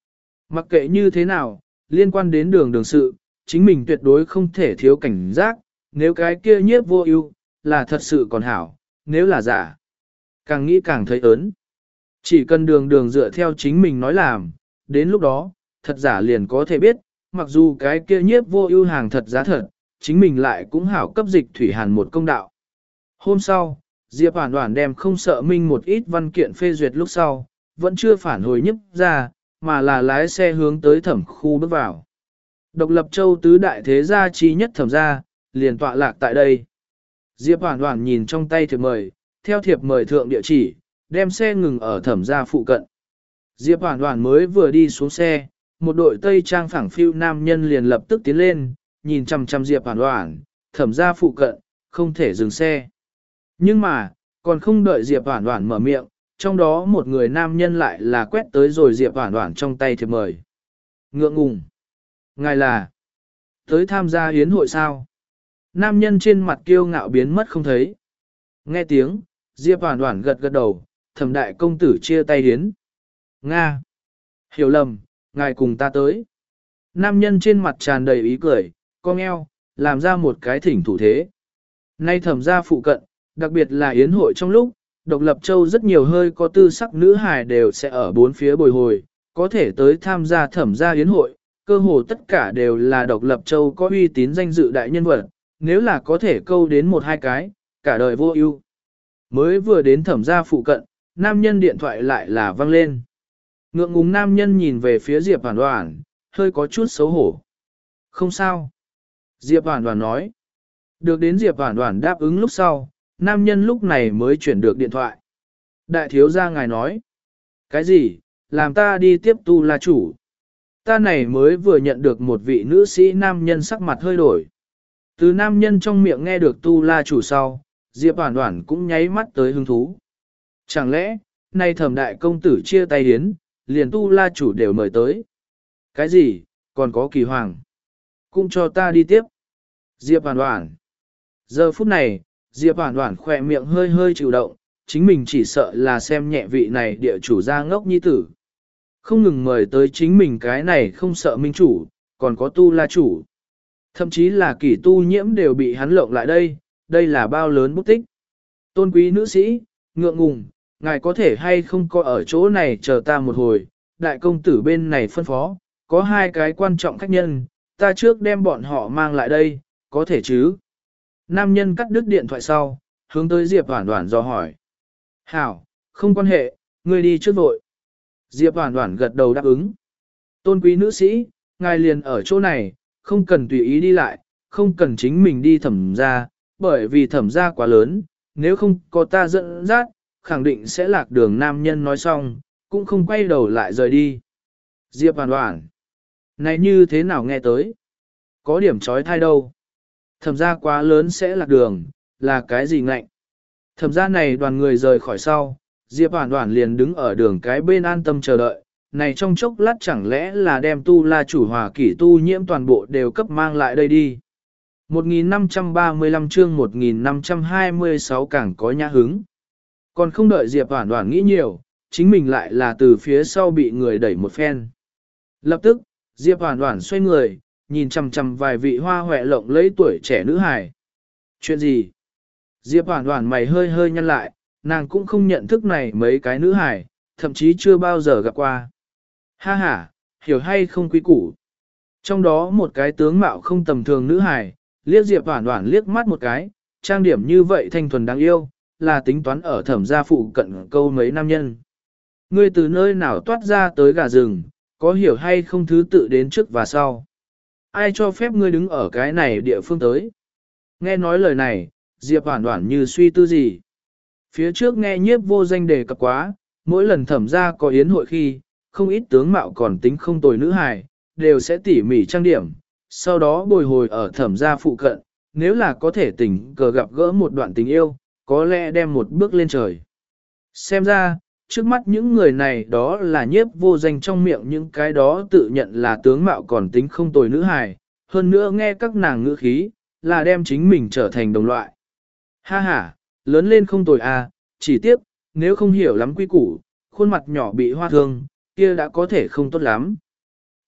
Mặc kệ như thế nào, liên quan đến đường đường sự, chính mình tuyệt đối không thể thiếu cảnh giác, nếu cái kia nhiếp vô ưu là thật sự còn hảo, nếu là giả. Càng nghĩ càng thấy ớn. Chỉ cần đường đường dựa theo chính mình nói làm, đến lúc đó, thật giả liền có thể biết, mặc dù cái kia nhiếp vô ưu hàng thật giá thật, chính mình lại cũng hảo cấp dịch thủy hàn một công đạo. Hôm sau, Diệp Hoản Hoản đem không sợ minh một ít văn kiện phê duyệt lúc sau, vẫn chưa phản hồi nhấp ra, mà là lái xe hướng tới thẩm khu bước vào. Độc lập châu tứ đại thế gia chi nhất thẩm gia, liền tọa lạc tại đây. Diệp Hoản Hoản nhìn trong tay thiệp mời, theo thiệp mời thượng địa chỉ, đem xe ngừng ở thẩm gia phụ cận. Diệp Hoản Hoản mới vừa đi xuống xe, một đội tây trang phẳng phiu nam nhân liền lập tức tiến lên, nhìn chằm chằm Diệp Hoản Hoản, thẩm gia phụ cận, không thể dừng xe. Nhưng mà, còn không đợi Diệp Hoản Hoản mở miệng, trong đó một người nam nhân lại là quét tới rồi Diệp Hoản Hoản trong tay thiệp mời. Ngượng ngùng. Ngài là tới tham gia hiến hội sao? Nam nhân trên mặt kiêu ngạo biến mất không thấy. Nghe tiếng, Diệp Hoản Hoản gật gật đầu, thẩm đại công tử chia tay hiến. Nga. Hiểu lầm, ngài cùng ta tới. Nam nhân trên mặt tràn đầy ý cười, cong eo, làm ra một cái thỉnh thủ thế. Nay thẩm gia phụ cận, đặc biệt là yến hội trong lúc, độc lập châu rất nhiều hơi có tư sắc nữ hài đều sẽ ở bốn phía bồi hồi, có thể tới tham gia thẩm gia yến hội, cơ hồ tất cả đều là độc lập châu có uy tín danh dự đại nhân vật, nếu là có thể câu đến một hai cái, cả đời vô ưu. Mới vừa đến thẩm gia phụ cận, nam nhân điện thoại lại là vang lên. Ngượng ngùng nam nhân nhìn về phía Diệp Hoản Hoản, hơi có chút xấu hổ. Không sao. Diệp Hoản Hoản nói. Được đến Diệp Hoản Hoản đáp ứng lúc sau, nam nhân lúc này mới chuyển được điện thoại. Đại thiếu gia ngài nói. Cái gì, làm ta đi tiếp tu la chủ. Ta này mới vừa nhận được một vị nữ sĩ nam nhân sắc mặt hơi đổi. Từ nam nhân trong miệng nghe được tu la chủ sau, Diệp Hoản Hoản cũng nháy mắt tới hứng thú. Chẳng lẽ, nay thẩm đại công tử chia tay hiến, liền tu la chủ đều mời tới. Cái gì, còn có kỳ hoàng. Cũng cho ta đi tiếp. Diệp Hoản Hoản. Giờ phút này, Diệp Hoản Hoản khỏe miệng hơi hơi chịu động, chính mình chỉ sợ là xem nhẹ vị này địa chủ gia ngốc nhi tử. Không ngừng mời tới chính mình cái này không sợ minh chủ, còn có tu la chủ. Thậm chí là kỷ tu nhiễm đều bị hắn lộng lại đây, đây là bao lớn bút tích. Tôn quý nữ sĩ, ngượng ngùng, ngài có thể hay không có ở chỗ này chờ ta một hồi, đại công tử bên này phân phó, có hai cái quan trọng khách nhân, ta trước đem bọn họ mang lại đây, có thể chứ? Nam nhân cắt đứt điện thoại sau, hướng tới Diệp Hoản Hoản dò hỏi. Hảo, không quan hệ, ngươi đi trước vội. Diệp Hoản Hoản gật đầu đáp ứng. Tôn quý nữ sĩ, ngài liền ở chỗ này, không cần tùy ý đi lại, không cần chính mình đi thẩm gia, bởi vì thẩm gia quá lớn, nếu không có ta dẫn dắt, khẳng định sẽ lạc đường. Nam nhân nói xong, cũng không quay đầu lại rời đi. Diệp Hoản Hoản, này như thế nào nghe tới? Có điểm trói thai đâu? Thẩm gia quá lớn sẽ lạc đường, là cái gì ngạnh? Thẩm gia này đoàn người rời khỏi sau, Diệp Hoản Hoản liền đứng ở đường cái bên an tâm chờ đợi, này trong chốc lát chẳng lẽ là đem tu la chủ hòa kỷ tu nhiễm toàn bộ đều cấp mang lại đây đi. một nghìn năm trăm ba mươi lăm chương một nghìn năm trăm hai mươi sáu càng có nhã hứng. Còn không đợi Diệp Hoản Hoản nghĩ nhiều, chính mình lại là từ phía sau bị người đẩy một phen. Lập tức, Diệp Hoản Hoản xoay người, nhìn chằm chằm vài vị hoa hoẹ lộng lẫy tuổi trẻ nữ hài. Chuyện gì? Diệp Hoản Hoản mày hơi hơi nhăn lại, nàng cũng không nhận thức này mấy cái nữ hài, thậm chí chưa bao giờ gặp qua. Ha ha, hiểu hay không quý củ. Trong đó một cái tướng mạo không tầm thường nữ hài, liếc Diệp Hoản Hoản liếc mắt một cái, trang điểm như vậy thanh thuần đáng yêu, là tính toán ở thẩm gia phụ cận câu mấy nam nhân. Ngươi từ nơi nào toát ra tới gà rừng, có hiểu hay không thứ tự đến trước và sau. Ai cho phép ngươi đứng ở cái này địa phương tới? Nghe nói lời này, Diệp Hoản Hoản như suy tư gì. Phía trước nghe nhiếp vô danh đề cập quá, mỗi lần thẩm gia có yến hội khi, không ít tướng mạo còn tính không tồi nữ hài, đều sẽ tỉ mỉ trang điểm, sau đó bồi hồi ở thẩm gia phụ cận, nếu là có thể tình cờ gặp gỡ một đoạn tình yêu, có lẽ đem một bước lên trời. Xem ra, trước mắt những người này đó là nhiếp vô danh trong miệng những cái đó tự nhận là tướng mạo còn tính không tồi nữ hài, hơn nữa nghe các nàng ngữ khí, là đem chính mình trở thành đồng loại. Ha ha, lớn lên không tồi à, chỉ tiếc, nếu không hiểu lắm quy củ, khuôn mặt nhỏ bị hoa thương, kia đã có thể không tốt lắm.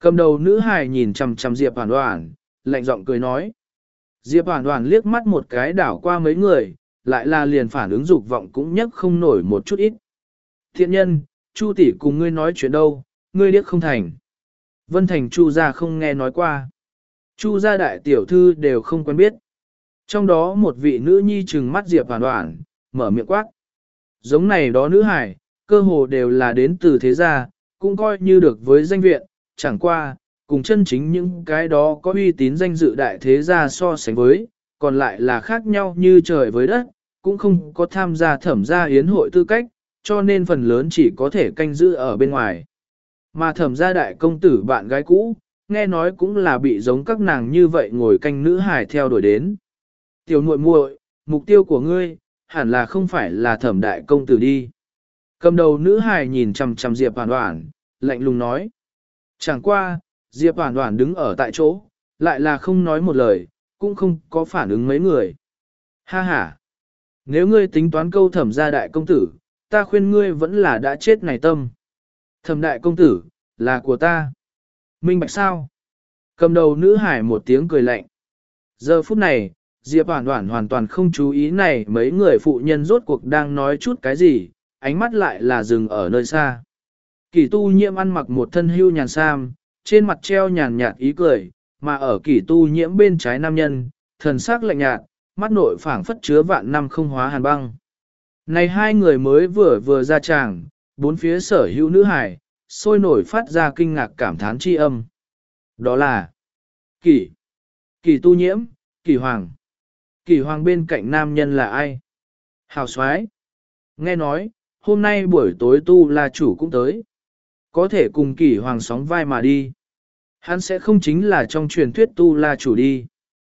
Cầm đầu nữ hài nhìn chằm chằm Diệp Hoàn Hoàn, lạnh giọng cười nói. Diệp Hoàn Hoàn liếc mắt một cái đảo qua mấy người, lại là liền phản ứng dục vọng cũng nhấc không nổi một chút ít. Thiện nhân, Chu tỷ cùng ngươi nói chuyện đâu, ngươi điếc không thành. Vân Thành Chu gia không nghe nói qua. Chu gia đại tiểu thư đều không quen biết. Trong đó một vị nữ nhi trừng mắt Diệp Hoàn Hoàn, mở miệng quát. Giống này đó nữ hải, cơ hồ đều là đến từ thế gia, cũng coi như được với danh viện, chẳng qua, cùng chân chính những cái đó có uy tín danh dự đại thế gia so sánh với, còn lại là khác nhau như trời với đất, cũng không có tham gia thẩm gia yến hội tư cách, cho nên phần lớn chỉ có thể canh giữ ở bên ngoài. Mà thẩm gia đại công tử bạn gái cũ, nghe nói cũng là bị giống các nàng như vậy ngồi canh nữ hải theo đuổi đến. Tiểu muội muội, mục tiêu của ngươi, hẳn là không phải là thẩm đại công tử đi. Cầm đầu nữ hải nhìn chằm chằm Diệp Hoàn Hoàn, lạnh lùng nói. Chẳng qua, Diệp Hoàn Hoàn đứng ở tại chỗ, lại là không nói một lời, cũng không có phản ứng mấy người. Ha ha! Nếu ngươi tính toán câu thẩm gia đại công tử, ta khuyên ngươi vẫn là đã chết này tâm. Thẩm đại công tử, là của ta. Minh bạch sao? Cầm đầu nữ hải một tiếng cười lạnh. Giờ phút này, Diệp Hoàn Hoàn hoàn toàn không chú ý này mấy người phụ nhân rốt cuộc đang nói chút cái gì, ánh mắt lại là dừng ở nơi xa. Kỷ tu nhiễm ăn mặc một thân hưu nhàn sam, trên mặt treo nhàn nhạt ý cười, mà ở kỷ tu nhiễm bên trái nam nhân, thần sắc lạnh nhạt, mắt nội phảng phất chứa vạn năm không hóa hàn băng. Này hai người mới vừa vừa ra tràng, bốn phía sở hữu nữ hải, sôi nổi phát ra kinh ngạc cảm thán chi âm. Đó là Kỷ, Kỷ tu nhiễm, Kỷ hoàng. Kỷ hoàng bên cạnh nam nhân là ai? Hào soái. Nghe nói, hôm nay buổi tối tu la chủ cũng tới. Có thể cùng Kỷ hoàng sóng vai mà đi. Hắn sẽ không chính là trong truyền thuyết tu la chủ đi.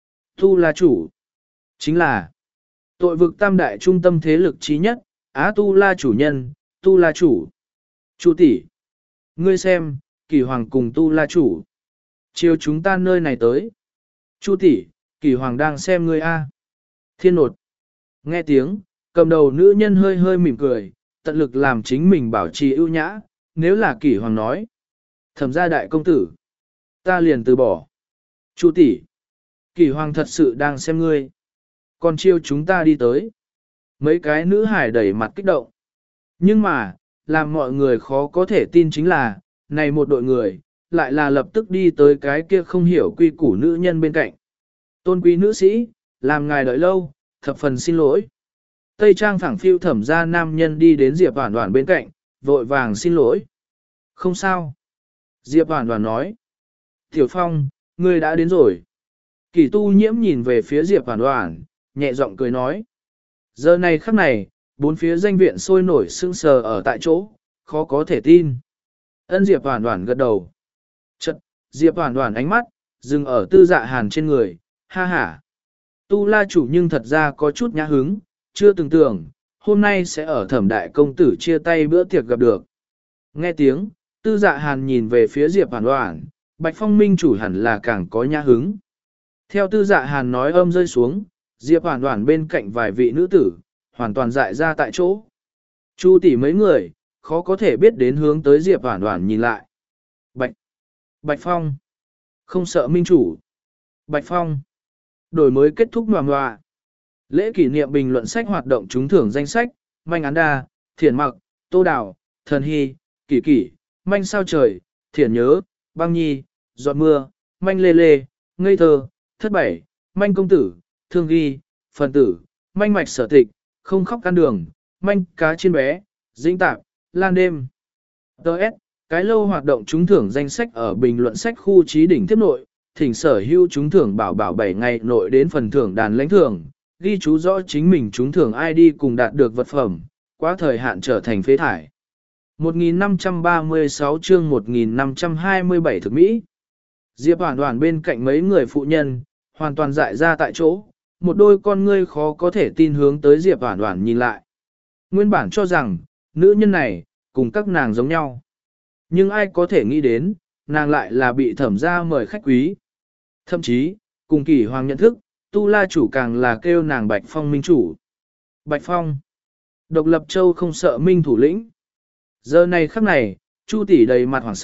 Tu la chủ. Chính là tội vực tam đại trung tâm thế lực trí nhất, Á tu la chủ nhân, tu la chủ. Chu tỷ, ngươi xem, Kỷ hoàng cùng tu la chủ. Chiều chúng ta nơi này tới. Chu tỷ, Kỷ hoàng đang xem ngươi a. Thiên nột. Nghe tiếng, cầm đầu nữ nhân hơi hơi mỉm cười, tận lực làm chính mình bảo trì ưu nhã, nếu là Kỷ hoàng nói. Thẩm gia đại công tử. Ta liền từ bỏ. Chu tỷ, Kỷ hoàng thật sự đang xem ngươi. Còn chiêu chúng ta đi tới. Mấy cái nữ hải đẩy mặt kích động. Nhưng mà, làm mọi người khó có thể tin chính là, này một đội người, lại là lập tức đi tới cái kia không hiểu quy củ nữ nhân bên cạnh. Tôn quý nữ sĩ, làm ngài đợi lâu, thập phần xin lỗi. Tây trang phẳng phiu thẩm ra nam nhân đi đến Diệp Hoàn Hoàn bên cạnh, vội vàng xin lỗi. Không sao. Diệp Hoàn Hoàn nói. Tiểu Phong, ngươi đã đến rồi. Kỷ tu nhiễm nhìn về phía Diệp Hoàn Hoàn, nhẹ giọng cười nói. Giờ này khắc này, bốn phía danh viện sôi nổi sững sờ ở tại chỗ, khó có thể tin. Ân Diệp Hoàn Hoàn gật đầu. Chật, Diệp Hoàn Hoàn ánh mắt, dừng ở tư dạ hàn trên người, ha ha. Tu la chủ nhưng thật ra có chút nhã hứng, chưa từng tưởng, hôm nay sẽ ở thẩm đại công tử chia tay bữa tiệc gặp được. Nghe tiếng, tư dạ hàn nhìn về phía Diệp Hoàn Hoàn, Bạch Phong minh chủ hẳn là càng có nhã hứng. Theo tư dạ hàn nói âm rơi xuống, Diệp Hoàn Hoàn bên cạnh vài vị nữ tử, hoàn toàn dại ra tại chỗ. Chu tỷ mấy người, khó có thể biết đến hướng tới Diệp Hoàn Hoàn nhìn lại. Bạch, Bạch Phong, không sợ minh chủ. Bạch Phong, đổi mới kết thúc ngoà ngoà. Lễ kỷ niệm bình luận sách hoạt động trúng thưởng danh sách, Manh Án Đa, Thiển Mặc, Tô Đào, Thần Hy, Kỷ Kỷ, Manh Sao Trời, Thiển Nhớ, Băng Nhi, Giọt Mưa, Manh Lê Lê, Ngây Thơ, Thất Bảy, Manh Công Tử, Thương Ghi, Phần Tử, Manh Mạch Sở Tịch, Không Khóc Can Đường, Manh Cá Chiên Bé, Dĩnh Tạp, Lan Đêm. Đợt, cái lâu hoạt động trúng thưởng danh sách ở bình luận sách khu trí đỉnh tiếp nội, thỉnh sở hữu trúng thưởng bảo bảo bảy ngày nội đến phần thưởng đàn lãnh thưởng, ghi chú rõ chính mình trúng thưởng i đê cùng đạt được vật phẩm, quá thời hạn trở thành phế thải. một nghìn năm trăm ba mươi sáu chương một nghìn năm trăm hai mươi bảy thực Mỹ. Diệp Hoàn Hoàn bên cạnh mấy người phụ nhân, hoàn toàn dại ra tại chỗ, một đôi con ngươi khó có thể tin hướng tới Diệp Hoàn Hoàn nhìn lại. Nguyên bản cho rằng, nữ nhân này, cùng các nàng giống nhau. Nhưng ai có thể nghĩ đến, nàng lại là bị thẩm ra mời khách quý. Thậm chí, cùng Kỷ hoàng nhận thức, tu la chủ càng là kêu nàng Bạch Phong minh chủ. Bạch Phong, độc lập châu không sợ minh thủ lĩnh. Giờ này khắc này, Chu tỷ đầy mặt hoảng sợ,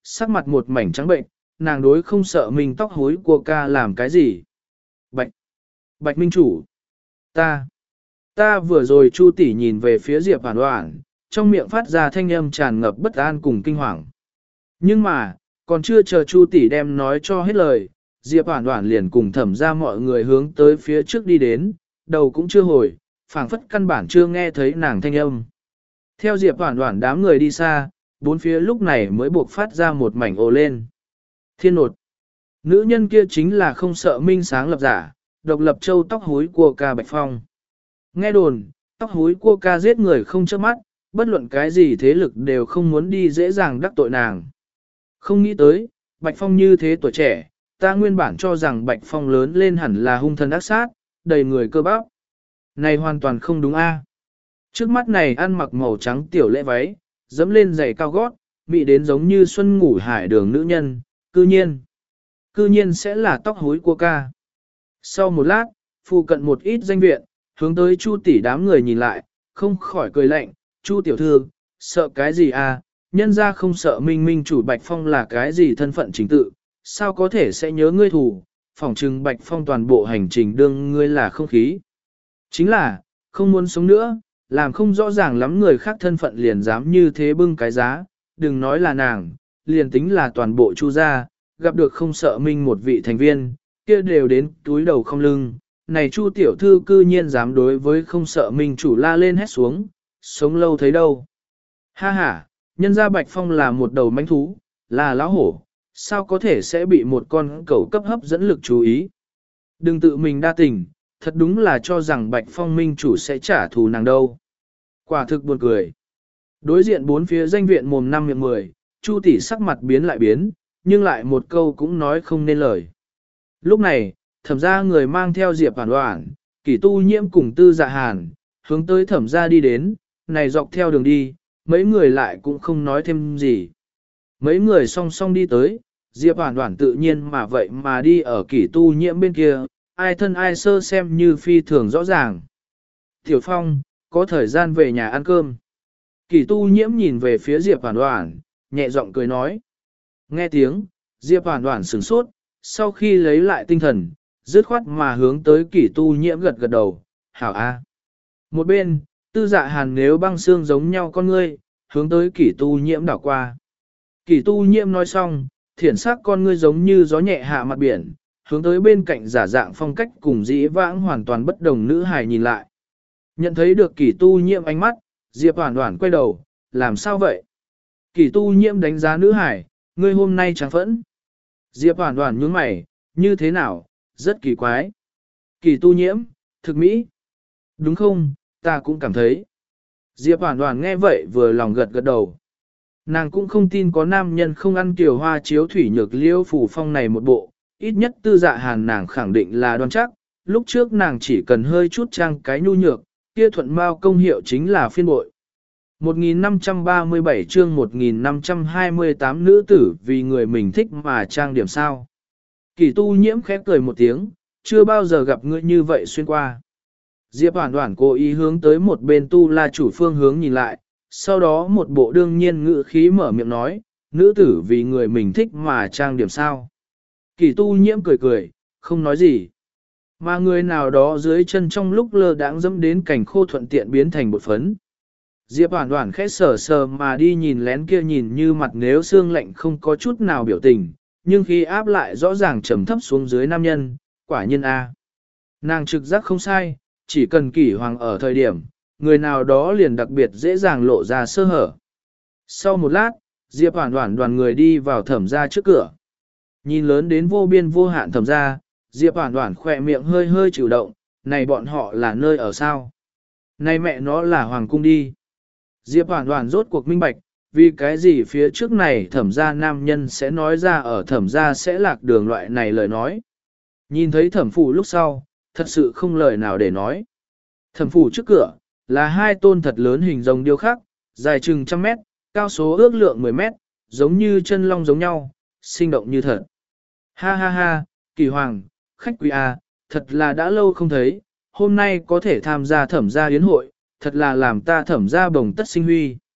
sắc mặt một mảnh trắng bệnh, nàng đối không sợ mình tóc hối của ca làm cái gì. Bạch, Bạch Minh Chủ, ta, ta vừa rồi Chu tỷ nhìn về phía Diệp Hoàn Hoàn, trong miệng phát ra thanh âm tràn ngập bất an cùng kinh hoàng. Nhưng mà, còn chưa chờ Chu tỷ đem nói cho hết lời, Diệp Hoàn Hoàn liền cùng thẩm ra mọi người hướng tới phía trước đi đến, đầu cũng chưa hồi, phảng phất căn bản chưa nghe thấy nàng thanh âm. Theo Diệp Hoàn Hoàn đám người đi xa, bốn phía lúc này mới buộc phát ra một mảnh ồ lên. Thiên nột. Nữ nhân kia chính là không sợ minh sáng lập giả, độc lập châu tóc hối của ca Bạch Phong. Nghe đồn, tóc hối của ca giết người không chớp mắt, bất luận cái gì thế lực đều không muốn đi dễ dàng đắc tội nàng. Không nghĩ tới, Bạch Phong như thế tuổi trẻ, ta nguyên bản cho rằng Bạch Phong lớn lên hẳn là hung thần ác sát, đầy người cơ bắp. Này hoàn toàn không đúng a. Trước mắt này ăn mặc màu trắng tiểu lễ váy, dẫm lên giày cao gót, mị đến giống như xuân ngủ hải đường nữ nhân, cư nhiên. Cư nhiên sẽ là tóc hối của ca. Sau một lát, phụ cận một ít danh viện, hướng tới Chu tỷ đám người nhìn lại, không khỏi cười lạnh, Chu tiểu thư, sợ cái gì à, nhân ra không sợ minh minh chủ Bạch Phong là cái gì thân phận chính tự, sao có thể sẽ nhớ ngươi thủ, phỏng trừng Bạch Phong toàn bộ hành trình đương ngươi là không khí. Chính là, không muốn sống nữa, làm không rõ ràng lắm người khác thân phận liền dám như thế bưng cái giá, đừng nói là nàng, liền tính là toàn bộ Chu gia, gặp được không sợ minh một vị thành viên, kia đều đến túi đầu không lưng. Này Chu tiểu thư cư nhiên dám đối với không sợ minh chủ la lên hét xuống, sống lâu thấy đâu. Ha ha, nhân gia Bạch Phong là một đầu mãnh thú, là lão hổ, sao có thể sẽ bị một con cẩu cấp hấp dẫn lực chú ý. Đừng tự mình đa tình, thật đúng là cho rằng Bạch Phong minh chủ sẽ trả thù nàng đâu. Quả thực buồn cười. Đối diện bốn phía danh viện mồm năm miệng mười, Chu tỷ sắc mặt biến lại biến, nhưng lại một câu cũng nói không nên lời. Lúc này, thẩm ra người mang theo Diệp Hoàn Hoàn, Kỷ Tu Nhiễm cùng Tư Dạ Hàn, hướng tới thẩm ra đi đến, này dọc theo đường đi, mấy người lại cũng không nói thêm gì. Mấy người song song đi tới, Diệp Hoàn Hoàn tự nhiên mà vậy mà đi ở Kỷ Tu Nhiễm bên kia, ai thân ai sơ xem như phi thường rõ ràng. Tiểu Phong, có thời gian về nhà ăn cơm. Kỷ Tu Nhiễm nhìn về phía Diệp Hoàn Hoàn, nhẹ giọng cười nói. Nghe tiếng, Diệp Hoàn Hoàn sửng sốt, sau khi lấy lại tinh thần, dứt khoát mà hướng tới Kỷ Tu Nhiễm gật gật đầu, hảo a. Một bên, Tư Dạ Hàn nếu băng xương giống nhau con ngươi, hướng tới Kỷ Tu Nhiễm đảo qua. Kỷ Tu Nhiễm nói xong, thiển sắc con ngươi giống như gió nhẹ hạ mặt biển, hướng tới bên cạnh giả dạng phong cách cùng dĩ vãng hoàn toàn bất đồng nữ hài nhìn lại. Nhận thấy được Kỷ Tu Nhiễm ánh mắt, Diệp Hoàn Hoàn quay đầu, làm sao vậy? Kỷ Tu Nhiễm đánh giá nữ hải, ngươi hôm nay trắng phẫn. Diệp Hoàn Hoàn nhướng mày, như thế nào, rất kỳ quái. Kỷ Tu Nhiễm, thực mỹ. Đúng không, ta cũng cảm thấy. Diệp Hoàn Hoàn nghe vậy vừa lòng gật gật đầu. Nàng cũng không tin có nam nhân không ăn kiều hoa chiếu thủy nhược liêu phủ phong này một bộ, ít nhất Tư Dạ Hàn nàng khẳng định là đoan chắc, lúc trước nàng chỉ cần hơi chút trang cái nhu nhược, kia thuận mao công hiệu chính là phiên bội. một nghìn năm trăm ba mươi bảy chương một nghìn năm trăm hai mươi tám nữ tử vì người mình thích mà trang điểm sao. Kỷ Tu Nhiễm khép cười một tiếng, chưa bao giờ gặp ngươi như vậy xuyên qua. Diệp Hoàn Hoàn cố ý hướng tới một bên Tu La chủ phương hướng nhìn lại, sau đó một bộ đương nhiên ngữ khí mở miệng nói, nữ tử vì người mình thích mà trang điểm sao. Kỷ Tu Nhiễm cười cười, không nói gì. Mà người nào đó dưới chân trong lúc lơ đãng dẫm đến cảnh khô thuận tiện biến thành bột phấn. Diệp Hoàn Hoàn khẽ sờ sờ mà đi nhìn lén kia nhìn như mặt nếu xương lạnh không có chút nào biểu tình, nhưng khi áp lại rõ ràng trầm thấp xuống dưới nam nhân, quả nhiên a. Nàng trực giác không sai, chỉ cần Kỷ Hoàng ở thời điểm, người nào đó liền đặc biệt dễ dàng lộ ra sơ hở. Sau một lát, Diệp Hoàn Hoàn đoàn người đi vào thẩm gia trước cửa. Nhìn lớn đến vô biên vô hạn thẩm gia, Diệp Hoàn Hoàn khỏe miệng hơi hơi chịu động, này bọn họ là nơi ở sao? Này mẹ nó là hoàng cung đi. Diệp Hoàn Hoàn rốt cuộc minh bạch, vì cái gì phía trước này thẩm gia nam nhân sẽ nói ra ở thẩm gia sẽ lạc đường loại này lời nói. Nhìn thấy thẩm phủ lúc sau, thật sự không lời nào để nói. Thẩm phủ trước cửa, là hai tôn thật lớn hình rồng điêu khắc, dài chừng trăm mét, cao số ước lượng mười mét, giống như chân long giống nhau, sinh động như thật. Ha ha ha, Kỳ Hoàng, khách quý A, thật là đã lâu không thấy, hôm nay có thể tham gia thẩm gia yến hội, thật là làm ta thẩm gia bồng tất sinh huy.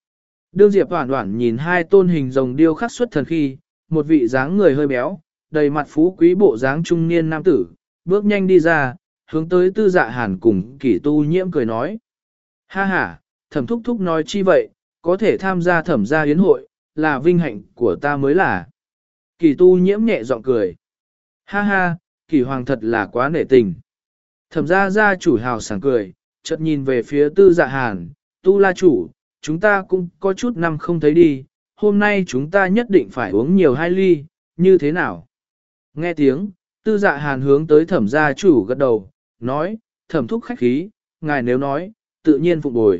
Đương Diệp Hoản Hoản nhìn hai tôn hình rồng điêu khắc xuất thần khi, một vị dáng người hơi béo, đầy mặt phú quý bộ dáng trung niên nam tử, bước nhanh đi ra, hướng tới Tư Dạ Hàn cùng Kỷ Tu Nhiễm cười nói. Ha ha, Thẩm thúc thúc nói chi vậy, có thể tham gia Thẩm gia yến hội, là vinh hạnh của ta mới là. Kỷ Tu Nhiễm nhẹ giọng cười. Ha ha, Kỷ hoàng thật là quá nể tình. Thẩm gia gia chủ hào sảng cười, chợt nhìn về phía Tư Dạ Hàn, Tu La chủ, chúng ta cũng có chút năm không thấy đi, hôm nay chúng ta nhất định phải uống nhiều hai ly, như thế nào? Nghe tiếng, Tư Dạ Hàn hướng tới Thẩm gia chủ gật đầu, nói, Thẩm thúc khách khí, ngài nếu nói, tự nhiên phụng bồi.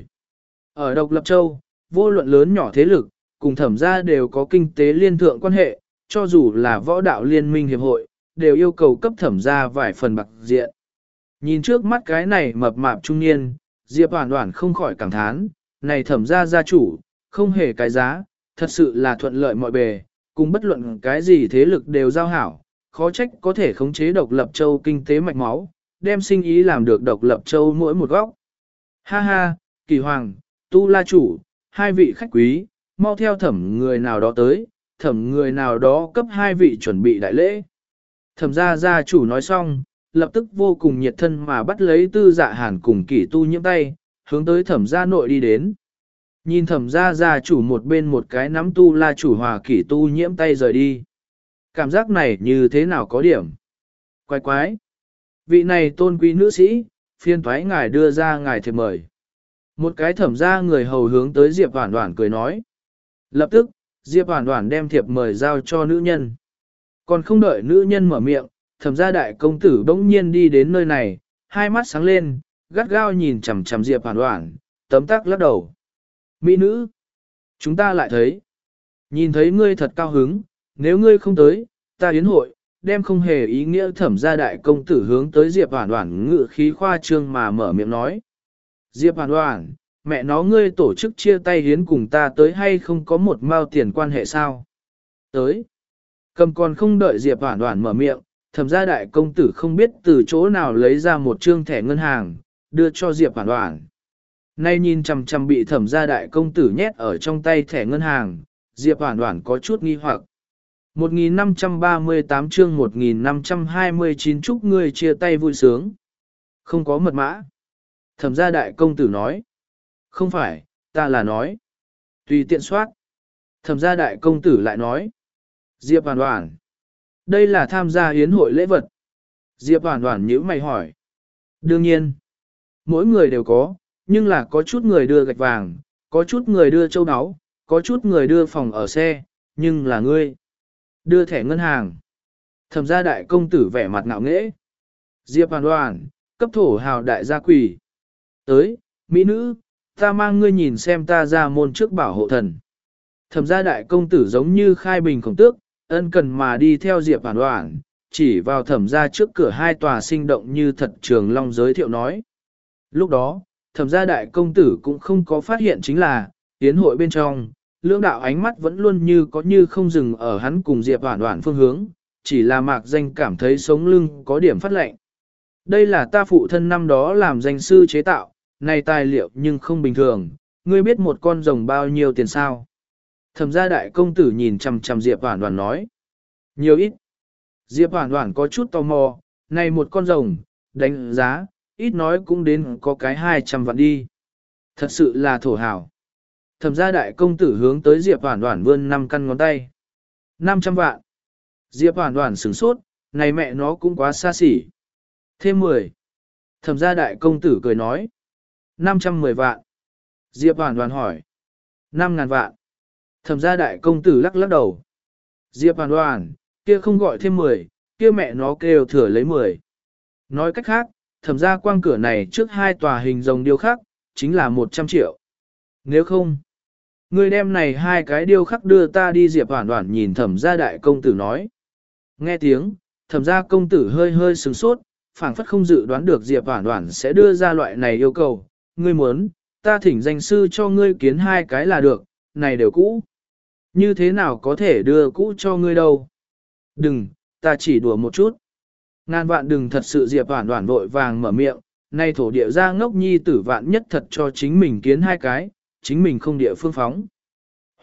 Ở Độc Lập Châu, vô luận lớn nhỏ thế lực, cùng Thẩm gia đều có kinh tế liên thượng quan hệ, cho dù là võ đạo liên minh hiệp hội, đều yêu cầu cấp Thẩm gia vài phần bạc diện. Nhìn trước mắt cái này mập mạp trung niên, Diệp Hoản Hoản không khỏi cảm thán, này Thẩm gia gia chủ, không hề cái giá, thật sự là thuận lợi mọi bề, cùng bất luận cái gì thế lực đều giao hảo, khó trách có thể khống chế Độc Lập Châu kinh tế mạch máu, đem sinh ý làm được Độc Lập Châu mỗi một góc. Ha ha, Kỳ Hoàng, Tu La chủ, hai vị khách quý, mau theo Thẩm người nào đó tới, Thẩm người nào đó cấp hai vị chuẩn bị đại lễ. Thẩm gia gia chủ nói xong, lập tức vô cùng nhiệt thân mà bắt lấy Tư Dạ Hàn cùng Kỷ Tu Nhiễm tay, hướng tới Thẩm gia nội đi đến. Nhìn Thẩm gia gia chủ một bên một cái nắm Tu La chủ hòa Kỷ Tu Nhiễm tay rời đi. Cảm giác này như thế nào có điểm? Quái quái! Vị này tôn quý nữ sĩ, phiên thoái ngài đưa ra ngài thiệp mời. Một cái Thẩm gia người hầu hướng tới Diệp Hoản Hoản cười nói. Lập tức, Diệp Hoản Hoản đem thiệp mời giao cho nữ nhân. Còn không đợi nữ nhân mở miệng, Thẩm gia đại công tử bỗng nhiên đi đến nơi này, hai mắt sáng lên, gắt gao nhìn chằm chằm Diệp Hoản Hoản, tấm tắc lắc đầu. Mỹ nữ, chúng ta lại thấy. Nhìn thấy ngươi thật cao hứng, nếu ngươi không tới, ta yến hội, đem không hề ý nghĩa. Thẩm gia đại công tử hướng tới Diệp Hoản Hoản ngự khí khoa trương mà mở miệng nói. Diệp Hoản Hoản, mẹ nó ngươi tổ chức chia tay hiến cùng ta tới hay không có một mao tiền quan hệ sao? Tới. Cầm còn không đợi Diệp Hoản Hoản mở miệng, Thẩm gia đại công tử không biết từ chỗ nào lấy ra một trương thẻ ngân hàng, đưa cho Diệp Hoản Hoản. Nay nhìn chằm chằm bị Thẩm gia đại công tử nhét ở trong tay thẻ ngân hàng, Diệp Hoản Hoản có chút nghi hoặc. một nghìn năm trăm ba mươi tám chương một nghìn năm trăm hai mươi chín chúc ngươi chia tay vui sướng. Không có mật mã. Thẩm gia đại công tử nói. Không phải, ta là nói. Tùy tiện soát. Thẩm gia đại công tử lại nói. Diệp Hoản Hoản. Đây là tham gia yến hội lễ vật. Diệp Hoản Hoản nhíu mày hỏi. Đương nhiên. Mỗi người đều có, nhưng là có chút người đưa gạch vàng, có chút người đưa châu áo, có chút người đưa phòng ở xe, nhưng là ngươi. Đưa thẻ ngân hàng. Thẩm gia đại công tử vẻ mặt ngạo nghễ. Diệp Hoản Hoản, cấp thổ hào đại gia quỷ. Tới, mỹ nữ, ta mang ngươi nhìn xem ta ra môn trước bảo hộ thần. Thẩm gia đại công tử giống như khai bình khổng tước, ân cần mà đi theo Diệp Hoản Hoản, chỉ vào thẩm gia trước cửa hai tòa sinh động như thật trường long giới thiệu nói. Lúc đó, thẩm gia đại công tử cũng không có phát hiện chính là, tiến hội bên trong, lưỡng đạo ánh mắt vẫn luôn như có như không dừng ở hắn cùng Diệp Hoản Hoản phương hướng, chỉ là mạc danh cảm thấy sống lưng có điểm phát lạnh. Đây là ta phụ thân năm đó làm danh sư chế tạo, này tài liệu nhưng không bình thường, ngươi biết một con rồng bao nhiêu tiền sao? Thẩm gia đại công tử nhìn chằm chằm Diệp Hoản Hoản nói. Nhiều ít. Diệp Hoản Hoản có chút tò mò, này một con rồng, đánh giá, ít nói cũng đến có cái hai trăm vạn đi. Thật sự là thổ hảo. Thẩm gia đại công tử hướng tới Diệp Hoản Hoản vươn năm căn ngón tay. năm trăm vạn. Diệp Hoản Hoản sửng sốt, này mẹ nó cũng quá xa xỉ. Thêm mười. Thẩm gia đại công tử cười nói. năm trăm mười vạn. Diệp Hoản Hoản hỏi. năm ngàn vạn. Thẩm gia đại công tử lắc lắc đầu. Diệp Hoản Hoản, kia không gọi thêm mười, kia mẹ nó kêu thừa lấy mười. Nói cách khác, thẩm gia quang cửa này trước hai tòa hình rồng điêu khắc, chính là một trăm triệu. Nếu không, người đem này hai cái điêu khắc đưa ta đi. Diệp Hoản Hoản nhìn thẩm gia đại công tử nói. Nghe tiếng, thẩm gia công tử hơi hơi sửng sốt, phảng phất không dự đoán được Diệp Hoản Hoản sẽ đưa ra loại này yêu cầu. Ngươi muốn, ta thỉnh danh sư cho ngươi kiến hai cái là được, này đều cũ. Như thế nào có thể đưa cũ cho ngươi đâu? Đừng, ta chỉ đùa một chút. Ngàn vạn đừng thật sự. Diệp Hoản Hoản vội vàng mở miệng, nay thổ địa ra ngốc nhi tử vạn nhất thật cho chính mình kiến hai cái, chính mình không địa phương phóng.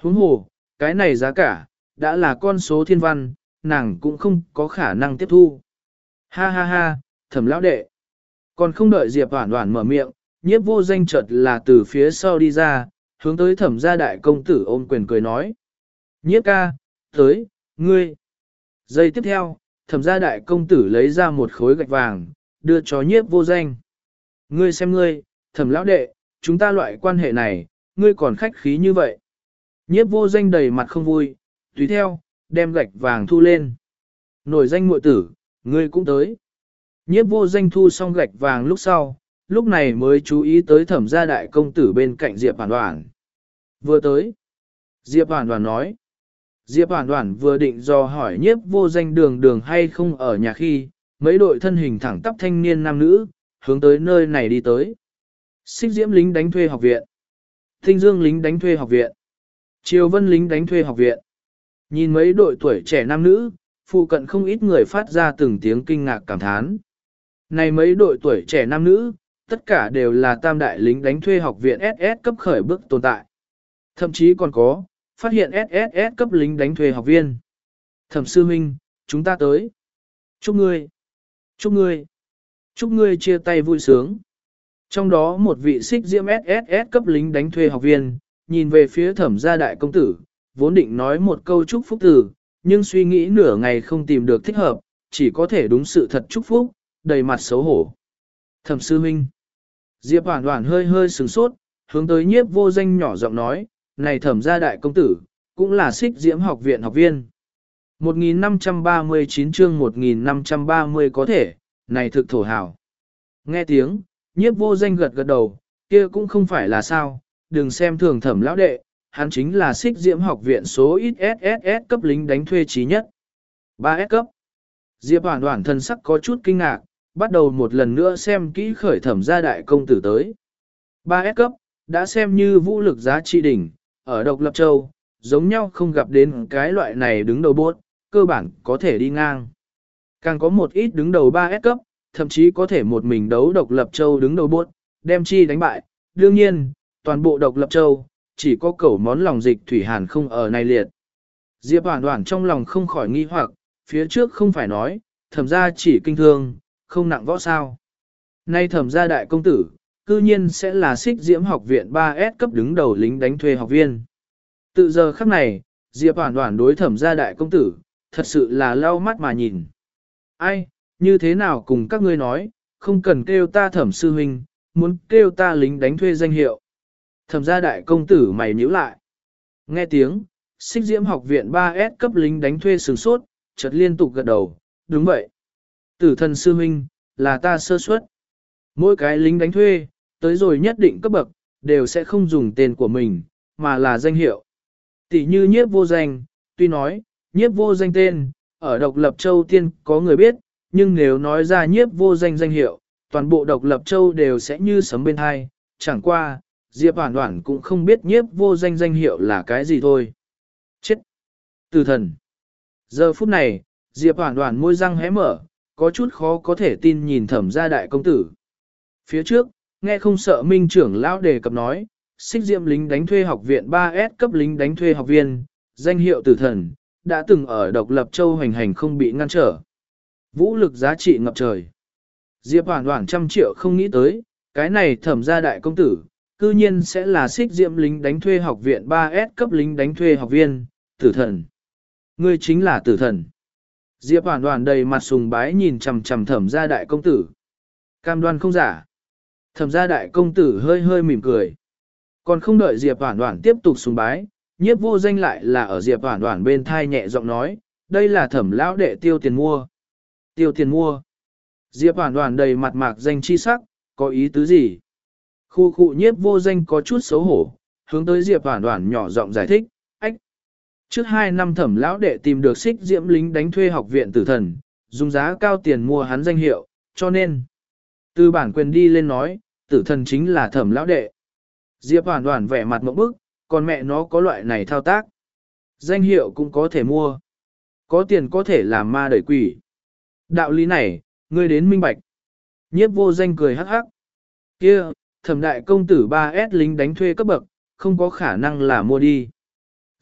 Huống hồ, cái này giá cả, đã là con số thiên văn, nàng cũng không có khả năng tiếp thu. Ha ha ha, thẩm lão đệ. Còn không đợi Diệp Hoản Hoản mở miệng, nhiếp vô danh chợt là từ phía sau đi ra, hướng tới thẩm gia đại công tử ôm quyền cười nói. Nhiếp ca, tới, ngươi. Giây tiếp theo, thẩm gia đại công tử lấy ra một khối gạch vàng, đưa cho nhiếp vô danh. Ngươi xem ngươi, thẩm lão đệ, chúng ta loại quan hệ này, ngươi còn khách khí như vậy. Nhiếp vô danh đầy mặt không vui, tùy theo, đem gạch vàng thu lên. Nổi danh muội tử, ngươi cũng tới. Nhiếp vô danh thu xong gạch vàng lúc sau, lúc này mới chú ý tới thẩm gia đại công tử bên cạnh Diệp Hoản Hoản. Vừa tới, Diệp Hoản Hoản nói. Diệp Hoản Hoản vừa định dò hỏi nhiếp vô danh đường đường hay không ở nhà khi, mấy đội thân hình thẳng tắp thanh niên nam nữ, hướng tới nơi này đi tới. Xích Diễm lính đánh thuê học viện, Tinh Dương lính đánh thuê học viện, Triều Vân lính đánh thuê học viện. Nhìn mấy đội tuổi trẻ nam nữ, phụ cận không ít người phát ra từng tiếng kinh ngạc cảm thán. Này mấy đội tuổi trẻ nam nữ, tất cả đều là tam đại lính đánh thuê học viện ét ét cấp khởi bước tồn tại. Thậm chí còn có, phát hiện ét ét ét cấp lính đánh thuê học viên. Thẩm sư huynh, chúng ta tới. Chúc ngươi, chúc ngươi, chúc ngươi chia tay vui sướng. Trong đó một vị xích diễm ét ét ét cấp lính đánh thuê học viên, nhìn về phía thẩm gia đại công tử, vốn định nói một câu chúc phúc từ, nhưng suy nghĩ nửa ngày không tìm được thích hợp, chỉ có thể đúng sự thật chúc phúc, đầy mặt xấu hổ. Thẩm sư huynh. Diệp Hoản Hoản hơi hơi sửng sốt, hướng tới nhiếp vô danh nhỏ giọng nói, này thẩm gia đại công tử, cũng là xích diễm học viện học viên. một nghìn năm trăm ba mươi chín chương một nghìn năm trăm ba mươi có thể, này thực thổ hào. Nghe tiếng, nhiếp vô danh gật gật đầu, kia cũng không phải là sao, đừng xem thường thẩm lão đệ, hắn chính là xích diễm học viện số ít ét ét ét cấp lính đánh thuê trí nhất. ba S cấp. Diệp Hoản Hoản thân sắc có chút kinh ngạc, bắt đầu một lần nữa xem kỹ khởi thẩm gia đại công tử tới. ba S cấp, đã xem như vũ lực giá trị đỉnh, ở độc lập châu, giống nhau không gặp đến cái loại này đứng đầu bốt, cơ bản có thể đi ngang. Càng có một ít đứng đầu ba S cấp, thậm chí có thể một mình đấu độc lập châu đứng đầu bốt, đem chi đánh bại. Đương nhiên, toàn bộ độc lập châu, chỉ có cẩu món lòng dịch thủy hàn không ở này liệt. Diệp Hoản Hoản trong lòng không khỏi nghi hoặc, phía trước không phải nói, thẩm gia chỉ kinh thương, không nặng võ sao. Nay thẩm gia đại công tử, cư nhiên sẽ là xích diễm học viện ba S cấp đứng đầu lính đánh thuê học viên. Tự giờ khắc này, Diệp Hoản Hoản đối thẩm gia đại công tử, thật sự là lau mắt mà nhìn. Ai, như thế nào cùng các ngươi nói, không cần kêu ta thẩm sư huynh, muốn kêu ta lính đánh thuê danh hiệu. Thẩm gia đại công tử mày nhíu lại. Nghe tiếng, xích diễm học viện ba S cấp lính đánh thuê sửng sốt, chợt liên tục gật đầu, đúng vậy. Tử thần sư huynh, là ta sơ suất. Mỗi cái lính đánh thuê, tới rồi nhất định cấp bậc, đều sẽ không dùng tên của mình, mà là danh hiệu. Tỷ như nhiếp vô danh, tuy nói, nhiếp vô danh tên, ở độc lập châu tiên có người biết, nhưng nếu nói ra nhiếp vô danh danh hiệu, toàn bộ độc lập châu đều sẽ như sấm bên hai, chẳng qua, Diệp Hoản Hoản cũng không biết nhiếp vô danh danh hiệu là cái gì thôi. Chết! Tử thần! Giờ phút này, Diệp Hoản Hoản môi răng hé mở, có chút khó có thể tin nhìn thẩm gia đại công tử. Phía trước, nghe không sợ minh trưởng lão đề cập nói, xích diệm lính đánh thuê học viện ba S cấp lính đánh thuê học viên, danh hiệu tử thần, đã từng ở độc lập châu hành hành không bị ngăn trở. Vũ lực giá trị ngập trời. Diệp Hoản Hoản trăm triệu không nghĩ tới, cái này thẩm gia đại công tử, cư nhiên sẽ là xích diệm lính đánh thuê học viện ba S cấp lính đánh thuê học viên, tử thần. Ngươi chính là tử thần. Diệp Hoản Hoản đầy mặt sùng bái nhìn chằm chằm thẩm gia đại công tử. Cam đoan không giả. Thẩm gia đại công tử hơi hơi mỉm cười. Còn không đợi Diệp Hoản Hoản tiếp tục sùng bái, nhiếp vô danh lại là ở Diệp Hoản Hoản bên thai nhẹ giọng nói, đây là thẩm lão đệ tiêu tiền mua. Tiêu tiền mua. Diệp Hoản Hoản đầy mặt mạc danh chi sắc, có ý tứ gì? Khu khu nhiếp vô danh có chút xấu hổ, hướng tới Diệp Hoản Hoản nhỏ giọng giải thích, ách. Trước hai năm thẩm lão đệ tìm được xích diễm lính đánh thuê học viện tử thần, dùng giá cao tiền mua hắn danh hiệu, cho nên. Từ bản quyền đi lên nói, tử thần chính là thẩm lão đệ. Diệp Hoản Hoản vẻ mặt mộng bức, còn mẹ nó có loại này thao tác. Danh hiệu cũng có thể mua. Có tiền có thể làm ma đẩy quỷ. Đạo lý này, ngươi đến minh bạch. Nhiếp vô danh cười hắc hắc. Kia, thẩm đại công tử ba S lính đánh thuê cấp bậc, không có khả năng là mua đi.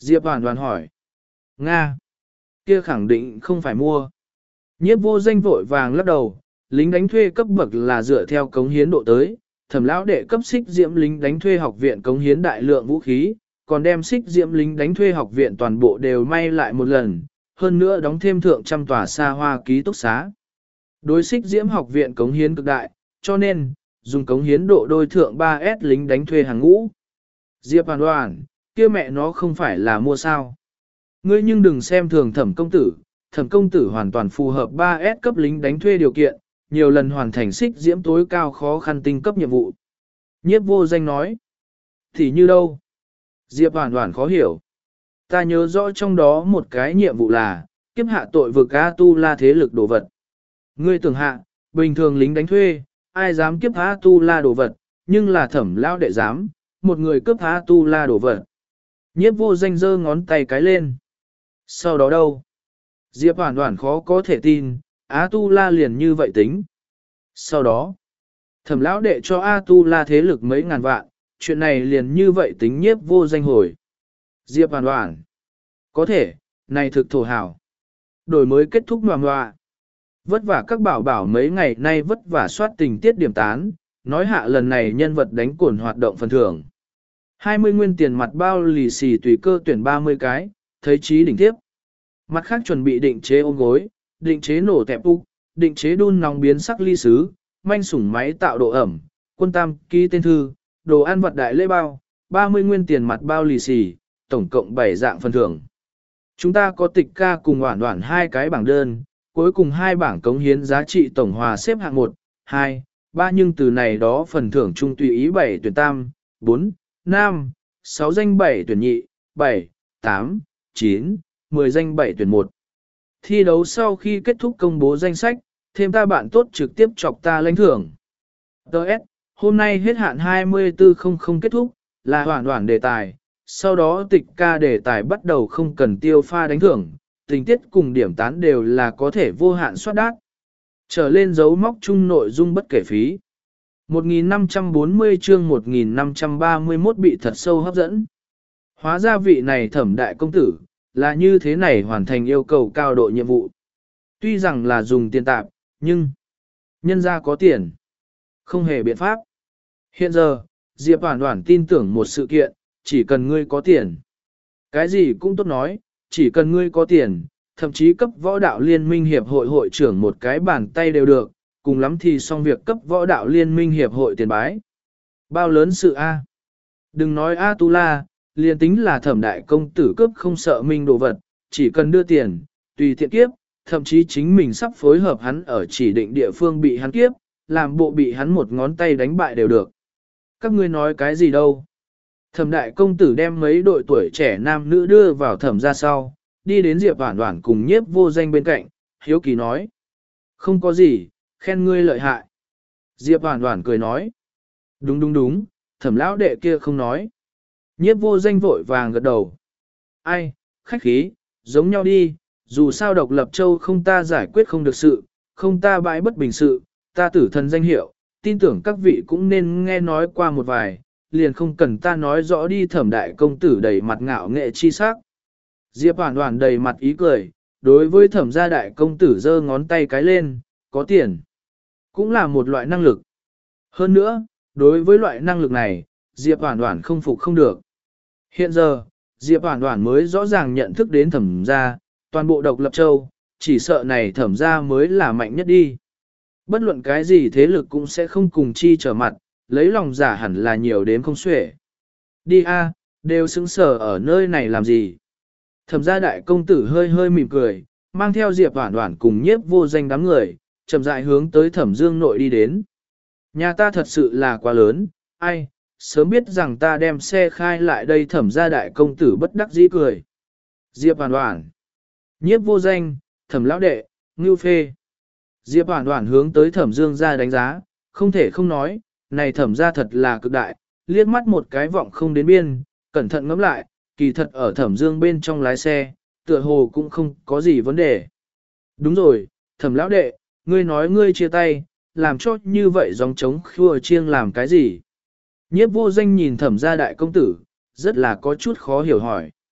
Diệp Hoàn Hoàn hỏi. Nga. Kia khẳng định không phải mua. Nhiếp vô danh vội vàng lắc đầu, lính đánh thuê cấp bậc là dựa theo cống hiến độ tới, thẩm lão đệ cấp xích diễm lính đánh thuê học viện cống hiến đại lượng vũ khí, còn đem xích diễm lính đánh thuê học viện toàn bộ đều may lại một lần, hơn nữa đóng thêm thượng trăm tòa xa hoa ký túc xá. Đối xích diễm học viện cống hiến cực đại, cho nên, dùng cống hiến độ đôi thượng ba S lính đánh thuê hàng ngũ. Diệp Hoàn Hoàn, kia mẹ nó không phải là mua sao. Ngươi nhưng đừng xem thường thẩm công tử, thẩm công tử hoàn toàn phù hợp ba S cấp lính đánh thuê điều kiện, nhiều lần hoàn thành xích diễm tối cao khó khăn tinh cấp nhiệm vụ. Nhiếp vô danh nói. Thì như đâu? Diệp Hoàn Hoàn khó hiểu. Ta nhớ rõ trong đó một cái nhiệm vụ là, kiếp hạ tội vực A Tu La thế lực đồ vật. Ngươi tưởng hạ, bình thường lính đánh thuê, ai dám kiếp A Tu La đồ vật, nhưng là thẩm lao đệ dám, một người cướp A Tu La đồ vật. Nhiếp vô danh giơ ngón tay cái lên. Sau đó đâu? Diệp Hoàn Hoàn khó có thể tin, A Tu La liền như vậy tính. Sau đó, thẩm lão đệ cho A Tu La thế lực mấy ngàn vạn, chuyện này liền như vậy tính nhiếp vô danh hồi. Diệp Hoàn Hoàn, có thể, này thực thổ hảo. Đổi mới kết thúc ngoà ngoà. Vất vả các bảo bảo mấy ngày nay vất vả soát tình tiết điểm tán, nói hạ lần này nhân vật đánh cổn hoạt động phần thưởng. hai mươi nguyên tiền mặt bao lì xì tùy cơ tuyển ba mươi cái, thấy trí đỉnh tiếp. Mặt khác chuẩn bị định chế ôm gối, định chế nổ tẹp úc, định chế đun nóng biến sắc ly sứ, manh sủng máy tạo độ ẩm, quân tam ký tên thư, đồ ăn vật đại lễ bao, ba mươi nguyên tiền mặt bao lì xì, tổng cộng bảy dạng phần thưởng. Chúng ta có tịch ca cùng hoản hoản hai cái bảng đơn, cuối cùng hai bảng cống hiến giá trị tổng hòa xếp hạng một, hai, ba nhưng từ này đó phần thưởng chung tùy ý bảy tuyển tam, bốn, năm, sáu danh bảy tuyển nhị, bảy, tám, chín, mười danh bảy tuyển một. Thi đấu sau khi kết thúc công bố danh sách, thêm ta bạn tốt trực tiếp chọc ta lãnh thưởng. Đợt, hôm nay hết hạn hai mươi tư không không kết thúc, là hoản hoản đề tài, sau đó tịch ca đề tài bắt đầu không cần tiêu pha đánh thưởng, tình tiết cùng điểm tán đều là có thể vô hạn soát đát. Trở lên dấu móc chung nội dung bất kể phí. một nghìn năm trăm bốn mươi chương một nghìn năm trăm ba mươi mốt bị thật sâu hấp dẫn. Hóa ra vị này thẩm đại công tử, là như thế này hoàn thành yêu cầu cao độ nhiệm vụ. Tuy rằng là dùng tiền tạp, nhưng nhân ra có tiền. Không hề biện pháp. Hiện giờ, Diệp Hoàn Hoàn tin tưởng một sự kiện, chỉ cần ngươi có tiền. Cái gì cũng tốt nói, chỉ cần ngươi có tiền, thậm chí cấp võ đạo liên minh hiệp hội hội trưởng một cái bàn tay đều được, cùng lắm thì xong việc cấp võ đạo liên minh hiệp hội tiền bái. Bao lớn sự A. Đừng nói A Tu La, liền tính là thẩm đại công tử cướp không sợ minh đồ vật, chỉ cần đưa tiền, tùy thiện kiếp, thậm chí chính mình sắp phối hợp hắn ở chỉ định địa phương bị hắn kiếp, làm bộ bị hắn một ngón tay đánh bại đều được. Các ngươi nói cái gì đâu? Thẩm đại công tử đem mấy đội tuổi trẻ nam nữ đưa vào thẩm ra sau, đi đến Diệp Hoàn Hoàn cùng nhiếp vô danh bên cạnh, hiếu kỳ nói. Không có gì, khen ngươi lợi hại. Diệp Hoàn Hoàn cười nói. Đúng đúng đúng, thẩm lão đệ kia không nói. Nhiếp vô danh vội vàng gật đầu. Ai, khách khí, giống nhau đi, dù sao độc lập châu không ta giải quyết không được sự, không ta bãi bất bình sự, ta tử thần danh hiệu, tin tưởng các vị cũng nên nghe nói qua một vài, liền không cần ta nói rõ đi. Thẩm đại công tử đầy mặt ngạo nghệ chi sắc. Diệp Hoàn Hoàn đầy mặt ý cười, đối với thẩm gia đại công tử giơ ngón tay cái lên, có tiền. Cũng là một loại năng lực. Hơn nữa, đối với loại năng lực này, Diệp Hoàn Hoàn không phục không được. Hiện giờ, Diệp Hoàn Hoàn mới rõ ràng nhận thức đến thẩm gia, toàn bộ độc lập châu, chỉ sợ này thẩm gia mới là mạnh nhất đi. Bất luận cái gì thế lực cũng sẽ không cùng chi trở mặt, lấy lòng giả hẳn là nhiều đến không xuể. Đi a, đều xứng sở ở nơi này làm gì? Thẩm gia đại công tử hơi hơi mỉm cười, mang theo Diệp Hoàn Hoàn cùng nhiếp vô danh đám người, chậm rãi hướng tới Thẩm Dương nội đi đến. Nhà ta thật sự là quá lớn, ai, sớm biết rằng ta đem xe khai lại đây. Thẩm gia đại công tử bất đắc dĩ cười. Diệp Hoàn Hoàn, nhiếp vô danh, Thẩm lão đệ, Ngưu Phê. Diệp Hoàn Hoàn hướng tới Thẩm Dương ra đánh giá, không thể không nói, này Thẩm gia thật là cực đại, liếc mắt một cái vọng không đến biên, cẩn thận ngẫm lại, kỳ thật ở Thẩm Dương bên trong lái xe, tựa hồ cũng không có gì vấn đề. Đúng rồi, Thẩm lão đệ, ngươi nói ngươi chia tay, làm cho như vậy dòng trống khua chiêng làm cái gì? Nhiếp vô danh nhìn Thẩm gia đại công tử, rất là có chút khó hiểu hỏi.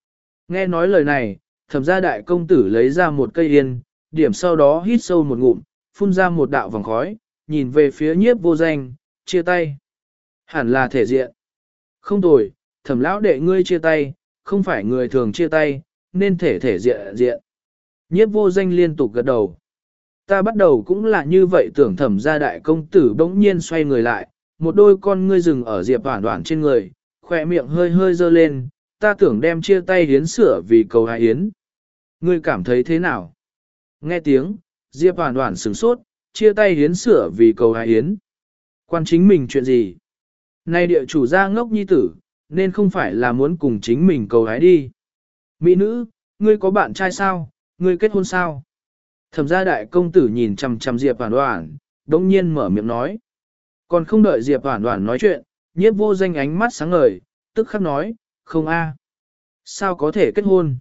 Nghe nói lời này, thẩm gia đại công tử lấy ra một cây yên, điểm sau đó hít sâu một ngụm, phun ra một đạo vòng khói, nhìn về phía nhiếp vô danh, chia tay. Hẳn là thể diện. Không tồi, thẩm lão đệ ngươi chia tay, không phải người thường chia tay, nên thể thể diện diện. Nhiếp vô danh liên tục gật đầu. Ta bắt đầu cũng là như vậy tưởng thẩm gia đại công tử bỗng nhiên xoay người lại, một đôi con ngươi rừng ở Diệp Hoản Hoản trên người, khỏe miệng hơi hơi dơ lên, ta tưởng đem chia tay hiến sửa vì cầu hài yến. Ngươi cảm thấy thế nào? Nghe tiếng, Diệp Hoản Hoản sửng sốt, chia tay hiến sửa vì cầu hài yến. Quan chính mình chuyện gì? Nay địa chủ gia ngốc nhi tử, nên không phải là muốn cùng chính mình cầu hái đi. Mỹ nữ, ngươi có bạn trai sao? Ngươi kết hôn sao? Thẩm gia đại công tử nhìn chằm chằm Diệp Hoản Hoản, đống nhiên mở miệng nói. Còn không đợi Diệp Hoản Hoản nói chuyện, nhiếp vô danh ánh mắt sáng ngời, tức khắc nói, không a, sao có thể kết hôn?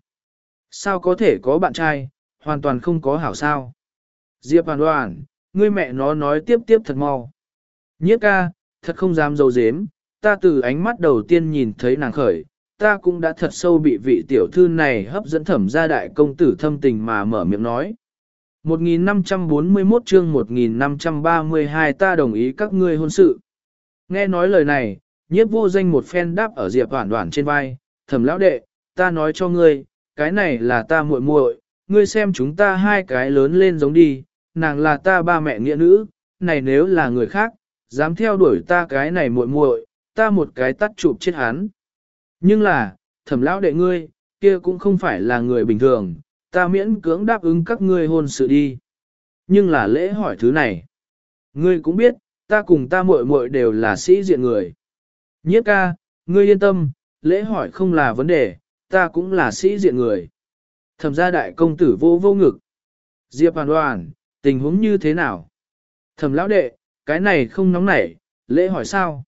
Sao có thể có bạn trai, hoàn toàn không có hảo sao? Diệp Hoản Hoản, ngươi mẹ nó nói tiếp tiếp thật mau. Nhiếp ca, thật không dám dâu dếm, ta từ ánh mắt đầu tiên nhìn thấy nàng khởi, ta cũng đã thật sâu bị vị tiểu thư này hấp dẫn thẩm gia đại công tử thâm tình mà mở miệng nói. một nghìn năm trăm bốn mươi mốt chương một nghìn năm trăm ba mươi hai ta đồng ý các ngươi hôn sự. Nghe nói lời này, nhiếp vô danh một phen đáp ở Diệp Hoản Hoản trên vai, thẩm lão đệ, ta nói cho ngươi, cái này là ta muội muội, ngươi xem chúng ta hai cái lớn lên giống đi, nàng là ta ba mẹ nghĩa nữ, này nếu là người khác, dám theo đuổi ta cái này muội muội, ta một cái tắt chụp chết hắn. Nhưng là, thẩm lão đệ ngươi, kia cũng không phải là người bình thường, ta miễn cưỡng đáp ứng các ngươi hôn sự đi. Nhưng là lễ hỏi thứ này. Ngươi cũng biết, ta cùng ta muội muội đều là sĩ diện người. Nhiếp ca, ngươi yên tâm, lễ hỏi không là vấn đề, ta cũng là sĩ diện người. Thẩm gia đại công tử vô vô ngực. Diệp Hoản Hoản, tình huống như thế nào? Thẩm lão đệ, cái này không nóng nảy, lễ hỏi sao?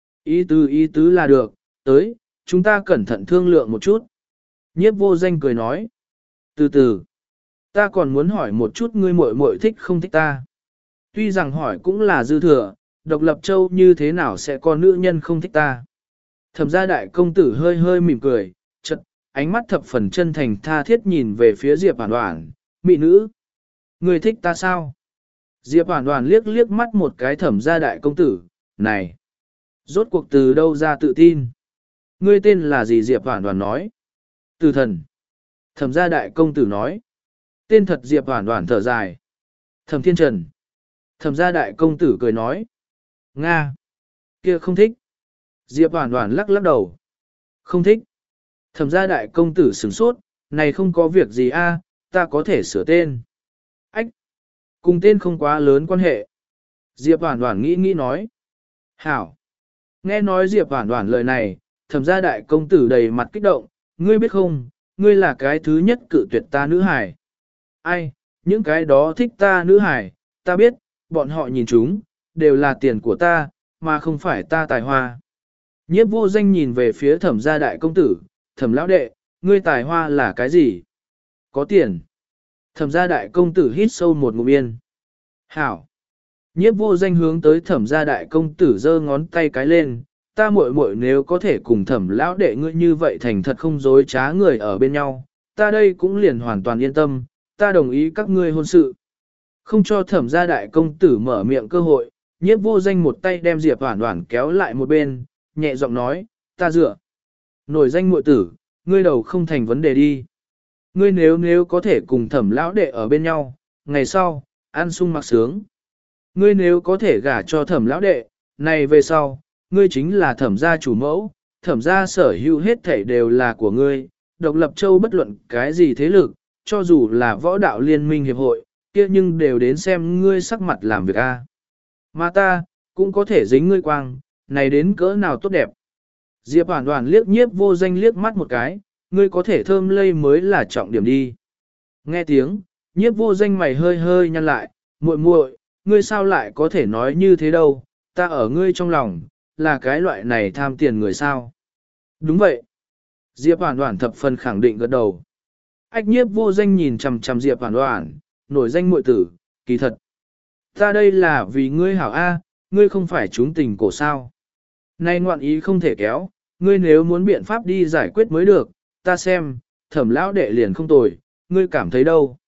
Ý tứ ý tứ là được, tới, chúng ta cẩn thận thương lượng một chút. Nhiếp vô danh cười nói. Từ từ, ta còn muốn hỏi một chút ngươi muội muội thích không thích ta. Tuy rằng hỏi cũng là dư thừa, độc lập châu như thế nào sẽ có nữ nhân không thích ta. Thẩm gia đại công tử hơi hơi mỉm cười, chật, ánh mắt thập phần chân thành tha thiết nhìn về phía Diệp Hoản Hoản, mỹ nữ. Ngươi thích ta sao? Diệp Hoản Hoản liếc liếc mắt một cái thẩm gia đại công tử, này. Rốt cuộc từ đâu ra tự tin? Ngươi tên là gì? Diệp Hoản Hoản nói. Từ thần. Thẩm gia đại công tử nói. Tên thật. Diệp Hoản Hoản thở dài. Thẩm Thiên Trần. Thẩm gia đại công tử cười nói. Nga. Kia không thích. Diệp Hoản Hoản lắc lắc đầu. Không thích. Thẩm gia đại công tử sửng sốt, này không có việc gì a, ta có thể sửa tên. Ách. Cùng tên không quá lớn quan hệ. Diệp Hoản Hoản nghĩ nghĩ nói. Hảo. Nghe nói Diệp Hoản Hoản lời này, thẩm gia đại công tử đầy mặt kích động, ngươi biết không, ngươi là cái thứ nhất cự tuyệt ta nữ hải. Ai, những cái đó thích ta nữ hải, ta biết, bọn họ nhìn chúng, đều là tiền của ta, mà không phải ta tài hoa. Nhiếp vô danh nhìn về phía thẩm gia đại công tử, thẩm lão đệ, ngươi tài hoa là cái gì? Có tiền. Thẩm gia đại công tử hít sâu một ngụm yên. Hảo. Nhiếp vô danh hướng tới thẩm gia đại công tử giơ ngón tay cái lên, ta muội muội nếu có thể cùng thẩm lão đệ ngươi như vậy thành thật không dối trá người ở bên nhau, ta đây cũng liền hoàn toàn yên tâm, ta đồng ý các ngươi hôn sự. Không cho thẩm gia đại công tử mở miệng cơ hội, nhiếp vô danh một tay đem Diệp Hoản Hoản kéo lại một bên, nhẹ giọng nói, ta dựa. Nổi danh muội tử, ngươi đầu không thành vấn đề đi. Ngươi nếu nếu có thể cùng thẩm lão đệ ở bên nhau, ngày sau, ăn sung mặc sướng. Ngươi nếu có thể gả cho thẩm lão đệ, này về sau, ngươi chính là thẩm gia chủ mẫu, thẩm gia sở hữu hết thảy đều là của ngươi, độc lập châu bất luận cái gì thế lực, cho dù là võ đạo liên minh hiệp hội, kia nhưng đều đến xem ngươi sắc mặt làm việc a. Mà ta, cũng có thể dính ngươi quang, này đến cỡ nào tốt đẹp. Diệp Hoản Hoản liếc nhiếp vô danh liếc mắt một cái, ngươi có thể thơm lây mới là trọng điểm đi. Nghe tiếng, nhiếp vô danh mày hơi hơi nhăn lại, muội muội, ngươi sao lại có thể nói như thế đâu, ta ở ngươi trong lòng, là cái loại này tham tiền người sao. Đúng vậy. Diệp Hoản Hoản thập phần khẳng định gật đầu. Ách nhiếp vô danh nhìn chằm chằm Diệp Hoản Hoản, nổi danh muội tử, kỳ thật. Ta đây là vì ngươi hảo A, ngươi không phải chúng tình cổ sao. Nay ngoạn ý không thể kéo, ngươi nếu muốn biện pháp đi giải quyết mới được, ta xem, thẩm lão đệ liền không tồi, ngươi cảm thấy đâu?